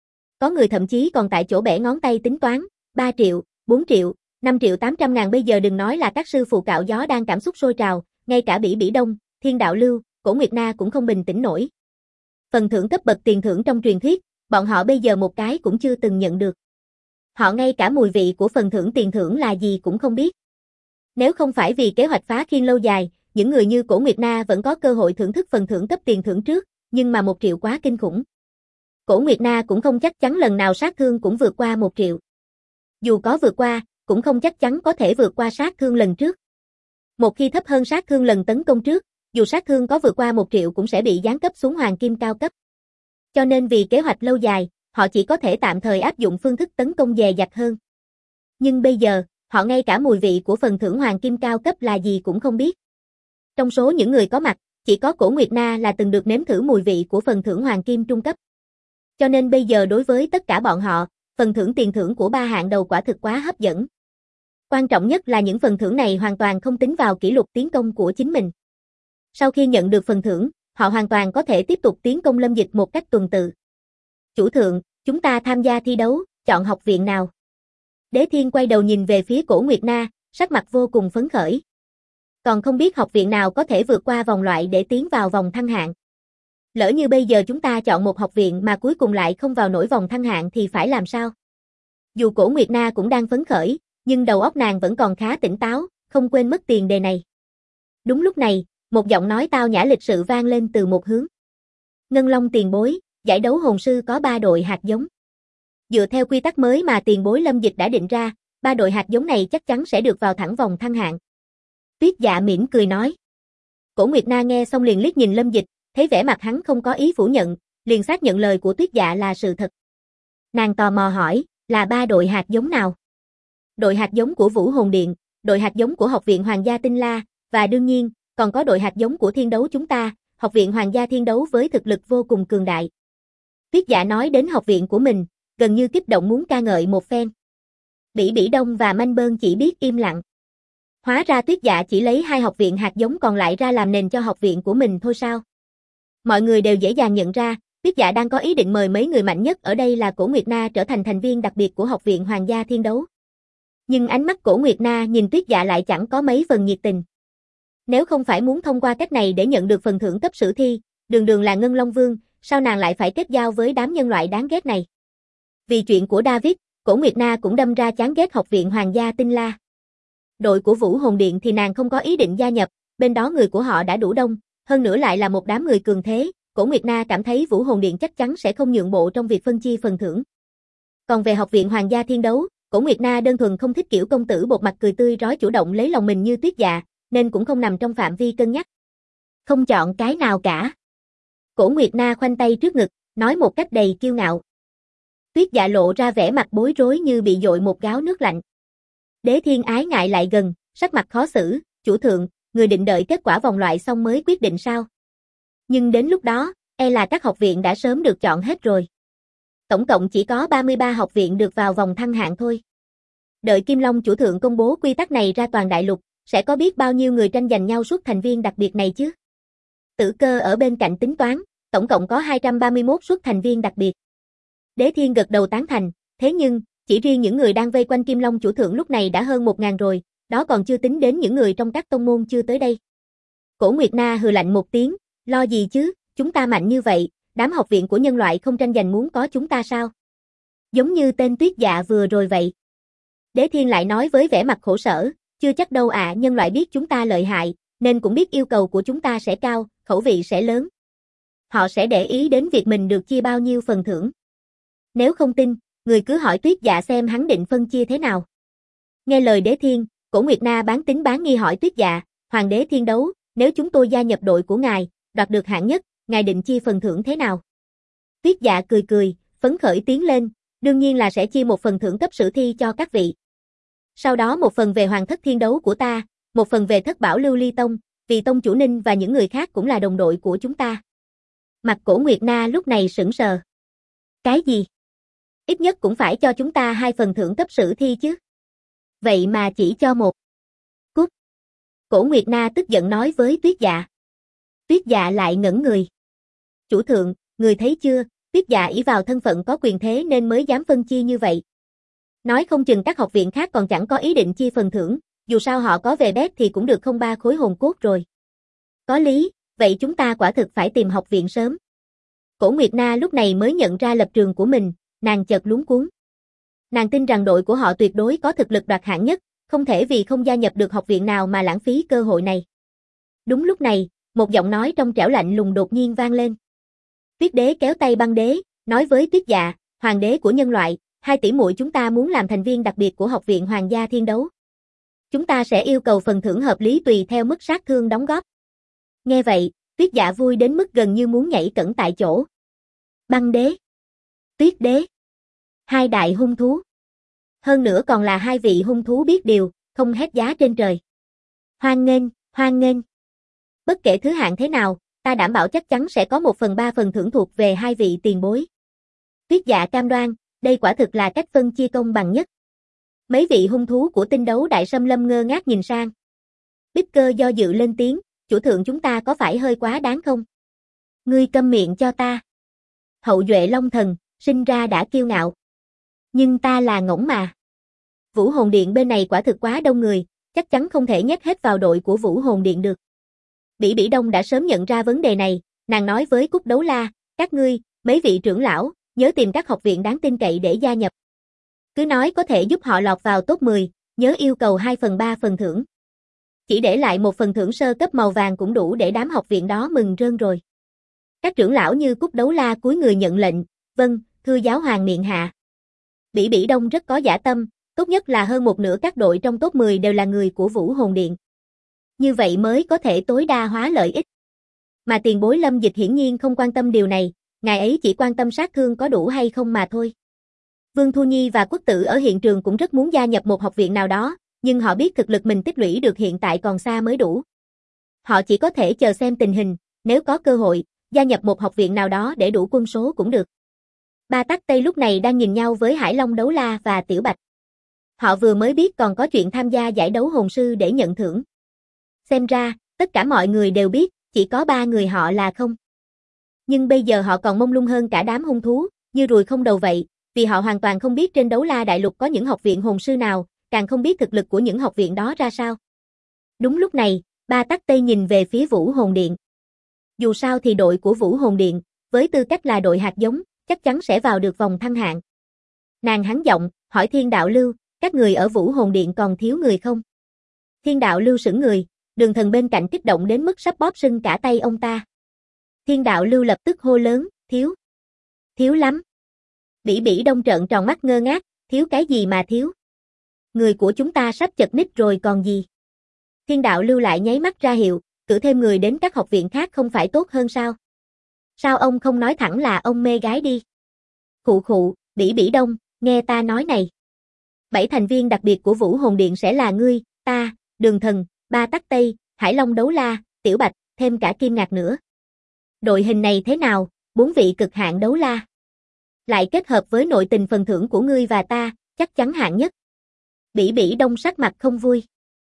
Speaker 1: Có người thậm chí còn tại chỗ bẻ ngón tay tính toán, 3 triệu, 4 triệu, 5 triệu 800 ngàn, bây giờ đừng nói là các sư phụ cạo gió đang cảm xúc sôi trào, ngay cả Bỉ Bỉ Đông, Thiên Đạo Lưu, Cổ Nguyệt Na cũng không bình tĩnh nổi. Phần thưởng cấp bậc tiền thưởng trong truyền thuyết, bọn họ bây giờ một cái cũng chưa từng nhận được. Họ ngay cả mùi vị của phần thưởng tiền thưởng là gì cũng không biết. Nếu không phải vì kế hoạch phá khiên lâu dài, những người như Cổ Nguyệt Na vẫn có cơ hội thưởng thức phần thưởng cấp tiền thưởng trước, nhưng mà 1 triệu quá kinh khủng. Cổ Nguyệt Na cũng không chắc chắn lần nào sát thương cũng vượt qua 1 triệu. Dù có vượt qua, cũng không chắc chắn có thể vượt qua sát thương lần trước. Một khi thấp hơn sát thương lần tấn công trước, dù sát thương có vượt qua 1 triệu cũng sẽ bị giáng cấp xuống hoàng kim cao cấp. Cho nên vì kế hoạch lâu dài, họ chỉ có thể tạm thời áp dụng phương thức tấn công dè dặt hơn. Nhưng bây giờ, họ ngay cả mùi vị của phần thưởng hoàng kim cao cấp là gì cũng không biết. Trong số những người có mặt, chỉ có Cổ Nguyệt Na là từng được nếm thử mùi vị của phần thưởng hoàng kim trung cấp. Cho nên bây giờ đối với tất cả bọn họ, phần thưởng tiền thưởng của 3 hạng đầu quả thực quá hấp dẫn. Quan trọng nhất là những phần thưởng này hoàn toàn không tính vào kỷ lục tiến công của chính mình. Sau khi nhận được phần thưởng, họ hoàn toàn có thể tiếp tục tiến công Lâm Dịch một cách tuần tự. Chủ thượng, chúng ta tham gia thi đấu, chọn học viện nào? Đế Thiên quay đầu nhìn về phía Cổ Nguyệt Na, sắc mặt vô cùng phấn khởi. Còn không biết học viện nào có thể vượt qua vòng loại để tiến vào vòng thăng hạng. Lỡ như bây giờ chúng ta chọn một học viện mà cuối cùng lại không vào nổi vòng thăng hạng thì phải làm sao? Dù Cổ Nguyệt Na cũng đang phấn khởi, nhưng đầu óc nàng vẫn còn khá tỉnh táo, không quên mất tiền đề này. Đúng lúc này, một giọng nói tao nhã lịch sự vang lên từ một hướng. Ngân Long tiền bối, giải đấu hồn sư có 3 đội hạt giống. Dựa theo quy tắc mới mà tiền bối Lâm Dịch đã định ra, 3 đội hạt giống này chắc chắn sẽ được vào thẳng vòng thăng hạng. Tuyết Dạ mỉm cười nói. Cổ Nguyệt Na nghe xong liền liếc nhìn Lâm Dịch, thấy vẻ mặt hắn không có ý phủ nhận, liền xác nhận lời của Tuyết Dạ là sự thật. Nàng tò mò hỏi, là 3 đội hạt giống nào? Đội hạt giống của Vũ Hồn Điện, đội hạt giống của Học viện Hoàng gia Tinh La, và đương nhiên, còn có đội hạt giống của Thiên Đấu chúng ta, Học viện Hoàng gia Thiên Đấu với thực lực vô cùng cường đại. Tuyết Dạ nói đến học viện của mình, gần như kích động muốn ca ngợi một phen. Bỉ Bỉ Đông và Manh Bơn chỉ biết im lặng. Hóa ra Tuyết Dạ chỉ lấy 2 học viện hạt giống còn lại ra làm nền cho học viện của mình thôi sao? Mọi người đều dễ dàng nhận ra, Tuyết Dạ đang có ý định mời mấy người mạnh nhất ở đây là Cổ Nguyệt Na trở thành thành viên đặc biệt của Học viện Hoàng gia Thiên Đấu. Nhưng ánh mắt Cổ Nguyệt Na nhìn Tuyết Dạ lại chẳng có mấy phần nhiệt tình. Nếu không phải muốn thông qua cách này để nhận được phần thưởng cấp sử thi, đường đường là Ngân Long Vương, sao nàng lại phải kết giao với đám nhân loại đáng ghét này? Vì chuyện của David, Cổ Nguyệt Na cũng đâm ra chán ghét Học viện Hoàng gia Tinh La. Đội của Vũ Hồn Điện thì nàng không có ý định gia nhập, bên đó người của họ đã đủ đông, hơn nữa lại là một đám người cường thế, Cổ Nguyệt Na cảm thấy Vũ Hồn Điện chắc chắn sẽ không nhượng bộ trong việc phân chia phần thưởng. Còn về Học viện Hoàng gia Thiên Đấu, Cổ Nguyệt Na đơn thuần không thích kiểu công tử bột mặt cười tươi rói chủ động lấy lòng mình như Tuyết Dạ, nên cũng không nằm trong phạm vi cân nhắc. Không chọn cái nào cả. Cổ Nguyệt Na khoanh tay trước ngực, nói một cách đầy kiêu ngạo. Tuyết Dạ lộ ra vẻ mặt bối rối như bị dội một gáo nước lạnh. Đế Thiên Ái ngại lại gần, sắc mặt khó xử, chủ thượng, người định đợi kết quả vòng loại xong mới quyết định sao? Nhưng đến lúc đó, e là các học viện đã sớm được chọn hết rồi. Tổng cộng chỉ có 33 học viện được vào vòng thăng hạng thôi. Đợi Kim Long chủ thượng công bố quy tắc này ra toàn đại lục, sẽ có biết bao nhiêu người tranh giành nhau suốt thành viên đặc biệt này chứ? Tử Cơ ở bên cạnh tính toán, tổng cộng có 231 suất thành viên đặc biệt. Đế Thiên gật đầu tán thành, thế nhưng, chỉ riêng những người đang vây quanh Kim Long chủ thượng lúc này đã hơn 1.000 rồi, đó còn chưa tính đến những người trong các tông môn chưa tới đây. Cổ Nguyệt Na hừ lạnh một tiếng, lo gì chứ, chúng ta mạnh như vậy, đám học viện của nhân loại không tranh giành muốn có chúng ta sao? Giống như tên Tuyết Dạ vừa rồi vậy. Đế Thiên lại nói với vẻ mặt khổ sở, chưa chắc đâu ạ, nhân loại biết chúng ta lợi hại, nên cũng biết yêu cầu của chúng ta sẽ cao, khẩu vị sẽ lớn. Họ sẽ để ý đến việc mình được chia bao nhiêu phần thưởng. Nếu không tin, người cứ hỏi Tuyết Dạ xem hắn định phân chia thế nào. Nghe lời Đế Thiên, Cổ Nguyệt Na bán tín bán nghi hỏi Tuyết Dạ, Hoàng đế Thiên Đấu, nếu chúng tôi gia nhập đội của ngài, đoạt được hạng nhất, ngài định chia phần thưởng thế nào? Tuyết Dạ cười cười, phấn khởi tiến lên, đương nhiên là sẽ chia một phần thưởng cấp sử thi cho các vị. Sau đó một phần về Hoàng thất Thiên Đấu của ta, một phần về Thất Bảo Lưu Ly Tông, vì Tông chủ Ninh và những người khác cũng là đồng đội của chúng ta. Mặt Cổ Nguyệt Na lúc này sững sờ. Cái gì? Ít nhất cũng phải cho chúng ta 2 phần thưởng cấp sử thi chứ. Vậy mà chỉ cho một. Cút. Cổ Nguyệt Na tức giận nói với Tuyết Dạ. Tuyết Dạ lại ngẩn người. Chủ thượng, người thấy chưa, Tuyết Dạ ỷ vào thân phận có quyền thế nên mới dám phân chia như vậy. Nói không chừng các học viện khác còn chẳng có ý định chia phần thưởng, dù sao họ có về bét thì cũng được 03 khối hồn cốt rồi. Có lý, vậy chúng ta quả thực phải tìm học viện sớm. Cổ Nguyệt Na lúc này mới nhận ra lập trường của mình, nàng chợt luống cuống. Nàng tin rằng đội của họ tuyệt đối có thực lực đoạt hạng nhất, không thể vì không gia nhập được học viện nào mà lãng phí cơ hội này. Đúng lúc này, một giọng nói trong trẻo lạnh lùng đột nhiên vang lên. Tuyết Đế kéo tay Băng Đế, nói với Tuyết Dạ, Hoàng đế của nhân loại, 2 tỷ muội chúng ta muốn làm thành viên đặc biệt của Học viện Hoàng gia Thiên Đấu. Chúng ta sẽ yêu cầu phần thưởng hợp lý tùy theo mức sát thương đóng góp. Nghe vậy, Tuyết Dạ vui đến mức gần như muốn nhảy cẫng tại chỗ. Băng Đế, Tuyết Đế, 2 đại hung thú. Hơn nữa còn là 2 vị hung thú biết điều, không hét giá trên trời. Hoan nghênh, hoan nghênh. Bất kể thứ hạng thế nào, ta đảm bảo chắc chắn sẽ có 1/3 phần thưởng thuộc về 2 vị tiền bối. Tuyết Dạ cam đoan, đây quả thực là cách phân chia công bằng nhất. Mấy vị hung thú của Tinh Đấu Đại Xâm Lâm ngơ ngác nhìn sang. Bích Cơ do dự lên tiếng, chủ thượng chúng ta có phải hơi quá đáng không? Ngươi câm miệng cho ta. Hậu duệ Long Thần, sinh ra đã kiêu ngạo. Nhưng ta là ngỗng mà. Vũ Hồn Điện bên này quả thực quá đông người, chắc chắn không thể nhét hết vào đội của Vũ Hồn Điện được. Bỉ Bỉ Đông đã sớm nhận ra vấn đề này, nàng nói với Cúc Đấu La, các ngươi, mấy vị trưởng lão, nhớ tìm các học viện đáng tin cậy để gia nhập. Cứ nói có thể giúp họ lọt vào top 10, nhớ yêu cầu 2/3 phần thưởng. Chỉ để lại một phần thưởng sơ cấp màu vàng cũng đủ để đám học viện đó mừng rơn rồi. Các trưởng lão như Cúc Đấu La cúi người nhận lệnh, vâng, thưa giáo hoàng miệng hạ. Bỉ Bỉ Đông rất có dã tâm, tốt nhất là hơn một nửa các đội trong top 10 đều là người của Vũ Hồn Điện. Như vậy mới có thể tối đa hóa lợi ích. Mà tiền bối Lâm Dịch hiển nhiên không quan tâm điều này, ngài ấy chỉ quan tâm sát thương có đủ hay không mà thôi. Vương Thu Nhi và Quốc Tử ở hiện trường cũng rất muốn gia nhập một học viện nào đó, nhưng họ biết thực lực mình tích lũy được hiện tại còn xa mới đủ. Họ chỉ có thể chờ xem tình hình, nếu có cơ hội, gia nhập một học viện nào đó để đủ quân số cũng được. Ba Tắc Tây lúc này đang nhìn nhau với Hải Long Đấu La và Tiểu Bạch. Họ vừa mới biết còn có chuyện tham gia giải đấu hồn sư để nhận thưởng. Xem ra, tất cả mọi người đều biết, chỉ có 3 người họ là không. Nhưng bây giờ họ còn mông lung hơn cả đám hung thú, như ruồi không đầu vậy, vì họ hoàn toàn không biết trên Đấu La Đại Lục có những học viện hồn sư nào, càng không biết thực lực của những học viện đó ra sao. Đúng lúc này, Ba Tắc Tây nhìn về phía Vũ Hồn Điện. Dù sao thì đội của Vũ Hồn Điện, với tư cách là đội hạt giống, chắc chắn sẽ vào được vòng thăng hạng. Nàng hắn giọng, hỏi Thiên Đạo Lưu, các người ở Vũ Hồn Điện còn thiếu người không? Thiên Đạo Lưu sững người, Đường Thần bên cạnh kích động đến mức sắp bóp sưng cả tay ông ta. Thiên Đạo Lưu lập tức hô lớn, thiếu. Thiếu lắm. Bỉ Bỉ Đông trợn tròn mắt ngơ ngác, thiếu cái gì mà thiếu? Người của chúng ta sắp chật ních rồi còn gì? Thiên Đạo Lưu lại nháy mắt ra hiệu, cử thêm người đến các học viện khác không phải tốt hơn sao? Sao ông không nói thẳng là ông mê gái đi? Khụ khụ, Bỉ Bỉ Đông, nghe ta nói này. 7 thành viên đặc biệt của Vũ Hồn Điện sẽ là ngươi, ta, Đường Thần, Ba Tắc Tây, Hải Long Đấu La, Tiểu Bạch, thêm cả Kim Ngạc nữa. Đội hình này thế nào, 4 vị cực hạn đấu la. Lại kết hợp với nội tình phần thưởng của ngươi và ta, chắc chắn hạng nhất. Bỉ Bỉ Đông sắc mặt không vui.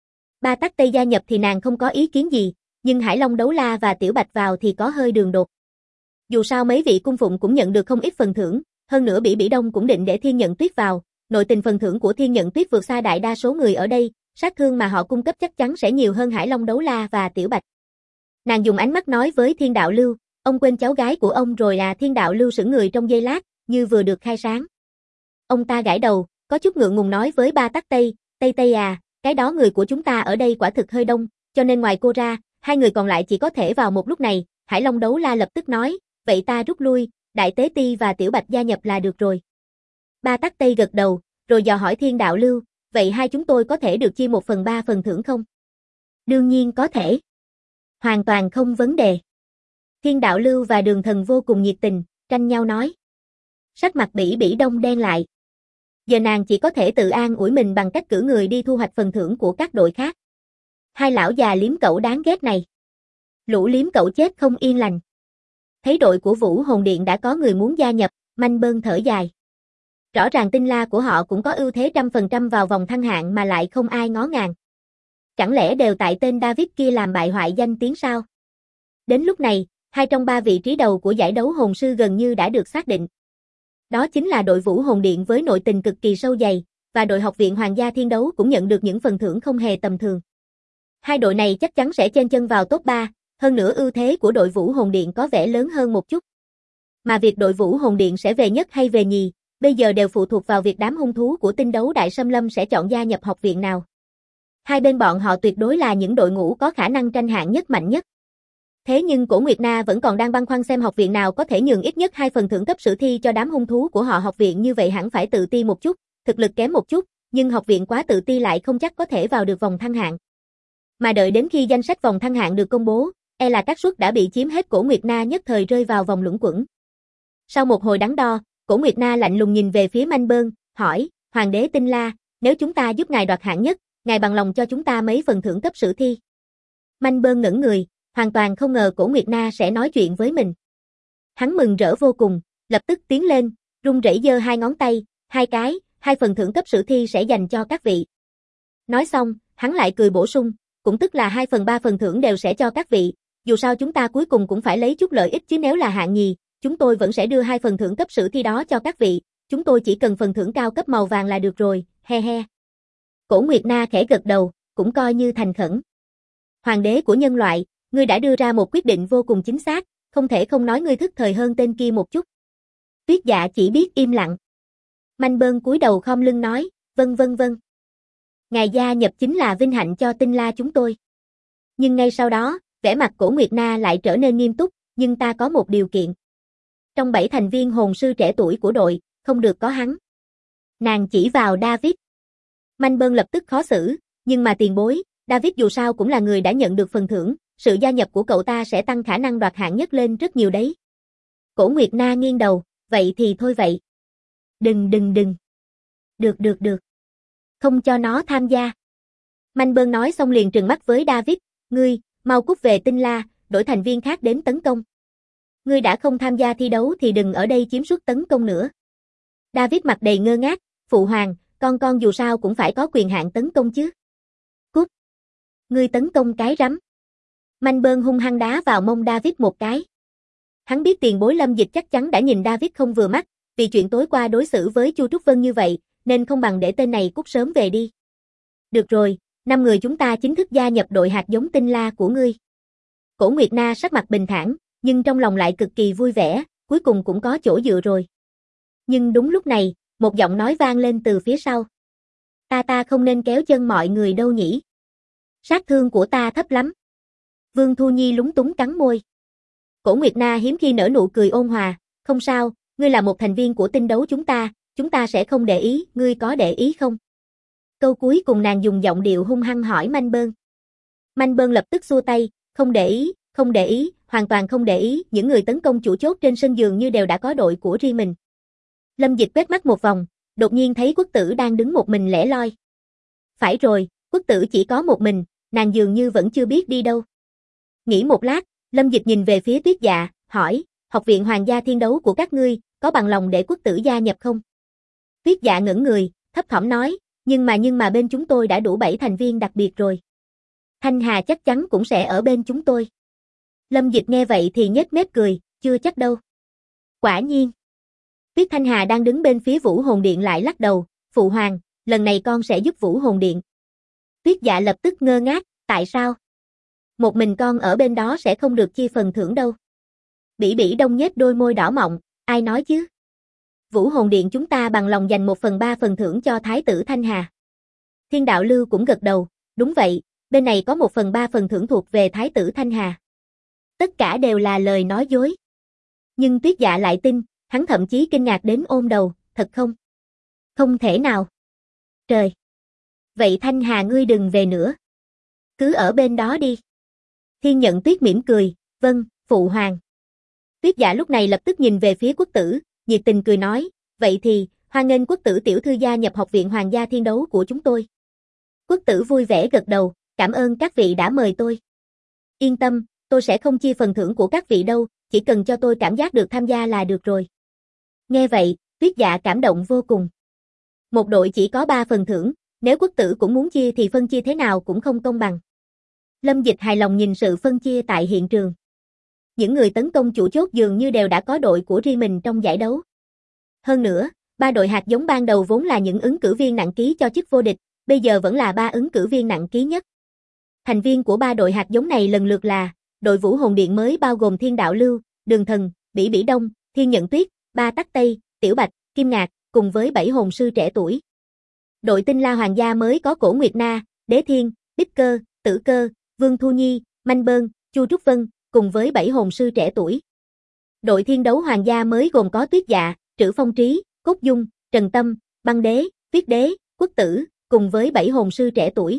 Speaker 1: Ba Tắc Tây gia nhập thì nàng không có ý kiến gì, nhưng Hải Long Đấu La và Tiểu Bạch vào thì có hơi đường đột. Dù sao mấy vị cung phụng cũng nhận được không ít phần thưởng, hơn nữa Bỉ Bỉ Đông cũng định để Thiên Nhận Tuyết vào, nội tình phần thưởng của Thiên Nhận Tuyết vượt xa đại đa số người ở đây, sát thương mà họ cung cấp chắc chắn sẽ nhiều hơn Hải Long Đấu La và Tiểu Bạch. Nàng dùng ánh mắt nói với Thiên Đạo Lưu, ông quên cháu gái của ông rồi à? Thiên Đạo Lưu sững người trong giây lát, như vừa được khai sáng. Ông ta gãi đầu, có chút ngượng ngùng nói với Ba Tắc Tây, Tây à, cái đó người của chúng ta ở đây quả thực hơi đông, cho nên ngoài cô ra, 2 người còn lại chỉ có thể vào một lúc này. Hải Long Đấu La lập tức nói, vậy ta rút lui, Đại Tế Ti và Tiểu Bạch gia nhập là được rồi. Ba Tắc Tây gật đầu, rồi dò hỏi Thiên Đạo Lưu, vậy hai chúng tôi có thể được chia 1/3 phần thưởng không? Đương nhiên có thể. Hoàn toàn không vấn đề. Thiên Đạo Lưu và Đường Thần vô cùng nhiệt tình, tranh nhau nói. Sắc mặt Bỉ Bỉ Đông đen lại. Giờ nàng chỉ có thể tự an ủi mình bằng cách cử người đi thu hoạch phần thưởng của các đội khác. Hai lão già liếm cẩu đáng ghét này. Lũ liếm cẩu chết không yên lành. Thấy đội của Vũ Hồn Điện đã có người muốn gia nhập, Manh Bơn thở dài. Rõ ràng tinh la của họ cũng có ưu thế 100% vào vòng thăng hạng mà lại không ai ngó ngàng. Chẳng lẽ đều tại tên David kia làm bại hoại danh tiếng sao? Đến lúc này, 2 trong 3 vị trí đầu của giải đấu hồn sư gần như đã được xác định. Đó chính là đội Vũ Hồn Điện với nội tình cực kỳ sâu dày, và đội Học viện Hoàng gia Thiên Đấu cũng nhận được những phần thưởng không hề tầm thường. Hai đội này chắc chắn sẽ chen chân vào top 3, hơn nữa ưu thế của đội Vũ Hồn Điện có vẻ lớn hơn một chút. Mà việc đội Vũ Hồn Điện sẽ về nhất hay về nhì, bây giờ đều phụ thuộc vào việc đám hung thú của Tinh Đấu Đại Xâm Lâm sẽ chọn gia nhập học viện nào. Hai bên bọn họ tuyệt đối là những đội ngũ có khả năng tranh hạng nhất mạnh nhất. Thế nhưng Cổ Nguyệt Na vẫn còn đang băn khoăn xem học viện nào có thể nhường ít nhất 2 phần thưởng cấp sử thi cho đám hung thú của họ. Học viện như vậy hẳn phải tự ti một chút, thực lực kém một chút, nhưng học viện quá tự ti lại không chắc có thể vào được vòng thăng hạng. Mà đợi đến khi danh sách vòng thăng hạng được công bố, e là các suất đã bị chiếm hết. Cổ Nguyệt Na nhất thời rơi vào vòng luẩn quẩn. Sau một hồi đắn đo, Cổ Nguyệt Na lạnh lùng nhìn về phía Manh Bơn, hỏi, Hoàng đế Tinh La, nếu chúng ta giúp ngài đoạt hạng nhất, ngài bằng lòng cho chúng ta mấy phần thưởng cấp sử thi? Manh Bơn ngẩn người, hoàn toàn không ngờ Cổ Nguyệt Na sẽ nói chuyện với mình. Hắn mừng rỡ vô cùng, lập tức tiến lên, run rẩy giơ 2 ngón tay, 2 cái, 2 phần thưởng cấp sử thi sẽ dành cho các vị. Nói xong, hắn lại cười bổ sung, cũng tức là 2/3 phần thưởng đều sẽ cho các vị, dù sao chúng ta cuối cùng cũng phải lấy chút lợi ích chứ. Nếu là hạng nhì, chúng tôi vẫn sẽ đưa 2 phần thưởng cấp sử thi đó cho các vị, chúng tôi chỉ cần phần thưởng cao cấp màu vàng là được rồi, he he. Cổ Nguyệt Na khẽ gật đầu, cũng coi như thành khẩn. Hoàng đế của nhân loại, ngươi đã đưa ra một quyết định vô cùng chính xác, không thể không nói ngươi thức thời hơn tên kia một chút. Tuyết Dạ chỉ biết im lặng. Manh Bơn cúi đầu khom lưng nói, vâng. Ngài gia nhập chính là vinh hạnh cho Tinh La chúng tôi. Nhưng ngay sau đó, vẻ mặt Cổ Nguyệt Na lại trở nên nghiêm túc, nhưng ta có một điều kiện. Trong 7 thành viên hồn sư trẻ tuổi của đội, không được có hắn. Nàng chỉ vào David. Manh Bơn lập tức khó xử, nhưng mà tiền bối, David dù sao cũng là người đã nhận được phần thưởng, sự gia nhập của cậu ta sẽ tăng khả năng đoạt hạng nhất lên rất nhiều đấy. Cổ Nguyệt Na nghiêng đầu, vậy thì thôi vậy. Đừng. Được. Không cho nó tham gia. Manh Bơn nói xong liền trừng mắt với David, ngươi, mau cút về Tinh La, đổi thành viên khác đến tấn công. Ngươi đã không tham gia thi đấu thì đừng ở đây chiếm suất tấn công nữa. David mặt đầy ngơ ngác, phụ hoàng, Con dù sao cũng phải có quyền hạn tấn công chứ. Cút. Ngươi tấn công cái rắm. Mạnh hung hăng đá vào mông David một cái. Hắn biết tiền bối Lâm Dịch chắc chắn đã nhìn David không vừa mắt, vì chuyện tối qua đối xử với Chu Trúc Vân như vậy, nên không bằng để tên này cút sớm về đi. Được rồi, 5 người chúng ta chính thức gia nhập đội hạt giống tinh la của ngươi. Cổ Nguyệt Na sắc mặt bình thản, nhưng trong lòng lại cực kỳ vui vẻ, cuối cùng cũng có chỗ dựa rồi. Nhưng đúng lúc này, một giọng nói vang lên từ phía sau. Ta không nên kéo chân mọi người đâu nhỉ? Sát thương của ta thấp lắm. Vương Thu Nhi lúng túng cắn môi. Cổ Nguyệt Na hiếm khi nở nụ cười ôn hòa, không sao, ngươi là một thành viên của tinh đấu chúng ta sẽ không để ý, ngươi có để ý không? Câu cuối cùng nàng dùng giọng điệu hung hăng hỏi Manh Bơn. Manh Bơn lập tức xua tay, không để ý, hoàn toàn không để ý, những người tấn công chủ chốt trên sân dường như đều đã có đội của riêng mình. Lâm Dịch quét mắt một vòng, đột nhiên thấy Quốc Tử đang đứng một mình lẻ loi. Phải rồi, Quốc Tử chỉ có một mình, nàng dường như vẫn chưa biết đi đâu. Nghĩ một lát, Lâm Dịch nhìn về phía Tuyết Dạ, hỏi, Học viện Hoàng gia Thiên đấu của các ngươi, có bằng lòng để Quốc Tử gia nhập không? Tuyết Dạ ngẩn người, thấp thỏm nói, nhưng mà bên chúng tôi đã đủ 7 thành viên đặc biệt rồi. Thanh Hà chắc chắn cũng sẽ ở bên chúng tôi. Lâm Dịch nghe vậy thì nhếch mép cười, chưa chắc đâu. Quả nhiên. Tuyết Thanh Hà đang đứng bên phía Vũ Hồn Điện lại lắc đầu, Phụ Hoàng, lần này con sẽ giúp Vũ Hồn Điện. Tuyết Dạ lập tức ngơ ngác, tại sao? Một mình con ở bên đó sẽ không được chia phần thưởng đâu. Bỉ Bỉ Đông nhếch đôi môi đỏ mọng, ai nói chứ? Vũ Hồn Điện chúng ta bằng lòng dành 1/3 phần thưởng cho Thái tử Thanh Hà. Thiên Đạo Lưu cũng gật đầu, đúng vậy, bên này có 1/3 phần thưởng thuộc về Thái tử Thanh Hà. Tất cả đều là lời nói dối. Nhưng Tuyết Dạ lại tin, hắn thậm chí kinh ngạc đến ôm đầu, thật không? Không thể nào. Trời! Vậy Thanh Hà ngươi đừng về nữa. Cứ ở bên đó đi. Thiên Nhận Tuyết mỉm cười, vâng, Phụ Hoàng. Tuyết Dạ lúc này lập tức nhìn về phía Quốc Tử, nhiệt tình cười nói, vậy thì, hoan nghênh Quốc Tử tiểu thư gia nhập Học viện Hoàng gia Thiên đấu của chúng tôi. Quốc Tử vui vẻ gật đầu, cảm ơn các vị đã mời tôi. Yên tâm, tôi sẽ không chia phần thưởng của các vị đâu, chỉ cần cho tôi cảm giác được tham gia là được rồi. Nghe vậy, Tuyết Dạ cảm động vô cùng. Một đội chỉ có 3 phần thưởng, nếu Quốc Tử cũng muốn chia thì phân chia thế nào cũng không công bằng. Lâm Dịch hài lòng nhìn sự phân chia tại hiện trường. Những người tấn công chủ chốt dường như đều đã có đội của riêng mình trong giải đấu. Hơn nữa, 3 đội hạt giống ban đầu vốn là những ứng cử viên nặng ký cho chức vô địch, bây giờ vẫn là 3 ứng cử viên nặng ký nhất. Thành viên của 3 đội hạt giống này lần lượt là đội Vũ Hồn Điện mới bao gồm Thiên Đạo Lưu, Đường Thần, Bỉ Bỉ Đông, Thiên Nhận Tuyết, Ba Tắc Tây, Tiểu Bạch, Kim Ngạc, cùng với 7 hồn sư trẻ tuổi. Đội Tinh La Hoàng gia mới có Cổ Nguyệt Na, Đế Thiên, Bích Cơ, Tử Cơ, Vương Thu Nhi, Manh Bơn, Chu Trúc Vân, cùng với 7 hồn sư trẻ tuổi. Đội Thiên đấu Hoàng gia mới gồm có Tuyết Dạ, Trữ Phong Trí, Cốt Dung, Trần Tâm, Băng Đế, Tuyết Đế, Quốc Tử, cùng với 7 hồn sư trẻ tuổi.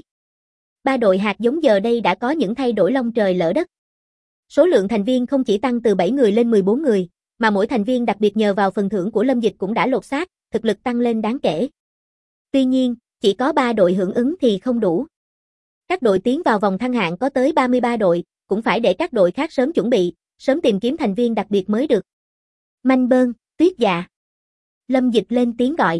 Speaker 1: 3 đội hạt giống giờ đây đã có những thay đổi long trời lỡ đất. Số lượng thành viên không chỉ tăng từ 7 người lên 14 người, mà mỗi thành viên đặc biệt nhờ vào phần thưởng của Lâm Dịch cũng đã lột xác, thực lực tăng lên đáng kể. Tuy nhiên, chỉ có 3 đội hưởng ứng thì không đủ. Các đội tiến vào vòng thăng hạng có tới 33 đội, cũng phải để các đội khác sớm chuẩn bị, sớm tìm kiếm thành viên đặc biệt mới được. Manh Bơn, Tuyết Dạ. Lâm Dịch lên tiếng gọi.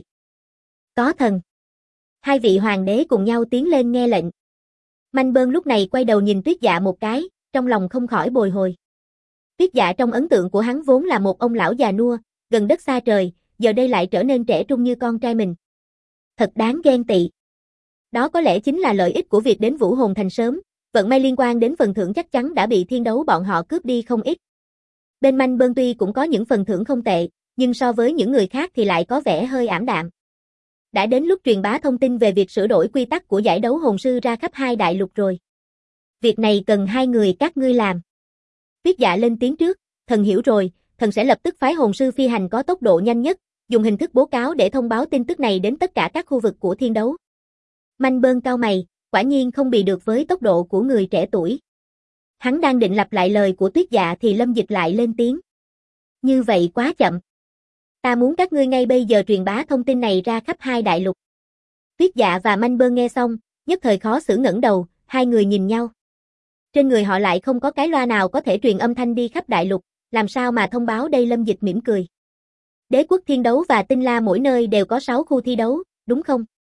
Speaker 1: Có thần. Hai vị hoàng đế cùng nhau tiến lên nghe lệnh. Manh Bơn lúc này quay đầu nhìn Tuyết Dạ một cái, trong lòng không khỏi bồi hồi. Tuyết Dạ trong ấn tượng của hắn vốn là một ông lão già nua, gần đất xa trời, giờ đây lại trở nên trẻ trung như con trai mình. Thật đáng ghen tị. Đó có lẽ chính là lợi ích của việc đến Vũ Hồn Thành sớm, vận may liên quan đến phần thưởng chắc chắn đã bị Thiên đấu bọn họ cướp đi không ít. Bên Manh Bơn tuy cũng có những phần thưởng không tệ, nhưng so với những người khác thì lại có vẻ hơi ảm đạm. Đã đến lúc truyền bá thông tin về việc sửa đổi quy tắc của giải đấu hồn sư ra khắp 2 đại lục rồi. Việc này cần 2 người các ngươi làm. Tuyết Dạ lên tiếng trước, thần hiểu rồi, thần sẽ lập tức phái hồn sư phi hành có tốc độ nhanh nhất, dùng hình thức bố cáo để thông báo tin tức này đến tất cả các khu vực của Thiên đấu. Manh Bơn cau mày, quả nhiên không bì được với tốc độ của người trẻ tuổi. Hắn đang định lặp lại lời của Tuyết Dạ thì Lâm Dịch lại lên tiếng. Như vậy quá chậm. Ta muốn các ngươi ngay bây giờ truyền bá thông tin này ra khắp 2 đại lục. Tuyết Dạ và Manh Bơn nghe xong, nhất thời khó xử ngẩng đầu, hai người nhìn nhau. Trên người họ lại không có cái loa nào có thể truyền âm thanh đi khắp đại lục, làm sao mà thông báo đây? Lâm Dịch mỉm cười. Đế quốc Thiên đấu và Tinh La mỗi nơi đều có 6 khu thi đấu, đúng không?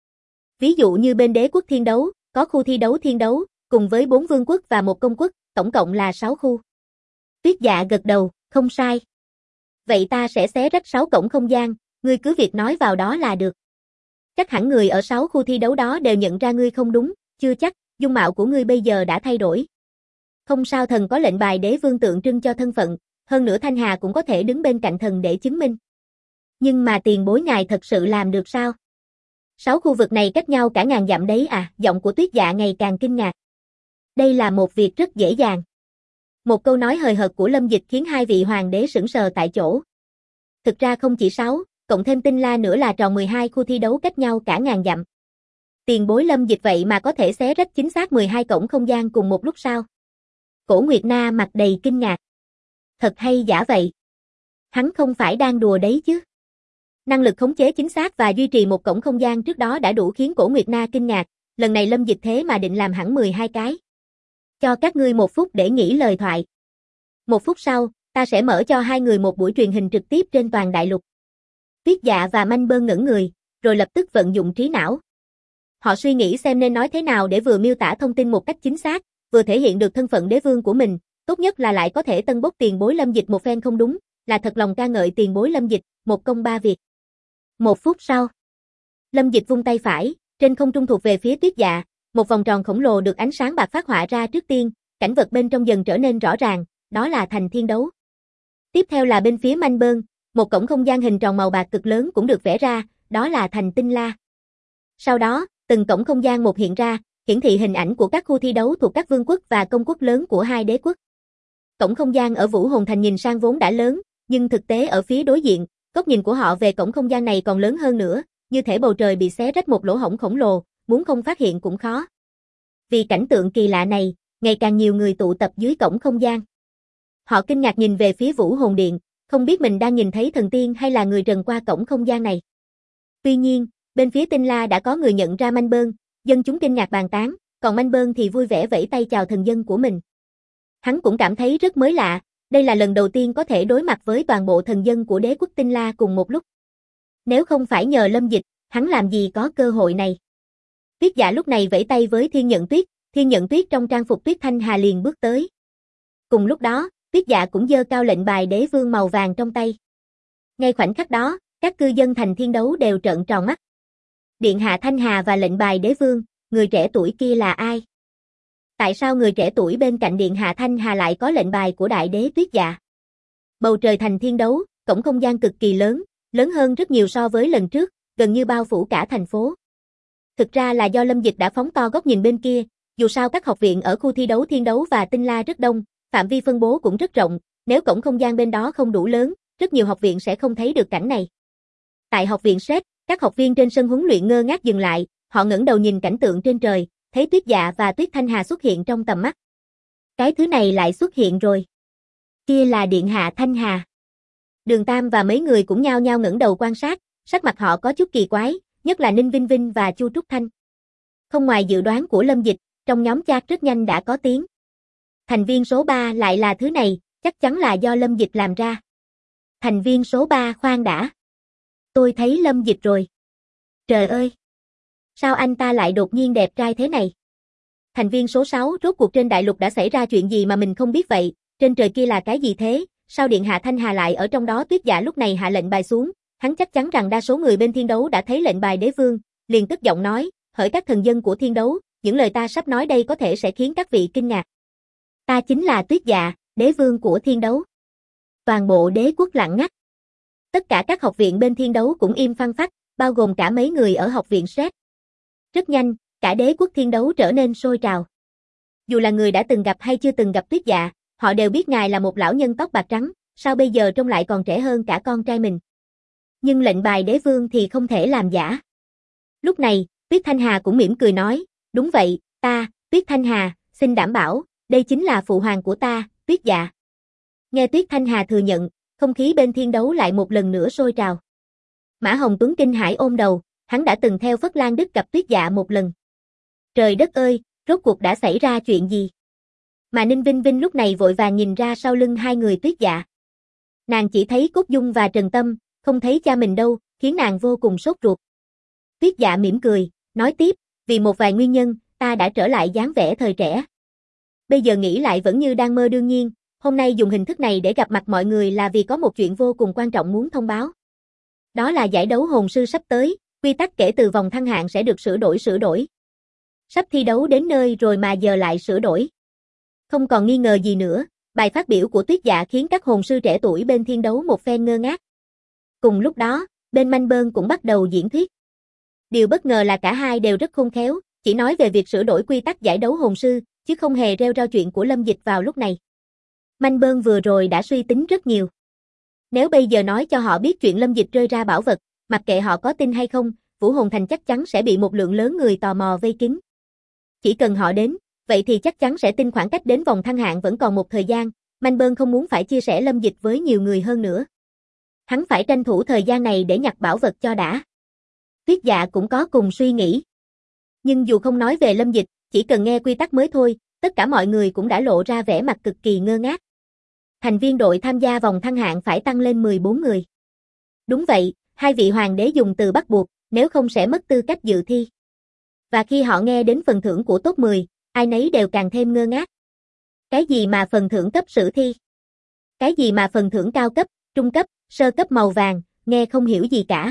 Speaker 1: Ví dụ như bên đế quốc thiên đấu, có khu thi đấu thiên đấu, cùng với 4 vương quốc và 1 công quốc, tổng cộng là 6 khu. Tuyết Dạ gật đầu, không sai. Vậy ta sẽ xé rách 6 cổng không gian, ngươi cứ việc nói vào đó là được. Chắc hẳn người ở 6 khu thi đấu đó đều nhận ra ngươi không đúng, chưa chắc, dung mạo của ngươi bây giờ đã thay đổi. Không sao, thần có lệnh bài đế vương tượng trưng cho thân phận, hơn nữa Thanh Hà cũng có thể đứng bên cạnh thần để chứng minh. Nhưng mà tiền bối ngài thật sự làm được sao? 6 khu vực này cách nhau cả ngàn dặm đấy à, giọng của Tuyết Dạ ngày càng kinh ngạc. Đây là một việc rất dễ dàng. Một câu nói hời hợt của Lâm Dịch khiến hai vị hoàng đế sững sờ tại chỗ. Thực ra không chỉ 6, cộng thêm Tinh La nữa là tròn 12 khu thi đấu cách nhau cả ngàn dặm. Tiền bối Lâm Dịch vậy mà có thể xé rách chính xác 12 cổng không gian cùng một lúc sao? Cổ Nguyệt Na mặt đầy kinh ngạc. Thật hay giả vậy? Hắn không phải đang đùa đấy chứ? Năng lực khống chế chính xác và duy trì một cổng không gian trước đó đã đủ khiến Cổ Nguyệt Na kinh ngạc, lần này Lâm Dịch thế mà định làm hẳn 12 cái. Cho các ngươi 1 phút để nghĩ lời thoại. 1 phút sau, ta sẽ mở cho hai người một buổi truyền hình trực tiếp trên toàn đại lục. Tuyết Dạ và Manh Bơn ngẩn người, rồi lập tức vận dụng trí não. Họ suy nghĩ xem nên nói thế nào để vừa miêu tả thông tin một cách chính xác, vừa thể hiện được thân phận đế vương của mình, tốt nhất là lại có thể tân bốc tiền bối Lâm Dịch một phen không đúng, là thật lòng ca ngợi tiền bối Lâm Dịch, một công ba việc. 1 phút sau, Lâm Dịch vung tay phải, trên không trung thuộc về phía Tuyết Dạ, một vòng tròn khổng lồ được ánh sáng bạc phát họa ra trước tiên, cảnh vật bên trong dần trở nên rõ ràng, đó là thành thiên đấu. Tiếp theo là bên phía Manh Bơn, một cổng không gian hình tròn màu bạc cực lớn cũng được vẽ ra, đó là thành Tinh La. Sau đó, từng cổng không gian một hiện ra, hiển thị hình ảnh của các khu thi đấu thuộc các vương quốc và công quốc lớn của hai đế quốc. Cổng không gian ở Vũ Hồn Thành nhìn sang vốn đã lớn, nhưng thực tế ở phía đối diện, góc nhìn của họ về cổng không gian này còn lớn hơn nữa, như thể bầu trời bị xé rách một lỗ hổng khổng lồ, muốn không phát hiện cũng khó. Vì cảnh tượng kỳ lạ này, ngày càng nhiều người tụ tập dưới cổng không gian. Họ kinh ngạc nhìn về phía Vũ Hồn Điện, không biết mình đang nhìn thấy thần tiên hay là người trần qua cổng không gian này. Tuy nhiên, bên phía Tinh La đã có người nhận ra Manh Bơn, dân chúng kinh ngạc bàn tán, còn Manh Bơn thì vui vẻ vẫy tay chào thần dân của mình. Hắn cũng cảm thấy rất mới lạ, đây là lần đầu tiên có thể đối mặt với toàn bộ thần dân của đế quốc Tinh La cùng một lúc. Nếu không phải nhờ Lâm Dịch, hắn làm gì có cơ hội này. Tuyết Dạ lúc này vẫy tay với Thiên Nhận Tuyết trong trang phục Tuyết Thanh Hà liền bước tới. Cùng lúc đó, Tuyết Dạ cũng giơ cao lệnh bài đế vương màu vàng trong tay. Ngay khoảnh khắc đó, các cư dân thành thiên đấu đều trợn tròn mắt. Điện hạ Thanh Hà và lệnh bài đế vương, người trẻ tuổi kia là ai? Tại sao người trẻ tuổi bên cạnh điện hạ Thanh Hà lại có lệnh bài của đại đế Tuyết Dạ? Bầu trời thành thiên đấu, cổng không gian cực kỳ lớn, lớn hơn rất nhiều so với lần trước, gần như bao phủ cả thành phố. Thực ra là do Lâm Dịch đã phóng to góc nhìn bên kia, dù sao các học viện ở khu thi đấu thiên đấu và Tinh La rất đông, phạm vi phân bố cũng rất rộng, nếu cổng không gian bên đó không đủ lớn, rất nhiều học viện sẽ không thấy được cảnh này. Tại học viện Sét, các học viên trên sân huấn luyện ngơ ngác dừng lại, họ ngẩng đầu nhìn cảnh tượng trên trời, thấy Tuyết Dạ và Tuyết Thanh Hà xuất hiện trong tầm mắt. Cái thứ này lại xuất hiện rồi. Kia là điện hạ Thanh Hà. Đường Tam và mấy người cũng nhao nhao ngẩng đầu quan sát, sắc mặt họ có chút kỳ quái, nhất là Ninh Vinh Vinh và Chu Trúc Thanh. Không ngoài dự đoán của Lâm Dịch, trong nhóm chat rất nhanh đã có tiếng. Thành viên số 3 lại là thứ này, chắc chắn là do Lâm Dịch làm ra. Thành viên số 3 khoan đã. Tôi thấy Lâm Dịch rồi. Trời ơi! Sao anh ta lại đột nhiên đẹp trai thế này? Thành viên số 6, rốt cuộc trên đại lục đã xảy ra chuyện gì mà mình không biết vậy? Trên trời kia là cái gì thế? Sao điện hạ Thanh Hà lại ở trong đó? Tuyết Dạ lúc này hạ lệnh bài xuống, hắn chắc chắn rằng đa số người bên thiên đấu đã thấy lệnh bài đế vương, liền tức giọng nói, hỡi các thần dân của thiên đấu, những lời ta sắp nói đây có thể sẽ khiến các vị kinh ngạc. Ta chính là Tuyết Dạ, đế vương của thiên đấu. Toàn bộ đế quốc lặng ngắt. Tất cả các học viện bên thiên đấu cũng im phăng phắc, bao gồm cả mấy người ở học viện Sét. Rất nhanh, cả đế quốc thiên đấu trở nên sôi trào. Dù là người đã từng gặp hay chưa từng gặp Tuyết Dạ, họ đều biết ngài là một lão nhân tóc bạc trắng, sao bây giờ trông lại còn trẻ hơn cả con trai mình. Nhưng lệnh bài đế vương thì không thể làm giả. Lúc này, Tuyết Thanh Hà cũng mỉm cười nói, đúng vậy, ta, Tuyết Thanh Hà, xin đảm bảo, đây chính là phụ hoàng của ta, Tuyết Dạ. Nghe Tuyết Thanh Hà thừa nhận, không khí bên thiên đấu lại một lần nữa sôi trào. Mã Hồng Tuấn kinh hãi ôm đầu, hắn đã từng theo Phất Lan Đức gặp Tuyết Dạ một lần. Trời đất ơi, rốt cuộc đã xảy ra chuyện gì? Mà Ninh Vinh Vinh lúc này vội vàng nhìn ra sau lưng hai người Tuyết Dạ. Nàng chỉ thấy Cốt Dung và Trần Tâm, không thấy cha mình đâu, khiến nàng vô cùng sốt ruột. Tuyết Dạ mỉm cười, nói tiếp, vì một vài nguyên nhân, ta đã trở lại dáng vẻ thời trẻ. Bây giờ nghĩ lại vẫn như đang mơ đương nhiên, hôm nay dùng hình thức này để gặp mặt mọi người là vì có một chuyện vô cùng quan trọng muốn thông báo. Đó là giải đấu hồn sư sắp tới, quy tắc kể từ vòng thăng hạng sẽ được sửa đổi. Sắp thi đấu đến nơi rồi mà giờ lại sửa đổi. Không còn nghi ngờ gì nữa, bài phát biểu của Tuyết Dạ khiến các hồn sư trẻ tuổi bên thiên đấu một phen ngơ ngác. Cùng lúc đó, bên Manh Bơn cũng bắt đầu diễn thuyết. Điều bất ngờ là cả hai đều rất khôn khéo, chỉ nói về việc sửa đổi quy tắc giải đấu hồn sư, chứ không hề rêu rao chuyện của Lâm Dịch vào lúc này. Manh Bơn vừa rồi đã suy tính rất nhiều. Nếu bây giờ nói cho họ biết chuyện Lâm Dịch rơi ra bảo vật, mặc kệ họ có tin hay không, Vũ Hồn Thành chắc chắn sẽ bị một lượng lớn người tò mò vây kín. Chỉ cần họ đến, vậy thì chắc chắn sẽ tin khoảng cách đến vòng thăng hạng vẫn còn một thời gian, Manh Bơn không muốn phải chia sẻ Lâm Dịch với nhiều người hơn nữa. Hắn phải tranh thủ thời gian này để nhặt bảo vật cho đã. Tuyết Dạ cũng có cùng suy nghĩ. Nhưng dù không nói về Lâm Dịch, chỉ cần nghe quy tắc mới thôi, tất cả mọi người cũng đã lộ ra vẻ mặt cực kỳ ngơ ngác. Thành viên đội tham gia vòng thăng hạng phải tăng lên 14 người. Đúng vậy, hai vị hoàng đế dùng từ bắt buộc, nếu không sẽ mất tư cách dự thi. Và khi họ nghe đến phần thưởng của top 10, ai nấy đều càng thêm ngơ ngác. Cái gì mà phần thưởng cấp sử thi? Cái gì mà phần thưởng cao cấp, trung cấp, sơ cấp màu vàng, nghe không hiểu gì cả.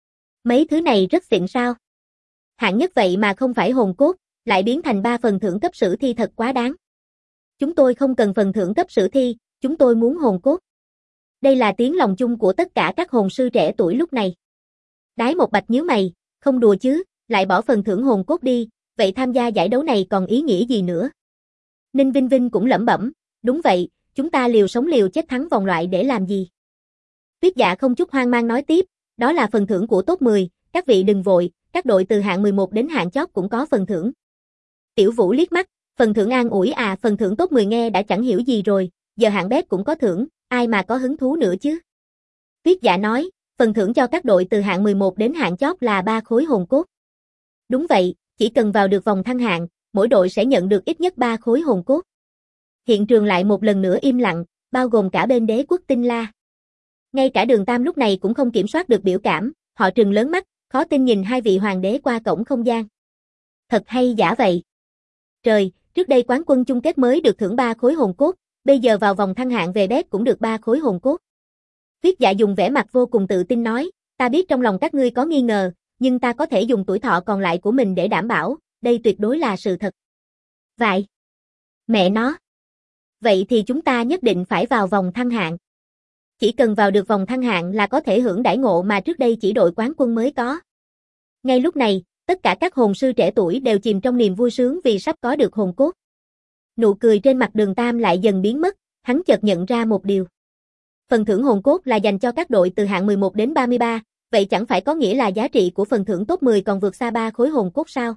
Speaker 1: Mấy thứ này rất xịn sao? Hạng nhất vậy mà không phải hồn cốt, lại biến thành 3 phần thưởng cấp sử thi thật quá đáng. Chúng tôi không cần phần thưởng cấp sử thi, chúng tôi muốn hồn cốt. Đây là tiếng lòng chung của tất cả các hồn sư trẻ tuổi lúc này. Đái Một Bạch nhíu mày, không đùa chứ, lại bỏ phần thưởng hồn cốt đi, vậy tham gia giải đấu này còn ý nghĩa gì nữa? Ninh Vinh Vinh cũng lẩm bẩm, đúng vậy, chúng ta liều sống liều chết thắng vòng loại để làm gì? Tuyết Dạ không chút hoang mang nói tiếp, đó là phần thưởng của top 10, các vị đừng vội, các đội từ hạng 11 đến hạng chót cũng có phần thưởng. Tiểu Vũ liếc mắt, phần thưởng an ủi à, phần thưởng top 10 nghe đã chẳng hiểu gì rồi, giờ hạng bét cũng có thưởng, ai mà có hứng thú nữa chứ? Tuyết Dạ nói, phần thưởng cho các đội từ hạng 11 đến hạng chót là 3 khối hồn cốt. Đúng vậy, chỉ cần vào được vòng thăng hạng, mỗi đội sẽ nhận được ít nhất 3 khối hồn cốt. Hiện trường lại một lần nữa im lặng, bao gồm cả bên đế quốc Tinh La. Ngay cả Đường Tam lúc này cũng không kiểm soát được biểu cảm, họ trừng lớn mắt, khó tin nhìn hai vị hoàng đế qua cổng không gian. Thật hay giả vậy? Trời, trước đây quán quân chung kết mới được thưởng 3 khối hồn cốt, bây giờ vào vòng thăng hạng về bét cũng được 3 khối hồn cốt. Tuyết Dạ dùng vẻ mặt vô cùng tự tin nói, ta biết trong lòng các ngươi có nghi ngờ, nhưng ta có thể dùng tuổi thọ còn lại của mình để đảm bảo, đây tuyệt đối là sự thật. Vậy, mẹ nó. Vậy thì chúng ta nhất định phải vào vòng thăng hạng. Chỉ cần vào được vòng thăng hạng là có thể hưởng đãi ngộ mà trước đây chỉ đội quán quân mới có. Ngay lúc này, tất cả các hồn sư trẻ tuổi đều chìm trong niềm vui sướng vì sắp có được hồn cốt. Nụ cười trên mặt Đường Tam lại dần biến mất, hắn chợt nhận ra một điều. Phần thưởng hồn cốt là dành cho các đội từ hạng 11 đến 33, vậy chẳng phải có nghĩa là giá trị của phần thưởng top 10 còn vượt xa 3 khối hồn cốt sao?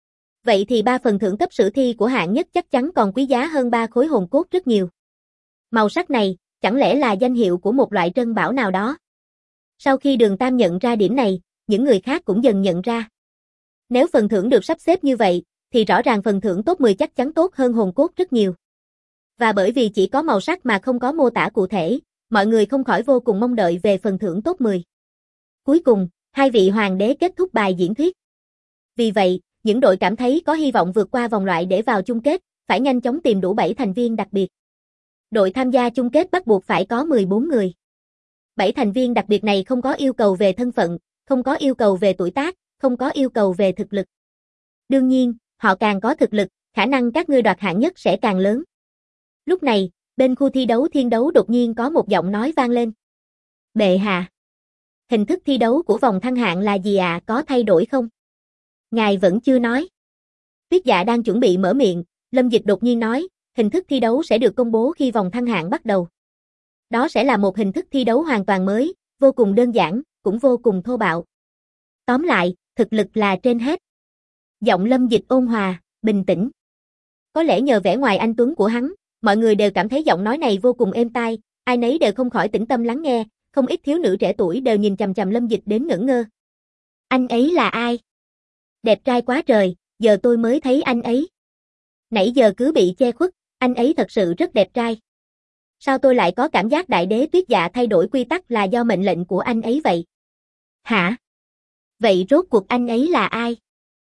Speaker 1: Vậy thì 3 phần thưởng cấp sử thi của hạng nhất chắc chắn còn quý giá hơn 3 khối hồn cốt rất nhiều. Màu sắc này, chẳng lẽ là danh hiệu của một loại trân bảo nào đó? Sau khi Đường Tam nhận ra điểm này, những người khác cũng dần nhận ra. Nếu phần thưởng được sắp xếp như vậy, thì rõ ràng phần thưởng top 10 chắc chắn tốt hơn hồn cốt rất nhiều. Và bởi vì chỉ có màu sắc mà không có mô tả cụ thể, mọi người không khỏi vô cùng mong đợi về phần thưởng top 10. Cuối cùng, hai vị hoàng đế kết thúc bài diễn thuyết. Vì vậy, những đội cảm thấy có hy vọng vượt qua vòng loại để vào chung kết, phải nhanh chóng tìm đủ 7 thành viên đặc biệt. Đội tham gia chung kết bắt buộc phải có 14 người. 7 thành viên đặc biệt này không có yêu cầu về thân phận, không có yêu cầu về tuổi tác, không có yêu cầu về thực lực. Đương nhiên, họ càng có thực lực, khả năng các ngươi đoạt hạng nhất sẽ càng lớn. Lúc này, bên khu thi đấu thiên đấu đột nhiên có một giọng nói vang lên. Bệ hạ, hình thức thi đấu của vòng thăng hạng là gì ạ, có thay đổi không? Ngài vẫn chưa nói. Tuyết Dạ đang chuẩn bị mở miệng, Lâm Dịch đột nhiên nói, hình thức thi đấu sẽ được công bố khi vòng thăng hạng bắt đầu. Đó sẽ là một hình thức thi đấu hoàn toàn mới, vô cùng đơn giản, cũng vô cùng thô bạo. Tóm lại, thực lực là trên hết. Giọng Lâm Dịch ôn hòa, bình tĩnh. Có lẽ nhờ vẻ ngoài anh tuấn của hắn, mọi người đều cảm thấy giọng nói này vô cùng êm tai, ai nấy đều không khỏi tĩnh tâm lắng nghe, không ít thiếu nữ trẻ tuổi đều nhìn chằm chằm Lâm Dịch đến ngẩn ngơ. Anh ấy là ai? Đẹp trai quá trời, giờ tôi mới thấy anh ấy. Nãy giờ cứ bị che khuất, anh ấy thật sự rất đẹp trai. Sao tôi lại có cảm giác đại đế Tuyết Dạ thay đổi quy tắc là do mệnh lệnh của anh ấy vậy? Hả? Vậy rốt cuộc anh ấy là ai?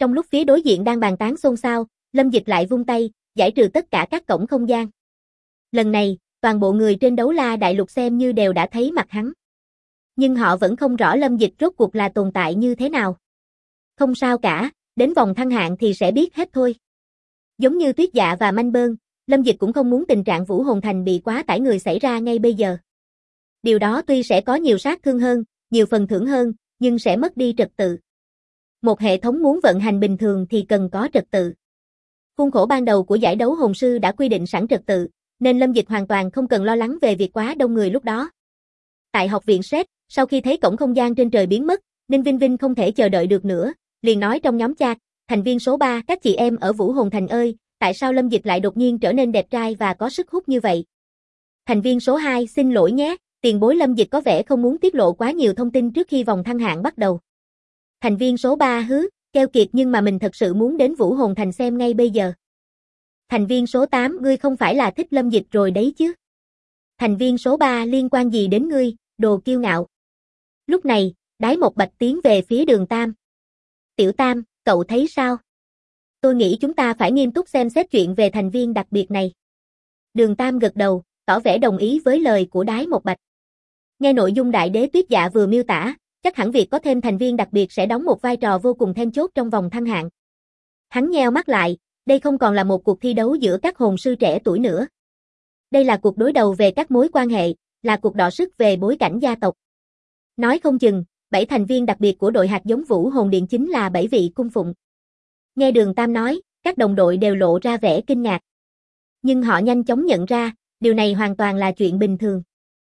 Speaker 1: Trong lúc phía đối diện đang bàn tán xôn xao, Lâm Dịch lại vung tay, giải trừ tất cả các cổng không gian. Lần này, toàn bộ người trên Đấu La Đại Lục xem như đều đã thấy mặt hắn. Nhưng họ vẫn không rõ Lâm Dịch rốt cuộc là tồn tại như thế nào. Không sao cả, đến vòng thăng hạng thì sẽ biết hết thôi. Giống như Tuyết Dạ và Manh Bơn, Lâm Dịch cũng không muốn tình trạng Vũ Hồn Thành bị quá tải người xảy ra ngay bây giờ. Điều đó tuy sẽ có nhiều sát thương hơn, nhiều phần thưởng hơn, nhưng sẽ mất đi trật tự. Một hệ thống muốn vận hành bình thường thì cần có trật tự. Khuôn khổ ban đầu của giải đấu hồn sư đã quy định sẵn trật tự, nên Lâm Dịch hoàn toàn không cần lo lắng về việc quá đông người lúc đó. Tại học viện SET, sau khi thấy cổng không gian trên trời biến mất, Ninh Vinh Vinh không thể chờ đợi được nữa, liền nói trong nhóm chat, thành viên số 3, các chị em ở Vũ Hồn Thành ơi, tại sao Lâm Dịch lại đột nhiên trở nên đẹp trai và có sức hút như vậy? Thành viên số 2, xin lỗi nhé, tiền bối Lâm Dịch có vẻ không muốn tiết lộ quá nhiều thông tin trước khi vòng thăng hạng bắt đầu. Thành viên số 3 hứ, keo kiệt nhưng mà mình thật sự muốn đến Vũ Hồn Thành xem ngay bây giờ. Thành viên số 8, ngươi không phải là thích Lâm Dịch rồi đấy chứ? Thành viên số 3, liên quan gì đến ngươi, đồ kiêu ngạo. Lúc này, Đái Một Bạch tiến về phía Đường Tam. Tiểu Tam, cậu thấy sao? Tôi nghĩ chúng ta phải nghiêm túc xem xét chuyện về thành viên đặc biệt này. Đường Tam gật đầu, tỏ vẻ đồng ý với lời của Đái Một Bạch. Nghe nội dung Đại Đế Tuyết Dạ vừa miêu tả, chắc hẳn việc có thêm thành viên đặc biệt sẽ đóng một vai trò vô cùng then chốt trong vòng thăng hạng. Hắn nheo mắt lại, đây không còn là một cuộc thi đấu giữa các hồn sư trẻ tuổi nữa. Đây là cuộc đối đầu về các mối quan hệ, là cuộc đọ sức về bối cảnh gia tộc. Nói không chừng, 7 thành viên đặc biệt của đội hạt giống Vũ Hồn Điện chính là 7 vị cung phụng. Nghe Đường Tam nói, các đồng đội đều lộ ra vẻ kinh ngạc. Nhưng họ nhanh chóng nhận ra, điều này hoàn toàn là chuyện bình thường.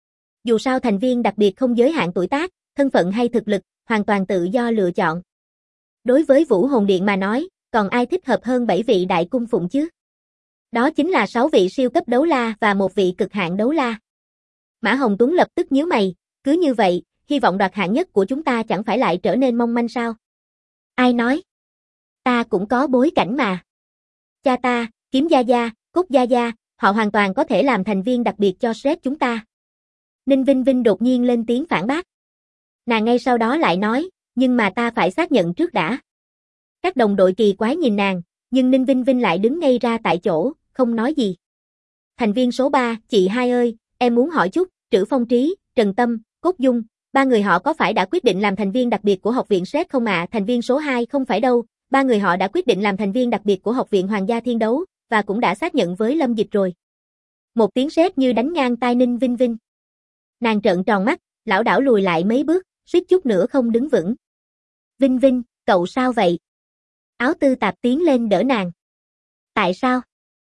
Speaker 1: Dù sao thành viên đặc biệt không giới hạn tuổi tác, thân phận hay thực lực, hoàn toàn tự do lựa chọn. Đối với Vũ Hồn Điện mà nói, còn ai thích hợp hơn 7 vị đại cung phụng chứ? Đó chính là 6 vị siêu cấp đấu la và một vị cực hạn đấu la. Mã Hồng Tuấn lập tức nhíu mày, cứ như vậy, hy vọng đoạt hạng nhất của chúng ta chẳng phải lại trở nên mong manh sao? Ai nói? Ta cũng có bối cảnh mà. Cha ta, Kiếm Gia Gia, Cốt Gia Gia, họ hoàn toàn có thể làm thành viên đặc biệt cho SET chúng ta. Ninh Vinh Vinh đột nhiên lên tiếng phản bác. Nàng ngay sau đó lại nói, nhưng mà ta phải xác nhận trước đã. Các đồng đội kỳ quái nhìn nàng, nhưng Ninh Vinh Vinh lại đứng ngay ra tại chỗ, không nói gì. Thành viên số 3, chị hai ơi, em muốn hỏi chút, Trữ Phong Trí, Trần Tâm, Cốt Dung, ba người họ có phải đã quyết định làm thành viên đặc biệt của học viện SET không ạ? Thành viên số 2 không phải đâu, ba người họ đã quyết định làm thành viên đặc biệt của học viện Hoàng gia Thiên Đấu, và cũng đã xác nhận với Lâm Dịch rồi. Một tiếng sét như đánh ngang tai Ninh Vinh Vinh. Nàng trợn tròn mắt, lảo đảo lùi lại mấy bước, suýt chút nữa không đứng vững. Vinh Vinh, cậu sao vậy? Áo Tư Tạp tiến lên đỡ nàng. Tại sao?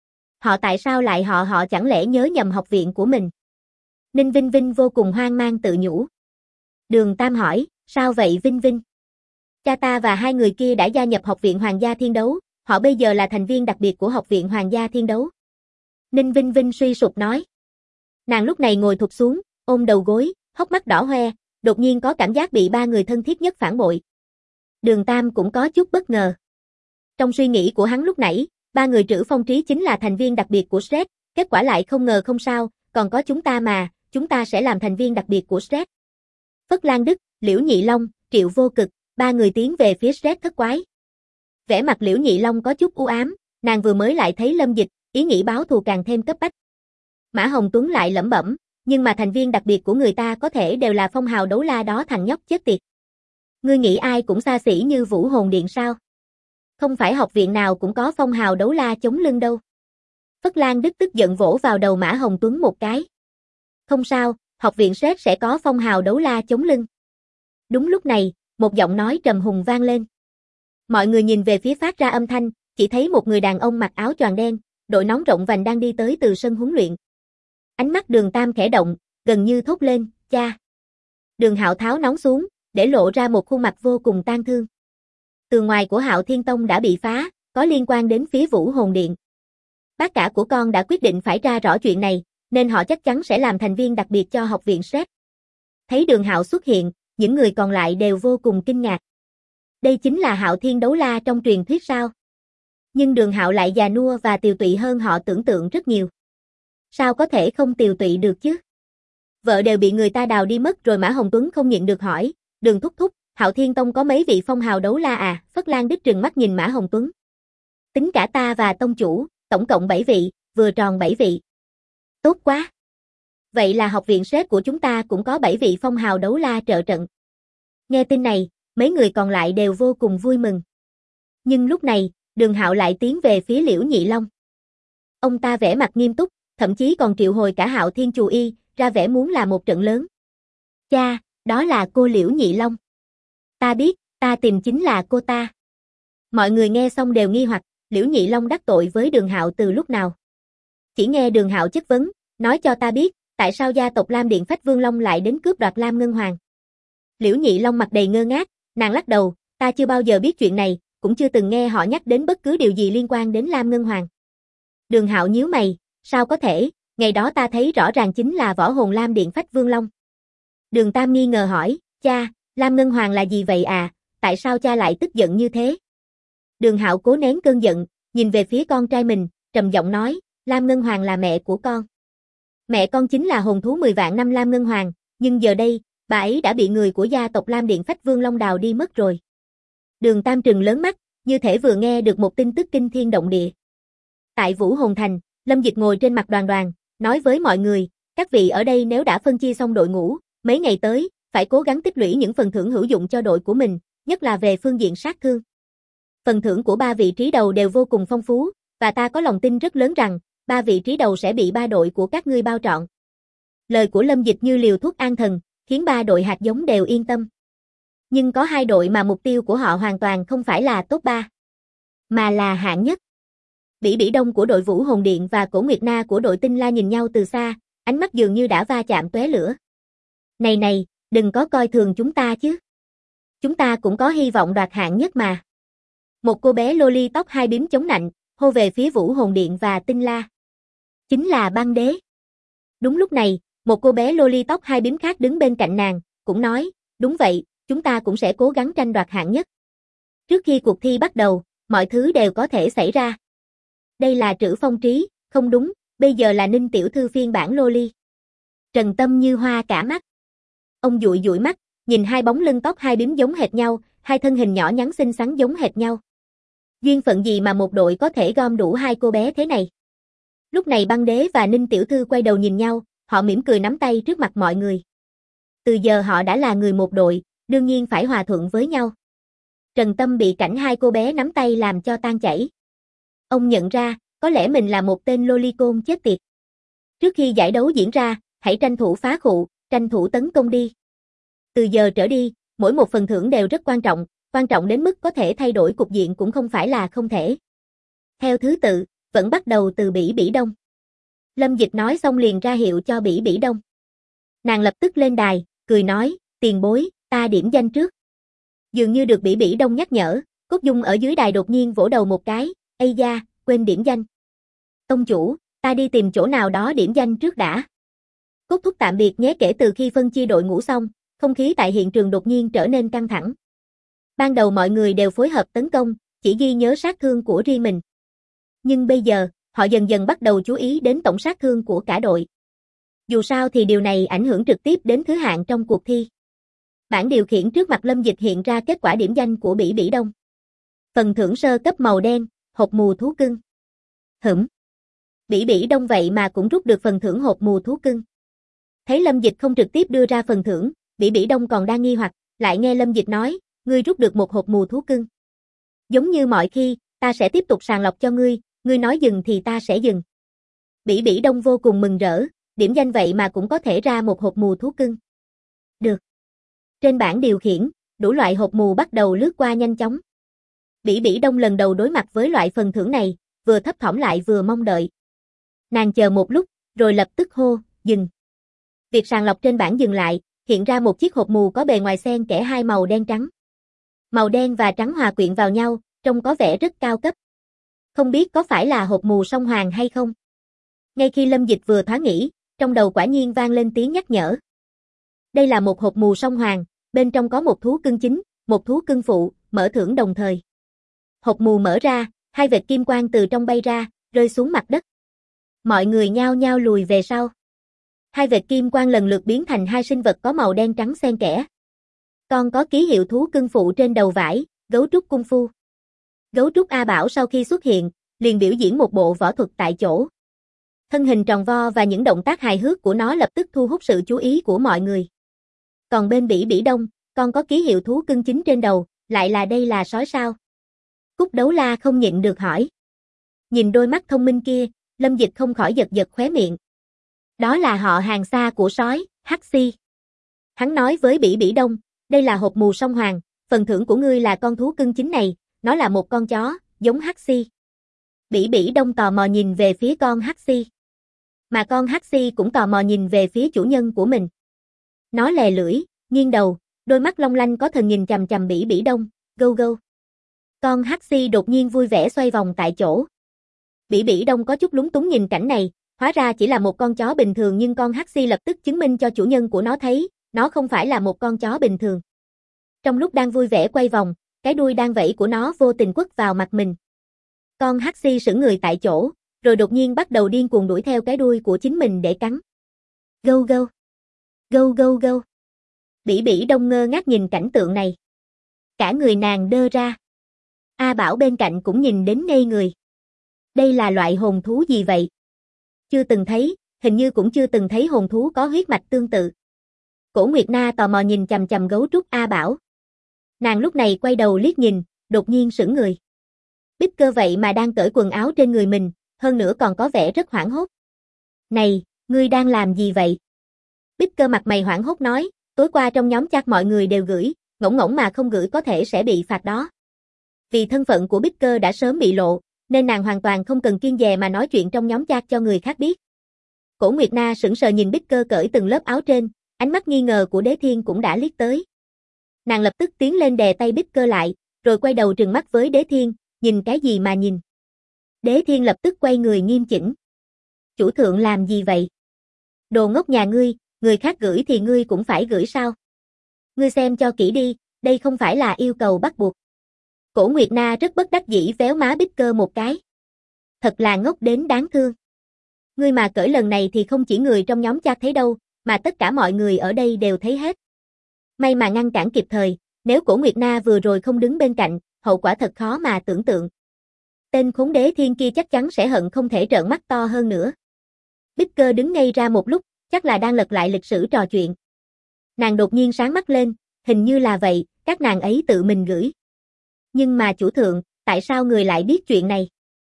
Speaker 1: Tại sao lại họ chẳng lẽ nhớ nhầm học viện của mình? Ninh Vinh Vinh vô cùng hoang mang tự nhủ. Đường Tam hỏi, sao vậy Vinh Vinh? Cha ta và hai người kia đã gia nhập học viện Hoàng gia Thiên Đấu, họ bây giờ là thành viên đặc biệt của học viện Hoàng gia Thiên Đấu. Ninh Vinh Vinh suy sụp nói. Nàng lúc này ngồi thụp xuống, ôm đầu gối, hốc mắt đỏ hoe, đột nhiên có cảm giác bị ba người thân thiết nhất phản bội. Đường Tam cũng có chút bất ngờ. Trong suy nghĩ của hắn lúc nãy, ba người Trữ Phong Trí chính là thành viên đặc biệt của SET, kết quả lại không ngờ không sao, còn có chúng ta mà, chúng ta sẽ làm thành viên đặc biệt của SET. Phất Lan Đức, Liễu Nhị Long, Triệu Vô Cực, ba người tiến về phía SET thất quái. Vẻ mặt Liễu Nhị Long có chút u ám, nàng vừa mới lại thấy Lâm Dịch, ý nghĩ báo thù càng thêm cấp bách. Mã Hồng Tuấn lại lẩm bẩm, nhưng mà thành viên đặc biệt của người ta có thể đều là phong hào đấu la đó thằng nhóc chết tiệt. Ngươi nghĩ ai cũng xa xỉ như Vũ Hồn Điện sao? Không phải học viện nào cũng có phong hào đấu la chống lưng đâu. Phất Lan Đức tức giận vỗ vào đầu Mã Hồng Tuấn một cái. Không sao, học viện SET sẽ có phong hào đấu la chống lưng. Đúng lúc này, một giọng nói trầm hùng vang lên. Mọi người nhìn về phía phát ra âm thanh, chỉ thấy một người đàn ông mặc áo choàng đen, đội nón rộng vành đang đi tới từ sân huấn luyện. Ánh mắt Đường Tam khẽ động, gần như thốt lên, cha. Đường Hạo tháo nón xuống, để lộ ra một khuôn mặt vô cùng tang thương. Tường ngoài của Hạo Thiên Tông đã bị phá, có liên quan đến phía Vũ Hồn Điện. Bác cả của con đã quyết định phải tra rõ chuyện này, nên họ chắc chắn sẽ làm thành viên đặc biệt cho học viện SET. Thấy Đường Hạo xuất hiện, những người còn lại đều vô cùng kinh ngạc. Đây chính là Hạo Thiên Đấu La trong truyền thuyết sao? Nhưng Đường Hạo lại già nua và tiều tụy hơn họ tưởng tượng rất nhiều. Sao có thể không tiều tụy được chứ? Vợ đều bị người ta đào đi mất rồi. Mã Hồng Tuấn không nhịn được hỏi, Đường thúc thúc, Hạo Thiên Tông có mấy vị phong hào đấu la à? Phất Lan Đích trừng mắt nhìn Mã Hồng Tuấn. Tính cả ta và tông chủ, tổng cộng 7 vị, vừa tròn 7 vị. Tốt quá. Vậy là học viện sếp của chúng ta cũng có 7 vị phong hào đấu la trợ trận. Nghe tin này, mấy người còn lại đều vô cùng vui mừng. Nhưng lúc này, Đường Hạo lại tiến về phía Liễu Nhị Long. Ông ta vẻ mặt nghiêm túc, thậm chí còn triệu hồi cả Hạo Thiên Chù Y, ra vẻ muốn là một trận lớn. Cha, đó là cô Liễu Nhị Long. Ta biết, ta tìm chính là cô ta. Mọi người nghe xong đều nghi hoặc, Liễu Nhị Long đắc tội với Đường Hạo từ lúc nào? Chỉ nghe Đường Hạo chất vấn, nói cho ta biết, tại sao gia tộc Lam Điện Phách Vương Long lại đến cướp đoạt Lam Ngân Hoàng? Liễu Nhị Long mặt đầy ngơ ngác, nàng lắc đầu, ta chưa bao giờ biết chuyện này, cũng chưa từng nghe họ nhắc đến bất cứ điều gì liên quan đến Lam Ngân Hoàng. Đường Hạo nhíu mày, sao có thể, ngày đó ta thấy rõ ràng chính là võ hồn Lam Điện Phách Vương Long. Đường Tam nghi ngờ hỏi, cha, Lam Ngân Hoàng là gì vậy à, tại sao cha lại tức giận như thế? Đường Hạo cố nén cơn giận, nhìn về phía con trai mình, trầm giọng nói, Lam Ngân Hoàng là mẹ của con. Mẹ con chính là hồn thú 10 vạn năm Lam Ngân Hoàng, nhưng giờ đây, bà ấy đã bị người của gia tộc Lam Điện Phách Vương Long đào đi mất rồi. Đường Tam trừng lớn mắt, như thể vừa nghe được một tin tức kinh thiên động địa. Tại Vũ Hồn Thành, Lâm Dịch ngồi trên mặt Đoàn Đoàn, nói với mọi người, các vị ở đây nếu đã phân chia xong đội ngũ, mấy ngày tới, phải cố gắng tích lũy những phần thưởng hữu dụng cho đội của mình, nhất là về phương diện sát thương. Phần thưởng của 3 vị trí đầu đều vô cùng phong phú, và ta có lòng tin rất lớn rằng, 3 vị trí đầu sẽ bị 3 đội của các ngươi bao trọn. Lời của Lâm Dịch như liều thuốc an thần, khiến 3 đội hạt giống đều yên tâm. Nhưng có 2 đội mà mục tiêu của họ hoàn toàn không phải là top 3, mà là hạng nhất. Bỉ Bỉ Đông của đội Vũ Hồn Điện và Cổ Nguyệt Na của đội Tinh La nhìn nhau từ xa, ánh mắt dường như đã va chạm tóe lửa. Này này, đừng có coi thường chúng ta chứ. Chúng ta cũng có hy vọng đoạt hạng nhất mà. Một cô bé loli tóc 2 bím chống nạnh, hô về phía Vũ Hồn Điện và Tinh La. Chính là Băng Đế. Đúng lúc này, một cô bé loli tóc 2 bím khác đứng bên cạnh nàng, cũng nói, đúng vậy, chúng ta cũng sẽ cố gắng tranh đoạt hạng nhất. Trước khi cuộc thi bắt đầu, mọi thứ đều có thể xảy ra. Đây là Trữ Phong Trí, không đúng, bây giờ là Ninh tiểu thư phiên bản loli. Trần Tâm như hoa cả mắt. Ông dụi dụi mắt, nhìn 2 bóng lưng tóc 2 bím giống hệt nhau, 2 thân hình nhỏ nhắn xinh xắn giống hệt nhau. Duyên phận gì mà một đội có thể gom đủ 2 cô bé thế này? Lúc này Băng Đế và Ninh tiểu thư quay đầu nhìn nhau, họ mỉm cười nắm tay trước mặt mọi người. Từ giờ họ đã là người một đội, đương nhiên phải hòa thuận với nhau. Trần Tâm bị cảnh 2 cô bé nắm tay làm cho tan chảy. Ông nhận ra, có lẽ mình là một tên lolicon chết tiệt. Trước khi giải đấu diễn ra, hãy tranh thủ phá khụ, tranh thủ tấn công đi. Từ giờ trở đi, mỗi một phần thưởng đều rất quan trọng đến mức có thể thay đổi cục diện cũng không phải là không thể. Theo thứ tự, vẫn bắt đầu từ Bỉ Bỉ Đông. Lâm Dịch nói xong liền ra hiệu cho Bỉ Bỉ Đông. Nàng lập tức lên đài, cười nói, tiền bối, ta điểm danh trước. Dường như được Bỉ Bỉ Đông nhắc nhở, Cốt Dung ở dưới đài đột nhiên vỗ đầu một cái, ây da, quên điểm danh. Tông chủ, ta đi tìm chỗ nào đó điểm danh trước đã. Cốt Thúc tạm biệt nhé. Kể từ khi phân chia đội ngũ xong, không khí tại hiện trường đột nhiên trở nên căng thẳng. Ban đầu mọi người đều phối hợp tấn công, chỉ ghi nhớ sát thương của riêng mình. Nhưng bây giờ, họ dần dần bắt đầu chú ý đến tổng sát thương của cả đội. Dù sao thì điều này ảnh hưởng trực tiếp đến thứ hạng trong cuộc thi. Bảng điều khiển trước mặt Lâm Dịch hiện ra kết quả điểm danh của Bỉ Bỉ Đông. Phần thưởng sơ cấp màu đen, hộp mù thú cưng. Bỉ Bỉ Đông vậy mà cũng rút được phần thưởng hộp mù thú cưng. Thấy Lâm Dịch không trực tiếp đưa ra phần thưởng, Bỉ Bỉ Đông còn đang nghi hoặc, lại nghe Lâm Dịch nói, ngươi rút được một hộp mù thú cưng. Giống như mọi khi, ta sẽ tiếp tục sàng lọc cho ngươi nói dừng thì ta sẽ dừng. Bỉ Bỉ Đông vô cùng mừng rỡ, điểm danh vậy mà cũng có thể ra một hộp mù thú cưng. Được. Trên bảng điều khiển, đủ loại hộp mù bắt đầu lướt qua nhanh chóng. Bỉ Bỉ Đông lần đầu đối mặt với loại phần thưởng này, vừa thấp thỏm lại vừa mong đợi. Nàng chờ một lúc, rồi lập tức hô, dừng. Việc sàng lọc trên bảng dừng lại, hiện ra một chiếc hộp mù có bề ngoài xen kẽ 2 màu đen trắng. Màu đen và trắng hòa quyện vào nhau, trông có vẻ rất cao cấp. Không biết có phải là hộp mù song hoàng hay không? Ngay khi Lâm Dịch vừa thoáng nghĩ, trong đầu quả nhiên vang lên tiếng nhắc nhở. Đây là một hộp mù song hoàng, bên trong có một thú cưng chính, một thú cưng phụ, mở thưởng đồng thời. Hộp mù mở ra, 2 vệt kim quang từ trong bay ra, rơi xuống mặt đất. Mọi người nhao nhao lùi về sau. 2 vệt kim quang lần lượt biến thành 2 sinh vật có màu đen trắng xen kẽ. Con có ký hiệu thú cưng phụ trên đầu vải, gấu trúc cung phu. Gấu trúc A Bảo sau khi xuất hiện, liền biểu diễn một bộ võ thuật tại chỗ. Thân hình tròn vo và những động tác hài hước của nó lập tức thu hút sự chú ý của mọi người. Còn bên Bỉ Bỉ Đông, con có ký hiệu thú cưng chính trên đầu, lại là đây là sói sao? Cúc Đấu La không nhịn được hỏi. Nhìn đôi mắt thông minh kia, Lâm Dịch không khỏi giật giật khóe miệng. Đó là họ hàng xa của sói, Hắc Xi. Hắn nói với Bỉ Bỉ Đông, đây là hộp mù song hoàng, phần thưởng của ngươi là con thú cưng chính này, nó là một con chó, giống Hắc Xi. Bỉ Bỉ Đông tò mò nhìn về phía con Hắc Xi. Mà con Hắc Xi cũng tò mò nhìn về phía chủ nhân của mình. Nó lè lưỡi, nghiêng đầu, đôi mắt long lanh có thần nhìn chằm chằm Bỉ Bỉ Đông, gâu gâu. Con Hắc Xi đột nhiên vui vẻ xoay vòng tại chỗ. Bỉ Bỉ Đông có chút lúng túng nhìn cảnh này, hóa ra chỉ là một con chó bình thường nhưng con Hắc Xi lập tức chứng minh cho chủ nhân của nó thấy, nó không phải là một con chó bình thường. Trong lúc đang vui vẻ quay vòng, cái đuôi đang vẫy của nó vô tình quất vào mặt mình. Con Hắc Xi sững người tại chỗ, rồi đột nhiên bắt đầu điên cuồng đuổi theo cái đuôi của chính mình để cắn. Gâu gâu. Gâu gâu gâu. Bỉ Bỉ Đông ngơ ngác nhìn cảnh tượng này. Cả người nàng đơ ra. A Bảo bên cạnh cũng nhìn đến ngây người. Đây là loại hồn thú gì vậy? Chưa từng thấy, hình như cũng chưa từng thấy hồn thú có huyết mạch tương tự. Cổ Nguyệt Na tò mò nhìn chằm chằm gấu trúc A Bảo. Nàng lúc này quay đầu liếc nhìn, đột nhiên sững người. Bích Cơ vậy mà đang cởi quần áo trên người mình, hơn nữa còn có vẻ rất hoảng hốt. Này, ngươi đang làm gì vậy? Bích Cơ mặt mày hoảng hốt nói, tối qua trong nhóm chat mọi người đều gửi, ngỗng ngỗng mà không gửi có thể sẽ bị phạt đó. Vì thân phận của Bích Cơ đã sớm bị lộ, nên nàng hoàn toàn không cần kiêng dè mà nói chuyện trong nhóm chat cho người khác biết. Cổ Nguyệt Na sững sờ nhìn Bích Cơ cởi từng lớp áo trên, ánh mắt nghi ngờ của Đế Thiên cũng đã liếc tới. Nàng lập tức tiến lên đè tay Bích Cơ lại, rồi quay đầu trừng mắt với Đế Thiên, nhìn cái gì mà nhìn. Đế Thiên lập tức quay người nghiêm chỉnh. Chủ thượng làm gì vậy? Đồ ngốc nhà ngươi, người khác gửi thì ngươi cũng phải gửi sao? Ngươi xem cho kỹ đi, đây không phải là yêu cầu bắt buộc. Cổ Nguyệt Na rất bất đắc dĩ véo má Bích Cơ một cái. Thật là ngốc đến đáng thương. Ngươi mà cởi lần này thì không chỉ người trong nhóm chat thấy đâu, mà tất cả mọi người ở đây đều thấy hết. May mà ngăn cản kịp thời, nếu Cổ Nguyệt Na vừa rồi không đứng bên cạnh, hậu quả thật khó mà tưởng tượng. Tên khốn Đế Thiên kia chắc chắn sẽ hận không thể trợn mắt to hơn nữa. Bích Cơ đứng ngây ra một lúc, chắc là đang lật lại lịch sử trò chuyện. Nàng đột nhiên sáng mắt lên, hình như là vậy, các nàng ấy tự mình gửi. Nhưng mà chủ thượng, tại sao người lại biết chuyện này?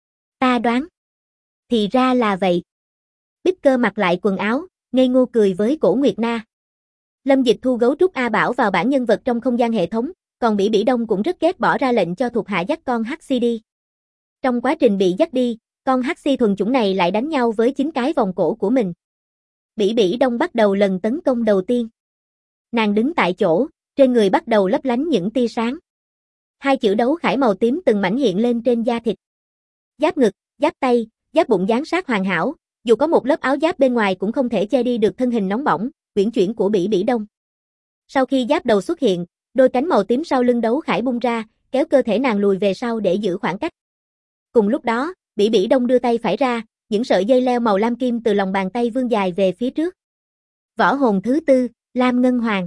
Speaker 1: Ta đoán. Thì ra là vậy. Bích Cơ mặc lại quần áo, ngây ngô cười với Cổ Nguyệt Na. Lâm Dịch thu gấu trúc A Bảo vào bản nhân vật trong không gian hệ thống, còn Bỉ Bỉ Đông cũng rất ghét bỏ ra lệnh cho thuộc hạ dắt con Hắc Xi đi. Trong quá trình bị dắt đi, con Hắc Xi thuần chủng này lại đánh nhau với chính cái vòng cổ của mình. Bỉ Bỉ Đông bắt đầu lần tấn công đầu tiên. Nàng đứng tại chỗ, trên người bắt đầu lấp lánh những tia sáng. Hai chữ đấu khải màu tím từng mảnh hiện lên trên da thịt. Giáp ngực, giáp tay, giáp bụng dán sát hoàn hảo, dù có một lớp áo giáp bên ngoài cũng không thể che đi được thân hình nóng bỏng, uyển chuyển của Bỉ Bỉ Đông. Sau khi giáp đầu xuất hiện, đôi cánh màu tím sau lưng đấu khải bung ra, kéo cơ thể nàng lùi về sau để giữ khoảng cách. Cùng lúc đó, Bỉ Bỉ Đông đưa tay phải ra, những sợi dây leo màu lam kim từ lòng bàn tay vươn dài về phía trước. Võ hồn thứ tư, Lam Ngân Hoàng.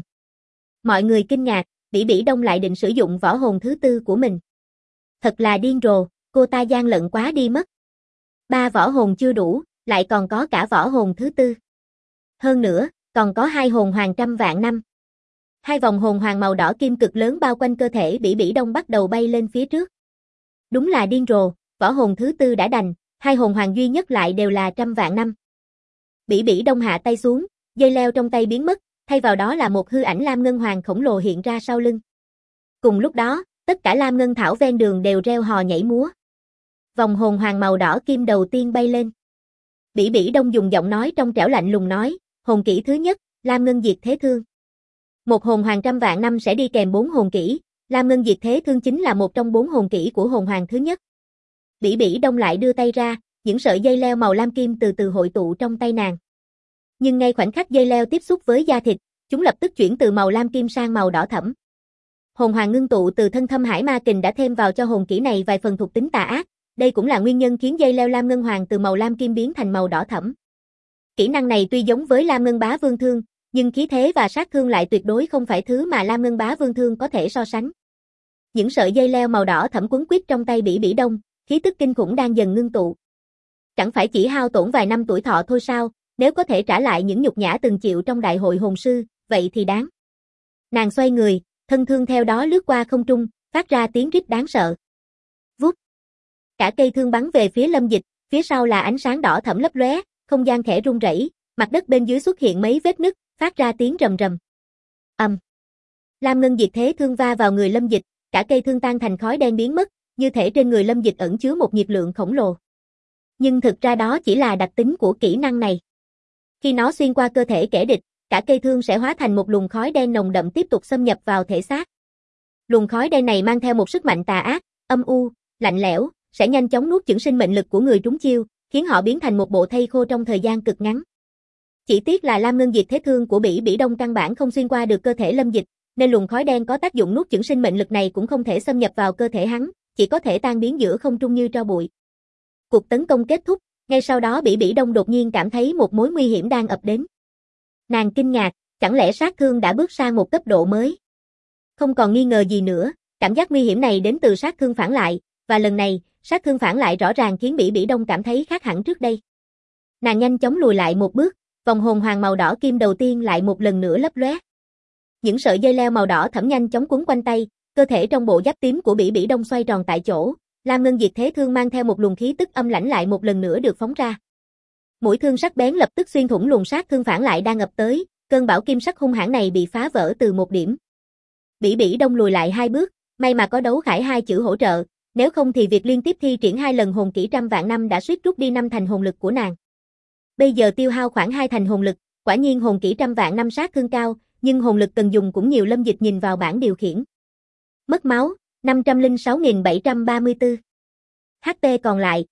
Speaker 1: Mọi người kinh ngạc, Bỉ Bỉ Đông lại định sử dụng võ hồn thứ tư của mình. Thật là điên rồ, cô ta gian lận quá đi mất. 3 võ hồn chưa đủ, lại còn có cả võ hồn thứ tư. Hơn nữa, còn có 2 hồn hoàng trăm vạn năm. 2 vòng hồn hoàng màu đỏ kim cực lớn bao quanh cơ thể Bỉ Bỉ Đông bắt đầu bay lên phía trước. Đúng là điên rồ, võ hồn thứ tư đã đành, 2 hồn hoàng duy nhất lại đều là trăm vạn năm. Bỉ Bỉ Đông hạ tay xuống, dây leo trong tay biến mất, thay vào đó là một hư ảnh Lam Ngân Hoàng khổng lồ hiện ra sau lưng. Cùng lúc đó, tất cả Lam Ngân Thảo ven đường đều reo hò nhảy múa. Vòng hồn hoàng màu đỏ kim đầu tiên bay lên. Bỉ Bỉ Đông dùng giọng nói trong trẻo lạnh lùng nói, hồn kỹ thứ nhất, Lam Ngân Diệt Thế Thương. Một hồn hoàng trăm vạn năm sẽ đi kèm 4 hồn kỹ, Lam Ngân Diệt Thế Thương chính là một trong 4 hồn kỹ của hồn hoàng thứ nhất. Bỉ Bỉ Đông lại đưa tay ra, những sợi dây leo màu lam kim từ từ hội tụ trong tay nàng. Nhưng ngay khoảnh khắc dây leo tiếp xúc với da thịt, chúng lập tức chuyển từ màu lam kim sang màu đỏ thẫm. Hồn hoàng ngưng tụ từ thân Thâm Hải Ma Kình đã thêm vào cho hồn kỹ này vài phần thuộc tính tà ác, đây cũng là nguyên nhân khiến dây leo Lam Ngân Hoàng từ màu lam kim biến thành màu đỏ thẫm. Kỹ năng này tuy giống với Lam Ngân Bá Vương Thương, nhưng khí thế và sát thương lại tuyệt đối không phải thứ mà Lam Ngân Bá Vương Thương có thể so sánh. Những sợi dây leo màu đỏ thẫm quấn quýt trong tay Bỉ Bỉ Đông, khí tức kinh khủng đang dần ngưng tụ. Chẳng phải chỉ hao tổn vài năm tuổi thọ thôi sao, nếu có thể trả lại những nhục nhã từng chịu trong đại hội hồn sư, vậy thì đáng. Nàng xoay người, thân thương theo đó lướt qua không trung, phát ra tiếng rít đáng sợ. Vút. Cả cây thương bắn về phía Lâm Dịch, phía sau là ánh sáng đỏ thẫm lấp lóe, không gian khẽ rung rẩy, mặt đất bên dưới xuất hiện mấy vết nứt, phát ra tiếng rầm rầm. Lam Ngân Diệt thế thương va vào người Lâm Dịch, cả cây thương tan thành khói đen biến mất, như thể trên người Lâm Dịch ẩn chứa một nhiệt lượng khổng lồ. Nhưng thực ra đó chỉ là đặc tính của kỹ năng này. Khi nó xuyên qua cơ thể kẻ địch, cả cây thương sẽ hóa thành một luồng khói đen nồng đậm tiếp tục xâm nhập vào thể xác. Luồng khói đen này mang theo một sức mạnh tà ác, âm u, lạnh lẽo, sẽ nhanh chóng nuốt chửng sinh mệnh lực của người trúng chiêu, khiến họ biến thành một bộ thây khô trong thời gian cực ngắn. Chỉ tiếc là Lam Ngân Diệt thế thương của Bỉ Bỉ Đông căn bản không xuyên qua được cơ thể Lâm Dịch, nên luồng khói đen có tác dụng nuốt chửng sinh mệnh lực này cũng không thể xâm nhập vào cơ thể hắn, chỉ có thể tan biến giữa không trung như tro bụi. Cuộc tấn công kết thúc, ngay sau đó Bỉ Bỉ Đông đột nhiên cảm thấy một mối nguy hiểm đang ập đến. Nàng kinh ngạc, chẳng lẽ sát thương đã bước sang một cấp độ mới? Không còn nghi ngờ gì nữa, cảm giác nguy hiểm này đến từ sát thương phản lại, và lần này, sát thương phản lại rõ ràng khiến Bỉ Bỉ Đông cảm thấy khác hẳn trước đây. Nàng nhanh chóng lùi lại một bước, vòng hồn hoàng màu đỏ kim đầu tiên lại một lần nữa lấp lóe. Những sợi dây leo màu đỏ thẫm nhanh chóng quấn quanh tay, cơ thể trong bộ giáp tím của Bỉ Bỉ Đông xoay tròn tại chỗ, Lam Ngân Diệt thế thương mang theo một luồng khí tức âm lãnh lại một lần nữa được phóng ra. Mũi thương sắc bén lập tức xuyên thủng luồng sát thương phản lại đang ập tới, cơn bão kim sắc hung hãn này bị phá vỡ từ một điểm. Bỉ Bỉ Đông lùi lại 2 bước, may mà có đấu khải 2 chữ hỗ trợ, nếu không thì việc liên tiếp thi triển 2 lần hồn kỹ trăm vạn năm đã suýt rút đi 5 thành hồn lực của nàng. Bây giờ tiêu hao khoảng 2 thành hồn lực, quả nhiên hồn kỹ trăm vạn năm sát thương cao, nhưng hồn lực cần dùng cũng nhiều. Lâm Dịch nhìn vào bảng điều khiển. Mất máu, 506.734. HP còn lại,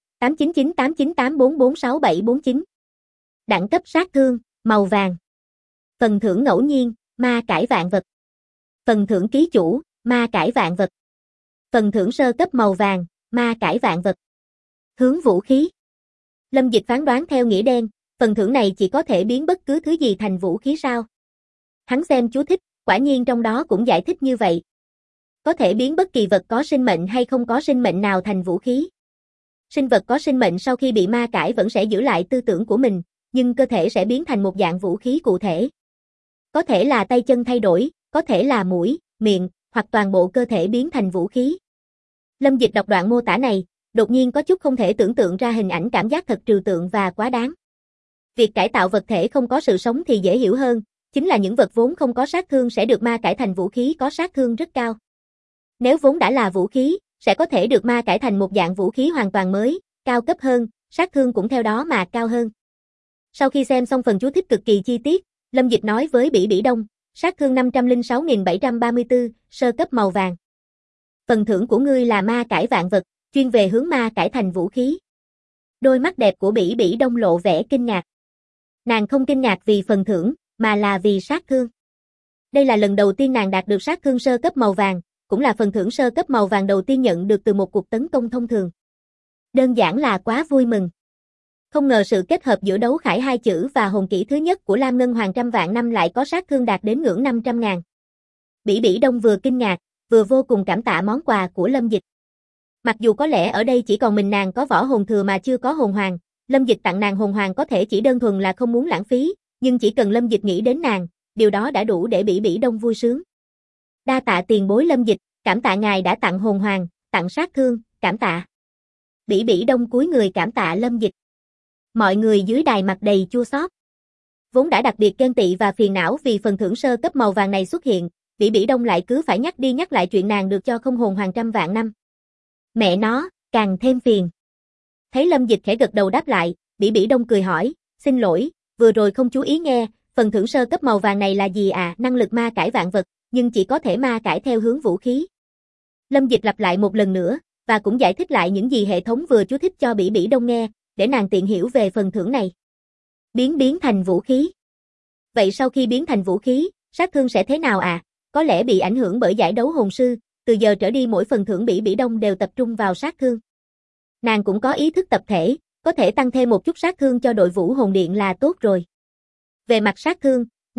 Speaker 1: 8998984464749. Đẳng cấp sát thương, màu vàng. Phần thưởng ngẫu nhiên, ma cải vạn vật. Phần thưởng ký chủ, ma cải vạn vật. Phần thưởng sơ cấp màu vàng, ma cải vạn vật. Hướng vũ khí. Lâm Dịch phán đoán theo nghĩa đen, phần thưởng này chỉ có thể biến bất cứ thứ gì thành vũ khí sao? Hắn xem chú thích, quả nhiên trong đó cũng giải thích như vậy. Có thể biến bất kỳ vật có sinh mệnh hay không có sinh mệnh nào thành vũ khí. Sinh vật có sinh mệnh sau khi bị ma cải vẫn sẽ giữ lại tư tưởng của mình, nhưng cơ thể sẽ biến thành một dạng vũ khí cụ thể. Có thể là tay chân thay đổi, có thể là mũi, miệng, hoặc toàn bộ cơ thể biến thành vũ khí. Lâm Dịch đọc đoạn mô tả này, đột nhiên có chút không thể tưởng tượng ra hình ảnh, cảm giác thật trừu tượng và quá đáng. Việc cải tạo vật thể không có sự sống thì dễ hiểu hơn, chính là những vật vốn không có sát thương sẽ được ma cải thành vũ khí có sát thương rất cao. Nếu vốn đã là vũ khí, sẽ có thể được ma cải thành một dạng vũ khí hoàn toàn mới, cao cấp hơn, sát thương cũng theo đó mà cao hơn. Sau khi xem xong phần chú thích cực kỳ chi tiết, Lâm Dịch nói với Bỉ Bỉ Đông, sát thương 506.734, sơ cấp màu vàng. Phần thưởng của ngươi là ma cải vạn vật, chuyên về hướng ma cải thành vũ khí. Đôi mắt đẹp của Bỉ Bỉ Đông lộ vẻ kinh ngạc. Nàng không kinh ngạc vì phần thưởng, mà là vì sát thương. Đây là lần đầu tiên nàng đạt được sát thương sơ cấp màu vàng, cũng là phần thưởng sơ cấp màu vàng đầu tiên nhận được từ một cuộc tấn công thông thường. Đơn giản là quá vui mừng. Không ngờ sự kết hợp giữa đấu khải 2 chữ và hồn kỹ thứ nhất của Lam Ngân Hoàng trăm vạn năm lại có sát thương đạt đến ngưỡng 500.000. Bỉ Bỉ Đông vừa kinh ngạc, vừa vô cùng cảm tạ món quà của Lâm Dịch. Mặc dù có lẽ ở đây chỉ còn mình nàng có võ hồn thừa mà chưa có hồn hoàng, Lâm Dịch tặng nàng hồn hoàng có thể chỉ đơn thuần là không muốn lãng phí, nhưng chỉ cần Lâm Dịch nghĩ đến nàng, điều đó đã đủ để Bỉ Bỉ Đông vui sướng. Đa tạ tiền bối Lâm Dịch, cảm tạ ngài đã tặng hồn hoàng, tặng sát thương, cảm tạ. Bỉ Bỉ Đông cúi người cảm tạ Lâm Dịch. Mọi người dưới đài mặt đầy chua xót. Vốn đã đặc biệt ghen tị và phiền não vì phần thưởng sơ cấp màu vàng này xuất hiện, Bỉ Bỉ Đông lại cứ phải nhắc đi nhắc lại chuyện nàng được cho không hồn hoàng trăm vạn năm. Mẹ nó, càng thêm phiền. Thấy Lâm Dịch khẽ gật đầu đáp lại, Bỉ Bỉ Đông cười hỏi, xin lỗi, vừa rồi không chú ý nghe, phần thưởng sơ cấp màu vàng này là gì à? Năng lực ma cải vạn vật, nhưng chỉ có thể ma cải theo hướng vũ khí. Lâm Dịch lặp lại một lần nữa, và cũng giải thích lại những gì hệ thống vừa chú thích cho Bỉ Bỉ Đông nghe, để nàng tiện hiểu về phần thưởng này. Biến thành vũ khí. Vậy sau khi biến thành vũ khí, sát thương sẽ thế nào à? Có lẽ bị ảnh hưởng bởi giải đấu hồn sư, từ giờ trở đi mỗi phần thưởng Bỉ Bỉ Đông đều tập trung vào sát thương. Nàng cũng có ý thức tập thể, có thể tăng thêm một chút sát thương cho đội vũ hồn điện là tốt rồi. Về mặt sát thương,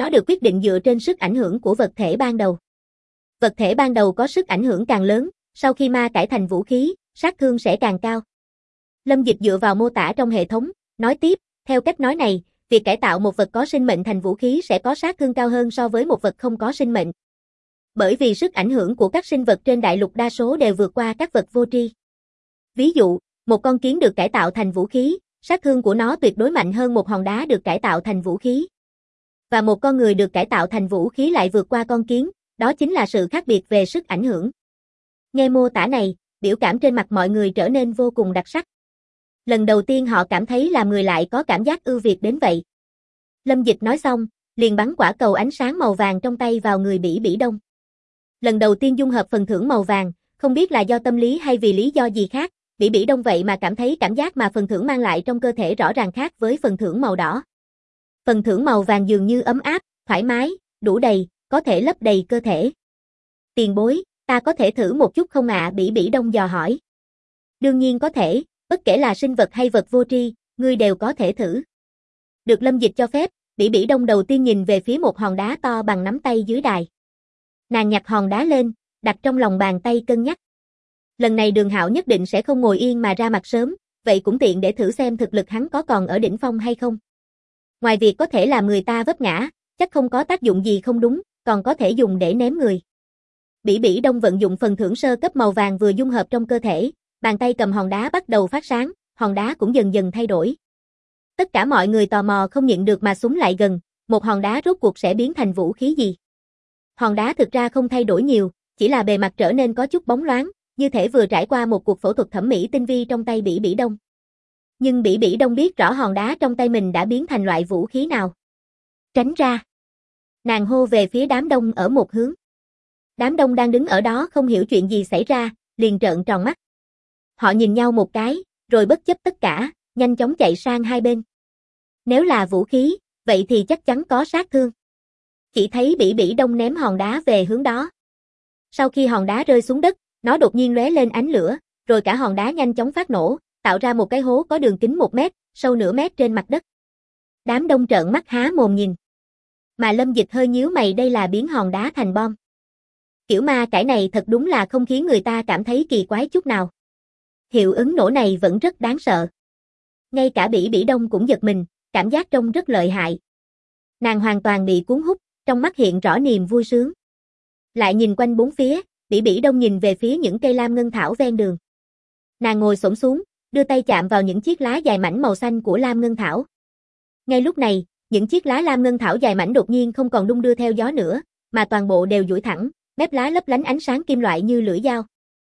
Speaker 1: Nó được quyết định dựa trên sức ảnh hưởng của vật thể ban đầu. Vật thể ban đầu có sức ảnh hưởng càng lớn, sau khi ma cải thành vũ khí, sát thương sẽ càng cao. Lâm Dịch dựa vào mô tả trong hệ thống, nói tiếp, theo cách nói này, việc cải tạo một vật có sinh mệnh thành vũ khí sẽ có sát thương cao hơn so với một vật không có sinh mệnh. Bởi vì sức ảnh hưởng của các sinh vật trên đại lục đa số đều vượt qua các vật vô tri. Ví dụ, một con kiến được cải tạo thành vũ khí, sát thương của nó tuyệt đối mạnh hơn một hòn đá được cải tạo thành vũ khí. Và một con người được cải tạo thành vũ khí lại vượt qua con kiến, đó chính là sự khác biệt về sức ảnh hưởng. Nghe mô tả này, biểu cảm trên mặt mọi người trở nên vô cùng đặc sắc. Lần đầu tiên họ cảm thấy làm người lại có cảm giác ưu việt đến vậy. Lâm Dịch nói xong, liền bắn quả cầu ánh sáng màu vàng trong tay vào người Bỉ Bỉ Đông. Lần đầu tiên dung hợp phần thưởng màu vàng, không biết là do tâm lý hay vì lý do gì khác, Bỉ Bỉ Đông vậy mà cảm thấy cảm giác mà phần thưởng mang lại trong cơ thể rõ ràng khác với phần thưởng màu đỏ. Phần thưởng màu vàng dường như ấm áp, thoải mái, đủ đầy, có thể lấp đầy cơ thể. Tiền bối, ta có thể thử một chút không ạ? Bỉ Bỉ Đông dò hỏi. Đương nhiên có thể, bất kể là sinh vật hay vật vô tri, ngươi đều có thể thử. Được Lâm Dịch cho phép, Bỉ Bỉ Đông đầu tiên nhìn về phía một hòn đá to bằng nắm tay dưới đài. Nàng nhặt hòn đá lên, đặt trong lòng bàn tay cân nhắc. Lần này Đường Hạo nhất định sẽ không ngồi yên mà ra mặt sớm, vậy cũng tiện để thử xem thực lực hắn có còn ở đỉnh phong hay không. Ngoài việc có thể làm người ta vấp ngã, chắc không có tác dụng gì không đúng, còn có thể dùng để ném người. Bỉ Bỉ Đông vận dụng phần thưởng sơ cấp màu vàng vừa dung hợp trong cơ thể, bàn tay cầm hòn đá bắt đầu phát sáng, hòn đá cũng dần dần thay đổi. Tất cả mọi người tò mò không nhịn được mà xúm lại gần, một hòn đá rốt cuộc sẽ biến thành vũ khí gì? Hòn đá thực ra không thay đổi nhiều, chỉ là bề mặt trở nên có chút bóng loáng, như thể vừa trải qua một cuộc phẫu thuật thẩm mỹ tinh vi trong tay Bỉ Bỉ Đông. Nhưng Bỉ Bỉ Đông biết rõ hòn đá trong tay mình đã biến thành loại vũ khí nào. Tránh ra. Nàng hô về phía đám đông ở một hướng. Đám đông đang đứng ở đó không hiểu chuyện gì xảy ra, liền trợn tròn mắt. Họ nhìn nhau một cái, rồi bất chấp tất cả, nhanh chóng chạy sang hai bên. Nếu là vũ khí, vậy thì chắc chắn có sát thương. Chỉ thấy Bỉ Bỉ Đông ném hòn đá về hướng đó. Sau khi hòn đá rơi xuống đất, nó đột nhiên lóe lên ánh lửa, rồi cả hòn đá nhanh chóng phát nổ, tạo ra một cái hố có đường kính 1 mét, sâu nửa mét trên mặt đất. Đám đông trợn mắt há mồm nhìn. Mà Lâm Dịch hơi nhíu mày, đây là biến hòn đá thành bom. Kiểu ma cải này thật đúng là không khiến người ta cảm thấy kỳ quái chút nào. Hiệu ứng nổ này vẫn rất đáng sợ. Ngay cả Bỉ Bỉ Đông cũng giật mình, cảm giác trông rất lợi hại. Nàng hoàn toàn bị cuốn hút, trong mắt hiện rõ niềm vui sướng. Lại nhìn quanh bốn phía, Bỉ Bỉ Đông nhìn về phía những cây lam ngân thảo ven đường. Nàng ngồi xổm xuống, đưa tay chạm vào những chiếc lá dài mảnh màu xanh của lam ngân thảo. Ngay lúc này, những chiếc lá lam ngân thảo dài mảnh đột nhiên không còn đung đưa theo gió nữa, mà toàn bộ đều duỗi thẳng, mép lá lấp lánh ánh sáng kim loại như lưỡi dao.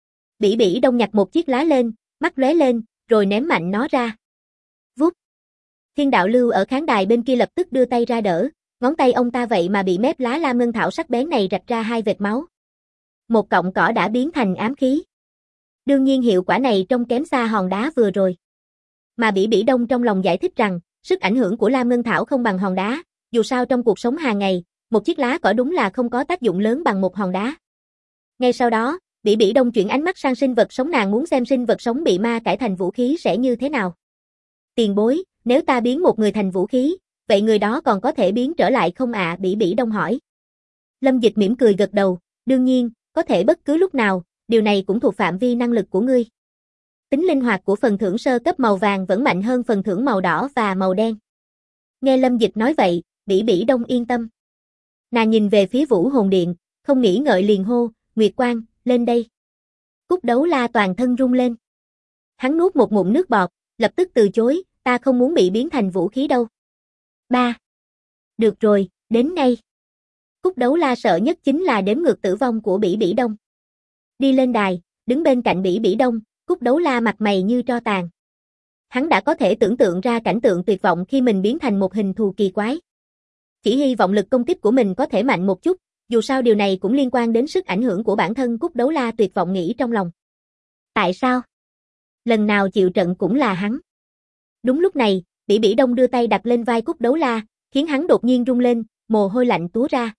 Speaker 1: Bỉ Bỉ Đông nhặt một chiếc lá lên, mắt lóe lên, rồi ném mạnh nó ra. Vút. Thiên Đạo Lưu ở khán đài bên kia lập tức đưa tay ra đỡ, ngón tay ông ta vậy mà bị mép lá lam ngân thảo sắc bén này rạch ra 2 vệt máu. Một cọng cỏ đã biến thành ám khí. Đương nhiên hiệu quả này trông kém xa hòn đá vừa rồi. Mà Bỉ Bỉ Đông trong lòng giải thích rằng, sức ảnh hưởng của lam ngân thảo không bằng hòn đá, dù sao trong cuộc sống hàng ngày, một chiếc lá cỏ đúng là không có tác dụng lớn bằng một hòn đá. Ngay sau đó, Bỉ Bỉ Đông chuyển ánh mắt sang sinh vật sống, nàng muốn xem sinh vật sống bị ma cải thành vũ khí sẽ như thế nào. Tiền bối, nếu ta biến một người thành vũ khí, vậy người đó còn có thể biến trở lại không ạ? Bỉ Bỉ Đông hỏi. Lâm Dịch mỉm cười gật đầu, đương nhiên, có thể bất cứ lúc nào, điều này cũng thuộc phạm vi năng lực của ngươi. Tính linh hoạt của phần thưởng sơ cấp màu vàng vẫn mạnh hơn phần thưởng màu đỏ và màu đen. Nghe Lâm Dịch nói vậy, Bỉ Bỉ Đông yên tâm. Nàng nhìn về phía Vũ Hồn Điện, không nghĩ ngợi liền hô, Nguyệt Quang, lên đây. Cúc Đấu La toàn thân rung lên. Hắn nuốt một ngụm nước bọt, lập tức từ chối, ta không muốn bị biến thành vũ khí đâu. Ba. Được rồi, đến ngay. Cúc Đấu La sợ nhất chính là đếm ngược tử vong của Bỉ Bỉ Đông. Đi lên đài, đứng bên cạnh Bỉ Bỉ Đông, Cúc Đấu La mặt mày như tro tàn. Hắn đã có thể tưởng tượng ra cảnh tượng tuyệt vọng khi mình biến thành một hình thù kỳ quái. Chỉ hy vọng lực công kích của mình có thể mạnh một chút, dù sao điều này cũng liên quan đến sức ảnh hưởng của bản thân. Cúc Đấu La tuyệt vọng nghĩ trong lòng. Tại sao? Lần nào chịu trận cũng là hắn. Đúng lúc này, Bỉ Bỉ Đông đưa tay đặt lên vai Cúc Đấu La, khiến hắn đột nhiên rung lên, mồ hôi lạnh túa ra.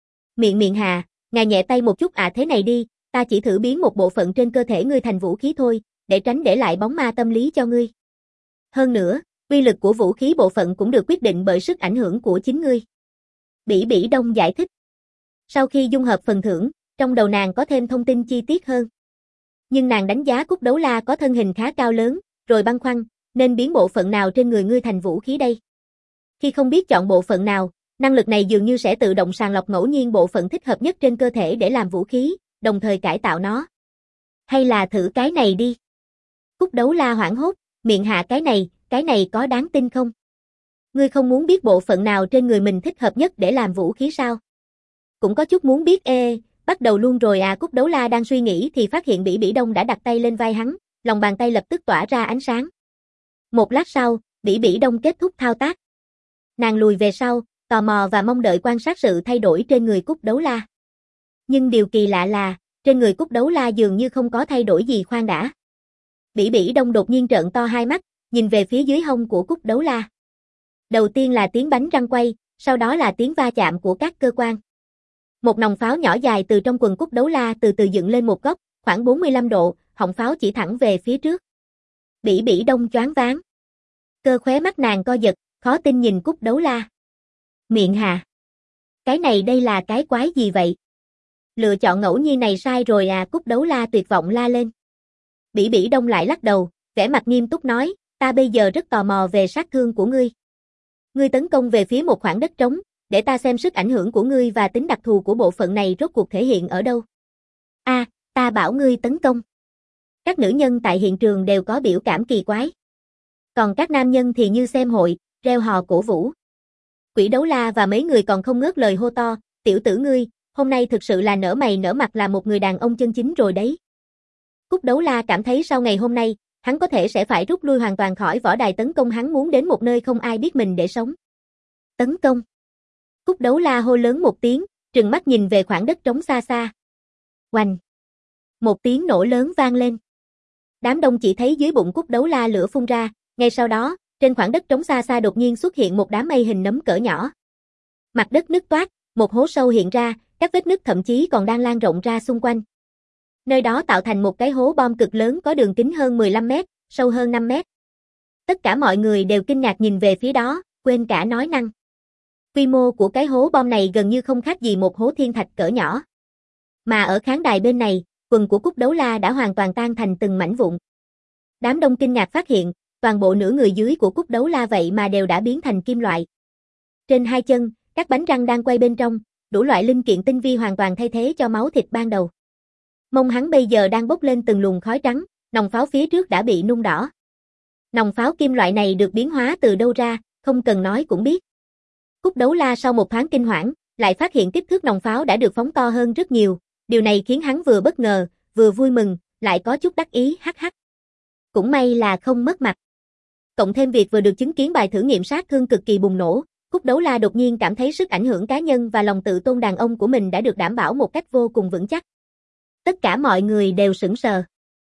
Speaker 1: Miệng Hà, ngài nhẹ tay một chút thế này đi, ta chỉ thử biến một bộ phận trên cơ thể ngươi thành vũ khí thôi, để tránh để lại bóng ma tâm lý cho ngươi. Hơn nữa, uy lực của vũ khí bộ phận cũng được quyết định bởi sức ảnh hưởng của chính ngươi. Bỉ Bỉ Đông giải thích. Sau khi dung hợp phần thưởng, trong đầu nàng có thêm thông tin chi tiết hơn. Nhưng nàng đánh giá Cúc Đấu La có thân hình khá cao lớn, rồi băn khoăn, nên biến bộ phận nào trên người ngươi thành vũ khí đây? Khi không biết chọn bộ phận nào, năng lực này dường như sẽ tự động sàng lọc ngẫu nhiên bộ phận thích hợp nhất trên cơ thể để làm vũ khí, đồng thời cải tạo nó. Hay là thử cái này đi. Cúc Đấu La hoảng hốt, miệng hạ cái này có đáng tin không? Ngươi không muốn biết bộ phận nào trên người mình thích hợp nhất để làm vũ khí sao? Cũng có chút muốn biết bắt đầu luôn rồi à. Cúc Đấu La đang suy nghĩ thì phát hiện Bỉ Bỉ Đông đã đặt tay lên vai hắn, lòng bàn tay lập tức tỏa ra ánh sáng. Một lát sau, Bỉ Bỉ Đông kết thúc thao tác. Nàng lùi về sau, tò mò và mong đợi quan sát sự thay đổi trên người Cúc Đấu La. Nhưng điều kỳ lạ là, trên người Cúc Đấu La dường như không có thay đổi gì. Khoan đã. Bỉ Bỉ Đông đột nhiên trợn to hai mắt, nhìn về phía dưới hông của Cúc Đấu La. Đầu tiên là tiếng bánh răng quay, sau đó là tiếng va chạm của các cơ quan. Một nòng pháo nhỏ dài từ trong quần Cúc Đấu La từ từ dựng lên một góc, khoảng 45 độ, họng pháo chỉ thẳng về phía trước. Bỉ Bỉ Đông choáng váng. Cơ khóe mắt nàng co giật, khó tin nhìn Cúc Đấu La. Miệng hà. Cái này đây là cái quái gì vậy? Lựa chọn ngẫu nhiên này sai rồi à. Cúc Đấu La tuyệt vọng la lên. Bỉ Bỉ Đông lại lắc đầu, vẻ mặt nghiêm túc nói, ta bây giờ rất tò mò về sát thương của ngươi. Ngươi tấn công về phía một khoảng đất trống, để ta xem sức ảnh hưởng của ngươi và tính đặc thù của bộ phận này rốt cuộc thể hiện ở đâu. Ta bảo ngươi tấn công. Các nữ nhân tại hiện trường đều có biểu cảm kỳ quái. Còn các nam nhân thì như xem hội, reo hò cổ vũ. Quỷ Đấu La và mấy người còn không ngớt lời hô to, tiểu tử ngươi, hôm nay thực sự là nở mày nở mặt là một người đàn ông chân chính rồi đấy. Cúc Đấu La cảm thấy sau ngày hôm nay, hắn có thể sẽ phải rút lui hoàn toàn khỏi võ đài tấn công. Hắn muốn đến một nơi không ai biết mình để sống. Tấn công. Cúc Đấu La hô lớn một tiếng, trừng mắt nhìn về khoảng đất trống xa xa. Oanh. Một tiếng nổ lớn vang lên. Đám đông chỉ thấy dưới bụng Cúc Đấu La lửa phun ra, ngay sau đó, trên khoảng đất trống xa xa đột nhiên xuất hiện một đám mây hình nấm cỡ nhỏ. Mặt đất nứt toác, một hố sâu hiện ra, các vết nứt thậm chí còn đang lan rộng ra xung quanh. Nơi đó tạo thành một cái hố bom cực lớn có đường kính hơn 15 mét, sâu hơn 5 mét. Tất cả mọi người đều kinh ngạc nhìn về phía đó, quên cả nói năng. Quy mô của cái hố bom này gần như không khác gì một hố thiên thạch cỡ nhỏ. Mà ở khán đài bên này, quần của Cúc Đấu La đã hoàn toàn tan thành từng mảnh vụn. Đám đông kinh ngạc phát hiện, toàn bộ nửa người dưới của Cúc Đấu La vậy mà đều đã biến thành kim loại. Trên hai chân, các bánh răng đang quay bên trong, đủ loại linh kiện tinh vi hoàn toàn thay thế cho máu thịt ban đầu. Mông hắn bây giờ đang bốc lên từng luồng khói trắng, nòng pháo phía trước đã bị nung đỏ. Nòng pháo kim loại này được biến hóa từ đâu ra, không cần nói cũng biết. Cúc Đấu La sau một thoáng kinh hoảng, lại phát hiện kích thước nòng pháo đã được phóng to hơn rất nhiều, điều này khiến hắn vừa bất ngờ, vừa vui mừng, lại có chút đắc ý hắc hắc. Cũng may là không mất mặt. Cộng thêm việc vừa được chứng kiến bài thử nghiệm sát thương cực kỳ bùng nổ, Cúc Đấu La đột nhiên cảm thấy sức ảnh hưởng cá nhân và lòng tự tôn đàn ông của mình đã được đảm bảo một cách vô cùng vững chắc. Tất cả mọi người đều sững sờ.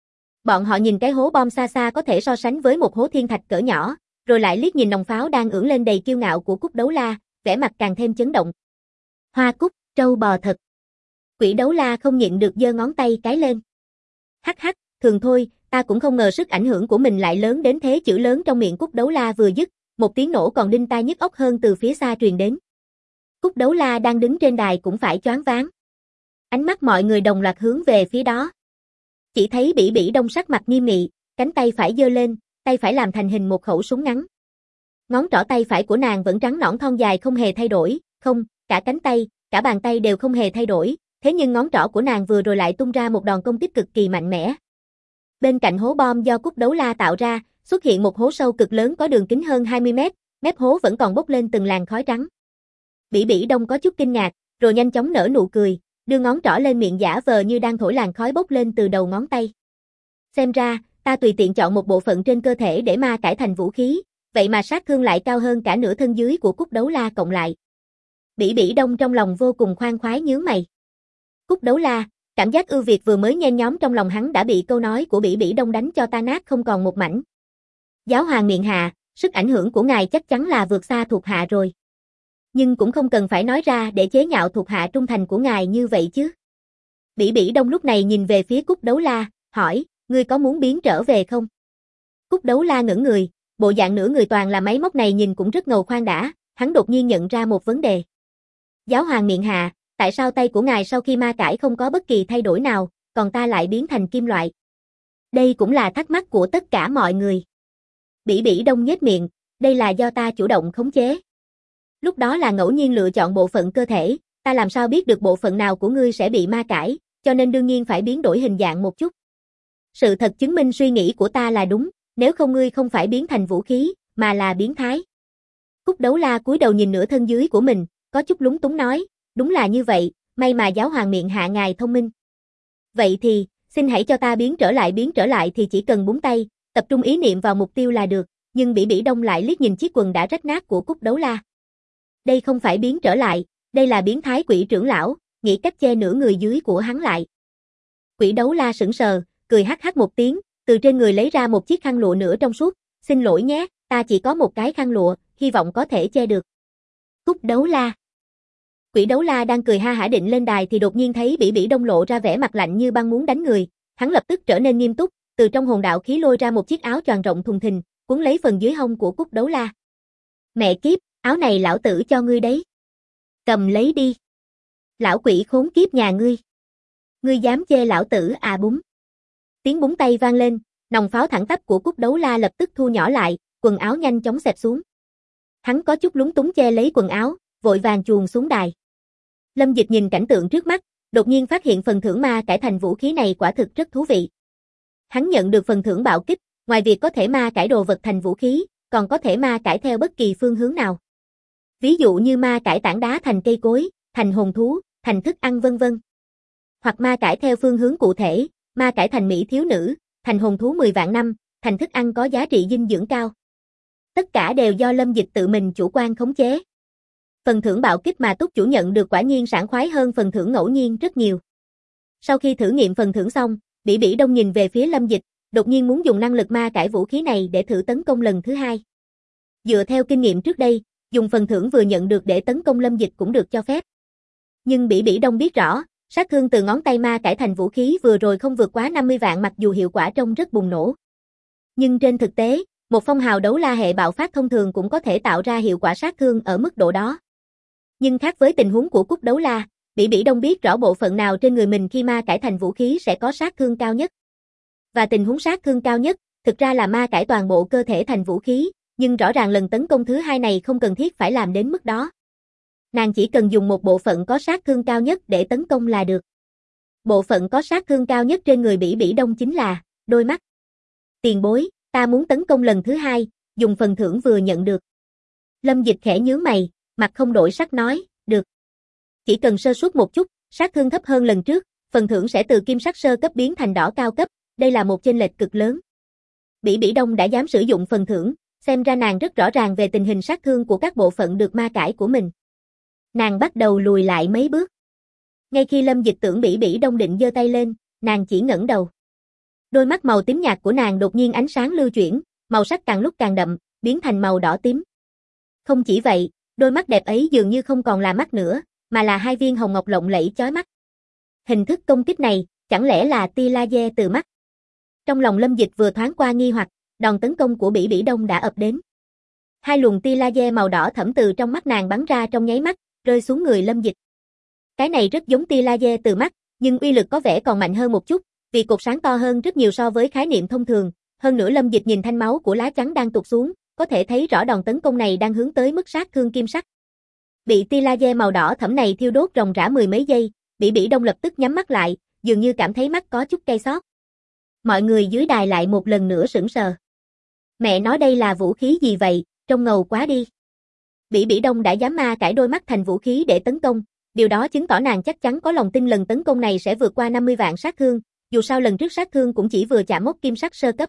Speaker 1: Bọn họ nhìn cái hố bom xa xa có thể so sánh với một hố thiên thạch cỡ nhỏ, rồi lại liếc nhìn nòng pháo đang ưỡn lên đầy kiêu ngạo của Cúc Đấu La, vẻ mặt càng thêm chấn động. Hoa cúc, trâu bò thật. Quỷ Đấu La không nhịn được giơ ngón tay cái lên. Hắc hắc, thường thôi, ta cũng không ngờ sức ảnh hưởng của mình lại lớn đến thế. Chữ lớn trong miệng Cúc Đấu La vừa dứt, một tiếng nổ còn đinh tai nhức óc hơn từ phía xa truyền đến. Cúc Đấu La đang đứng trên đài cũng phải choáng váng. Ánh mắt mọi người đồng loạt hướng về phía đó. Chỉ thấy Bỉ Bỉ Đông sắc mặt nghiêm nghị, cánh tay phải giơ lên, tay phải làm thành hình một khẩu súng ngắn. Ngón trỏ tay phải của nàng vẫn trắng nõn thon dài không hề thay đổi, không, cả cánh tay, cả bàn tay đều không hề thay đổi, thế nhưng ngón trỏ của nàng vừa rồi lại tung ra một đòn công kích cực kỳ mạnh mẽ. Bên cạnh hố bom do Cúc Đấu La tạo ra, xuất hiện một hố sâu cực lớn có đường kính hơn 20 mét, mép hố vẫn còn bốc lên từng làn khói trắng. Bỉ Bỉ Đông có chút kinh ngạc, rồi nhanh chóng nở nụ cười, đưa ngón trỏ lên miệng giả vờ như đang thổi làn khói bốc lên từ đầu ngón tay. Xem ra, ta tùy tiện chọn một bộ phận trên cơ thể để ma cải thành vũ khí, vậy mà sát thương lại cao hơn cả nửa thân dưới của Cúc Đấu La cộng lại. Bỉ Bỉ Đông trong lòng vô cùng khoan khoái nhướng mày. Cúc Đấu La, cảm giác ưu việt vừa mới nhen nhóm trong lòng hắn đã bị câu nói của Bỉ Bỉ Đông đánh cho tan nát không còn một mảnh. Giáo hoàng miệng hạ, sức ảnh hưởng của ngài chắc chắn là vượt xa thuộc hạ rồi. Nhưng cũng không cần phải nói ra để chế nhạo thuộc hạ trung thành của ngài như vậy chứ. Bỉ Bỉ Đông lúc này nhìn về phía Cúc Đấu La, hỏi, ngươi có muốn biến trở về không? Cúc Đấu La ngẩng người, bộ dạng nửa người toàn là máy móc này nhìn cũng rất ngầu. Khoan đã, hắn đột nhiên nhận ra một vấn đề. Giáo hoàng miệng hạ, tại sao tay của ngài sau khi ma cải không có bất kỳ thay đổi nào, còn ta lại biến thành kim loại? Đây cũng là thắc mắc của tất cả mọi người. Bỉ Bỉ Đông nhếch miệng, đây là do ta chủ động khống chế. Lúc đó là ngẫu nhiên lựa chọn bộ phận cơ thể, ta làm sao biết được bộ phận nào của ngươi sẽ bị ma cải, cho nên đương nhiên phải biến đổi hình dạng một chút. Sự thật chứng minh suy nghĩ của ta là đúng, nếu không ngươi không phải biến thành vũ khí, mà là biến thái. Cúc Đấu La cúi đầu nhìn nửa thân dưới của mình, có chút lúng túng nói, đúng là như vậy, may mà giáo hoàng miệng hạ ngài thông minh. Vậy thì, xin hãy cho ta biến trở lại thì chỉ cần búng tay, tập trung ý niệm vào mục tiêu là được, nhưng Bỉ Bỉ Đông lại liếc nhìn chiếc quần đã rách nát của Cúc Đấu La. Đây không phải biến trở lại, đây là biến thái quỷ trưởng lão, nghĩ cách che nửa người dưới của hắn lại. Quỷ Đấu La sững sờ, cười hắc hắc một tiếng, từ trên người lấy ra một chiếc khăn lụa nửa trong suốt, xin lỗi nhé, ta chỉ có một cái khăn lụa, hy vọng có thể che được. Cúc Đấu La. Quỷ Đấu La đang cười ha hả định lên đài thì đột nhiên thấy Bỉ Bỉ Đông lộ ra vẻ mặt lạnh như băng muốn đánh người, hắn lập tức trở nên nghiêm túc, từ trong hồn đạo khí lôi ra một chiếc áo choàng rộng thùng thình, cuốn lấy phần dưới hông của Cúc Đấu La. Mẹ kiếp, áo này lão tử cho ngươi đấy. Cầm lấy đi. Lão quỷ khốn kiếp nhà ngươi. Ngươi dám chê lão tử à búng. Tiếng búng tay vang lên, nòng pháo thẳng tắp của Cúc Đấu La lập tức thu nhỏ lại, quần áo nhanh chóng xẹp xuống. Hắn có chút lúng túng che lấy quần áo, vội vàng chuồn xuống đài. Lâm Dịch nhìn cảnh tượng trước mắt, đột nhiên phát hiện phần thưởng ma cải thành vũ khí này quả thực rất thú vị. Hắn nhận được phần thưởng bạo kích, ngoài việc có thể ma cải đồ vật thành vũ khí, còn có thể ma cải theo bất kỳ phương hướng nào. Ví dụ như ma cải tảng đá thành cây cối, thành hồn thú, thành thức ăn vân vân. Hoặc ma cải theo phương hướng cụ thể, ma cải thành mỹ thiếu nữ, thành hồn thú 10 vạn năm, thành thức ăn có giá trị dinh dưỡng cao. Tất cả đều do Lâm Dịch tự mình chủ quan khống chế. Phần thưởng bạo kích mà túc chủ nhận được quả nhiên sảng khoái hơn phần thưởng ngẫu nhiên rất nhiều. Sau khi thử nghiệm phần thưởng xong, Bỉ Bỉ Đông nhìn về phía Lâm Dịch, đột nhiên muốn dùng năng lực ma cải vũ khí này để thử tấn công lần thứ hai. Dựa theo kinh nghiệm trước đây, dùng phần thưởng vừa nhận được để tấn công Lâm Dịch cũng được cho phép. Nhưng Bỉ Bỉ Đông biết rõ, sát thương từ ngón tay ma cải thành vũ khí vừa rồi không vượt quá 50 vạn mặc dù hiệu quả trông rất bùng nổ. Nhưng trên thực tế, một phong hào đấu la hệ bạo phát thông thường cũng có thể tạo ra hiệu quả sát thương ở mức độ đó. Nhưng khác với tình huống của Cúc Đấu La, Bỉ Bỉ Đông biết rõ bộ phận nào trên người mình khi ma cải thành vũ khí sẽ có sát thương cao nhất. Và tình huống sát thương cao nhất, thực ra là ma cải toàn bộ cơ thể thành vũ khí, nhưng rõ ràng lần tấn công thứ hai này không cần thiết phải làm đến mức đó. Nàng chỉ cần dùng một bộ phận có sát thương cao nhất để tấn công là được. Bộ phận có sát thương cao nhất trên người Bỉ Bỉ Đông chính là đôi mắt. Tiền bối, ta muốn tấn công lần thứ hai, dùng phần thưởng vừa nhận được. Lâm Dịch khẽ nhướng mày, mặt không đổi sắc nói, được. Chỉ cần sơ suất một chút, sát thương thấp hơn lần trước, phần thưởng sẽ từ kim sắc sơ cấp biến thành đỏ cao cấp, đây là một chênh lệch cực lớn. Bỉ Bỉ Đông đã dám sử dụng phần thưởng, xem ra nàng rất rõ ràng về tình hình sát thương của các bộ phận được ma cải của mình. Nàng bắt đầu lùi lại mấy bước. Ngay khi Lâm Dịch tưởng Bỉ Bỉ Đông định giơ tay lên, nàng chỉ ngẩng đầu. Đôi mắt màu tím nhạt của nàng đột nhiên ánh sáng lưu chuyển, màu sắc càng lúc càng đậm, biến thành màu đỏ tím. Không chỉ vậy, đôi mắt đẹp ấy dường như không còn là mắt nữa, mà là hai viên hồng ngọc lộng lẫy chói mắt. Hình thức công kích này, chẳng lẽ là tia laser từ mắt? Trong lòng Lâm Dịch vừa thoáng qua nghi hoặc, đòn tấn công của Bỉ Bỉ Đông đã ập đến. Hai luồng tia laser màu đỏ thẫm từ trong mắt nàng bắn ra trong nháy mắt, rơi xuống người Lâm Dịch. Cái này rất giống tia laser từ mắt, nhưng uy lực có vẻ còn mạnh hơn một chút, vì cột sáng to hơn rất nhiều so với khái niệm thông thường. Hơn nữa Lâm Dịch nhìn thanh máu của lá chắn đang tụt xuống, có thể thấy rõ đòn tấn công này đang hướng tới mức sát thương kim sắc. Bị tia laser màu đỏ thẫm này thiêu đốt ròng rã mười mấy giây, Bỉ Bỉ Đông lập tức nhắm mắt lại, dường như cảm thấy mắt có chút cay xót. Mọi người dưới đài lại một lần nữa sững sờ. Mẹ nói đây là vũ khí gì vậy, trông ngầu quá đi. Bỉ Bỉ Đông đã dám ma cải đôi mắt thành vũ khí để tấn công, điều đó chứng tỏ nàng chắc chắn có lòng tin lần tấn công này sẽ vượt qua 50 vạn sát thương, dù sao lần trước sát thương cũng chỉ vừa chạm mốc kim sắc sơ cấp.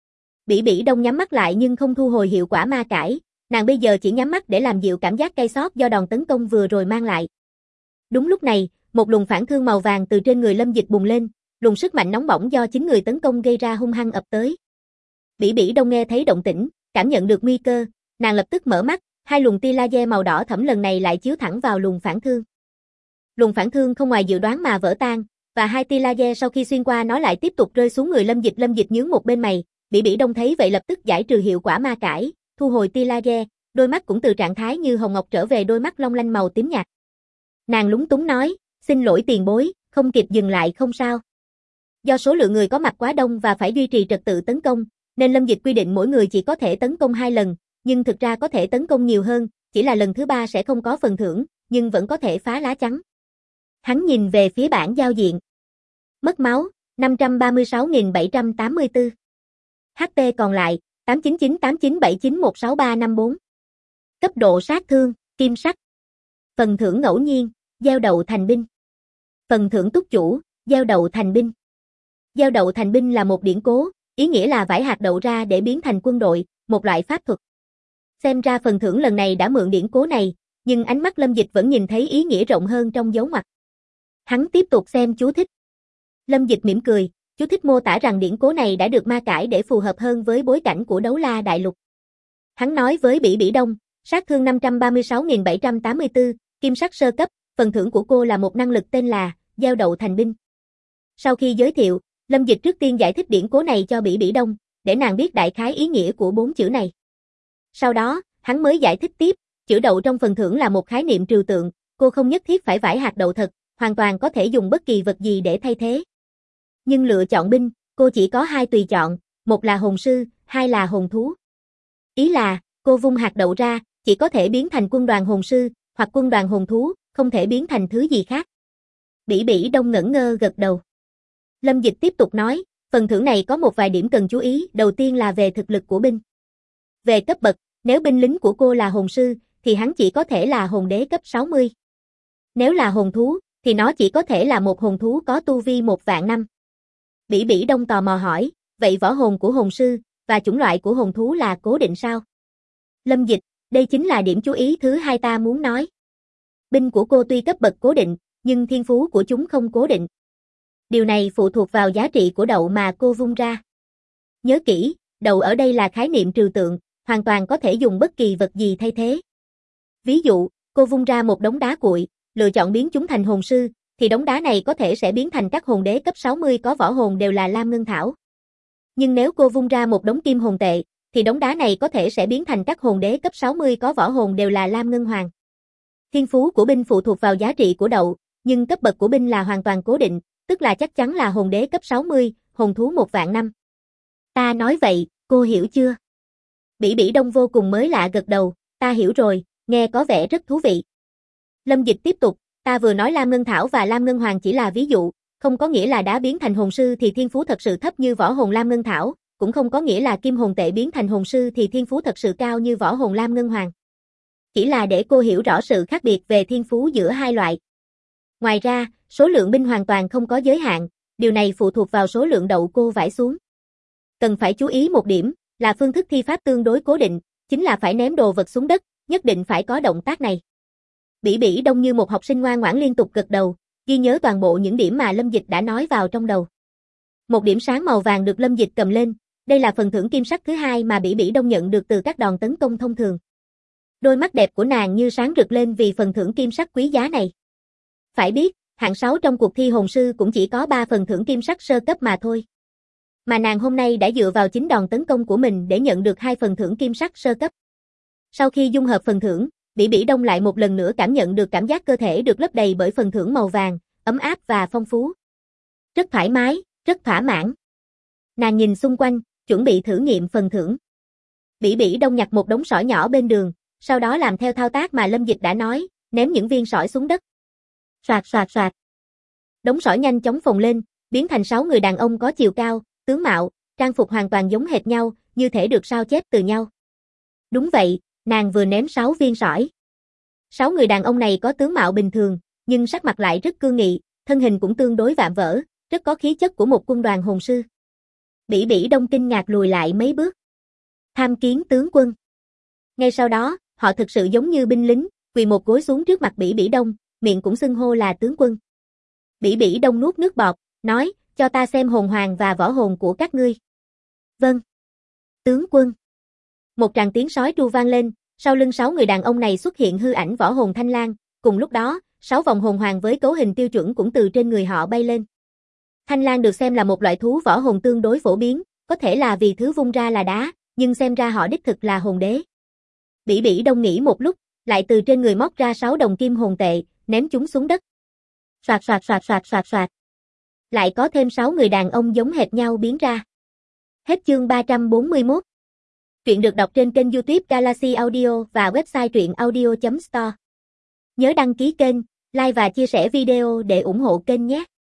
Speaker 1: Bỉ Bỉ Đông nhắm mắt lại nhưng không thu hồi hiệu quả ma cải, nàng bây giờ chỉ nhắm mắt để làm dịu cảm giác cay xót do đòn tấn công vừa rồi mang lại. Đúng lúc này, một luồng phản thương màu vàng từ trên người Lâm Dịch bùng lên, luồng sức mạnh nóng bỏng do chính người tấn công gây ra hung hăng ập tới. Bỉ Bỉ Đông nghe thấy động tĩnh, cảm nhận được nguy cơ, nàng lập tức mở mắt, hai luồng tia laser màu đỏ thẫm lần này lại chiếu thẳng vào luồng phản thương. Luồng phản thương không ngoài dự đoán mà vỡ tan, và hai tia laser sau khi xuyên qua nó lại tiếp tục rơi xuống người Lâm Dịch nhướng một bên mày, Bỉ Bỉ Đông thấy vậy lập tức giải trừ hiệu quả ma cải, thu hồi tia laser, đôi mắt cũng từ trạng thái như hồng ngọc trở về đôi mắt long lanh màu tím nhạt. Nàng lúng túng nói, xin lỗi tiền bối, không kịp dừng lại không sao. Do số lượng người có mặt quá đông và phải duy trì trật tự tấn công, nên Lâm Dịch quy định mỗi người chỉ có thể tấn công 2 lần, nhưng thực ra có thể tấn công nhiều hơn, chỉ là lần thứ 3 sẽ không có phần thưởng, nhưng vẫn có thể phá lá chắn. Hắn nhìn về phía bảng giao diện. Mất máu, 536.784. HP còn lại, 89989791634. Cấp độ sát thương, kim sắc. Phần thưởng ngẫu nhiên, gieo đậu thành binh. Phần thưởng túc chủ, gieo đậu thành binh. Gieo đậu thành binh là một điển cố, ý nghĩa là vải hạt đậu ra để biến thành quân đội, một loại pháp thuật. Xem ra phần thưởng lần này đã mượn điển cố này, nhưng ánh mắt Lâm Dịch vẫn nhìn thấy ý nghĩa rộng hơn trong dấu ngoặc. Hắn tiếp tục xem chú thích. Lâm Dịch mỉm cười, chú thích mô tả rằng điển cố này đã được ma cải để phù hợp hơn với bối cảnh của Đấu La Đại Lục. Hắn nói với Bỉ Bỉ Đông, sát thương 536.784, kim sắc sơ cấp, phần thưởng của cô là một năng lực tên là gieo đậu thành binh. Sau khi giới thiệu, Lâm Dịch trước tiên giải thích điển cố này cho Bỉ Bỉ Đông, để nàng biết đại khái ý nghĩa của 4 chữ này. Sau đó, hắn mới giải thích tiếp, chữ đậu trong phần thưởng là một khái niệm trừu tượng, cô không nhất thiết phải vải hạt đậu thật, hoàn toàn có thể dùng bất kỳ vật gì để thay thế. Nhưng lựa chọn binh, cô chỉ có 2 tùy chọn, một là hồn sư, 2 là hồn thú. Ý là, cô vung hạt đậu ra, chỉ có thể biến thành quân đoàn hồn sư, hoặc quân đoàn hồn thú, không thể biến thành thứ gì khác. Bỉ Bỉ Đông ngẩn ngơ gật đầu. Lâm Dịch tiếp tục nói, phần thưởng này có một vài điểm cần chú ý, đầu tiên là về thực lực của binh. Về cấp bậc, nếu binh lính của cô là hồn sư, thì hắn chỉ có thể là hồn đế cấp 60. Nếu là hồn thú, thì nó chỉ có thể là một hồn thú có tu vi 1 vạn năm. Bỉ Bỉ Đông tò mò hỏi, vậy võ hồn của hồn sư, và chủng loại của hồn thú là cố định sao? Lâm Dịch, đây chính là điểm chú ý thứ 2 ta muốn nói. Binh của cô tuy cấp bậc cố định, nhưng thiên phú của chúng không cố định. Điều này phụ thuộc vào giá trị của đậu mà cô vung ra. Nhớ kỹ, đậu ở đây là khái niệm trừu tượng, hoàn toàn có thể dùng bất kỳ vật gì thay thế. Ví dụ, cô vung ra một đống đá cuội, lựa chọn biến chúng thành hồn sư, thì đống đá này có thể sẽ biến thành các hồn đế cấp 60 có võ hồn đều là Lam Ngân Thảo. Nhưng nếu cô vung ra một đống kim hồn tệ, thì đống đá này có thể sẽ biến thành các hồn đế cấp 60 có võ hồn đều là Lam Ngân Hoàng. Thiên phú của binh phụ thuộc vào giá trị của đậu, nhưng cấp bậc của binh là hoàn toàn cố định, tức là chắc chắn là hồn đế cấp 60, hồn thú 1 vạn năm. Ta nói vậy, cô hiểu chưa? Bỉ Bỉ Đông vô cùng mới lạ gật đầu, ta hiểu rồi, nghe có vẻ rất thú vị. Lâm Dịch tiếp tục, ta vừa nói Lam Ngân Thảo và Lam Ngân Hoàng chỉ là ví dụ, không có nghĩa là đá biến thành hồn sư thì thiên phú thật sự thấp như võ hồn Lam Ngân Thảo, cũng không có nghĩa là kim hồn tệ biến thành hồn sư thì thiên phú thật sự cao như võ hồn Lam Ngân Hoàng. Chỉ là để cô hiểu rõ sự khác biệt về thiên phú giữa hai loại. Ngoài ra, số lượng binh hoàn toàn không có giới hạn, điều này phụ thuộc vào số lượng đậu cô vải xuống. Cần phải chú ý một điểm, là phương thức thi pháp tương đối cố định, chính là phải ném đồ vật xuống đất, nhất định phải có động tác này. Bỉ Bỉ Đông như một học sinh ngoan ngoãn liên tục gật đầu, ghi nhớ toàn bộ những điểm mà Lâm Dịch đã nói vào trong đầu. Một điểm sáng màu vàng được Lâm Dịch cầm lên, đây là phần thưởng kim sắc thứ 2 mà Bỉ Bỉ Đông nhận được từ các đòn tấn công thông thường. Đôi mắt đẹp của nàng như sáng rực lên vì phần thưởng kim sắc quý giá này. Phải biết, hạng 6 trong cuộc thi hồn sư cũng chỉ có 3 phần thưởng kim sắc sơ cấp mà thôi. Mà nàng hôm nay đã dựa vào chính đòn tấn công của mình để nhận được 2 phần thưởng kim sắc sơ cấp. Sau khi dung hợp phần thưởng, Bỉ Bỉ Đông lại một lần nữa cảm nhận được cảm giác cơ thể được lấp đầy bởi phần thưởng màu vàng, ấm áp và phong phú. Rất thoải mái, rất thỏa mãn. Nàng nhìn xung quanh, chuẩn bị thử nghiệm phần thưởng. Bỉ Bỉ Đông nhặt một đống sỏi nhỏ bên đường, sau đó làm theo thao tác mà Lâm Dịch đã nói, ném những viên sỏi xuống đất. Soạt soạt soạt. Đống sỏi nhanh chóng phồng lên, biến thành 6 người đàn ông có chiều cao, tướng mạo, trang phục hoàn toàn giống hệt nhau, như thể được sao chép từ nhau. Đúng vậy, nàng vừa ném 6 viên sỏi. 6 người đàn ông này có tướng mạo bình thường, nhưng sắc mặt lại rất cương nghị, thân hình cũng tương đối vạm vỡ, rất có khí chất của một quân đoàn hồn sư. Bỉ Bỉ Đông kinh ngạc lùi lại mấy bước. Tham kiến tướng quân. Ngay sau đó, họ thực sự giống như binh lính, quỳ một gối xuống trước mặt Bỉ Bỉ Đông, miệng cũng xưng hô là tướng quân. Bỉ Bỉ Đông nuốt nước bọt, nói, cho ta xem hồn hoàng và võ hồn của các ngươi. Vâng. Tướng quân. Một tràng tiếng sói tru vang lên, sau lưng 6 người đàn ông này xuất hiện hư ảnh võ hồn Thanh Lang, cùng lúc đó, 6 vòng hồn hoàng với cấu hình tiêu chuẩn cũng từ trên người họ bay lên. Thanh Lang được xem là một loại thú võ hồn tương đối phổ biến, có thể là vì thứ vung ra là đá, nhưng xem ra họ đích thực là hồn đế. Bỉ Bỉ Đông nghĩ một lúc, lại từ trên người móc ra 6 đồng kim hồn tệ, ném chúng xuống đất. Soạt soạt soạt soạt soạt soạt. Lại có thêm 6 người đàn ông giống hệt nhau biến ra. Hết chương 341. Truyện được đọc trên kênh YouTube Galaxy Audio và website truyệnaudio.store. Nhớ đăng ký kênh, like và chia sẻ video để ủng hộ kênh nhé.